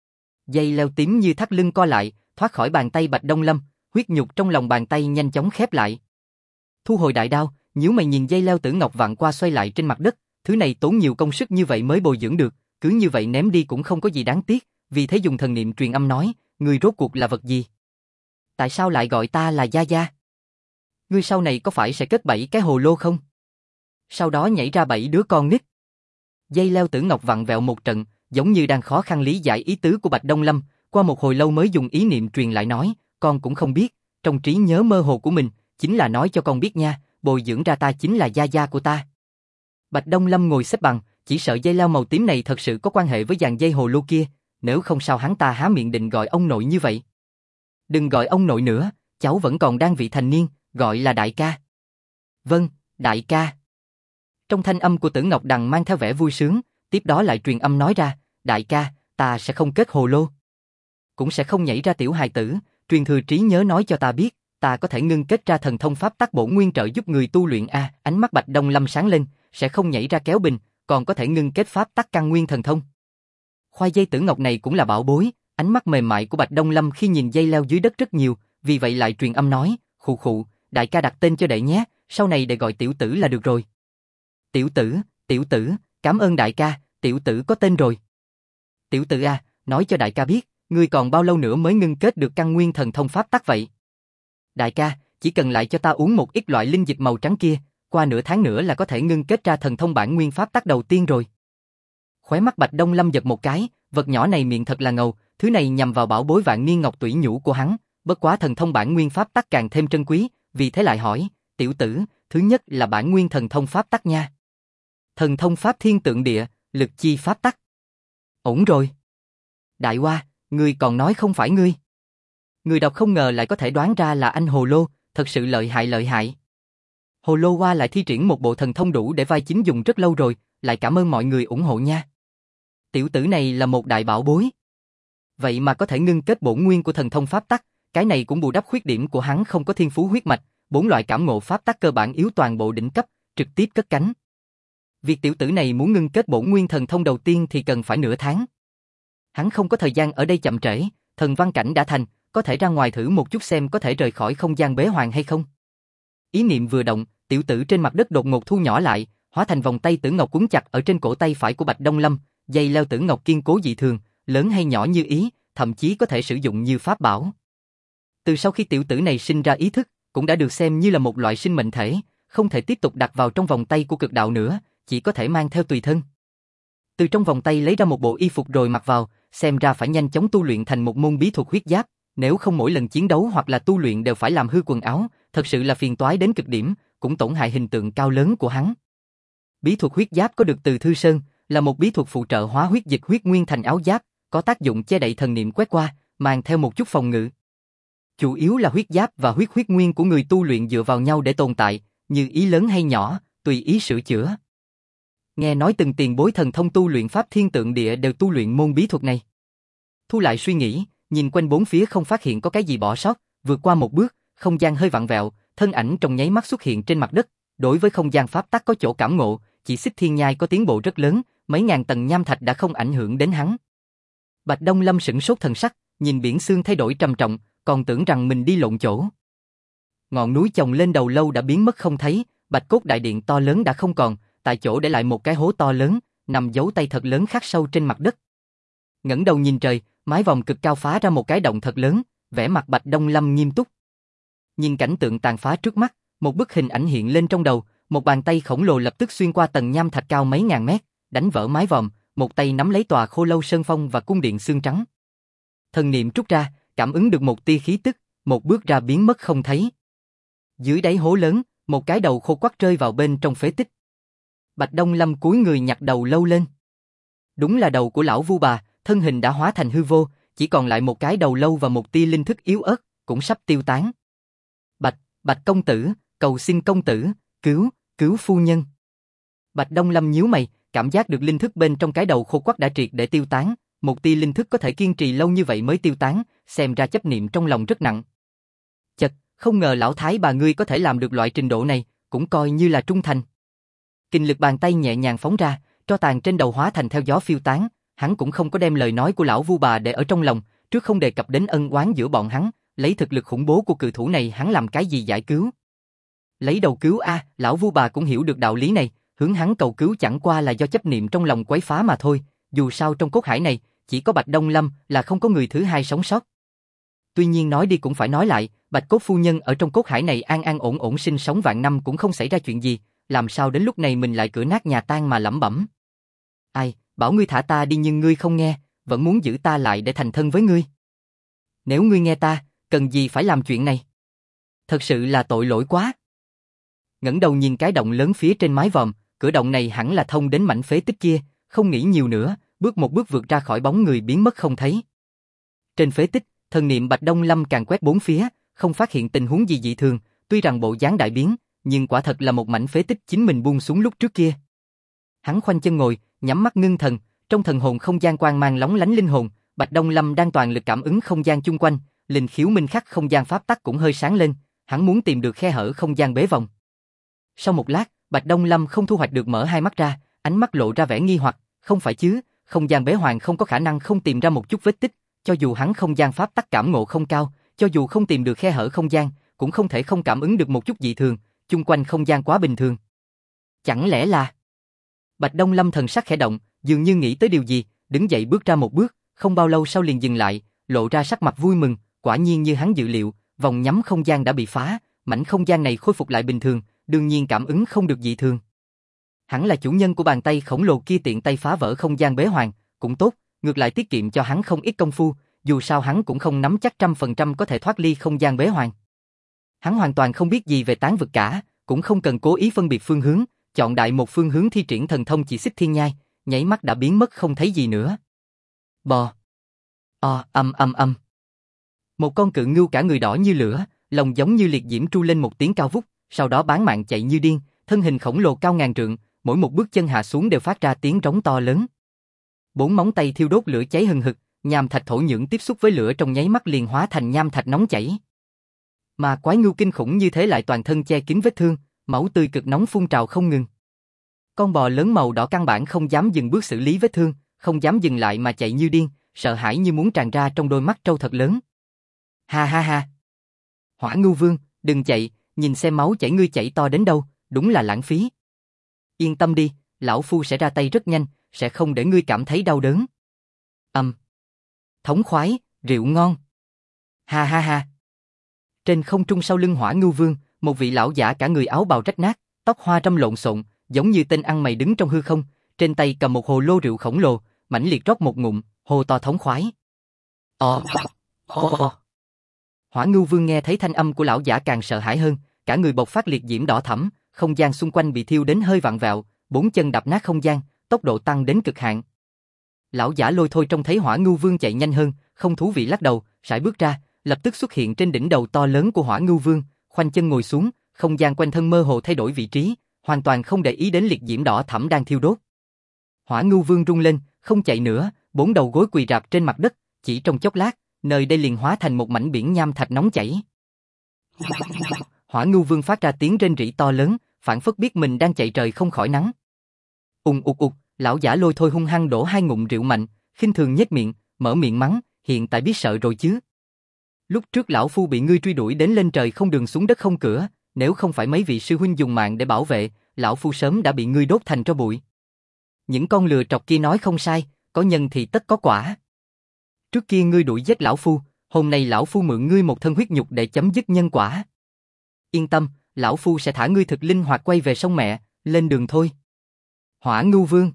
Dây leo tím như thắt lưng co lại, thoát khỏi bàn tay Bạch Đông Lâm, huyết nhục trong lòng bàn tay nhanh chóng khép lại. Thu hồi đại đao, nhíu mày nhìn dây leo tử ngọc vặn qua xoay lại trên mặt đất, thứ này tốn nhiều công sức như vậy mới bồi dưỡng được, cứ như vậy ném đi cũng không có gì đáng tiếc, vì thế dùng thần niệm truyền âm nói, ngươi rốt cuộc là vật gì? Tại sao lại gọi ta là Gia Gia? Ngươi sau này có phải sẽ cất 7 cái hồ lô không? Sau đó nhảy ra 7 đứa con nít. Dây leo Tử Ngọc vặn vẹo một trận, giống như đang khó khăn lý giải ý tứ của Bạch Đông Lâm, qua một hồi lâu mới dùng ý niệm truyền lại nói, con cũng không biết, trong trí nhớ mơ hồ của mình, chính là nói cho con biết nha, bồi dưỡng ra ta chính là Gia Gia của ta. Bạch Đông Lâm ngồi xếp bằng, chỉ sợ dây leo màu tím này thật sự có quan hệ với dàn dây hồ lô kia, nếu không sao hắn ta há miệng định gọi ông nội như vậy. Đừng gọi ông nội nữa, cháu vẫn còn đang vị thành niên, gọi là đại ca. Vâng, đại ca. Trong thanh âm của Tử Ngọc Đằng mang theo vẻ vui sướng, tiếp đó lại truyền âm nói ra, đại ca, ta sẽ không kết hồ lô. Cũng sẽ không nhảy ra tiểu hài tử, truyền thừa trí nhớ nói cho ta biết, ta có thể ngưng kết ra thần thông pháp tắc bổn nguyên trợ giúp người tu luyện a. Ánh mắt Bạch Đông Lâm sáng lên, sẽ không nhảy ra kéo bình, còn có thể ngưng kết pháp tắc căn nguyên thần thông. Khoai dây Tử Ngọc này cũng là bảo bối, ánh mắt mềm mại của Bạch Đông Lâm khi nhìn dây leo dưới đất rất nhiều, vì vậy lại truyền âm nói, khụ khụ, đại ca đặt tên cho đệ nhé, sau này đệ gọi tiểu tử là được rồi. Tiểu tử, cảm ơn đại ca, tiểu tử có tên rồi. Tiểu tử a, nói cho đại ca biết, ngươi còn bao lâu nữa mới ngưng kết được căn nguyên thần thông pháp tắc vậy? Đại ca, chỉ cần lại cho ta uống một ít loại linh dịch màu trắng kia, qua nửa tháng nữa là có thể ngưng kết ra thần thông bản nguyên pháp tắc đầu tiên rồi. Khóe mắt Bạch Đông Lâm giật một cái, vật nhỏ này miệng thật là ngầu, thứ này nhằm vào bảo bối vạn niên ngọc tủy nhũ của hắn, bất quá thần thông bản nguyên pháp tắc càng thêm trân quý, vì thế lại hỏi, tiểu tử, thứ nhất là bản nguyên thần thông pháp tắc nha. Thần thông pháp thiên tượng địa, lực chi pháp tắc. Ổn rồi. Đại Hoa, ngươi còn nói không phải ngươi. Người đọc không ngờ lại có thể đoán ra là anh Hồ Lô, thật sự lợi hại. Hồ Lô Hoa lại thi triển một bộ thần thông đủ để vai chính dùng rất lâu rồi, lại cảm ơn mọi người ủng hộ nha. Tiểu tử này là một đại bảo bối. Vậy mà có thể ngưng kết bổn nguyên của thần thông pháp tắc, cái này cũng bù đắp khuyết điểm của hắn không có thiên phú huyết mạch, 4 loại cảm ngộ pháp tắc cơ bản yếu toàn bộ đỉnh cấp, trực tiếp cất cánh. Việc tiểu tử này muốn ngưng kết bổn nguyên thần thông đầu tiên thì cần phải nửa tháng. Hắn không có thời gian ở đây chậm trễ, thần văn cảnh đã thành, có thể ra ngoài thử một chút xem có thể rời khỏi không gian bế hoàng hay không. Ý niệm vừa động, tiểu tử trên mặt đất đột ngột thu nhỏ lại, hóa thành vòng tay Tử Ngọc quấn chặt ở trên cổ tay phải của Bạch Đông Lâm, dây leo Tử Ngọc kiên cố dị thường, lớn hay nhỏ như ý, thậm chí có thể sử dụng như pháp bảo. Từ sau khi tiểu tử này sinh ra ý thức, cũng đã được xem như là một loại sinh mệnh thể, không thể tiếp tục đặt vào trong vòng tay của cực đạo nữa, chỉ có thể mang theo tùy thân. Từ trong vòng tay lấy ra một bộ y phục rồi mặc vào, xem ra phải nhanh chóng tu luyện thành một môn bí thuật huyết giáp, nếu không mỗi lần chiến đấu hoặc là tu luyện đều phải làm hư quần áo, thật sự là phiền toái đến cực điểm, cũng tổn hại hình tượng cao lớn của hắn. Bí thuật huyết giáp có được từ Thư Sơn, là một bí thuật phụ trợ hóa huyết dịch huyết nguyên thành áo giáp, có tác dụng che đậy thần niệm quét qua, mang theo một chút phòng ngự. Chủ yếu là huyết giáp và huyết nguyên của người tu luyện dựa vào nhau để tồn tại, như ý lớn hay nhỏ, tùy ý sửa chữa. Nghe nói từng tiền bối thần thông tu luyện pháp thiên tượng địa đều tu luyện môn bí thuật này. Thu lại suy nghĩ, nhìn quanh bốn phía không phát hiện có cái gì bỏ sót, vượt qua một bước, không gian hơi vặn vẹo, thân ảnh trong nháy mắt xuất hiện trên mặt đất. Đối với không gian pháp tắc có chỗ cảm ngộ, chỉ Xích Thiên Nhai có tiến bộ rất lớn, mấy ngàn tầng nham thạch đã không ảnh hưởng đến hắn. Bạch Đông Lâm sửng sốt thần sắc, nhìn biển sương thay đổi trầm trọng, còn tưởng rằng mình đi lộn chỗ. Ngọn núi chồng lên đầu lâu đã biến mất không thấy, Bạch Cốt đại điện to lớn đã không còn, tại chỗ để lại một cái hố to lớn, nằm dấu tay thật lớn khắc sâu trên mặt đất. Ngẩng đầu nhìn trời, mái vòm cực cao phá ra một cái động thật lớn, vẻ mặt Bạch Đông Lâm nghiêm túc. Nhìn cảnh tượng tàn phá trước mắt, một bức hình ảnh hiện lên trong đầu, một bàn tay khổng lồ lập tức xuyên qua tầng nham thạch cao mấy ngàn mét, đánh vỡ mái vòm, một tay nắm lấy tòa Khô Lâu Sơn Phong và cung điện xương trắng. Thần niệm trút ra, cảm ứng được một tia khí tức, một bước ra biến mất không thấy. Dưới đáy hố lớn, một cái đầu khô quắt rơi vào bên trong phế tích. Bạch Đông Lâm cúi người nhặt đầu lâu lên. Đúng là đầu của lão Vu Bà, thân hình đã hóa thành hư vô, chỉ còn lại một cái đầu lâu và một tia linh thức yếu ớt, cũng sắp tiêu tán. Bạch công tử, cầu xin công tử, cứu phu nhân. Bạch Đông Lâm nhíu mày, cảm giác được linh thức bên trong cái đầu khô quắt đã triệt để tiêu tán, một tia linh thức có thể kiên trì lâu như vậy mới tiêu tán, xem ra chấp niệm trong lòng rất nặng. Chật, không ngờ lão thái bà ngươi có thể làm được loại trình độ này, cũng coi như là trung thành. Kình lực bàn tay nhẹ nhàng phóng ra, tro tàn trên đầu hóa thành theo gió phiêu tán, hắn cũng không có đem lời nói của lão Vu Bà để ở trong lòng, trước không đề cập đến ân oán giữa bọn hắn, lấy thực lực khủng bố của cự thủ này hắn làm cái gì giải cứu. Lấy đầu cứu a, lão Vu Bà cũng hiểu được đạo lý này, hướng hắn cầu cứu chẳng qua là do chấp niệm trong lòng quấy phá mà thôi, dù sao trong cốt hải này, chỉ có Bạch Đông Lâm là không có người thứ hai sống sót. Tuy nhiên nói đi cũng phải nói lại, Bạch Cốt phu nhân ở trong cốt hải này an an ổn ổn sinh sống vạn năm cũng không xảy ra chuyện gì, làm sao đến lúc này mình lại cửa nát nhà tan mà lẩm bẩm. Ai, bảo ngươi thả ta đi nhưng ngươi không nghe, vẫn muốn giữ ta lại để thành thân với ngươi. Nếu ngươi nghe ta, cần gì phải làm chuyện này? Thật sự là tội lỗi quá. Ngẩng đầu nhìn cái động lớn phía trên mái vòm, cửa động này hẳn là thông đến mảnh phế tích kia, không nghĩ nhiều nữa, bước một bước vượt ra khỏi bóng người biến mất không thấy. Trên phế tích, thần niệm Bạch Đông Lâm càng quét bốn phía, không phát hiện tình huống gì dị thường, tuy rằng bộ dáng đại biến, nhưng quả thật là một mảnh phế tích chính mình buông xuống lúc trước kia. Hắn khoanh chân ngồi, nhắm mắt ngưng thần, trong thần hồn không gian quang mang lóng lánh linh hồn, Bạch Đông Lâm đang toàn lực cảm ứng không gian chung quanh, linh khiếu minh khắc không gian pháp tắc cũng hơi sáng lên, hắn muốn tìm được khe hở không gian bế vòng. Sau một lát, Bạch Đông Lâm không thu hoạch được mở hai mắt ra, ánh mắt lộ ra vẻ nghi hoặc, không phải chứ, không gian bế hoàng không có khả năng không tìm ra một chút vết tích, cho dù hắn không gian pháp tắc cảm ngộ không cao, cho dù không tìm được khe hở không gian, cũng không thể không cảm ứng được một chút dị thường, chung quanh không gian quá bình thường. Chẳng lẽ là... Bạch Đông Lâm thần sắc khẽ động, dường như nghĩ tới điều gì, đứng dậy bước ra một bước, không bao lâu sau liền dừng lại, lộ ra sắc mặt vui mừng, quả nhiên như hắn dự liệu, vòng nhắm không gian đã bị phá, mảnh không gian này khôi phục lại bình thường, đương nhiên cảm ứng không được dị thường. Hắn là chủ nhân của bàn tay khổng lồ kia tiện tay phá vỡ không gian bế hoàng, cũng tốt, ngược lại tiết kiệm cho hắn không ít công phu, dù sao hắn cũng không nắm chắc 100% có thể thoát ly không gian bế hoàng. Hắn hoàn toàn không biết gì về tán vực cả, cũng không cần cố ý phân biệt phương hướng, chọn đại một phương hướng thi triển thần thông chỉ xích thiên nhai, nháy mắt đã biến mất không thấy gì nữa. Bò. Âm. Một con cự ngưu cả người đỏ như lửa, lòng giống như liệt diễm tru lên một tiếng cao vút, sau đó bán mạng chạy như điên, thân hình khổng lồ cao ngàn trượng, mỗi một bước chân hạ xuống đều phát ra tiếng rống to lớn. Bốn móng tay thiêu đốt lửa cháy hừng hực, nham thạch thổ nhưỡng tiếp xúc với lửa trong nháy mắt liền hóa thành nham thạch nóng chảy. Mà quái ngưu kinh khủng như thế lại toàn thân che kín vết thương, máu tươi cực nóng phun trào không ngừng. Con bò lớn màu đỏ căn bản không dám dừng bước xử lý vết thương, không dám dừng lại mà chạy như điên, sợ hãi như muốn tràn ra trong đôi mắt trâu thật lớn. Ha ha ha. Hỏa Ngưu Vương, đừng chạy, nhìn xem máu chảy ngươi chạy to đến đâu, đúng là lãng phí. Yên tâm đi, lão phu sẽ ra tay rất nhanh, sẽ không để ngươi cảm thấy đau đớn. Thống khoái, rượu ngon. Ha ha ha. Trên không trung sau lưng Hỏa Ngưu Vương, một vị lão giả cả người áo bào rách nát, tóc hoa râm lộn xộn, giống như tên ăn mày đứng trong hư không, trên tay cầm một hồ lô rượu khổng lồ, mãnh liệt rót một ngụm, hô to thống khoái. Hỏa Ngưu Vương nghe thấy thanh âm của lão giả càng sợ hãi hơn, cả người bộc phát liệt diễm đỏ thẫm, không gian xung quanh bị thiêu đến hơi vặn vẹo, bốn chân đạp nát không gian, tốc độ tăng đến cực hạn. Lão giả Lôi Thôi trông thấy Hỏa Ngưu Vương chạy nhanh hơn, không thú vị lắc đầu, sải bước ra, lập tức xuất hiện trên đỉnh đầu to lớn của Hỏa Ngưu Vương, khoanh chân ngồi xuống, không gian quanh thân mơ hồ thay đổi vị trí, hoàn toàn không để ý đến liệt diễm đỏ thẫm đang thiêu đốt. Hỏa Ngưu Vương rung lên, không chạy nữa, bốn đầu gối quỳ rạp trên mặt đất, chỉ trong chốc lát, nơi đây liền hóa thành một mảnh biển nham thạch nóng chảy. Hỏa Ngưu Vương phát ra tiếng rên rỉ to lớn, phảng phất biết mình đang chạy trời không khỏi nắng. Ục, lão giả Lôi Thôi hung hăng đổ hai ngụm rượu mạnh, khinh thường nhếch miệng, mở miệng mắng, hiện tại biết sợ rồi chứ. Lúc trước lão phu bị ngươi truy đuổi đến lên trời không đường xuống đất không cửa, nếu không phải mấy vị sư huynh dùng mạng để bảo vệ, lão phu sớm đã bị ngươi đốt thành tro bụi. Những con lừa trọc kia nói không sai, có nhân thì tất có quả. Trước kia ngươi đuổi giết lão phu, hôm nay lão phu mượn ngươi một thân huyết nhục để chấm dứt nhân quả. Yên tâm, lão phu sẽ thả ngươi thực linh hoạt quay về sông mẹ, lên đường thôi. Hỏa Ngưu Vương.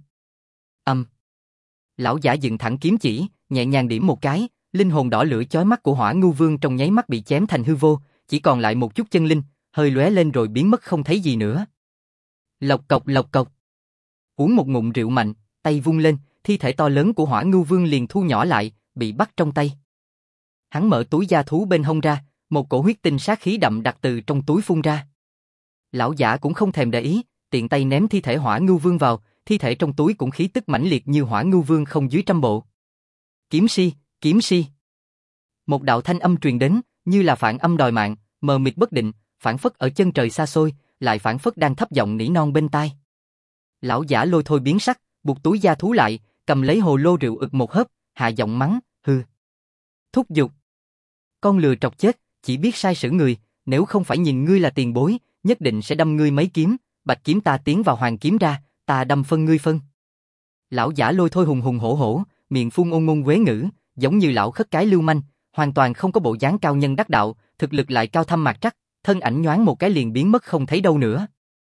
Lão giả dựng thẳng kiếm chỉ, nhẹ nhàng điểm một cái, linh hồn đỏ lửa chói mắt của Hỏa Ngưu Vương trong nháy mắt bị chém thành hư vô, chỉ còn lại một chút chân linh, hơi lóe lên rồi biến mất không thấy gì nữa. Lộc cộc. Uống một ngụm rượu mạnh, tay vung lên, thi thể to lớn của Hỏa Ngưu Vương liền thu nhỏ lại, bị bắt trong tay. Hắn mở túi da thú bên hông ra, một cổ huyết tinh sát khí đậm đặc từ trong túi phun ra. Lão giả cũng không thèm để ý, tiện tay ném thi thể Hỏa Ngưu Vương vào, thi thể trong túi cũng khí tức mãnh liệt như Hỏa Ngưu Vương không dưới 100 bộ. Kiếm si. Một đạo thanh âm truyền đến, như là phản âm đòi mạng, mờ mịt bất định, phảng phất ở chân trời xa xôi, lại phảng phất đang thấp giọng nỉ non bên tai. Lão giả Lôi Thôi biến sắc, buộc túi da thú lại, cầm lấy hồ lô rượu ực một hớp, hạ giọng mắng, hừ. Thúc giục. Con lừa trọc chết, chỉ biết sai sử người, nếu không phải nhìn ngươi là tiền bối, nhất định sẽ đâm ngươi mấy kiếm, bạch kiếm ta tiến vào hoàng kiếm ra, ta đâm phân ngươi phân. Lão giả Lôi Thôi hùng hùng hổ hổ, miệng phun ôn ngôn quế ngữ, giống như lão khất cái lưu manh, hoàn toàn không có bộ dáng cao nhân đắc đạo, thực lực lại cao thâm mạc trắc, thân ảnh nhoáng một cái liền biến mất không thấy đâu nữa.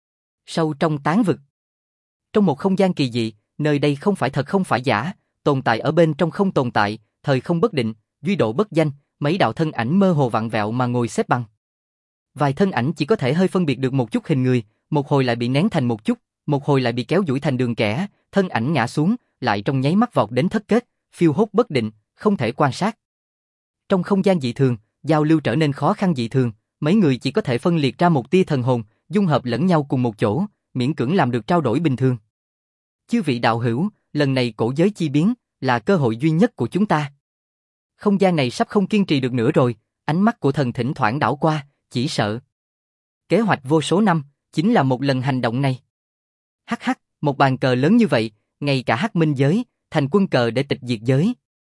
Sâu trong tán vực. Trong một không gian kỳ dị, nơi đây không phải thật không phải giả, tồn tại ở bên trong không tồn tại, thời không bất định, duy độ bất danh, mấy đạo thân ảnh mơ hồ vặn vẹo mà ngồi xếp bằng. Vài thân ảnh chỉ có thể hơi phân biệt được một chút hình người, một hồi lại bị nén thành một chút, một hồi lại bị kéo duỗi thành đường kẻ, thân ảnh ngã xuống, lại trong nháy mắt vọt đến thất kết, phiêu hốt bất định, không thể quan sát. Trong không gian dị thường, giao lưu trở nên khó khăn dị thường, mấy người chỉ có thể phân liệt ra một tia thần hồn, dung hợp lẫn nhau cùng một chỗ, miễn cưỡng làm được trao đổi bình thường. Chư vị đạo hữu, lần này cổ giới chi biến, là cơ hội duy nhất của chúng ta. Không gian này sắp không kiên trì được nữa rồi, ánh mắt của thần thỉnh thoảng đảo qua, chỉ sợ. Kế hoạch vô số năm, chính là một lần hành động này. Hắc hắc, một bàn cờ lớn như vậy, ngay cả Hắc Minh giới, thành quân cờ để tịch diệt giới.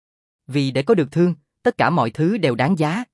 Vì để có được thương, tất cả mọi thứ đều đáng giá.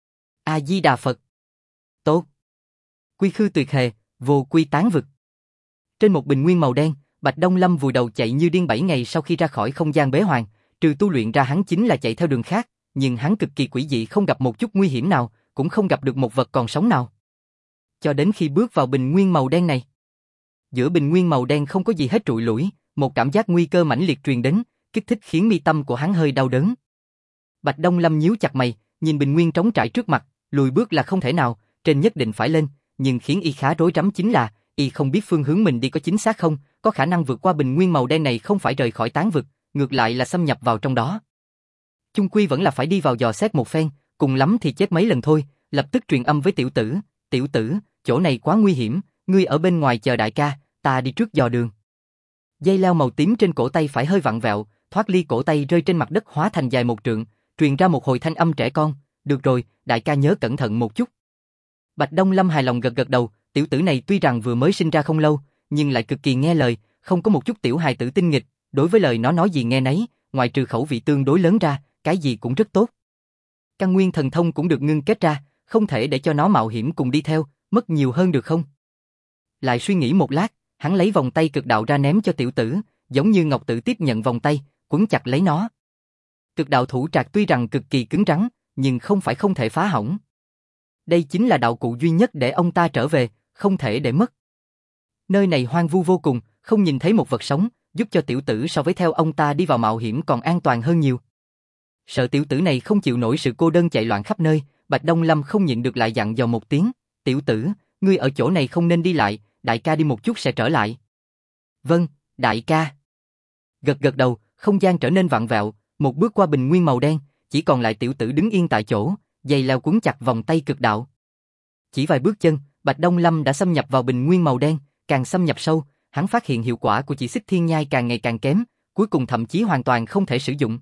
A-di-đà Phật. Tốt. Quy khư tuyệt hề, vô quy tán vực. Trên một bình nguyên màu đen, Bạch Đông Lâm vùi đầu chạy như điên 7 ngày sau khi ra khỏi không gian bế hoàng, trừ tu luyện ra hắn chính là chạy theo đường khác, nhưng hắn cực kỳ quỷ dị không gặp một chút nguy hiểm nào, cũng không gặp được một vật còn sống nào. Cho đến khi bước vào bình nguyên màu đen này. Giữa bình nguyên màu đen không có gì hết trụi lủi, một cảm giác nguy cơ mãnh liệt truyền đến, kích thích khiến mi tâm của hắn hơi đau đớn. Bạch Đông Lâm nhíu chặt mày, nhìn bình nguyên trống trải trước mặt, lùi bước là không thể nào, trên nhất định phải lên, nhưng khiến y khá rối rắm chính là, y không biết phương hướng mình đi có chính xác không, có khả năng vượt qua bình nguyên màu đen này không phải rời khỏi tán vực, ngược lại là xâm nhập vào trong đó. Chung quy vẫn là phải đi vào dò xét một phen, cùng lắm thì chết mấy lần thôi, lập tức truyền âm với tiểu tử, chỗ này quá nguy hiểm, ngươi ở bên ngoài chờ đại ca, ta đi trước dò đường. Dây leo màu tím trên cổ tay phải hơi vặn vẹo, thoát ly cổ tay rơi trên mặt đất hóa thành dài một trượng, truyền ra một hồi thanh âm trẻ con, được rồi, đại ca nhớ cẩn thận một chút. Bạch Đông Lâm hài lòng gật gật đầu, tiểu tử này tuy rằng vừa mới sinh ra không lâu, nhưng lại cực kỳ nghe lời, không có một chút tiểu hài tử tinh nghịch, đối với lời nó nói gì nghe nấy, ngoại trừ khẩu vị tương đối lớn ra, cái gì cũng rất tốt. Căn nguyên thần thông cũng được ngưng kết ra, không thể để cho nó mạo hiểm cùng đi theo, mất nhiều hơn được không? Lại suy nghĩ một lát, hắn lấy vòng tay cực đạo ra ném cho tiểu tử, giống như ngọc tử tiếp nhận vòng tay, quấn chặt lấy nó. Cực đạo thủ trạc tuy rằng cực kỳ cứng rắn, nhưng không phải không thể phá hỏng. Đây chính là đạo cụ duy nhất để ông ta trở về, không thể để mất. Nơi này hoang vu vô cùng, không nhìn thấy một vật sống, giúp cho tiểu tử so với theo ông ta đi vào mạo hiểm còn an toàn hơn nhiều. Sợ tiểu tử này không chịu nổi sự cô đơn chạy loạn khắp nơi, Bạch Đông Lâm không nhịn được lại dặn dò một tiếng, tiểu tử, ngươi ở chỗ này không nên đi lại, đại ca đi một chút sẽ trở lại. Vâng, đại ca. Gật gật đầu, không gian trở nên vặn vẹo, một bước qua bình nguyên màu đen, chỉ còn lại tiểu tử đứng yên tại chỗ, dây leo quấn chặt vòng tay cực đạo. Chỉ vài bước chân, Bạch Đông Lâm đã xâm nhập vào bình nguyên màu đen, càng xâm nhập sâu, hắn phát hiện hiệu quả của chỉ xích thiên nhai càng ngày càng kém, cuối cùng thậm chí hoàn toàn không thể sử dụng.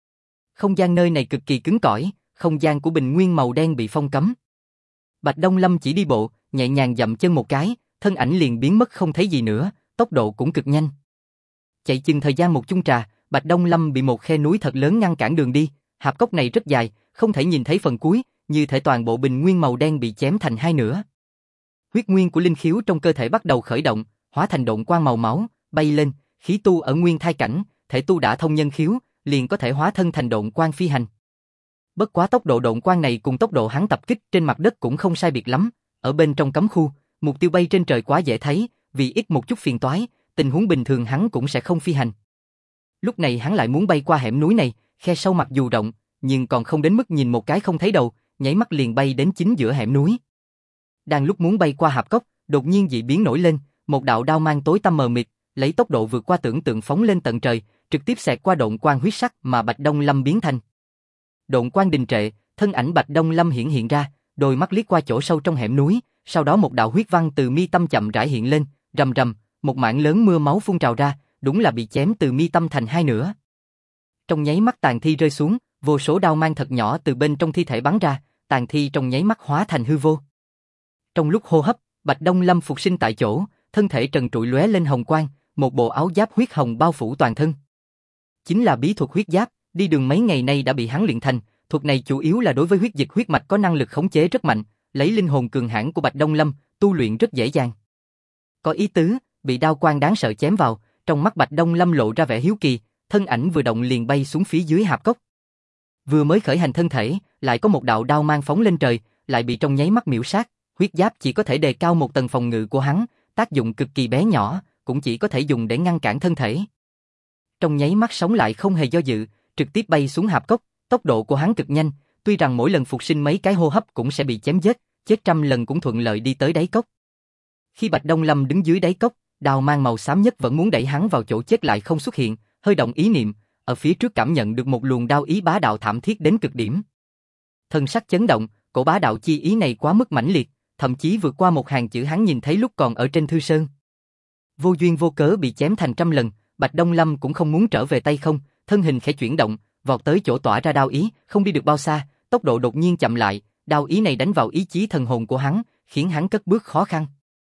Không gian nơi này cực kỳ cứng cỏi, không gian của bình nguyên màu đen bị phong cấm. Bạch Đông Lâm chỉ đi bộ, nhẹ nhàng dậm chân một cái, thân ảnh liền biến mất không thấy gì nữa, tốc độ cũng cực nhanh. Chạy chừng thời gian một chung trà, Bạch Đông Lâm bị một khe núi thật lớn ngăn cản đường đi, hạp cốc này rất dài, không thể nhìn thấy phần cuối, như thể toàn bộ bình nguyên màu đen bị chém thành hai nửa. Huyết nguyên của linh khiếu trong cơ thể bắt đầu khởi động, hóa thành độn quang màu máu, bay lên, khí tu ở nguyên thai cảnh, thể tu đã thông nhân khiếu, liền có thể hóa thân thành độn quang phi hành. Bất quá tốc độ độn quang này cùng tốc độ hắn tập kích trên mặt đất cũng không sai biệt lắm, ở bên trong cấm khu, mục tiêu bay trên trời quá dễ thấy, vì ít một chút phiền toái, tình huống bình thường hắn cũng sẽ không phi hành. Lúc này hắn lại muốn bay qua hẻm núi này, khe sâu mặc dù rộng, nhưng còn không đến mức nhìn một cái không thấy đầu, nháy mắt liền bay đến chính giữa hẻm núi. Đang lúc muốn bay qua hạp cốc, đột nhiên dị biến nổi lên, một đạo đao mang tối tăm mờ mịt, lấy tốc độ vượt qua tưởng tượng phóng lên tận trời, trực tiếp xẹt qua độn quang huyết sắc mà Bạch Đông Lâm biến thành. Độn quang đình trệ, thân ảnh Bạch Đông Lâm hiện ra, đôi mắt liếc qua chỗ sâu trong hẻm núi, sau đó một đạo huyết văn từ mi tâm chậm rãi hiện lên, rầm rầm, một mảng lớn mưa máu phun trào ra, đúng là bị chém từ mi tâm thành hai nửa. Trong nháy mắt tàn thi rơi xuống, vô số đao mang thật nhỏ từ bên trong thi thể bắn ra, tàn thi trong nháy mắt hóa thành hư vô. Trong lúc hô hấp, Bạch Đông Lâm phục sinh tại chỗ, thân thể trần trụi lóe lên hồng quang, một bộ áo giáp huyết hồng bao phủ toàn thân. Chính là bí thuật huyết giáp, đi đường mấy ngày nay đã bị hắn luyện thành, thuật này chủ yếu là đối với huyết dịch huyết mạch có năng lực khống chế rất mạnh, lấy linh hồn cường hãn của Bạch Đông Lâm, tu luyện rất dễ dàng. Có ý tứ, bị đao quang đáng sợ chém vào, trong mắt Bạch Đông Lâm lộ ra vẻ hiếu kỳ, thân ảnh vừa động liền bay xuống phía dưới hạp cốc. Vừa mới khởi hành thân thể, lại có một đạo đao mang phóng lên trời, lại bị trong nháy mắt miểu sát, huyết giáp chỉ có thể đề cao một tầng phòng ngự của hắn, tác dụng cực kỳ bé nhỏ, cũng chỉ có thể dùng để ngăn cản thân thể. Trong nháy mắt sống lại không hề do dự, trực tiếp bay xuống hạp cốc, tốc độ của hắn cực nhanh, tuy rằng mỗi lần phục sinh mấy cái hô hấp cũng sẽ bị chém giết, chết trăm lần cũng thuận lợi đi tới đáy cốc. Khi Bạch Đông Lâm đứng dưới đáy cốc, đao mang màu xám nhất vẫn muốn đẩy hắn vào chỗ chết lại không xuất hiện, hơi động ý niệm, ở phía trước cảm nhận được một luồng đao ý bá đạo thảm thiết đến cực điểm. Thân sắc chấn động, cổ bá đạo chi ý này quá mức mãnh liệt, thậm chí vượt qua một hàng chữ hắn nhìn thấy lúc còn ở trên thư sơn. Vô duyên vô cớ bị chém thành trăm lần, Bạch Đông Lâm cũng không muốn trở về tay không, thân hình khẽ chuyển động, vọt tới chỗ tỏa ra đao ý, không đi được bao xa, tốc độ đột nhiên chậm lại, đao ý này đánh vào ý chí thần hồn của hắn, khiến hắn cất bước khó khăn.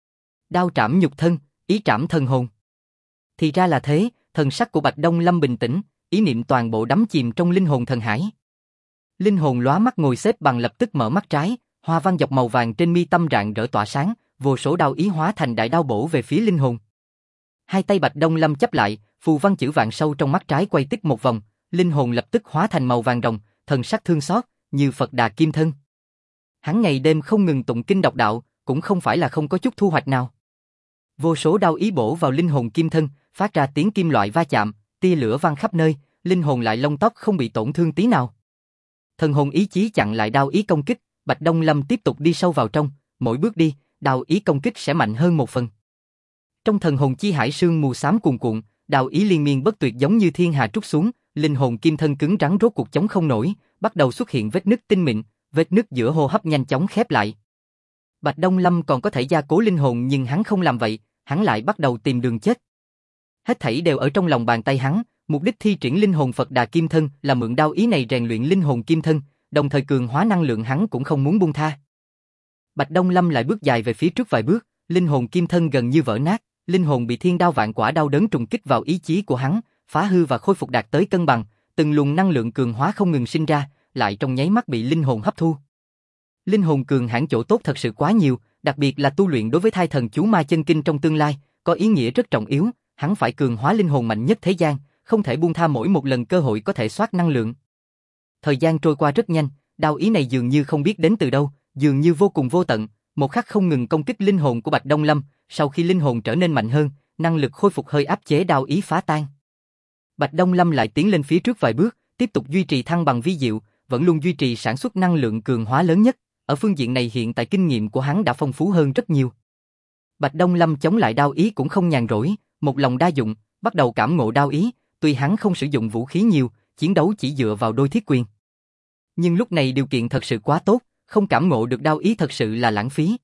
Đao trảm nhục thân, ý trảm thần hồn. Thì ra là thế, thần sắc của Bạch Đông Lâm bình tĩnh, ý niệm toàn bộ đắm chìm trong linh hồn thần hải. Linh hồn lóa mắt ngồi xếp bằng lập tức mở mắt trái, hoa văn dọc màu vàng trên mi tâm rạng rỡ tỏa sáng, vô số đao ý hóa thành đại đao bổ về phía linh hồn. Hai tay Bạch Đông Lâm chắp lại, phù văn chữ vạn sâu trong mắt trái quay tích một vòng, linh hồn lập tức hóa thành màu vàng rồng, thần sắc thương xót, như Phật Đà Kim Thân. Hắn ngày đêm không ngừng tụng kinh đọc đạo, cũng không phải là không có chút thu hoạch nào. Vô số đao ý bổ vào linh hồn Kim Thân, phát ra tiếng kim loại va chạm, tia lửa văng khắp nơi, linh hồn lại lông tóc không bị tổn thương tí nào. Thần hồn ý chí chặn lại đao ý công kích, Bạch Đông Lâm tiếp tục đi sâu vào trong, mỗi bước đi, đao ý công kích sẽ mạnh hơn một phần. Trong thần hồn chi hải sương mù xám cuồn cuộn, đao ý liên miên bất tuyệt giống như thiên hà trút xuống, linh hồn Kim Thân cứng rắn rốt cuộc chống không nổi, bắt đầu xuất hiện vết nứt tinh mịn, vết nứt giữa hô hấp nhanh chóng khép lại. Bạch Đông Lâm còn có thể gia cố linh hồn nhưng hắn không làm vậy, hắn lại bắt đầu tìm đường chết. Hết thảy đều ở trong lòng bàn tay hắn, mục đích thi triển linh hồn Phật Đà Kim Thân là mượn đao ý này rèn luyện linh hồn Kim Thân, đồng thời cường hóa năng lượng hắn cũng không muốn buông tha. Bạch Đông Lâm lại bước dài về phía trước vài bước, linh hồn Kim Thân gần như vỡ nát, linh hồn bị thiên đao vạn quả đau đớn trùng kích vào ý chí của hắn, phá hư và khôi phục đạt tới cân bằng, từng luồng năng lượng cường hóa không ngừng sinh ra, lại trong nháy mắt bị linh hồn hấp thu. Linh hồn cường hãn chỗ tốt thật sự quá nhiều, đặc biệt là tu luyện đối với thai thần chú ma chân kinh trong tương lai, có ý nghĩa rất trọng yếu, hắn phải cường hóa linh hồn mạnh nhất thế gian, không thể buông tha mỗi một lần cơ hội có thể soát năng lượng. Thời gian trôi qua rất nhanh, đao ý này dường như không biết đến từ đâu, dường như vô cùng vô tận, một khắc không ngừng công kích linh hồn của Bạch Đông Lâm, sau khi linh hồn trở nên mạnh hơn, năng lực khôi phục hơi áp chế đao ý phá tan. Bạch Đông Lâm lại tiến lên phía trước vài bước, tiếp tục duy trì thăng bằng vi diệu, vẫn luôn duy trì sản xuất năng lượng cường hóa lớn nhất, ở phương diện này hiện tại kinh nghiệm của hắn đã phong phú hơn rất nhiều. Bạch Đông Lâm chống lại đao ý cũng không nhàn rỗi, một lòng đa dụng, bắt đầu cảm ngộ đao ý, tuy hắn không sử dụng vũ khí nhiều, chiến đấu chỉ dựa vào đôi thiết quyền. Nhưng lúc này điều kiện thật sự quá tốt, không cảm ngộ được đao ý thật sự là lãng phí.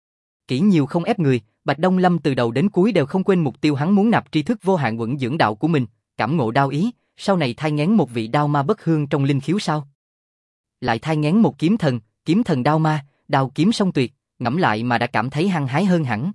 Kỹ nhiều không ép người, Bạch Đông Lâm từ đầu đến cuối đều không quên mục tiêu hắn muốn nạp tri thức vô hạn uẩn dưỡng đạo của mình, cảm ngộ đao ý, sau này thai nghén một vị đao ma bất hương trong linh khiếu sao? Lại thai nghén một kiếm thần đao ma, đao kiếm song tuyệt, ngẫm lại mà đã cảm thấy hăng hái hơn hẳn.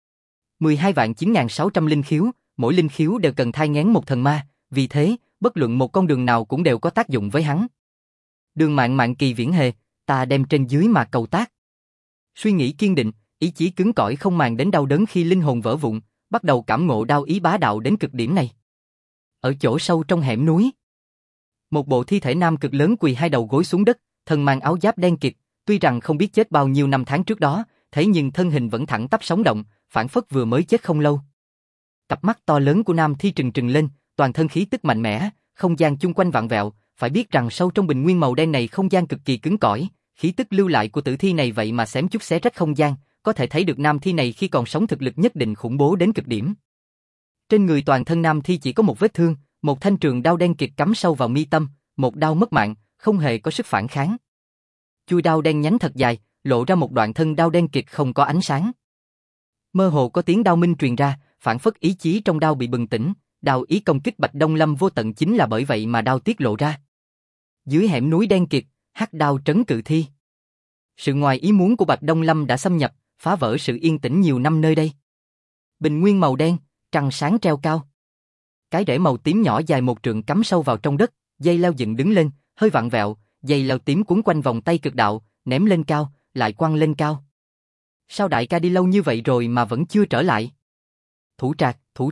12.9600 linh khiếu, mỗi linh khiếu đều cần thai nghén một thần ma, vì thế, bất luận một con đường nào cũng đều có tác dụng với hắn. Đường mạng mạng kỳ viễn hề, ta đem trên dưới mà cầu tác. Suy nghĩ kiên định, ý chí cứng cỏi không màng đến đau đớn khi linh hồn vỡ vụn, bắt đầu cảm ngộ đao ý bá đạo đến cực điểm này. Ở chỗ sâu trong hẻm núi, một bộ thi thể nam cực lớn quỳ hai đầu gối xuống đất, thân mang áo giáp đen kịt, tuy rằng không biết chết bao nhiêu năm tháng trước đó, thế nhưng thân hình vẫn thẳng tắp sống động, phảng phất vừa mới chết không lâu. Cặp mắt to lớn của nam thi trừng trừng lên, toàn thân khí tức mạnh mẽ, không gian chung quanh vặn vẹo, phải biết rằng sâu trong bình nguyên màu đen này không gian cực kỳ cứng cỏi, khí tức lưu lại của tử thi này vậy mà xém chút xé rách không gian, có thể thấy được nam thi này khi còn sống thực lực nhất định khủng bố đến cực điểm. Trên người toàn thân nam thi chỉ có một vết thương, một thanh trường đao đen kịt cắm sâu vào mi tâm, một đao mất mạng, không hề có sức phản kháng. Chui đao đen nhánh thật dài, lộ ra một đoạn thân đao đen kịt không có ánh sáng. Mơ hồ có tiếng đao minh truyền ra, phản phất ý chí trong đao bị bừng tỉnh, đao ý công kích Bạch Đông Lâm vô tận chính là bởi vậy mà đao tiết lộ ra. Dưới hẻm núi đen kịt, hắc đao trấn cự thi. Sự ngoài ý muốn của Bạch Đông Lâm đã xâm nhập, phá vỡ sự yên tĩnh nhiều năm nơi đây. Bình nguyên màu đen, trăng sáng treo cao. Cái rễ màu tím nhỏ dài một trượng cắm sâu vào trong đất, dây leo dựng đứng lên, hơi vặn vẹo, dây leo tím cuốn quanh vòng tay cực đạo, ném lên cao, lại quăng lên cao. Sao đại ca đi lâu như vậy rồi mà vẫn chưa trở lại? Thủ trạc,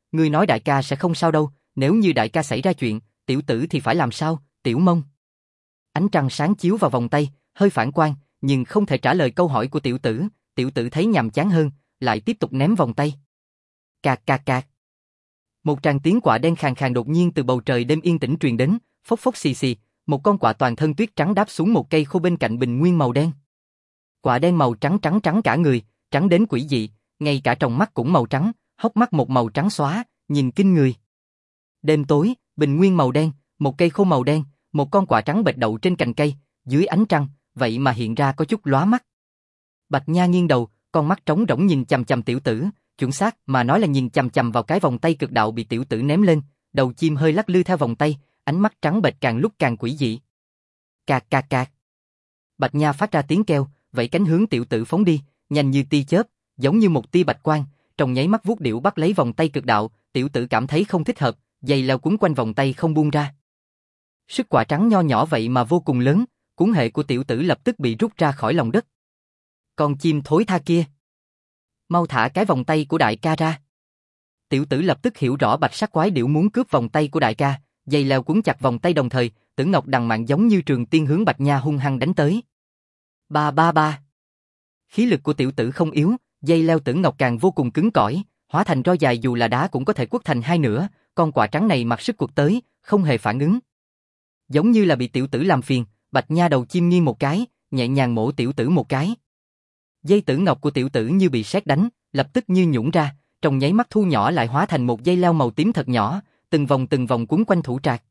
ngươi nói đại ca sẽ không sao đâu, nếu như đại ca xảy ra chuyện, tiểu tử thì phải làm sao, Tiểu Mông? Ánh trăng sáng chiếu vào vòng tay, hơi phản quang, nhưng không thể trả lời câu hỏi của tiểu tử thấy nhàm chán hơn, lại tiếp tục ném vòng tay. Cạc cạc cạc. Một tràng tiếng quạ đen khàn khàn đột nhiên từ bầu trời đêm yên tĩnh truyền đến, phốc phốc xì xì, một con quạ toàn thân tuyết trắng đáp xuống một cây khô bên cạnh bình nguyên màu đen. Quạ đen màu trắng cả người, trắng đến quỷ dị, ngay cả tròng mắt cũng màu trắng, hốc mắt một màu trắng xóa, nhìn kinh người. Đêm tối, bình nguyên màu đen, một cây khô màu đen, một con quạ trắng bệt đậu trên cành cây, dưới ánh trăng, vậy mà hiện ra có chút lóa mắt. Bạch Nha nghiêng đầu, con mắt trống rỗng nhìn chằm chằm tiểu tử, chuẩn xác mà nói là nhìn chằm chằm vào cái vòng tay cực đạo bị tiểu tử ném lên, đầu chim hơi lắc lư theo vòng tay, ánh mắt trắng bệch càng lúc càng quỷ dị. Cạc cạc cạc. Bạch Nha phát ra tiếng kêu, vẫy cánh hướng tiểu tử phóng đi, nhanh như tia chớp, giống như một tia bạch quang, trong nháy mắt vuốt điểu bắt lấy vòng tay cực đạo, tiểu tử cảm thấy không thích hợp, dây leo quấn quanh vòng tay không buông ra. Sức quạ trắng nho nhỏ vậy mà vô cùng lớn, cuốn hệ của tiểu tử lập tức bị rút ra khỏi lòng đất. Con chim thối tha kia, mau thả cái vòng tay của đại ca ra. Tiểu tử lập tức hiểu rõ bạch sắc quái điểu muốn cướp vòng tay của đại ca, dây leo quấn chặt vòng tay đồng thời, Tử Ngọc đằng mạn giống như trường tiên hướng Bạch Nha hung hăng đánh tới. Ba ba ba. Khí lực của tiểu tử không yếu, dây leo Tử Ngọc càng vô cùng cứng cỏi, hóa thành roi dài dù là đá cũng có thể quất thành hai nửa, con quạ trắng này mặc sức quật tới, không hề phản ứng. Giống như là bị tiểu tử làm phiền, Bạch Nha đầu chim nghiêng một cái, nhẹ nhàng mổ tiểu tử một cái. Dây Tử Ngọc của tiểu tử như bị sét đánh, lập tức như nhũn ra, trong nháy mắt thu nhỏ lại hóa thành một dây leo màu tím thật nhỏ, từng vòng quấn quanh thủ trạc.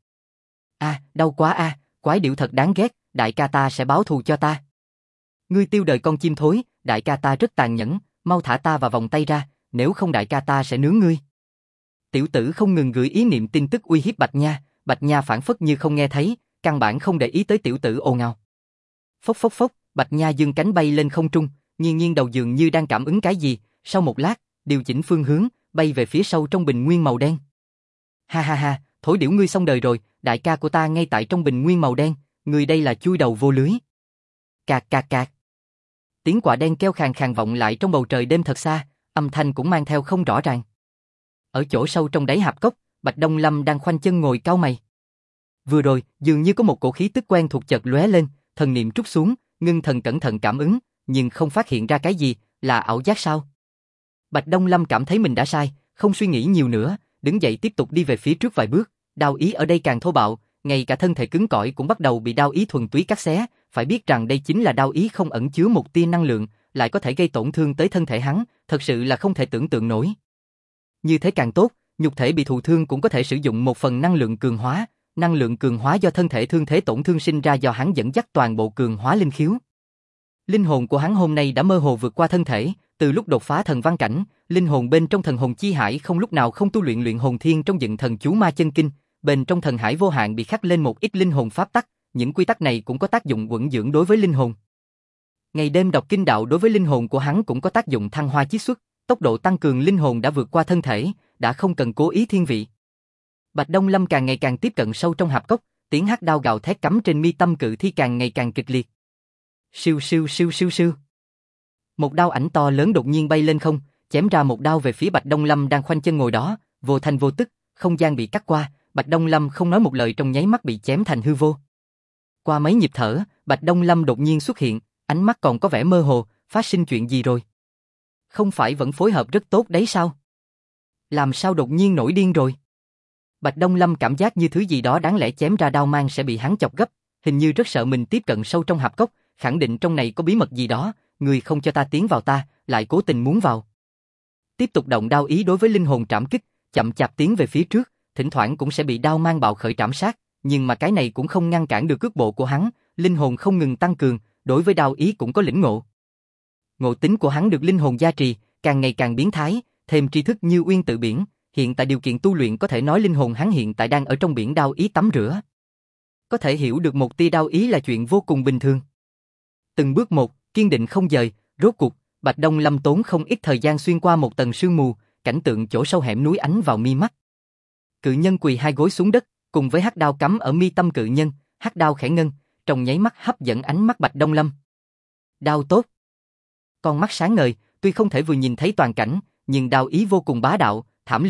Đau quá a, quái điểu thật đáng ghét, đại ca ta sẽ báo thù cho ta. Ngươi tiêu đời con chim thối, đại ca ta rất tàn nhẫn, mau thả ta vào vòng tay ra, nếu không đại ca ta sẽ nướng ngươi. Tiểu tử không ngừng gửi ý niệm tin tức uy hiếp Bạch Nha phản phất như không nghe thấy, căn bản không để ý tới tiểu tử ồn ào. Phốc phốc phốc, Bạch Nha giương cánh bay lên không trung, nghiêng đầu dường như đang cảm ứng cái gì, sau một lát, điều chỉnh phương hướng, bay về phía sâu trong bình nguyên màu đen. Ha ha ha, thối điểu ngươi xong đời rồi, đại ca của ta ngay tại trong bình nguyên màu đen, ngươi đây là chui đầu vô lưới. Cạc cạc cạc. Tiếng quạ đen kêu khàn khàn vọng lại trong bầu trời đêm thật xa, âm thanh cũng mang theo không rõ ràng. Ở chỗ sâu trong đáy hạp cốc, Bạch Đông Lâm đang khoanh chân ngồi cau mày. Vừa rồi, dường như có một cổ khí tức quen thuộc chợt lóe lên, thần niệm trút xuống, ngưng thần cẩn thận cảm ứng, nhưng không phát hiện ra cái gì, là ảo giác sao? Bạch Đông Lâm cảm thấy mình đã sai, không suy nghĩ nhiều nữa, đứng dậy tiếp tục đi về phía trước vài bước, đao ý ở đây càng thô bạo, ngay cả thân thể cứng cỏi cũng bắt đầu bị đao ý thuần túy cắt xé, phải biết rằng đây chính là đao ý không ẩn chứa một tia năng lượng, lại có thể gây tổn thương tới thân thể hắn, thật sự là không thể tưởng tượng nổi. Như thế càng tốt, nhục thể bị thụ thương cũng có thể sử dụng một phần năng lượng cường hóa do thân thể thương thế tổn thương sinh ra do hắn dẫn dắt toàn bộ cường hóa linh khiếu. Linh hồn của hắn hôm nay đã mơ hồ vượt qua thân thể, từ lúc đột phá thần văn cảnh, linh hồn bên trong thần hồn chi hải không lúc nào không tu luyện hồn thiên trong dựng thần chú ma chân kinh, bên trong thần hải vô hạn bị khắc lên một ít linh hồn pháp tắc, những quy tắc này cũng có tác dụng quẩn dưỡng đối với linh hồn. Ngày đêm đọc kinh đạo đối với linh hồn của hắn cũng có tác dụng thăng hoa chiết xuất, tốc độ tăng cường linh hồn đã vượt qua thân thể, đã không cần cố ý thiên vị. Bạch Đông Lâm càng ngày càng tiếp cận sâu trong hạp cốc, tiếng hắc đao gào thét cắm trên mi tâm cự thi càng ngày càng kịch liệt. Siêu siêu siêu siêu siêu. Một đao ảnh to lớn đột nhiên bay lên không, chém ra một đao về phía Bạch Đông Lâm đang khoanh chân ngồi đó, vô thanh vô tức, không gian bị cắt qua, Bạch Đông Lâm không nói một lời trong nháy mắt bị chém thành hư vô. Qua mấy nhịp thở, Bạch Đông Lâm đột nhiên xuất hiện, ánh mắt còn có vẻ mơ hồ, phát sinh chuyện gì rồi? Không phải vẫn phối hợp rất tốt đấy sao? Làm sao đột nhiên nổi điên rồi? Bạch Đông Lâm cảm giác như thứ gì đó đáng lẽ chém ra đao mang sẽ bị hắn chọc gấp, hình như rất sợ mình tiếp cận sâu trong hạp cốc, khẳng định trong này có bí mật gì đó, người không cho ta tiến vào ta, lại cố tình muốn vào. Tiếp tục động đao ý đối với linh hồn trảm kích, chậm chạp tiến về phía trước, thỉnh thoảng cũng sẽ bị đao mang bạo khởi trảm sát, nhưng mà cái này cũng không ngăn cản được cước bộ của hắn, linh hồn không ngừng tăng cường, đối với đao ý cũng có lĩnh ngộ. Ngộ tính của hắn được linh hồn gia trì, càng ngày càng biến thái, thêm tri thức như uyên tự biển, hiện tại điều kiện tu luyện có thể nói linh hồn hắn hiện tại đang ở trong biển đao ý tắm rửa. Có thể hiểu được một tia đao ý là chuyện vô cùng bình thường. Từng bước một, kiên định không dời, rốt cuộc, Bạch Đông Lâm tốn không ít thời gian xuyên qua một tầng sương mù, cảnh tượng chỗ sâu hẻm núi ánh vào mi mắt. Cự nhân quỳ hai gối xuống đất, cùng với hắc đao cắm ở mi tâm cự nhân, hắc đao khẽ ngân, trong nháy mắt hấp dẫn ánh mắt Bạch Đông Lâm. Đao tốt. Con mắt sáng ngời, tuy không thể vừa nhìn thấy toàn cảnh, nhưng đao ý vô cùng bá đạo, thảm liệt,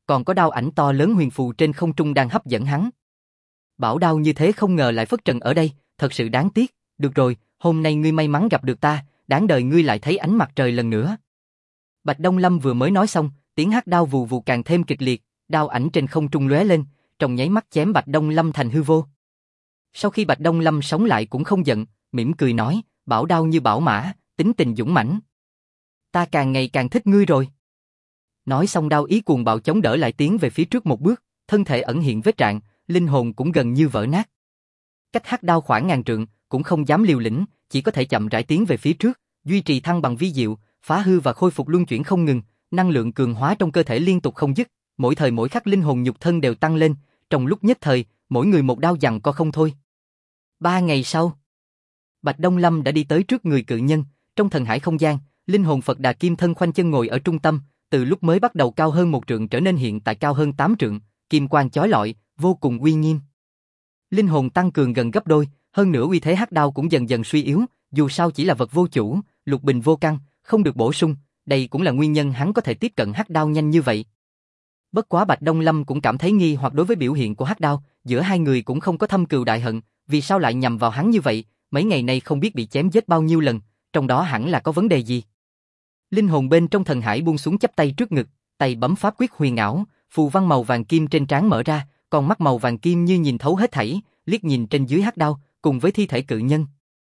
còn có đao ảnh to lớn huyền phù trên không trung đang hấp dẫn hắn. Bảo đao như thế không ngờ lại phất trần ở đây, thật sự đáng tiếc. Được rồi, hôm nay ngươi may mắn gặp được ta, đáng đời ngươi lại thấy ánh mặt trời lần nữa. Bạch Đông Lâm vừa mới nói xong, tiếng hắc đao vù vù càng thêm kịch liệt, đao ảnh trên không trung lóe lên, trong nháy mắt chém Bạch Đông Lâm thành hư vô. Sau khi Bạch Đông Lâm sống lại cũng không giận, mỉm cười nói, bảo đao như bảo mã, tính tình dũng mãnh. Ta càng ngày càng thích ngươi rồi. Nói xong đao ý cuồng bạo chống đỡ lại tiến về phía trước một bước, thân thể ẩn hiện vết rạn, linh hồn cũng gần như vỡ nát. Cách hắc đao khoảng ngàn trượng, cũng không dám liều lĩnh, chỉ có thể chậm rãi tiến về phía trước, duy trì thăng bằng vi diệu, phá hư và khôi phục luân chuyển không ngừng, năng lượng cường hóa trong cơ thể liên tục không dứt, mỗi thời mỗi khắc linh hồn nhục thân đều tăng lên, trong lúc nhất thời, mỗi người một đao giằng co không thôi. 3 ngày sau, Bạch Đông Lâm đã đi tới trước người cự nhân, trong thần hải không gian, linh hồn Phật Đà Kim Thân khoanh chân ngồi ở trung tâm, từ lúc mới bắt đầu cao hơn 1 trượng trở nên hiện tại cao hơn 8 trượng, kim quang chói lọi, vô cùng uy nghiêm. Linh hồn tăng cường gần gấp đôi, hơn nữa uy thế hắc đao cũng dần dần suy yếu, dù sao chỉ là vật vô chủ, lục bình vô căn, không được bổ sung, đây cũng là nguyên nhân hắn có thể tiếp cận hắc đao nhanh như vậy. Bất quá Bạch Đông Lâm cũng cảm thấy nghi hoặc đối với biểu hiện của hắc đao, giữa hai người cũng không có thâm cừu đại hận, vì sao lại nhằm vào hắn như vậy, mấy ngày nay không biết bị chém giết bao nhiêu lần, trong đó hẳn là có vấn đề gì. Linh hồn bên trong thần hải buông xuống chắp tay trước ngực, tay bấm pháp quyết huyền ảo, phù văn màu vàng kim trên trán mở ra, con mắt màu vàng kim như nhìn thấu hết thảy, liếc nhìn trên dưới hắc đao, cùng với thi thể cự nhân.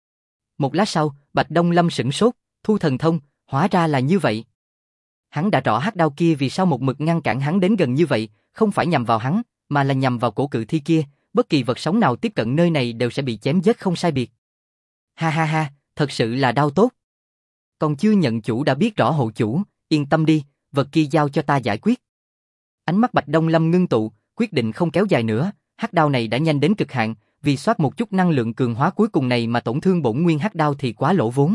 Một lát sau, Bạch Đông Lâm sửng sốt, thu thần thông, hóa ra là như vậy. Hắn đã rõ hắc đao kia vì sao một mực ngăn cản hắn đến gần như vậy, không phải nhằm vào hắn, mà là nhằm vào cổ cự thi kia, bất kỳ vật sống nào tiếp cận nơi này đều sẽ bị chém giết không sai biệt. Ha ha ha, thật sự là đao tốt. Còn chưa nhận chủ đã biết rõ hộ chủ, yên tâm đi, vật kia giao cho ta giải quyết. Ánh mắt Bạch Đông Lâm ngưng tụ, quyết định không kéo dài nữa, hắc đao này đã nhanh đến cực hạn, vì soát một chút năng lượng cường hóa cuối cùng này mà tổn thương bổn nguyên hắc đao thì quá lỗ vốn.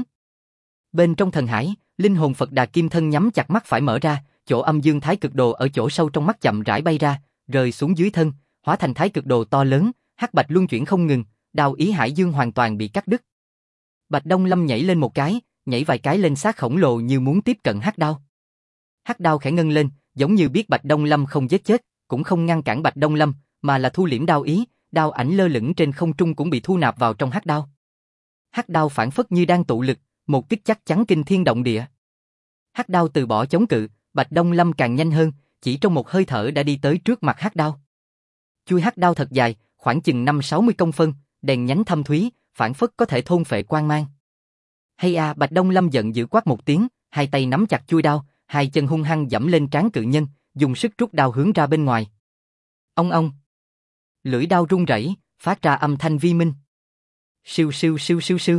Bên trong thần hải, linh hồn Phật Đà Kim Thân nhắm chặt mắt phải mở ra, chỗ âm dương thái cực đồ ở chỗ sâu trong mắt chậm rãi bay ra, rơi xuống dưới thân, hóa thành thái cực đồ to lớn, hắc bạch luân chuyển không ngừng, đao ý hải dương hoàn toàn bị cắt đứt. Bạch Đông Lâm nhảy lên một cái, nhảy vài cái lên xác khổng lồ như muốn tiếp cận hắc đao. Hắc đao khẽ ngân lên, giống như biết Bạch Đông Lâm không giết chết, cũng không ngăn cản Bạch Đông Lâm, mà là thu liễm đao ý, đao ảnh lơ lửng trên không trung cũng bị thu nạp vào trong hắc đao. Hắc đao phản phất như đang tụ lực, một kích chắc chắn kinh thiên động địa. Hắc đao từ bỏ chống cự, Bạch Đông Lâm càng nhanh hơn, chỉ trong một hơi thở đã đi tới trước mặt hắc đao. Chuôi hắc đao thật dài, khoảng chừng 5-60 công phân, đèn nhánh thâm thúy, phản phất có thể thôn phệ quang mang. Hay à, Bạch Đông Lâm giận dữ quát một tiếng, hai tay nắm chặt chuôi đao, hai chân hung hăng giẫm lên trán cự nhân, dùng sức rút đao hướng ra bên ngoài. Ông ông. Lưỡi đao rung rẩy, phát ra âm thanh vi minh. Siêu siêu siêu siêu siêu.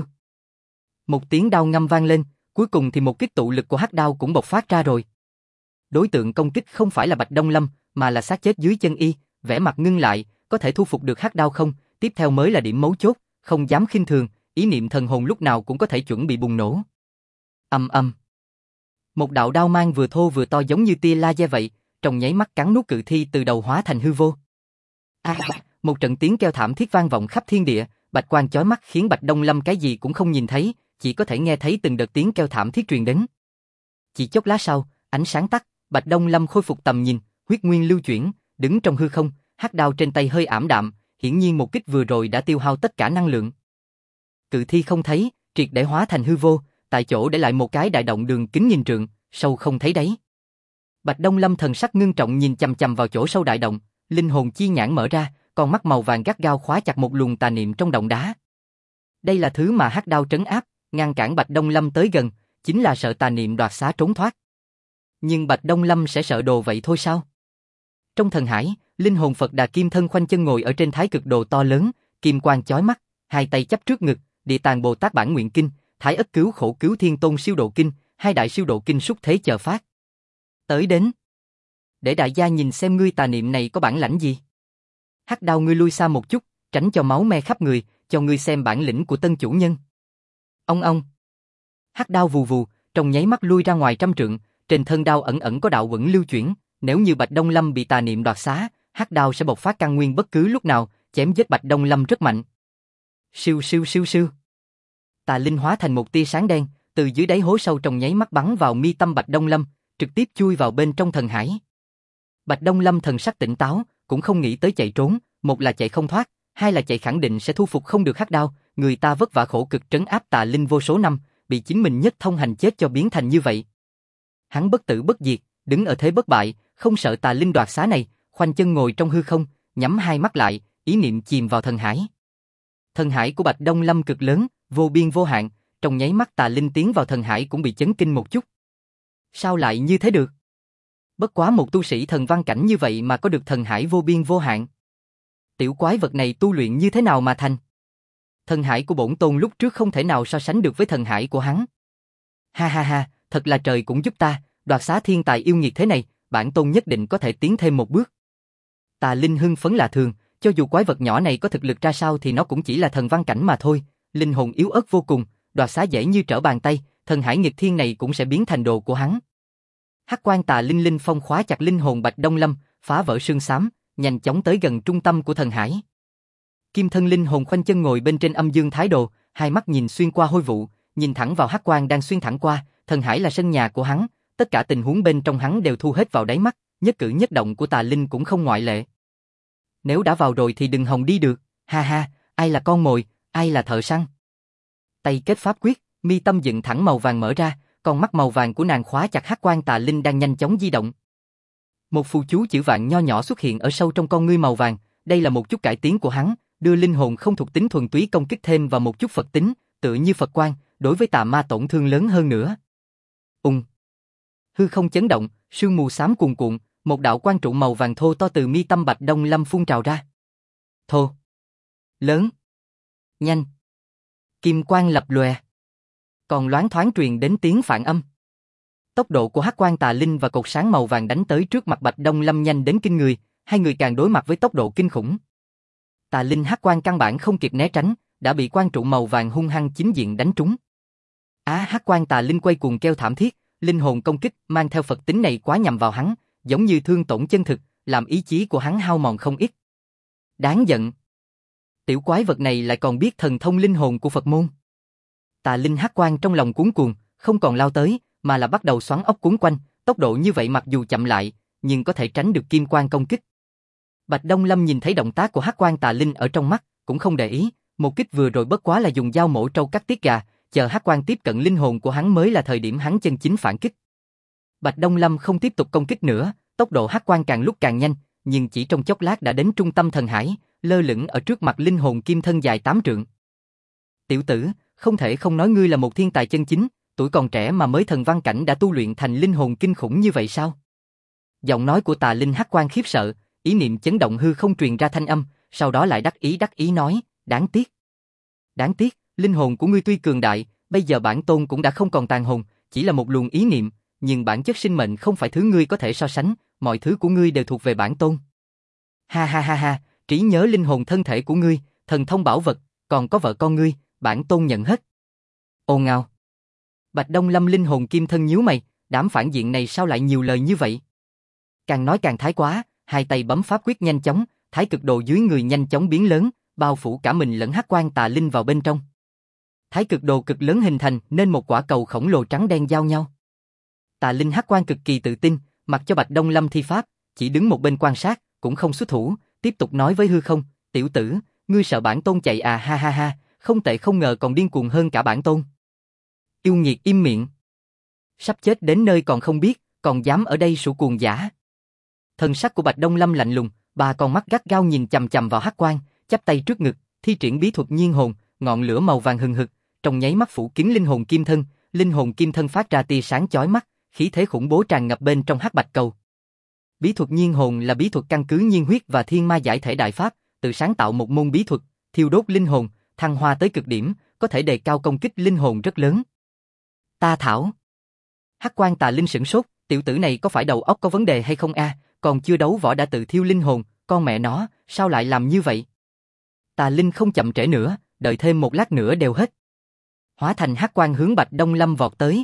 Một tiếng đao ngâm vang lên, cuối cùng thì một kích tụ lực của hắc đao cũng bộc phát ra rồi. Đối tượng công kích không phải là Bạch Đông Lâm, mà là xác chết dưới chân y, vẻ mặt ngưng lại, có thể thu phục được hắc đao không? Tiếp theo mới là điểm mấu chốt, không dám khinh thường, ý niệm thần hồn lúc nào cũng có thể chuẩn bị bùng nổ. Ầm ầm. Một đạo đao mang vừa thô vừa to giống như tia laser vậy, trong nháy mắt cắn nuốt cự thi từ đầu hóa thành hư vô. Một trận tiếng kêu thảm thiết vang vọng khắp thiên địa, bạch quang chói mắt khiến Bạch Đông Lâm cái gì cũng không nhìn thấy, chỉ có thể nghe thấy từng đợt tiếng kêu thảm thiết truyền đến. Chỉ chốc lát sau, ánh sáng tắt, Bạch Đông Lâm khôi phục tầm nhìn, huyết nguyên lưu chuyển, đứng trong hư không, hắc đao trên tay hơi ảm đạm, hiển nhiên một kích vừa rồi đã tiêu hao tất cả năng lượng. Cự thi không thấy, triệt để hóa thành hư vô, tại chỗ để lại một cái đại động đường kính nghìn trượng, sâu không thấy đáy. Bạch Đông Lâm thần sắc ngưng trọng nhìn chằm chằm vào chỗ sâu đại động, linh hồn chi nhãn mở ra, con mắt màu vàng gắt gao khóa chặt một luồng tà niệm trong động đá. Đây là thứ mà hắc đao trấn áp, ngăn cản Bạch Đông Lâm tới gần, chính là sợ tà niệm đoạt xá trốn thoát. Nhưng Bạch Đông Lâm sẽ sợ đồ vậy thôi sao? Trong thần hải, linh hồn Phật Đà Kim Thân khoanh chân ngồi ở trên thái cực đồ to lớn, kim quang chói mắt, hai tay chắp trước ngực, Địa Tạng Bồ Tát Bản Nguyện Kinh, Thái Ất Cứu Khổ Cứu Thiên Tôn Siêu Độ Kinh, hai đại siêu độ kinh xúc thế chờ phát. Tới đến. Để đại gia nhìn xem ngươi tà niệm này có bản lãnh gì. Hắc đao ngươi lui xa một chút, tránh cho máu me khắp người, cho ngươi xem bản lĩnh của tân chủ nhân. Ông. Hắc đao vù vù, trong nháy mắt lui ra ngoài trăm trượng, trên thân đao ẩn ẩn có đạo quẩn lưu chuyển, nếu như Bạch Đông Lâm bị tà niệm đoạt xá, hắc đao sẽ bộc phát căn nguyên bất cứ lúc nào, chém giết Bạch Đông Lâm rất mạnh. Siêu siêu siêu siêu. Tà linh hóa thành một tia sáng đen, từ dưới đáy hố sâu trong nháy mắt bắn vào mi tâm Bạch Đông Lâm, trực tiếp chui vào bên trong thần hải. Bạch Đông Lâm thần sắc tỉnh táo, cũng không nghĩ tới chạy trốn, một là chạy không thoát, hai là chạy khẳng định sẽ thu phục không được Hắc Đao, người ta vất vả khổ cực trấn áp Tà Linh vô số năm, bị chính mình nhất thông hành chết cho biến thành như vậy. Hắn bất tử bất diệt, đứng ở thế bất bại, không sợ Tà Linh đoạt xá này, khoanh chân ngồi trong hư không, nhắm hai mắt lại, ý niệm chìm vào thần hải. Thần hải của Bạch Đông Lâm cực lớn, vô biên vô hạn, trong nháy mắt Tà Linh tiến vào thần hải cũng bị chấn kinh một chút. Sao lại như thế được? Bất quá một tu sĩ thần văn cảnh như vậy mà có được thần hải vô biên vô hạn. Tiểu quái vật này tu luyện như thế nào mà thành? Thần hải của bổn tôn lúc trước không thể nào so sánh được với thần hải của hắn. Ha ha ha, thật là trời cũng giúp ta, đoạt xá thiên tài yêu nghiệt thế này, bản tôn nhất định có thể tiến thêm một bước. Tà Linh hưng phấn là thường, cho dù quái vật nhỏ này có thực lực ra sao thì nó cũng chỉ là thần văn cảnh mà thôi, linh hồn yếu ớt vô cùng, đoạt xá dễ như trở bàn tay, thần hải nghịch thiên này cũng sẽ biến thành đồ của hắn. Hắc quang Tà Linh linh phong khóa chặt linh hồn Bạch Đông Lâm, phá vỡ sương xám, nhanh chóng tới gần trung tâm của thần hải. Kim thân linh hồn khoanh chân ngồi bên trên âm dương thái đồ, hai mắt nhìn xuyên qua hôi vụ, nhìn thẳng vào hắc quang đang xuyên thẳng qua, thần hải là sân nhà của hắn, tất cả tình huống bên trong hắn đều thu hết vào đáy mắt, nhất cử nhất động của Tà Linh cũng không ngoại lệ. Nếu đã vào rồi thì đừng hòng đi được, ha ha, ai là con mồi, ai là thợ săn. Tay kết pháp quyết, mi tâm dựng thẳng màu vàng mở ra, con mắt màu vàng của nàng khóa chặt hắc quang Tà Linh đang nhanh chóng di động. Một phù chú chữ vạn nho nhỏ xuất hiện ở sâu trong con ngươi màu vàng, đây là một chút cải tiến của hắn, đưa linh hồn không thuộc tính thuần túy công kích thêm vào một chút Phật tính, tựa như Phật quang, đối với tà ma tổn thương lớn hơn nữa. Hư không chấn động, sương mù xám cuồn cuộn, một đạo quang trụ màu vàng thô to từ mi tâm Bạch Đông Lâm phun trào ra. Thô, lớn, nhanh, kim quang lập lòe, còn loáng thoáng truyền đến tiếng phản âm. Tốc độ của hắc quang Tà Linh và cột sáng màu vàng đánh tới trước mặt Bạch Đông Lâm nhanh đến kinh người, hai người càng đối mặt với tốc độ kinh khủng. Tà Linh hắc quang căn bản không kịp né tránh, đã bị quang trụ màu vàng hung hăng chính diện đánh trúng. Hắc quang Tà Linh quay cuồng kêu thảm thiết, linh hồn công kích mang theo Phật tính này quá nhằm vào hắn, giống như thương tổn chân thực, làm ý chí của hắn hao mòn không ít. Đáng giận. Tiểu quái vật này lại còn biết thần thông linh hồn của Phật môn. Tà Linh hắc quang trong lòng cuống cuồng, không còn lao tới, mà là bắt đầu xoắn ốc cuốn quanh, tốc độ như vậy mặc dù chậm lại, nhưng có thể tránh được kim quang công kích. Bạch Đông Lâm nhìn thấy động tác của hắc quang Tà Linh ở trong mắt, cũng không để ý, một kích vừa rồi bất quá là dùng dao mổ trâu cắt tiết gà, chờ hắc quang tiếp cận linh hồn của hắn mới là thời điểm hắn chân chính phản kích. Bạch Đông Lâm không tiếp tục công kích nữa, tốc độ hắc quang càng lúc càng nhanh, nhưng chỉ trong chốc lát đã đến trung tâm thần hải, lơ lửng ở trước mặt linh hồn kim thân dài 8 trượng. Tiểu tử, không thể không nói ngươi là một thiên tài chân chính, tuổi còn trẻ mà mới thần văn cảnh đã tu luyện thành linh hồn kinh khủng như vậy sao? Giọng nói của Tà Linh hắc quang khiếp sợ, ý niệm chấn động hư không truyền ra thanh âm, sau đó lại đắc ý nói, đáng tiếc. Đáng tiếc, linh hồn của ngươi tuy cường đại, bây giờ bản tôn cũng đã không còn tàn hồn, chỉ là một luồng ý niệm, nhưng bản chất sinh mệnh không phải thứ ngươi có thể so sánh, mọi thứ của ngươi đều thuộc về bản tôn. Ha ha ha ha, trí nhớ linh hồn thân thể của ngươi, thần thông bảo vật, còn có vợ con ngươi, bản tôn nhận hết. Ồn ào. Bạch Đông Lâm linh hồn kim thân nhíu mày, đám phản diện này sao lại nhiều lời như vậy? Càng nói càng thái quá, hai tay bấm pháp quyết nhanh chóng, thái cực đồ dưới người nhanh chóng biến lớn, bao phủ cả mình lẫn hắc quang Tà Linh vào bên trong. Thái cực đồ cực lớn hình thành nên một quả cầu khổng lồ trắng đen giao nhau. Tà Linh hắc quang cực kỳ tự tin, mặc cho Bạch Đông Lâm thi pháp, chỉ đứng một bên quan sát, cũng không xuất thủ, tiếp tục nói với hư không, tiểu tử, ngươi sợ bản tôn chạy à, ha ha ha, không tệ không ngờ còn điên cuồng hơn cả bản tôn. Yêu nghiệt im miệng. Sắp chết đến nơi còn không biết, còn dám ở đây sủ cuồng giả. Thần sắc của Bạch Đông Lâm lạnh lùng, ba con mắt gắt gao nhìn chằm chằm vào hắc quang, chắp tay trước ngực, thi triển bí thuật nhiên hồn, ngọn lửa màu vàng hừng hực, trong nháy mắt phủ kín linh hồn kim thân phát ra tia sáng chói mắt, khí thế khủng bố tràn ngập bên trong hắc bạch cầu. Bí thuật nhiên hồn là bí thuật căn cứ nhiên huyết và thiên ma giải thể đại pháp, tự sáng tạo một môn bí thuật, thiêu đốt linh hồn, thăng hoa tới cực điểm, có thể đề cao công kích linh hồn rất lớn. Ta thảo. Hắc quang Tà Linh sửng sốt, tiểu tử này có phải đầu óc có vấn đề hay không a? Còn chưa đấu võ đã tự thiêu linh hồn, con mẹ nó, sao lại làm như vậy? Tà Linh không chậm trễ nữa, đợi thêm một lát nữa đều hết. Hóa thành hắc quang hướng Bạch Đông Lâm vọt tới.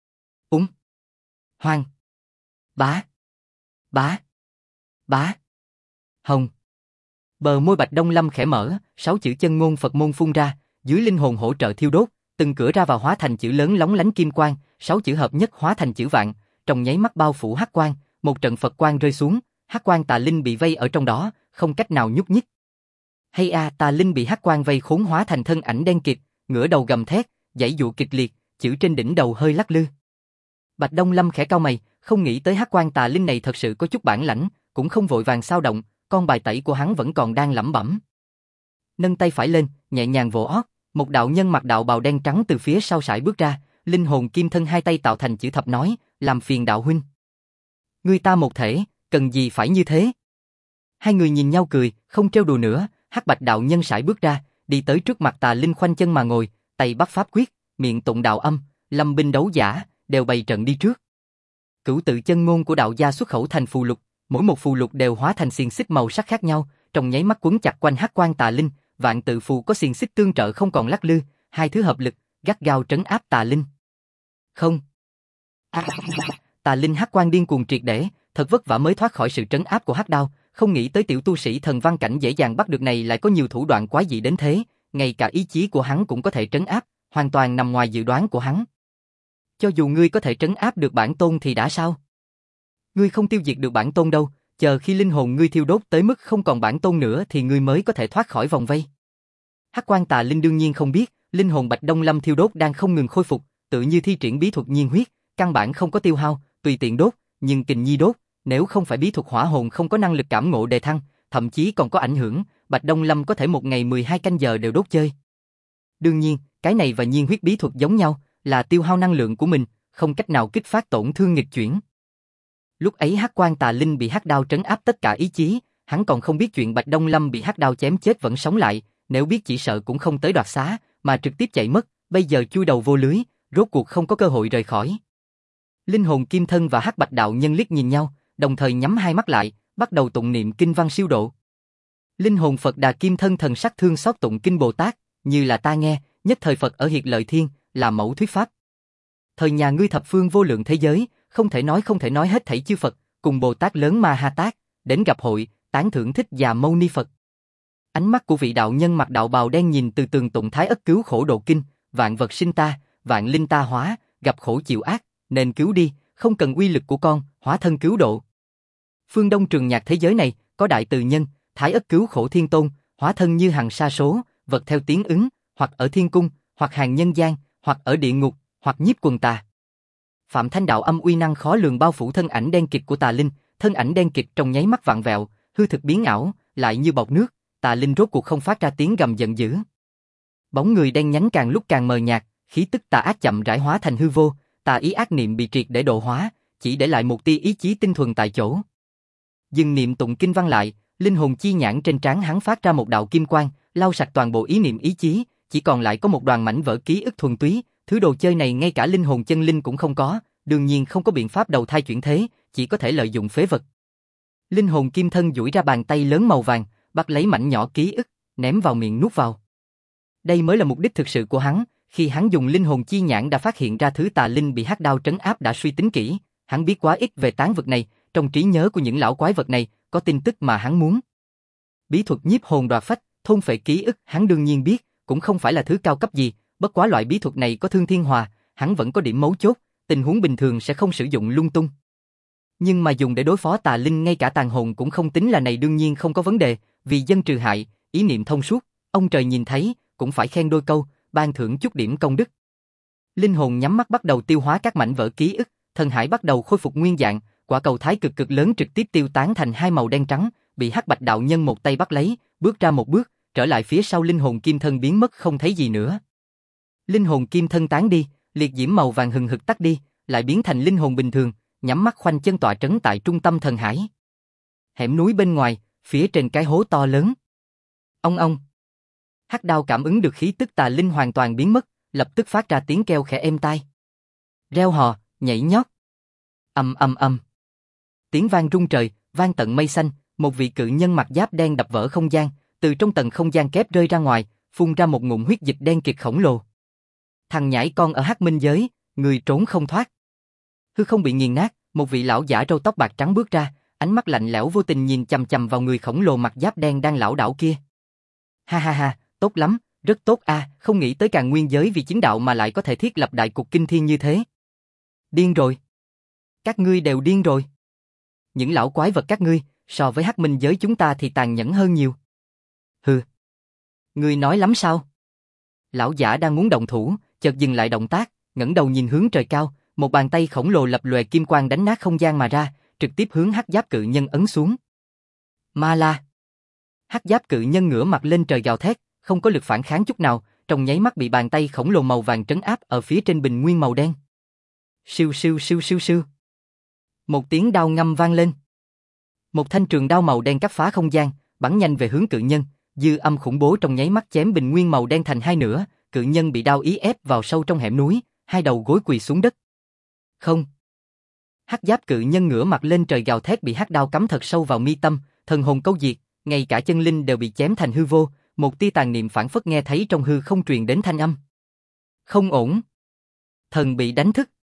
Hoang. Bá. Bá. Bá. Hồng. Bờ môi Bạch Đông Lâm khẽ mở, 6 chữ chân ngôn Phật môn phun ra, dưới linh hồn hỗ trợ thiêu đốt, từng cửa ra vào hóa thành chữ lớn lóng lánh kim quang, 6 chữ hợp nhất hóa thành chữ vạn, trong nháy mắt bao phủ hắc quang, một trận Phật quang rơi xuống, Hắc quang tà linh bị vây ở trong đó, không cách nào nhúc nhích. Hay a, tà linh bị hắc quang vây khốn hóa thành thân ảnh đen kịt, ngửa đầu gầm thét, giãy giụa kịch liệt, chữ trên đỉnh đầu hơi lắc lư. Bạch Đông Lâm khẽ cau mày, không nghĩ tới hắc quang tà linh này thật sự có chút bản lãnh, cũng không vội vàng xao động, con bài tẩy của hắn vẫn còn đang lẩm bẩm. Nâng tay phải lên, nhẹ nhàng vỗ ót, một đạo nhân mặc đạo bào đen trắng từ phía sau sải bước ra, linh hồn kim thân hai tay tạo thành chữ thập nói, làm phiền đạo huynh. Ngươi ta một thể, cần gì phải như thế? Hai người nhìn nhau cười, không trêu đùa nữa, hắc bạch đạo nhân sải bước ra, đi tới trước mặt tà linh khoanh chân mà ngồi, tay bắt pháp quyết, miệng tụng đạo âm, lâm binh đấu giả, đều bày trận đi trước. Cửu tự chân ngôn của đạo gia xuất khẩu thành phù lục, mỗi một phù lục đều hóa thành xiềng xích màu sắc khác nhau, trong nháy mắt quấn chặt quanh hắc quang tà linh, vạn tự phù có xiềng xích tương trợ không còn lắc lư, hai thứ hợp lực, gắt gao trấn áp tà linh. Không. Tà linh hắc quang điên cuồng triệt để, thật vất vả mới thoát khỏi sự trấn áp của hắc đao, không nghĩ tới tiểu tu sĩ thần văn cảnh dễ dàng bắt được này lại có nhiều thủ đoạn quái dị đến thế, ngay cả ý chí của hắn cũng có thể trấn áp, hoàn toàn nằm ngoài dự đoán của hắn. Cho dù ngươi có thể trấn áp được bản tôn thì đã sao? Ngươi không tiêu diệt được bản tôn đâu, chờ khi linh hồn ngươi thiêu đốt tới mức không còn bản tôn nữa thì ngươi mới có thể thoát khỏi vòng vây. Hắc quang tà linh đương nhiên không biết, linh hồn Bạch Đông Lâm thiêu đốt đang không ngừng khôi phục, tự như thi triển bí thuật nhiên huyết, căn bản không có tiêu hao, tùy tiện đốt, nhưng kình nhi đốt, nếu không phải bí thuật hỏa hồn không có năng lực cảm ngộ đề thăng, thậm chí còn có ảnh hưởng, Bạch Đông Lâm có thể một ngày 12 canh giờ đều đốt chơi. Đương nhiên, cái này và nhiên huyết bí thuật giống nhau, là tiêu hao năng lượng của mình, không cách nào kích phát tổn thương nghịch chuyển. Lúc ấy hắc quang tà linh bị hắc đao trấn áp tất cả ý chí, hắn còn không biết chuyện Bạch Đông Lâm bị hắc đao chém chết vẫn sống lại, nếu biết chỉ sợ cũng không tới đoạt xá, mà trực tiếp chạy mất, bây giờ chui đầu vô lưới, rốt cuộc không có cơ hội rời khỏi. Linh hồn kim thân và hắc bạch đạo nhân liếc nhìn nhau, đồng thời nhắm hai mắt lại, bắt đầu tụng niệm kinh văn siêu độ. Linh hồn Phật Đà kim thân thần sắc thương xót tụng kinh Bồ Tát, như là ta nghe, nhất thời Phật ở hiệt lợi thiên, là mẫu thuyết pháp. Thời nhà ngươi thập phương vô lượng thế giới, không thể nói hết thảy chư Phật, cùng Bồ Tát lớn Ma Ha Tát, đến gặp hội, tán thưởng Thích Già Mâu Ni Phật. Ánh mắt của vị đạo nhân mặc đạo bào đen nhìn từ tường tụng Thái Ất cứu khổ độ kinh, vạn vật sinh ta, vạn linh ta hóa, gặp khổ chịu ác, nên cứu đi, không cần uy lực của con, hóa thân cứu độ. Phương Đông trường nhạc thế giới này, có đại từ nhân, Thái Ất cứu khổ thiên tôn, hóa thân như hằng sa số, vật theo tiếng ứng, hoặc ở thiên cung, hoặc hàng nhân gian, hoặc ở địa ngục, hoặc nhiếp quần tà. Phạm Thanh đạo âm uy năng khó lường bao phủ thân ảnh đen kịt của tà linh, thân ảnh đen kịt trong nháy mắt vặn vẹo, hư thực biến ảo, lại như bọt nước, tà linh rốt cuộc không phát ra tiếng gầm giận dữ. Bóng người đen nhánh càng lúc càng mờ nhạt, khí tức tà ác chậm rãi hóa thành hư vô, tà ý ác niệm bị triệt để độ hóa, chỉ để lại một tia ý chí tinh thuần tại chỗ. Dừng niệm tụng kinh văn lại, linh hồn chi nhãn trên trán hắn phát ra một đạo kim quang, lau sạch toàn bộ ý niệm ý chí, chỉ còn lại có một đoàn mảnh vỡ ký ức thuần túy, thứ đồ chơi này ngay cả linh hồn chân linh cũng không có, đương nhiên không có biện pháp đầu thai chuyển thế, chỉ có thể lợi dụng phế vật. Linh hồn kim thân duỗi ra bàn tay lớn màu vàng, bắt lấy mảnh nhỏ ký ức, ném vào miệng nuốt vào. Đây mới là mục đích thực sự của hắn, khi hắn dùng linh hồn chi nhãn đã phát hiện ra thứ tà linh bị hắc đao trấn áp đã suy tính kỹ, hắn biết quá ít về tán vật này, trong trí nhớ của những lão quái vật này, có tin tức mà hắn muốn. Bí thuật nhiếp hồn đoạt phách, thôn phệ ký ức, hắn đương nhiên biết, cũng không phải là thứ cao cấp gì, bất quá loại bí thuật này có thương thiên hòa, hắn vẫn có điểm mấu chốt, tình huống bình thường sẽ không sử dụng lung tung. Nhưng mà dùng để đối phó tà linh ngay cả tàn hồn cũng không tính là này đương nhiên không có vấn đề, vì dân trừ hại, ý niệm thông suốt, ông trời nhìn thấy, cũng phải khen đôi câu, ban thưởng chút điểm công đức. Linh hồn nhắm mắt bắt đầu tiêu hóa các mảnh vỡ ký ức, thân hải bắt đầu khôi phục nguyên dạng, quả cầu thái cực cực lớn trực tiếp tiêu tán thành hai màu đen trắng, bị hắc bạch đạo nhân một tay bắt lấy, bước ra một bước, trở lại phía sau linh hồn kim thân biến mất không thấy gì nữa. Linh hồn kim thân tán đi, liệt diễm màu vàng hừng hực tắt đi, lại biến thành linh hồn bình thường, nhắm mắt khoanh chân tọa trấn tại trung tâm thần hải. Hẻm núi bên ngoài, phía trên cái hố to lớn. Ông ông. Hắc đao cảm ứng được khí tức tà linh hoàn toàn biến mất, lập tức phát ra tiếng kêu khẽ êm tai. Reo hò, nhảy nhót. Ầm ầm ầm. Tiếng vang rung trời, vang tận mây xanh, một vị cự nhân mặc giáp đen đập vỡ không gian, từ trong tầng không gian kép rơi ra ngoài, phun ra một ngụm huyết dịch đen kịt khổng lồ. Thằng nhãi con ở hắc minh giới, người trốn không thoát. Hư không bị nghiền nát, một vị lão giả râu tóc bạc trắng bước ra, ánh mắt lạnh lẽo vô tình nhìn chằm chằm vào người khổng lồ mặc giáp đen đang lảo đảo kia. Ha ha ha, tốt lắm, rất tốt a, không nghĩ tới Càn Nguyên giới vì chính đạo mà lại có thể thiết lập đại cục kinh thiên như thế. Điên rồi. Các ngươi đều điên rồi. Những lão quái vật các ngươi, so với Hắc Minh giới chúng ta thì tàn nhẫn hơn nhiều. Hừ. Ngươi nói lắm sao? Lão giả đang muốn động thủ, chợt dừng lại động tác, ngẩng đầu nhìn hướng trời cao, một bàn tay khổng lồ lập lòe kim quang đánh nát không gian mà ra, trực tiếp hướng Hắc Giáp Cự Nhân ấn xuống. Ma La. Hắc Giáp Cự Nhân ngửa mặt lên trời gào thét, không có lực phản kháng chút nào, trong nháy mắt bị bàn tay khổng lồ màu vàng trấn áp ở phía trên bình nguyên màu đen. Siêu siêu siêu siêu siêu. Một tiếng đao ngâm vang lên. Một thanh trường đao màu đen cắt phá không gian, bắn nhanh về hướng cự nhân, dư âm khủng bố trong nháy mắt chém bình nguyên màu đen thành hai nửa, cự nhân bị đao ý ép vào sâu trong hẻm núi, hai đầu gối quỳ xuống đất. Không. Hắc Giáp Cự Nhân ngửa mặt lên trời gào thét bị hắc đao cắm thật sâu vào mi tâm, thần hồn câu diệt, ngay cả chân linh đều bị chém thành hư vô, một tia tàn niệm phảng phất nghe thấy trong hư không truyền đến thanh âm. Không ổn. Thần bị đánh thức.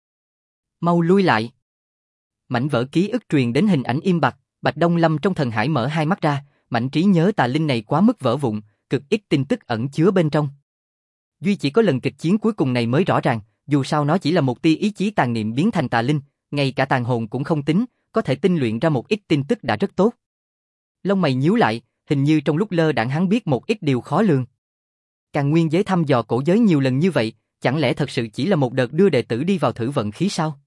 Mau lui lại. Mảnh vỡ ký ức truyền đến hình ảnh im bặt, Bạch Đông Lâm trong thần hải mở hai mắt ra, mảnh trí nhớ tà linh này quá mức vỡ vụn, cực ít tin tức ẩn chứa bên trong. Duy chỉ có lần kịch chiến cuối cùng này mới rõ ràng, dù sao nó chỉ là một tia ý chí tàn niệm biến thành tà linh, ngay cả tàn hồn cũng không tính, có thể tinh luyện ra một ít tin tức đã rất tốt. Lông mày nhíu lại, hình như trong lúc lơ đãng hắn biết một ít điều khó lường. Càn Nguyên giới thăm dò cổ giới nhiều lần như vậy, chẳng lẽ thật sự chỉ là một đợt đưa đệ tử đi vào thử vận khí sao?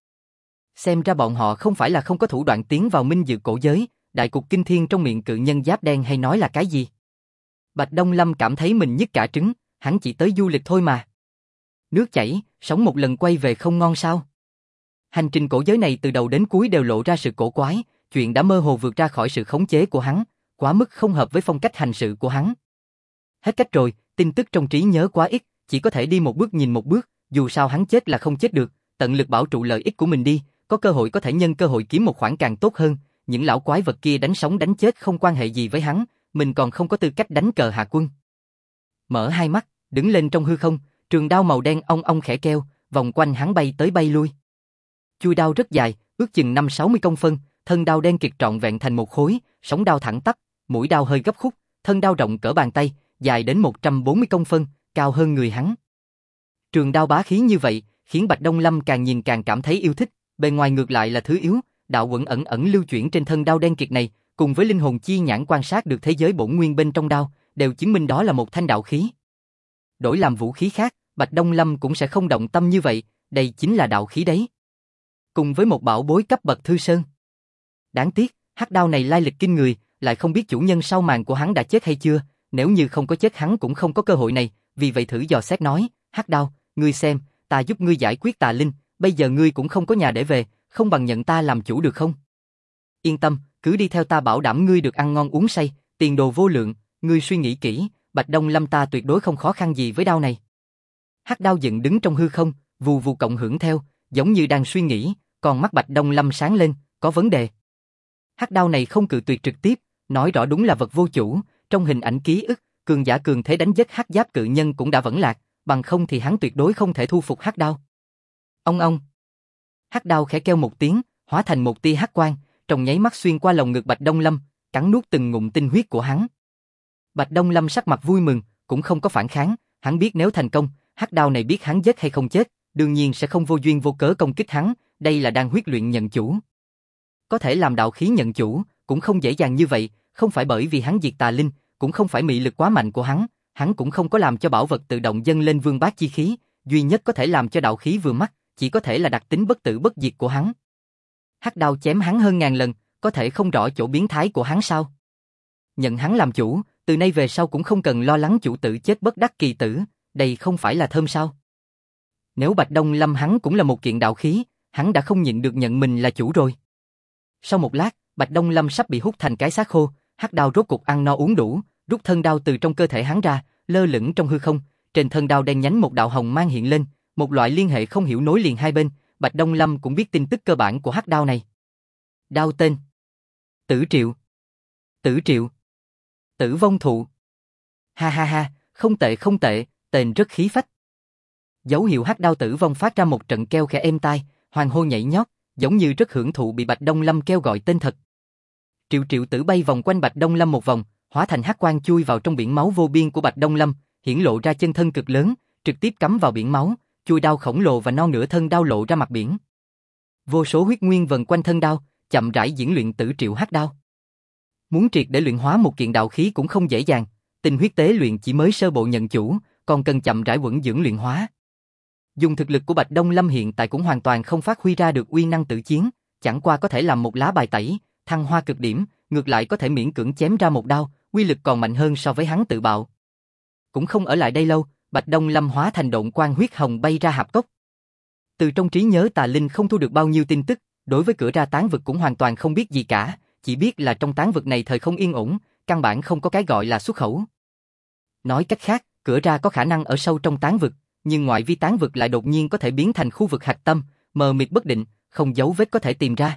Xem ra bọn họ không phải là không có thủ đoạn tiến vào minh dự cổ giới, đại cục kinh thiên trong miệng cự nhân giáp đen hay nói là cái gì? Bạch Đông Lâm cảm thấy mình nhức cả trứng, hắn chỉ tới du lịch thôi mà. Nước chảy, sống một lần quay về không ngon sao? Hành trình cổ giới này từ đầu đến cuối đều lộ ra sự cổ quái, chuyện đã mơ hồ vượt ra khỏi sự khống chế của hắn, quá mức không hợp với phong cách hành sự của hắn. Hết cách rồi, tin tức trong trí nhớ quá ít, chỉ có thể đi một bước nhìn một bước, dù sao hắn chết là không chết được, tận lực bảo trụ lợi ích của mình đi, có cơ hội có thể nhân cơ hội kiếm một khoản càng tốt hơn, những lão quái vật kia đánh sống đánh chết không quan hệ gì với hắn, mình còn không có tư cách đánh cờ hạ quân. Mở hai mắt, đứng lên trong hư không, trường đao màu đen ong ong khẽ kêu, vòng quanh hắn bay tới bay lui. Chui đao rất dài, ước chừng 5-60 công phân, thân đao đen kịt trọn vẹn thành một khối, sóng đao thẳng tắp, mũi đao hơi gấp khúc, thân đao rộng cỡ bàn tay, dài đến 140 công phân, cao hơn người hắn. Trường đao bá khí như vậy, khiến Bạch Đông Lâm càng nhìn càng cảm thấy yêu thích, bên ngoài ngược lại là thứ yếu, đạo quẩn ẩn ẩn lưu chuyển trên thân đao đen kiệt này, cùng với linh hồn chi nhãn quan sát được thế giới bổn nguyên bên trong đao, đều chứng minh đó là một thanh đạo khí. Đổi làm vũ khí khác, Bạch Đông Lâm cũng sẽ không động tâm như vậy, đây chính là đạo khí đấy. Cùng với một bảo bối cấp bậc thư sơn. Đáng tiếc, hắc đao này lai lịch kinh người, lại không biết chủ nhân sau màn của hắn đã chết hay chưa, nếu như không có chết hắn cũng không có cơ hội này, vì vậy thử dò xét nói, hắc đao, ngươi xem, ta giúp ngươi giải quyết tà linh, bây giờ ngươi cũng không có nhà để về, không bằng nhận ta làm chủ được không? Yên tâm, cứ đi theo ta bảo đảm ngươi được ăn ngon uống say, tiền đồ vô lượng, ngươi suy nghĩ kỹ, Bạch Đông Lâm ta tuyệt đối không khó khăn gì với đao này. Hắc đao dựng đứng trong hư không, vù vù cộng hưởng theo, giống như đang suy nghĩ, còn mắt Bạch Đông Lâm sáng lên, có vấn đề. Hắc đao này không cự tuyệt trực tiếp, nói rõ đúng là vật vô chủ, trong hình ảnh ký ức, cường giả cường thế đánh giết hắc giáp cự nhân cũng đã vẫn lạc, bằng không thì hắn tuyệt đối không thể thu phục hắc đao. Ông. Hắc đao khẽ kêu một tiếng, hóa thành một tia hắc quang, trong nháy mắt xuyên qua lồng ngực Bạch Đông Lâm, cắn nuốt từng ngụm tinh huyết của hắn. Bạch Đông Lâm sắc mặt vui mừng, cũng không có phản kháng, hắn biết nếu thành công, hắc đao này biết hắn chết hay không chết, đương nhiên sẽ không vô duyên vô cớ công kích hắn, đây là đang huyết luyện nhận chủ. Có thể làm đạo khí nhận chủ, cũng không dễ dàng như vậy, không phải bởi vì hắn diệt tà linh, cũng không phải mị lực quá mạnh của hắn cũng không có làm cho bảo vật tự động dâng lên vương bát chi khí, duy nhất có thể làm cho đạo khí vừa mắt, chỉ có thể là đặc tính bất tử bất diệt của hắn. Hắc đao chém hắn hơn ngàn lần, có thể không rõ chỗ biến thái của hắn sao? Nhận hắn làm chủ, từ nay về sau cũng không cần lo lắng chủ tử chết bất đắc kỳ tử, đây không phải là thơm sao? Nếu Bạch Đông Lâm hắn cũng là một kiện đạo khí, hắn đã không nhịn được nhận mình là chủ rồi. Sau một lát, Bạch Đông Lâm sắp bị hút thành cái xác khô, hắc đao rốt cục ăn no uống đủ, rút thân đao từ trong cơ thể hắn ra, lơ lửng trong hư không, trên thân đao đen nhánh một đạo hồng mang hiện lên, một loại liên hệ không hiểu nối liền hai bên, Bạch Đông Lâm cũng biết tin tức cơ bản của hắc đao này. Đao tên: Tử Triệu. Tử Triệu. Tử vong thụ. Ha ha ha, không tệ, tên rất khí phách. Dấu hiệu hắc đao tử vong phát ra một trận kêu khẽ êm tai, hoàng hô nhảy nhót, giống như rất hưởng thụ bị Bạch Đông Lâm kêu gọi tên thật. Triệu Triệu Tử bay vòng quanh Bạch Đông Lâm một vòng, hóa thành hắc quang chui vào trong biển máu vô biên của Bạch Đông Lâm, hiển lộ ra chân thân cực lớn, trực tiếp cắm vào biển máu, chui đao khổng lồ và non nửa thân đao lộ ra mặt biển. Vô số huyết nguyên vần quanh thân đao, chậm rãi diễn luyện Tử Triệu hắc đao. Muốn triệt để luyện hóa một kiện đạo khí cũng không dễ dàng, tinh huyết tế luyện chỉ mới sơ bộ nhận chủ, còn cần chậm rãi quẩn dưỡng luyện hóa. Dùng thực lực của Bạch Đông Lâm hiện tại cũng hoàn toàn không phát huy ra được uy năng tự chiến, chẳng qua có thể làm một lá bài tẩy, thăng hoa cực điểm, ngược lại có thể miễn cưỡng chém ra một đao, uy lực còn mạnh hơn so với hắn tự bạo. Cũng không ở lại đây lâu, Bạch Đông Lâm hóa thành độn quang huyết hồng bay ra hạp cốc. Từ trong trí nhớ Tà Linh không thu được bao nhiêu tin tức, đối với cửa ra tán vực cũng hoàn toàn không biết gì cả, chỉ biết là trong tán vực này thời không yên ổn, căn bản không có cái gọi là xuất khẩu. Nói cách khác, cửa ra có khả năng ở sâu trong tán vực, nhưng ngoại vi tán vực lại đột nhiên có thể biến thành khu vực hạch tâm, mờ mịt bất định, không dấu vết có thể tìm ra.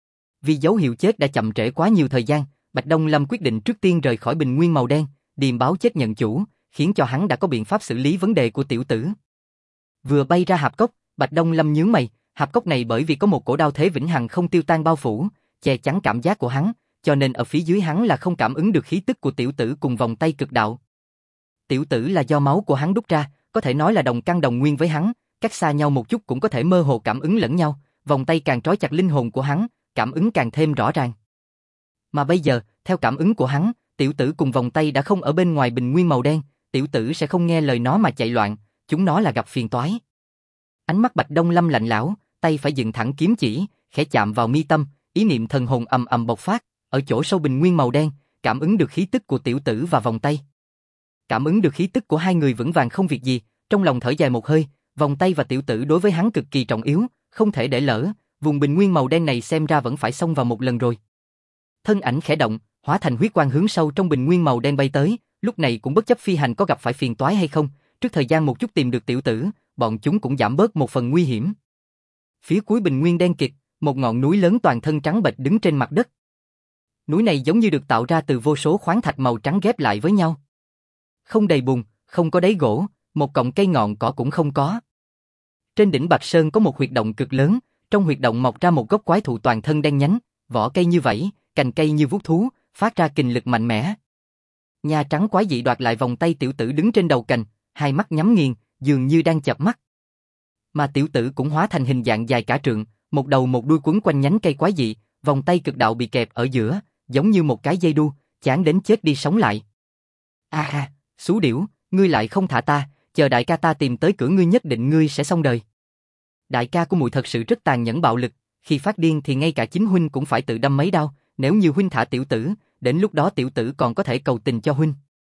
Vì dấu hiệu chết đã chậm trễ quá nhiều thời gian, Bạch Đông Lâm quyết định trước tiên rời khỏi bình nguyên màu đen, điềm báo chết nhận chủ, khiến cho hắn đã có biện pháp xử lý vấn đề của tiểu tử. Vừa bay ra hạp cốc, Bạch Đông Lâm nhướng mày, hạp cốc này bởi vì có một cổ đao thế vĩnh hằng không tiêu tan bao phủ, che chắn cảm giác của hắn, cho nên ở phía dưới hắn là không cảm ứng được khí tức của tiểu tử cùng vòng tay cực đạo. Tiểu tử là do máu của hắn đúc ra, có thể nói là đồng căn đồng nguyên với hắn, cách xa nhau một chút cũng có thể mơ hồ cảm ứng lẫn nhau, vòng tay càng trói chặt linh hồn của hắn, cảm ứng càng thêm rõ ràng. Mà bây giờ, theo cảm ứng của hắn, tiểu tử cùng vòng tay đã không ở bên ngoài bình nguyên màu đen, tiểu tử sẽ không nghe lời nó mà chạy loạn, chúng nó là gặp phiền toái. Ánh mắt Bạch Đông Lâm lạnh lẽo, tay phải dựng thẳng kiếm chỉ, khẽ chạm vào mi tâm, ý niệm thần hồn ầm ầm bộc phát, ở chỗ sâu bình nguyên màu đen, cảm ứng được khí tức của tiểu tử và vòng tay. Cảm ứng được khí tức của hai người vững vàng không việc gì, trong lòng thở dài một hơi, vòng tay và tiểu tử đối với hắn cực kỳ trọng yếu, không thể để lỡ, vùng bình nguyên màu đen này xem ra vẫn phải xông vào một lần rồi. Thân ảnh khẽ động, hóa thành huyết quang hướng sâu trong bình nguyên màu đen bay tới, lúc này cũng bất chấp phi hành có gặp phải phiền toái hay không, trước thời gian một chút tìm được tiểu tử, bọn chúng cũng giảm bớt một phần nguy hiểm. Phía cuối bình nguyên đen kịt, một ngọn núi lớn toàn thân trắng bệch đứng trên mặt đất. Núi này giống như được tạo ra từ vô số khoáng thạch màu trắng ghép lại với nhau. Không đầy bùn, không có đáy gỗ, một cọng cây ngọn cỏ cũng không có. Trên đỉnh Bạch Sơn có một huyệt động cực lớn, trong huyệt động mọc ra một gốc quái thụ toàn thân đen nhánh, vỏ cây như vảy, cành cây như vuốt thú, phát ra kình lực mạnh mẽ. Nhà trắng quái dị đoạt lại vòng tay tiểu tử đứng trên đầu cành, hai mắt nhắm nghiền, dường như đang chợp mắt. Mà tiểu tử cũng hóa thành hình dạng dài cả trượng, một đầu một đuôi quấn quanh nhánh cây quái dị, vòng tay cực đạo bị kẹp ở giữa, giống như một cái dây đu, chán đến chết đi sống lại. Xú điểu, ngươi lại không thả ta, chờ đại ca ta tìm tới cửa ngươi nhất định ngươi sẽ xong đời. Đại ca của muội thật sự rất tàn nhẫn bạo lực, khi phát điên thì ngay cả chính huynh cũng phải tự đâm mấy đao, nếu như huynh thả tiểu tử, đến lúc đó tiểu tử còn có thể cầu tình cho huynh.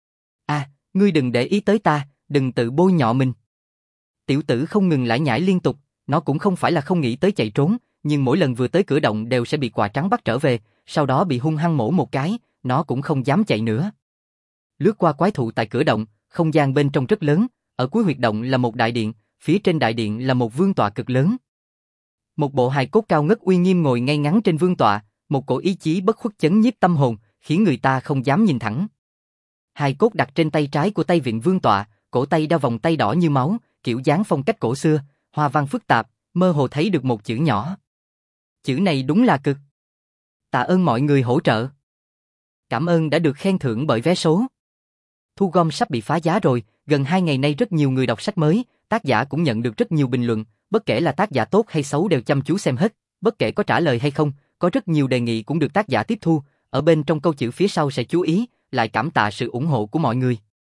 Ngươi đừng để ý tới ta, đừng tự bôi nhọ mình. Tiểu tử không ngừng lải nhải liên tục, nó cũng không phải là không nghĩ tới chạy trốn, nhưng mỗi lần vừa tới cửa động đều sẽ bị quạ trắng bắt trở về, sau đó bị hung hăng mổ một cái, nó cũng không dám chạy nữa. Lướt qua quái thụ tại cửa động, không gian bên trong rất lớn, ở cuối huyệt động là một đại điện, phía trên đại điện là một vương tọa cực lớn. Một bộ hài cốt cao ngất uy nghiêm ngồi ngay ngắn trên vương tọa, một cổ ý chí bất khuất chấn nhiếp tâm hồn, khiến người ta không dám nhìn thẳng. Hài cốt đặt trên tay trái của tay vịn vương tọa, cổ tay đeo vòng tay đỏ như máu, kiểu dáng phong cách cổ xưa, hoa văn phức tạp, mơ hồ thấy được một chữ nhỏ. Chữ này đúng là cực. Tạ ơn mọi người hỗ trợ. Cảm ơn đã được khen thưởng bởi vé số. Thu gom sắp bị phá giá rồi, gần 2 ngày nay rất nhiều người đọc sách mới, tác giả cũng nhận được rất nhiều bình luận, bất kể là tác giả tốt hay xấu đều chăm chú xem hết, bất kể có trả lời hay không, có rất nhiều đề nghị cũng được tác giả tiếp thu, ở bên trong câu chữ phía sau sẽ chú ý, lại cảm tạ sự ủng hộ của mọi người.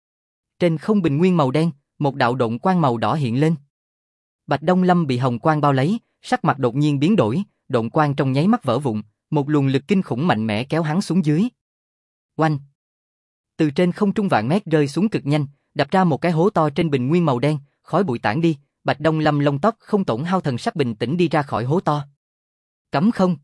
Trên không bình nguyên màu đen, một đạo độn quang màu đỏ hiện lên. Bạch Đông Lâm bị hồng quang bao lấy, sắc mặt đột nhiên biến đổi, độn quang trong nháy mắt vỡ vụn, một luồng lực kinh khủng mạnh mẽ kéo hắn xuống dưới. Oanh! Từ trên không trung vạn mét rơi xuống cực nhanh, đập ra một cái hố to trên bình nguyên màu đen, khói bụi tản đi, Bạch Đông Lâm lông tóc không tổn hao thần sắc bình tĩnh đi ra khỏi hố to. Cấm không?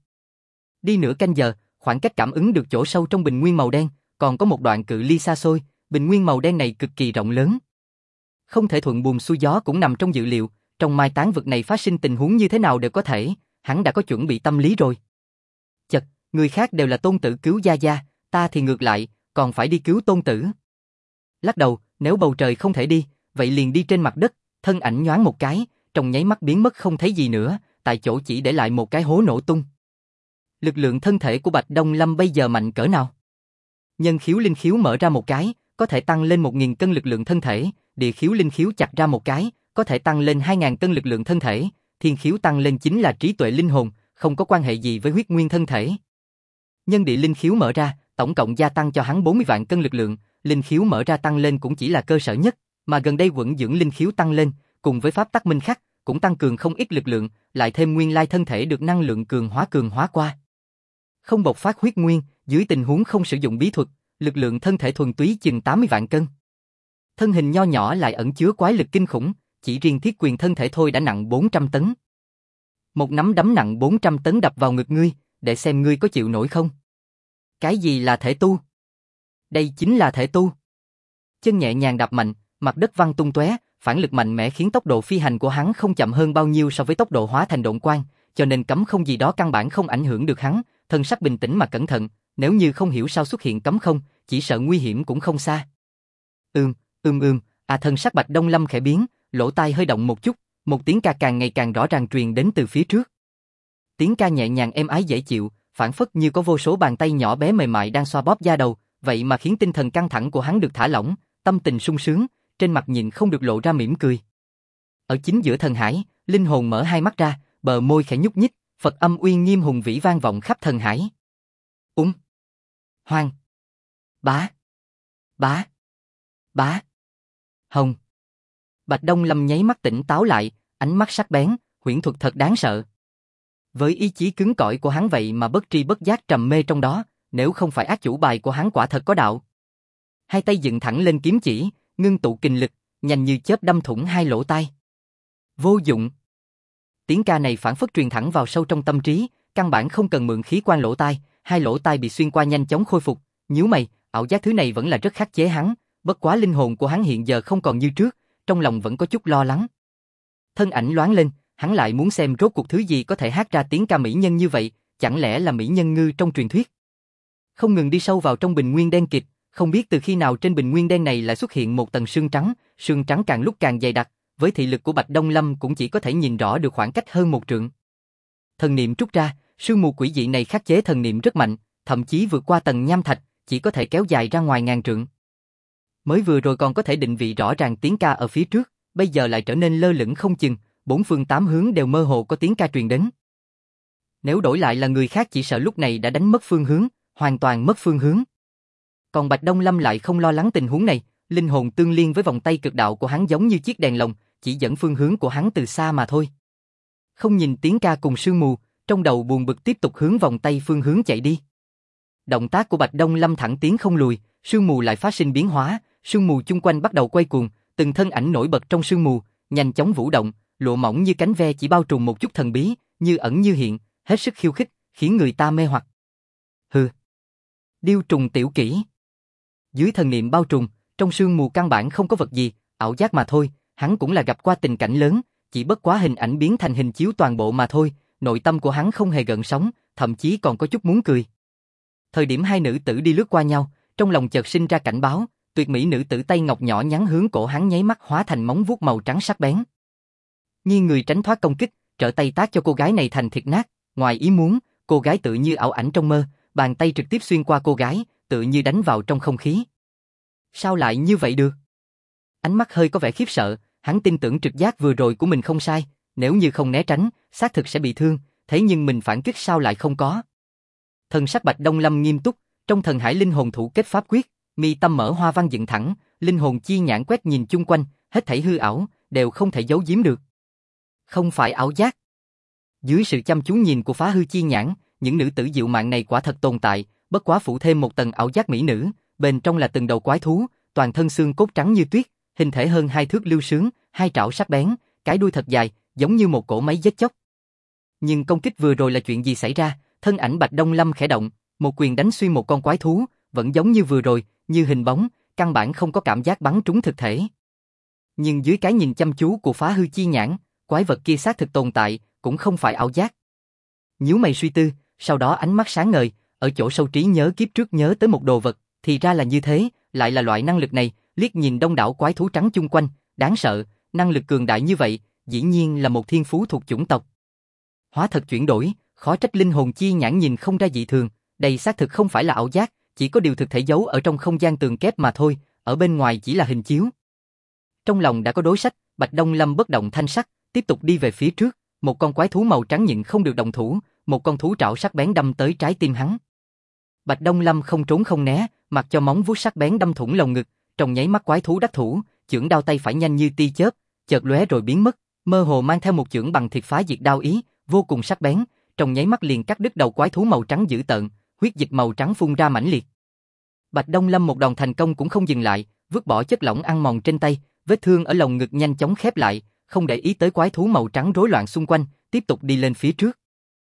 Đi nửa canh giờ, khoảng cách cảm ứng được chỗ sâu trong bình nguyên màu đen, còn có một đoạn cự ly xa xôi, bình nguyên màu đen này cực kỳ rộng lớn. Không thể thuận buồm xuôi gió cũng nằm trong dự liệu, trong mai táng vực này phát sinh tình huống như thế nào đều có thể, hắn đã có chuẩn bị tâm lý rồi. Chật, người khác đều là tôn tử cứu gia gia, ta thì ngược lại, còn phải đi cứu tôn tử. Lắc đầu, nếu bầu trời không thể đi, vậy liền đi trên mặt đất, thân ảnh nhoáng một cái, trong nháy mắt biến mất không thấy gì nữa, tại chỗ chỉ để lại một cái hố nổ tung. Lực lượng thân thể của Bạch Đông Lâm bây giờ mạnh cỡ nào? Nhân khiếu linh khiếu mở ra một cái, có thể tăng lên 1000 cân lực lượng thân thể, địa khiếu linh khiếu chặt ra một cái, có thể tăng lên 2000 cân lực lượng thân thể, thiên khiếu tăng lên chính là trí tuệ linh hồn, không có quan hệ gì với huyết nguyên thân thể. Nhân địa linh khiếu mở ra, tổng cộng gia tăng cho hắn 40 vạn cân lực lượng, linh khiếu mở ra tăng lên cũng chỉ là cơ sở nhất, mà gần đây quẫn dưỡng linh khiếu tăng lên, cùng với pháp tắc minh khắc, cũng tăng cường không ít lực lượng, lại thêm nguyên lai thân thể được năng lượng cường hóa qua. Không bộc phát huyết nguyên, dưới tình huống không sử dụng bí thuật, lực lượng thân thể thuần túy chừng 80 vạn cân. Thân hình nho nhỏ lại ẩn chứa quái lực kinh khủng, chỉ riêng thiết quyền thân thể thôi đã nặng 400 tấn. Một nắm đấm nặng 400 tấn đập vào ngực ngươi, để xem ngươi có chịu nổi không. Cái gì là thể tu? Đây chính là thể tu. Chân nhẹ nhàng đạp mạnh, mặt đất văng tung tóe, phản lực mạnh mẽ khiến tốc độ phi hành của hắn không chậm hơn bao nhiêu so với tốc độ hóa thành độn quang, cho nên cấm không gì đó căn bản không ảnh hưởng được hắn, thân sắc bình tĩnh mà cẩn thận, nếu như không hiểu sao xuất hiện cấm không, chỉ sợ nguy hiểm cũng không xa. Thân sắc Bạch Đông Lâm khẽ biến, lỗ tai hơi động một chút, một tiếng ca càng ngày càng rõ ràng truyền đến từ phía trước. Tiếng ca nhẹ nhàng êm ái dễ chịu, phảng phất như có vô số bàn tay nhỏ bé mềm mại đang xoa bóp da đầu, vậy mà khiến tinh thần căng thẳng của hắn được thả lỏng, tâm tình sung sướng, trên mặt nhịn không được lộ ra mỉm cười. Ở chính giữa thần hải, linh hồn mở hai mắt ra, bờ môi khẽ nhúc nhích, Phật âm uy nghiêm hùng vĩ vang vọng khắp thần hải. Hoang, bá, bá, bá, hồng. Bạch Đông Lâm nháy mắt tỉnh táo lại, ánh mắt sắc bén, huyễn thuật thật đáng sợ. Với ý chí cứng cỏi của hắn vậy mà bất tri bất giác trầm mê trong đó, nếu không phải ác chủ bài của hắn quả thật có đạo. Hai tay dựng thẳng lên kiếm chỉ, ngưng tụ kình lực, nhanh như chớp đâm thủng hai lỗ tai. Vô dụng. Tiếng ca này phảng phất truyền thẳng vào sâu trong tâm trí, căn bản không cần mượn khí quan lỗ tai, hai lỗ tai bị xuyên qua nhanh chóng khôi phục, nhíu mày, ảo giác thứ này vẫn là rất khắc chế hắn, bất quá linh hồn của hắn hiện giờ không còn như trước, trong lòng vẫn có chút lo lắng. Thân ảnh loáng lên, hắn lại muốn xem rốt cuộc thứ gì có thể hát ra tiếng ca mỹ nhân như vậy, chẳng lẽ là mỹ nhân ngư trong truyền thuyết. Không ngừng đi sâu vào trong bình nguyên đen kịt, không biết từ khi nào trên bình nguyên đen này lại xuất hiện một tầng sương trắng càng lúc càng dày đặc, với thị lực của Bạch Đông Lâm cũng chỉ có thể nhìn rõ được khoảng cách hơn 1 trượng. Thần niệm trút ra, sương mù quỷ dị này khắc chế thần niệm rất mạnh, thậm chí vượt qua tầng nham thạch, chỉ có thể kéo dài ra ngoài ngàn trượng. Mới vừa rồi còn có thể định vị rõ ràng tiếng ca ở phía trước, bây giờ lại trở nên lơ lửng không chừng, 4 phương 8 hướng đều mơ hồ có tiếng ca truyền đến. Nếu đổi lại là người khác chỉ sợ lúc này đã đánh mất phương hướng, hoàn toàn mất phương hướng. Còn Bạch Đông Lâm lại không lo lắng tình huống này, linh hồn tương liên với vòng tay cực đạo của hắn giống như chiếc đèn lồng, chỉ dẫn phương hướng của hắn từ xa mà thôi. Không nhìn tiếng ca cùng sương mù, trong đầu buồn bực tiếp tục hướng vòng tay phương hướng chạy đi. Động tác của Bạch Đông Lâm thẳng tiến không lùi, sương mù lại phát sinh biến hóa, sương mù chung quanh bắt đầu quay cuồng, từng thân ảnh nổi bật trong sương mù, nhanh chóng vũ động, lụa mỏng như cánh ve chỉ bao trùm một chút thần bí, như ẩn như hiện, hết sức khiêu khích, khiến người ta mê hoặc. Hừ. Điêu trùng tiểu kỹ. Dưới thần niệm bao trùm, trong sương mù căn bản không có vật gì, ảo giác mà thôi, hắn cũng là gặp qua tình cảnh lớn, chỉ bất quá hình ảnh biến thành hình chiếu toàn bộ mà thôi, nội tâm của hắn không hề gợn sóng, thậm chí còn có chút muốn cười. Thời điểm hai nữ tử đi lướt qua nhau, trong lòng chợt sinh ra cảnh báo, tuyệt mỹ nữ tử tay ngọc nhỏ nhắn hướng cổ hắn nháy mắt hóa thành móng vuốt màu trắng sắc bén. Nghiêng người tránh thoát công kích, trở tay tác cho cô gái này thành thịt nát, ngoài ý muốn, cô gái tự như ảo ảnh trong mơ, bàn tay trực tiếp xuyên qua cô gái, tự như đánh vào trong không khí. Sao lại như vậy được? Ánh mắt hơi có vẻ khiếp sợ, hắn tin tưởng trực giác vừa rồi của mình không sai, nếu như không né tránh, xác thực sẽ bị thương, thế nhưng mình phản kích sao lại không có? Thần sắc Bạch Đông Lâm nghiêm túc, trong thần hải linh hồn thủ kết pháp quyết, mi tâm mở hoa văn dựng thẳng, linh hồn chi nhãn quét nhìn chung quanh, hết thảy hư ảo đều không thể giấu giếm được. Không phải ảo giác. Dưới sự chăm chú nhìn của phá hư chi nhãn, những nữ tử diệu mạn này quả thật tồn tại, bất quá phủ thêm một tầng ảo giác mỹ nữ, bên trong là từng đầu quái thú, toàn thân xương cốt trắng như tuyết, hình thể hơn 2 thước lưu sướng, hai trảo sắc bén, cái đuôi thật dài, giống như một cỗ máy giết chóc. Nhưng công kích vừa rồi là chuyện gì xảy ra? Thân ảnh Bạch Đông Lâm khẽ động, một quyền đánh xuyên một con quái thú, vẫn giống như vừa rồi, như hình bóng, căn bản không có cảm giác bắn trúng thực thể. Nhưng dưới cái nhìn chăm chú của phá hư chi nhãn, quái vật kia xác thực tồn tại, cũng không phải ảo giác. Nhíu mày suy tư, sau đó ánh mắt sáng ngời, ở chỗ sâu trí nhớ kiếp trước nhớ tới một đồ vật, thì ra là như thế, lại là loại năng lực này, liếc nhìn đông đảo quái thú trắng chung quanh, đáng sợ, năng lực cường đại như vậy, dĩ nhiên là một thiên phú thuộc chủng tộc. Hóa thật chuyển đổi, khó trách linh hồn chi nhãn nhìn không ra dị thường, đây xác thực không phải là ảo giác, chỉ có điều thực thể giấu ở trong không gian tường kép mà thôi, ở bên ngoài chỉ là hình chiếu. Trong lòng đã có đối sách, Bạch Đông Lâm bất động thanh sắc, tiếp tục đi về phía trước, một con quái thú màu trắng nhịn không được động thủ, một con thú trảo sắc bén đâm tới trái tim hắn. Bạch Đông Lâm không trốn không né, mặc cho móng vuốt sắc bén đâm thủng lồng ngực, trong nháy mắt quái thú đắc thủ, chưởng đao tay phải nhanh như tia chớp, chợt lóe rồi biến mất, mơ hồ mang theo một chưởng bằng thiệt phá diệt đao ý, vô cùng sắc bén, trong nháy mắt liền cắt đứt đầu quái thú màu trắng dữ tợn, huyết dịch màu trắng phun ra mãnh liệt. Bạch Đông Lâm một đòn thành công cũng không dừng lại, vứt bỏ chất lỏng ăn mòn trên tay, vết thương ở lồng ngực nhanh chóng khép lại, không để ý tới quái thú màu trắng rối loạn xung quanh, tiếp tục đi lên phía trước.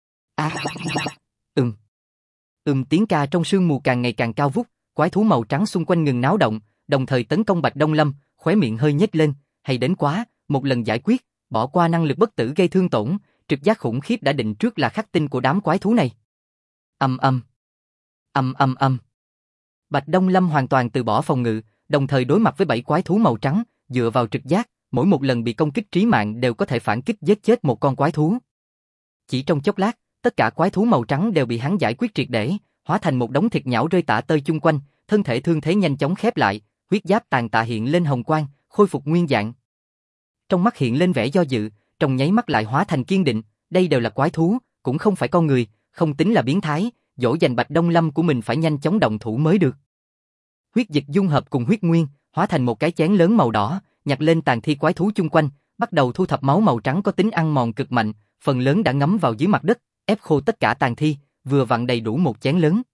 Tiếng ca trong sương mù càng ngày càng cao vút, quái thú màu trắng xung quanh ngừng náo động, đồng thời tấn công Bạch Đông Lâm, khóe miệng hơi nhếch lên, hay đến quá, một lần giải quyết, bỏ qua năng lực bất tử gây thương tổn, trực giác khủng khiếp đã định trước là khắc tinh của đám quái thú này. Bạch Đông Lâm hoàn toàn từ bỏ phòng ngự, đồng thời đối mặt với 7 quái thú màu trắng, dựa vào trực giác, mỗi một lần bị công kích trí mạng đều có thể phản kích giết chết một con quái thú. Chỉ trong chốc lát, tất cả quái thú màu trắng đều bị hắn giải quyết triệt để, hóa thành một đống thịt nhão rơi tả tơi chung quanh, thân thể thương thế nhanh chóng khép lại, huyết giáp tàn tạ hiện lên hồng quang, khôi phục nguyên dạng. Trong mắt hiện lên vẻ do dự, trong nháy mắt lại hóa thành kiên định, đây đều là quái thú, cũng không phải con người, không tính là biến thái, dỗ dành Bạch Đông Lâm của mình phải nhanh chóng động thủ mới được. Huyết dịch dung hợp cùng huyết nguyên, hóa thành một cái chén lớn màu đỏ, nhặt lên tàn thi quái thú chung quanh, bắt đầu thu thập máu màu trắng có tính ăn mòn cực mạnh, phần lớn đã ngấm vào dưới mặt đất, ép khô tất cả tàn thi, vừa vặn đầy đủ một chén lớn.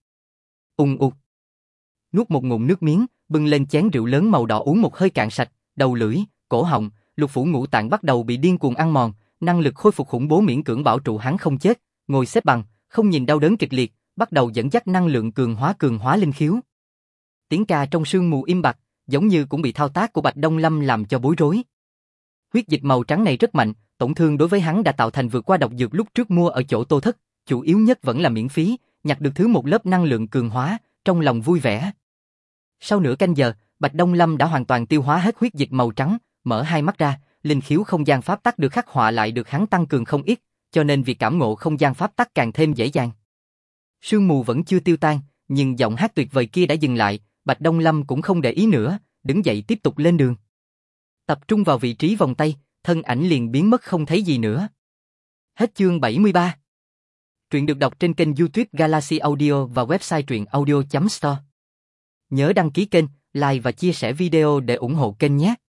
Nuốt một ngụm nước miếng, bưng lên chén rượu lớn màu đỏ uống một hơi cạn sạch, đầu lưỡi, cổ họng, lục phủ ngũ tạng bắt đầu bị điên cuồng ăn mòn, năng lực khôi phục khủng bố miễn cưỡng bảo trụ hắn không chết, ngồi xếp bằng, không nhìn đau đớn kịch liệt, bắt đầu dẫn dắt năng lượng cường hóa linh khiếu. Tiếng ca trong sương mù im bặt, giống như cũng bị thao tác của Bạch Đông Lâm làm cho bối rối. Huyết dịch màu trắng này rất mạnh, tổn thương đối với hắn đã tạo thành vượt qua độc dược lúc trước mua ở chỗ Tô Thất, chủ yếu nhất vẫn là miễn phí, nhặt được thứ một lớp năng lượng cường hóa, trong lòng vui vẻ. Sau nửa canh giờ, Bạch Đông Lâm đã hoàn toàn tiêu hóa hết huyết dịch màu trắng, mở hai mắt ra, linh khiếu không gian pháp tắc được khắc họa lại được hắn tăng cường không ít, cho nên việc cảm ngộ không gian pháp tắc càng thêm dễ dàng. Sương mù vẫn chưa tiêu tan, nhưng giọng hát tuyệt vời kia đã dừng lại, Bạch Đông Lâm cũng không để ý nữa, đứng dậy tiếp tục lên đường. Tập trung vào vị trí vòng tay, thân ảnh liền biến mất không thấy gì nữa. Hết chương 73. Truyện được đọc trên kênh YouTube Galaxy Audio và website truyện audio.store. Nhớ đăng ký kênh, like và chia sẻ video để ủng hộ kênh nhé.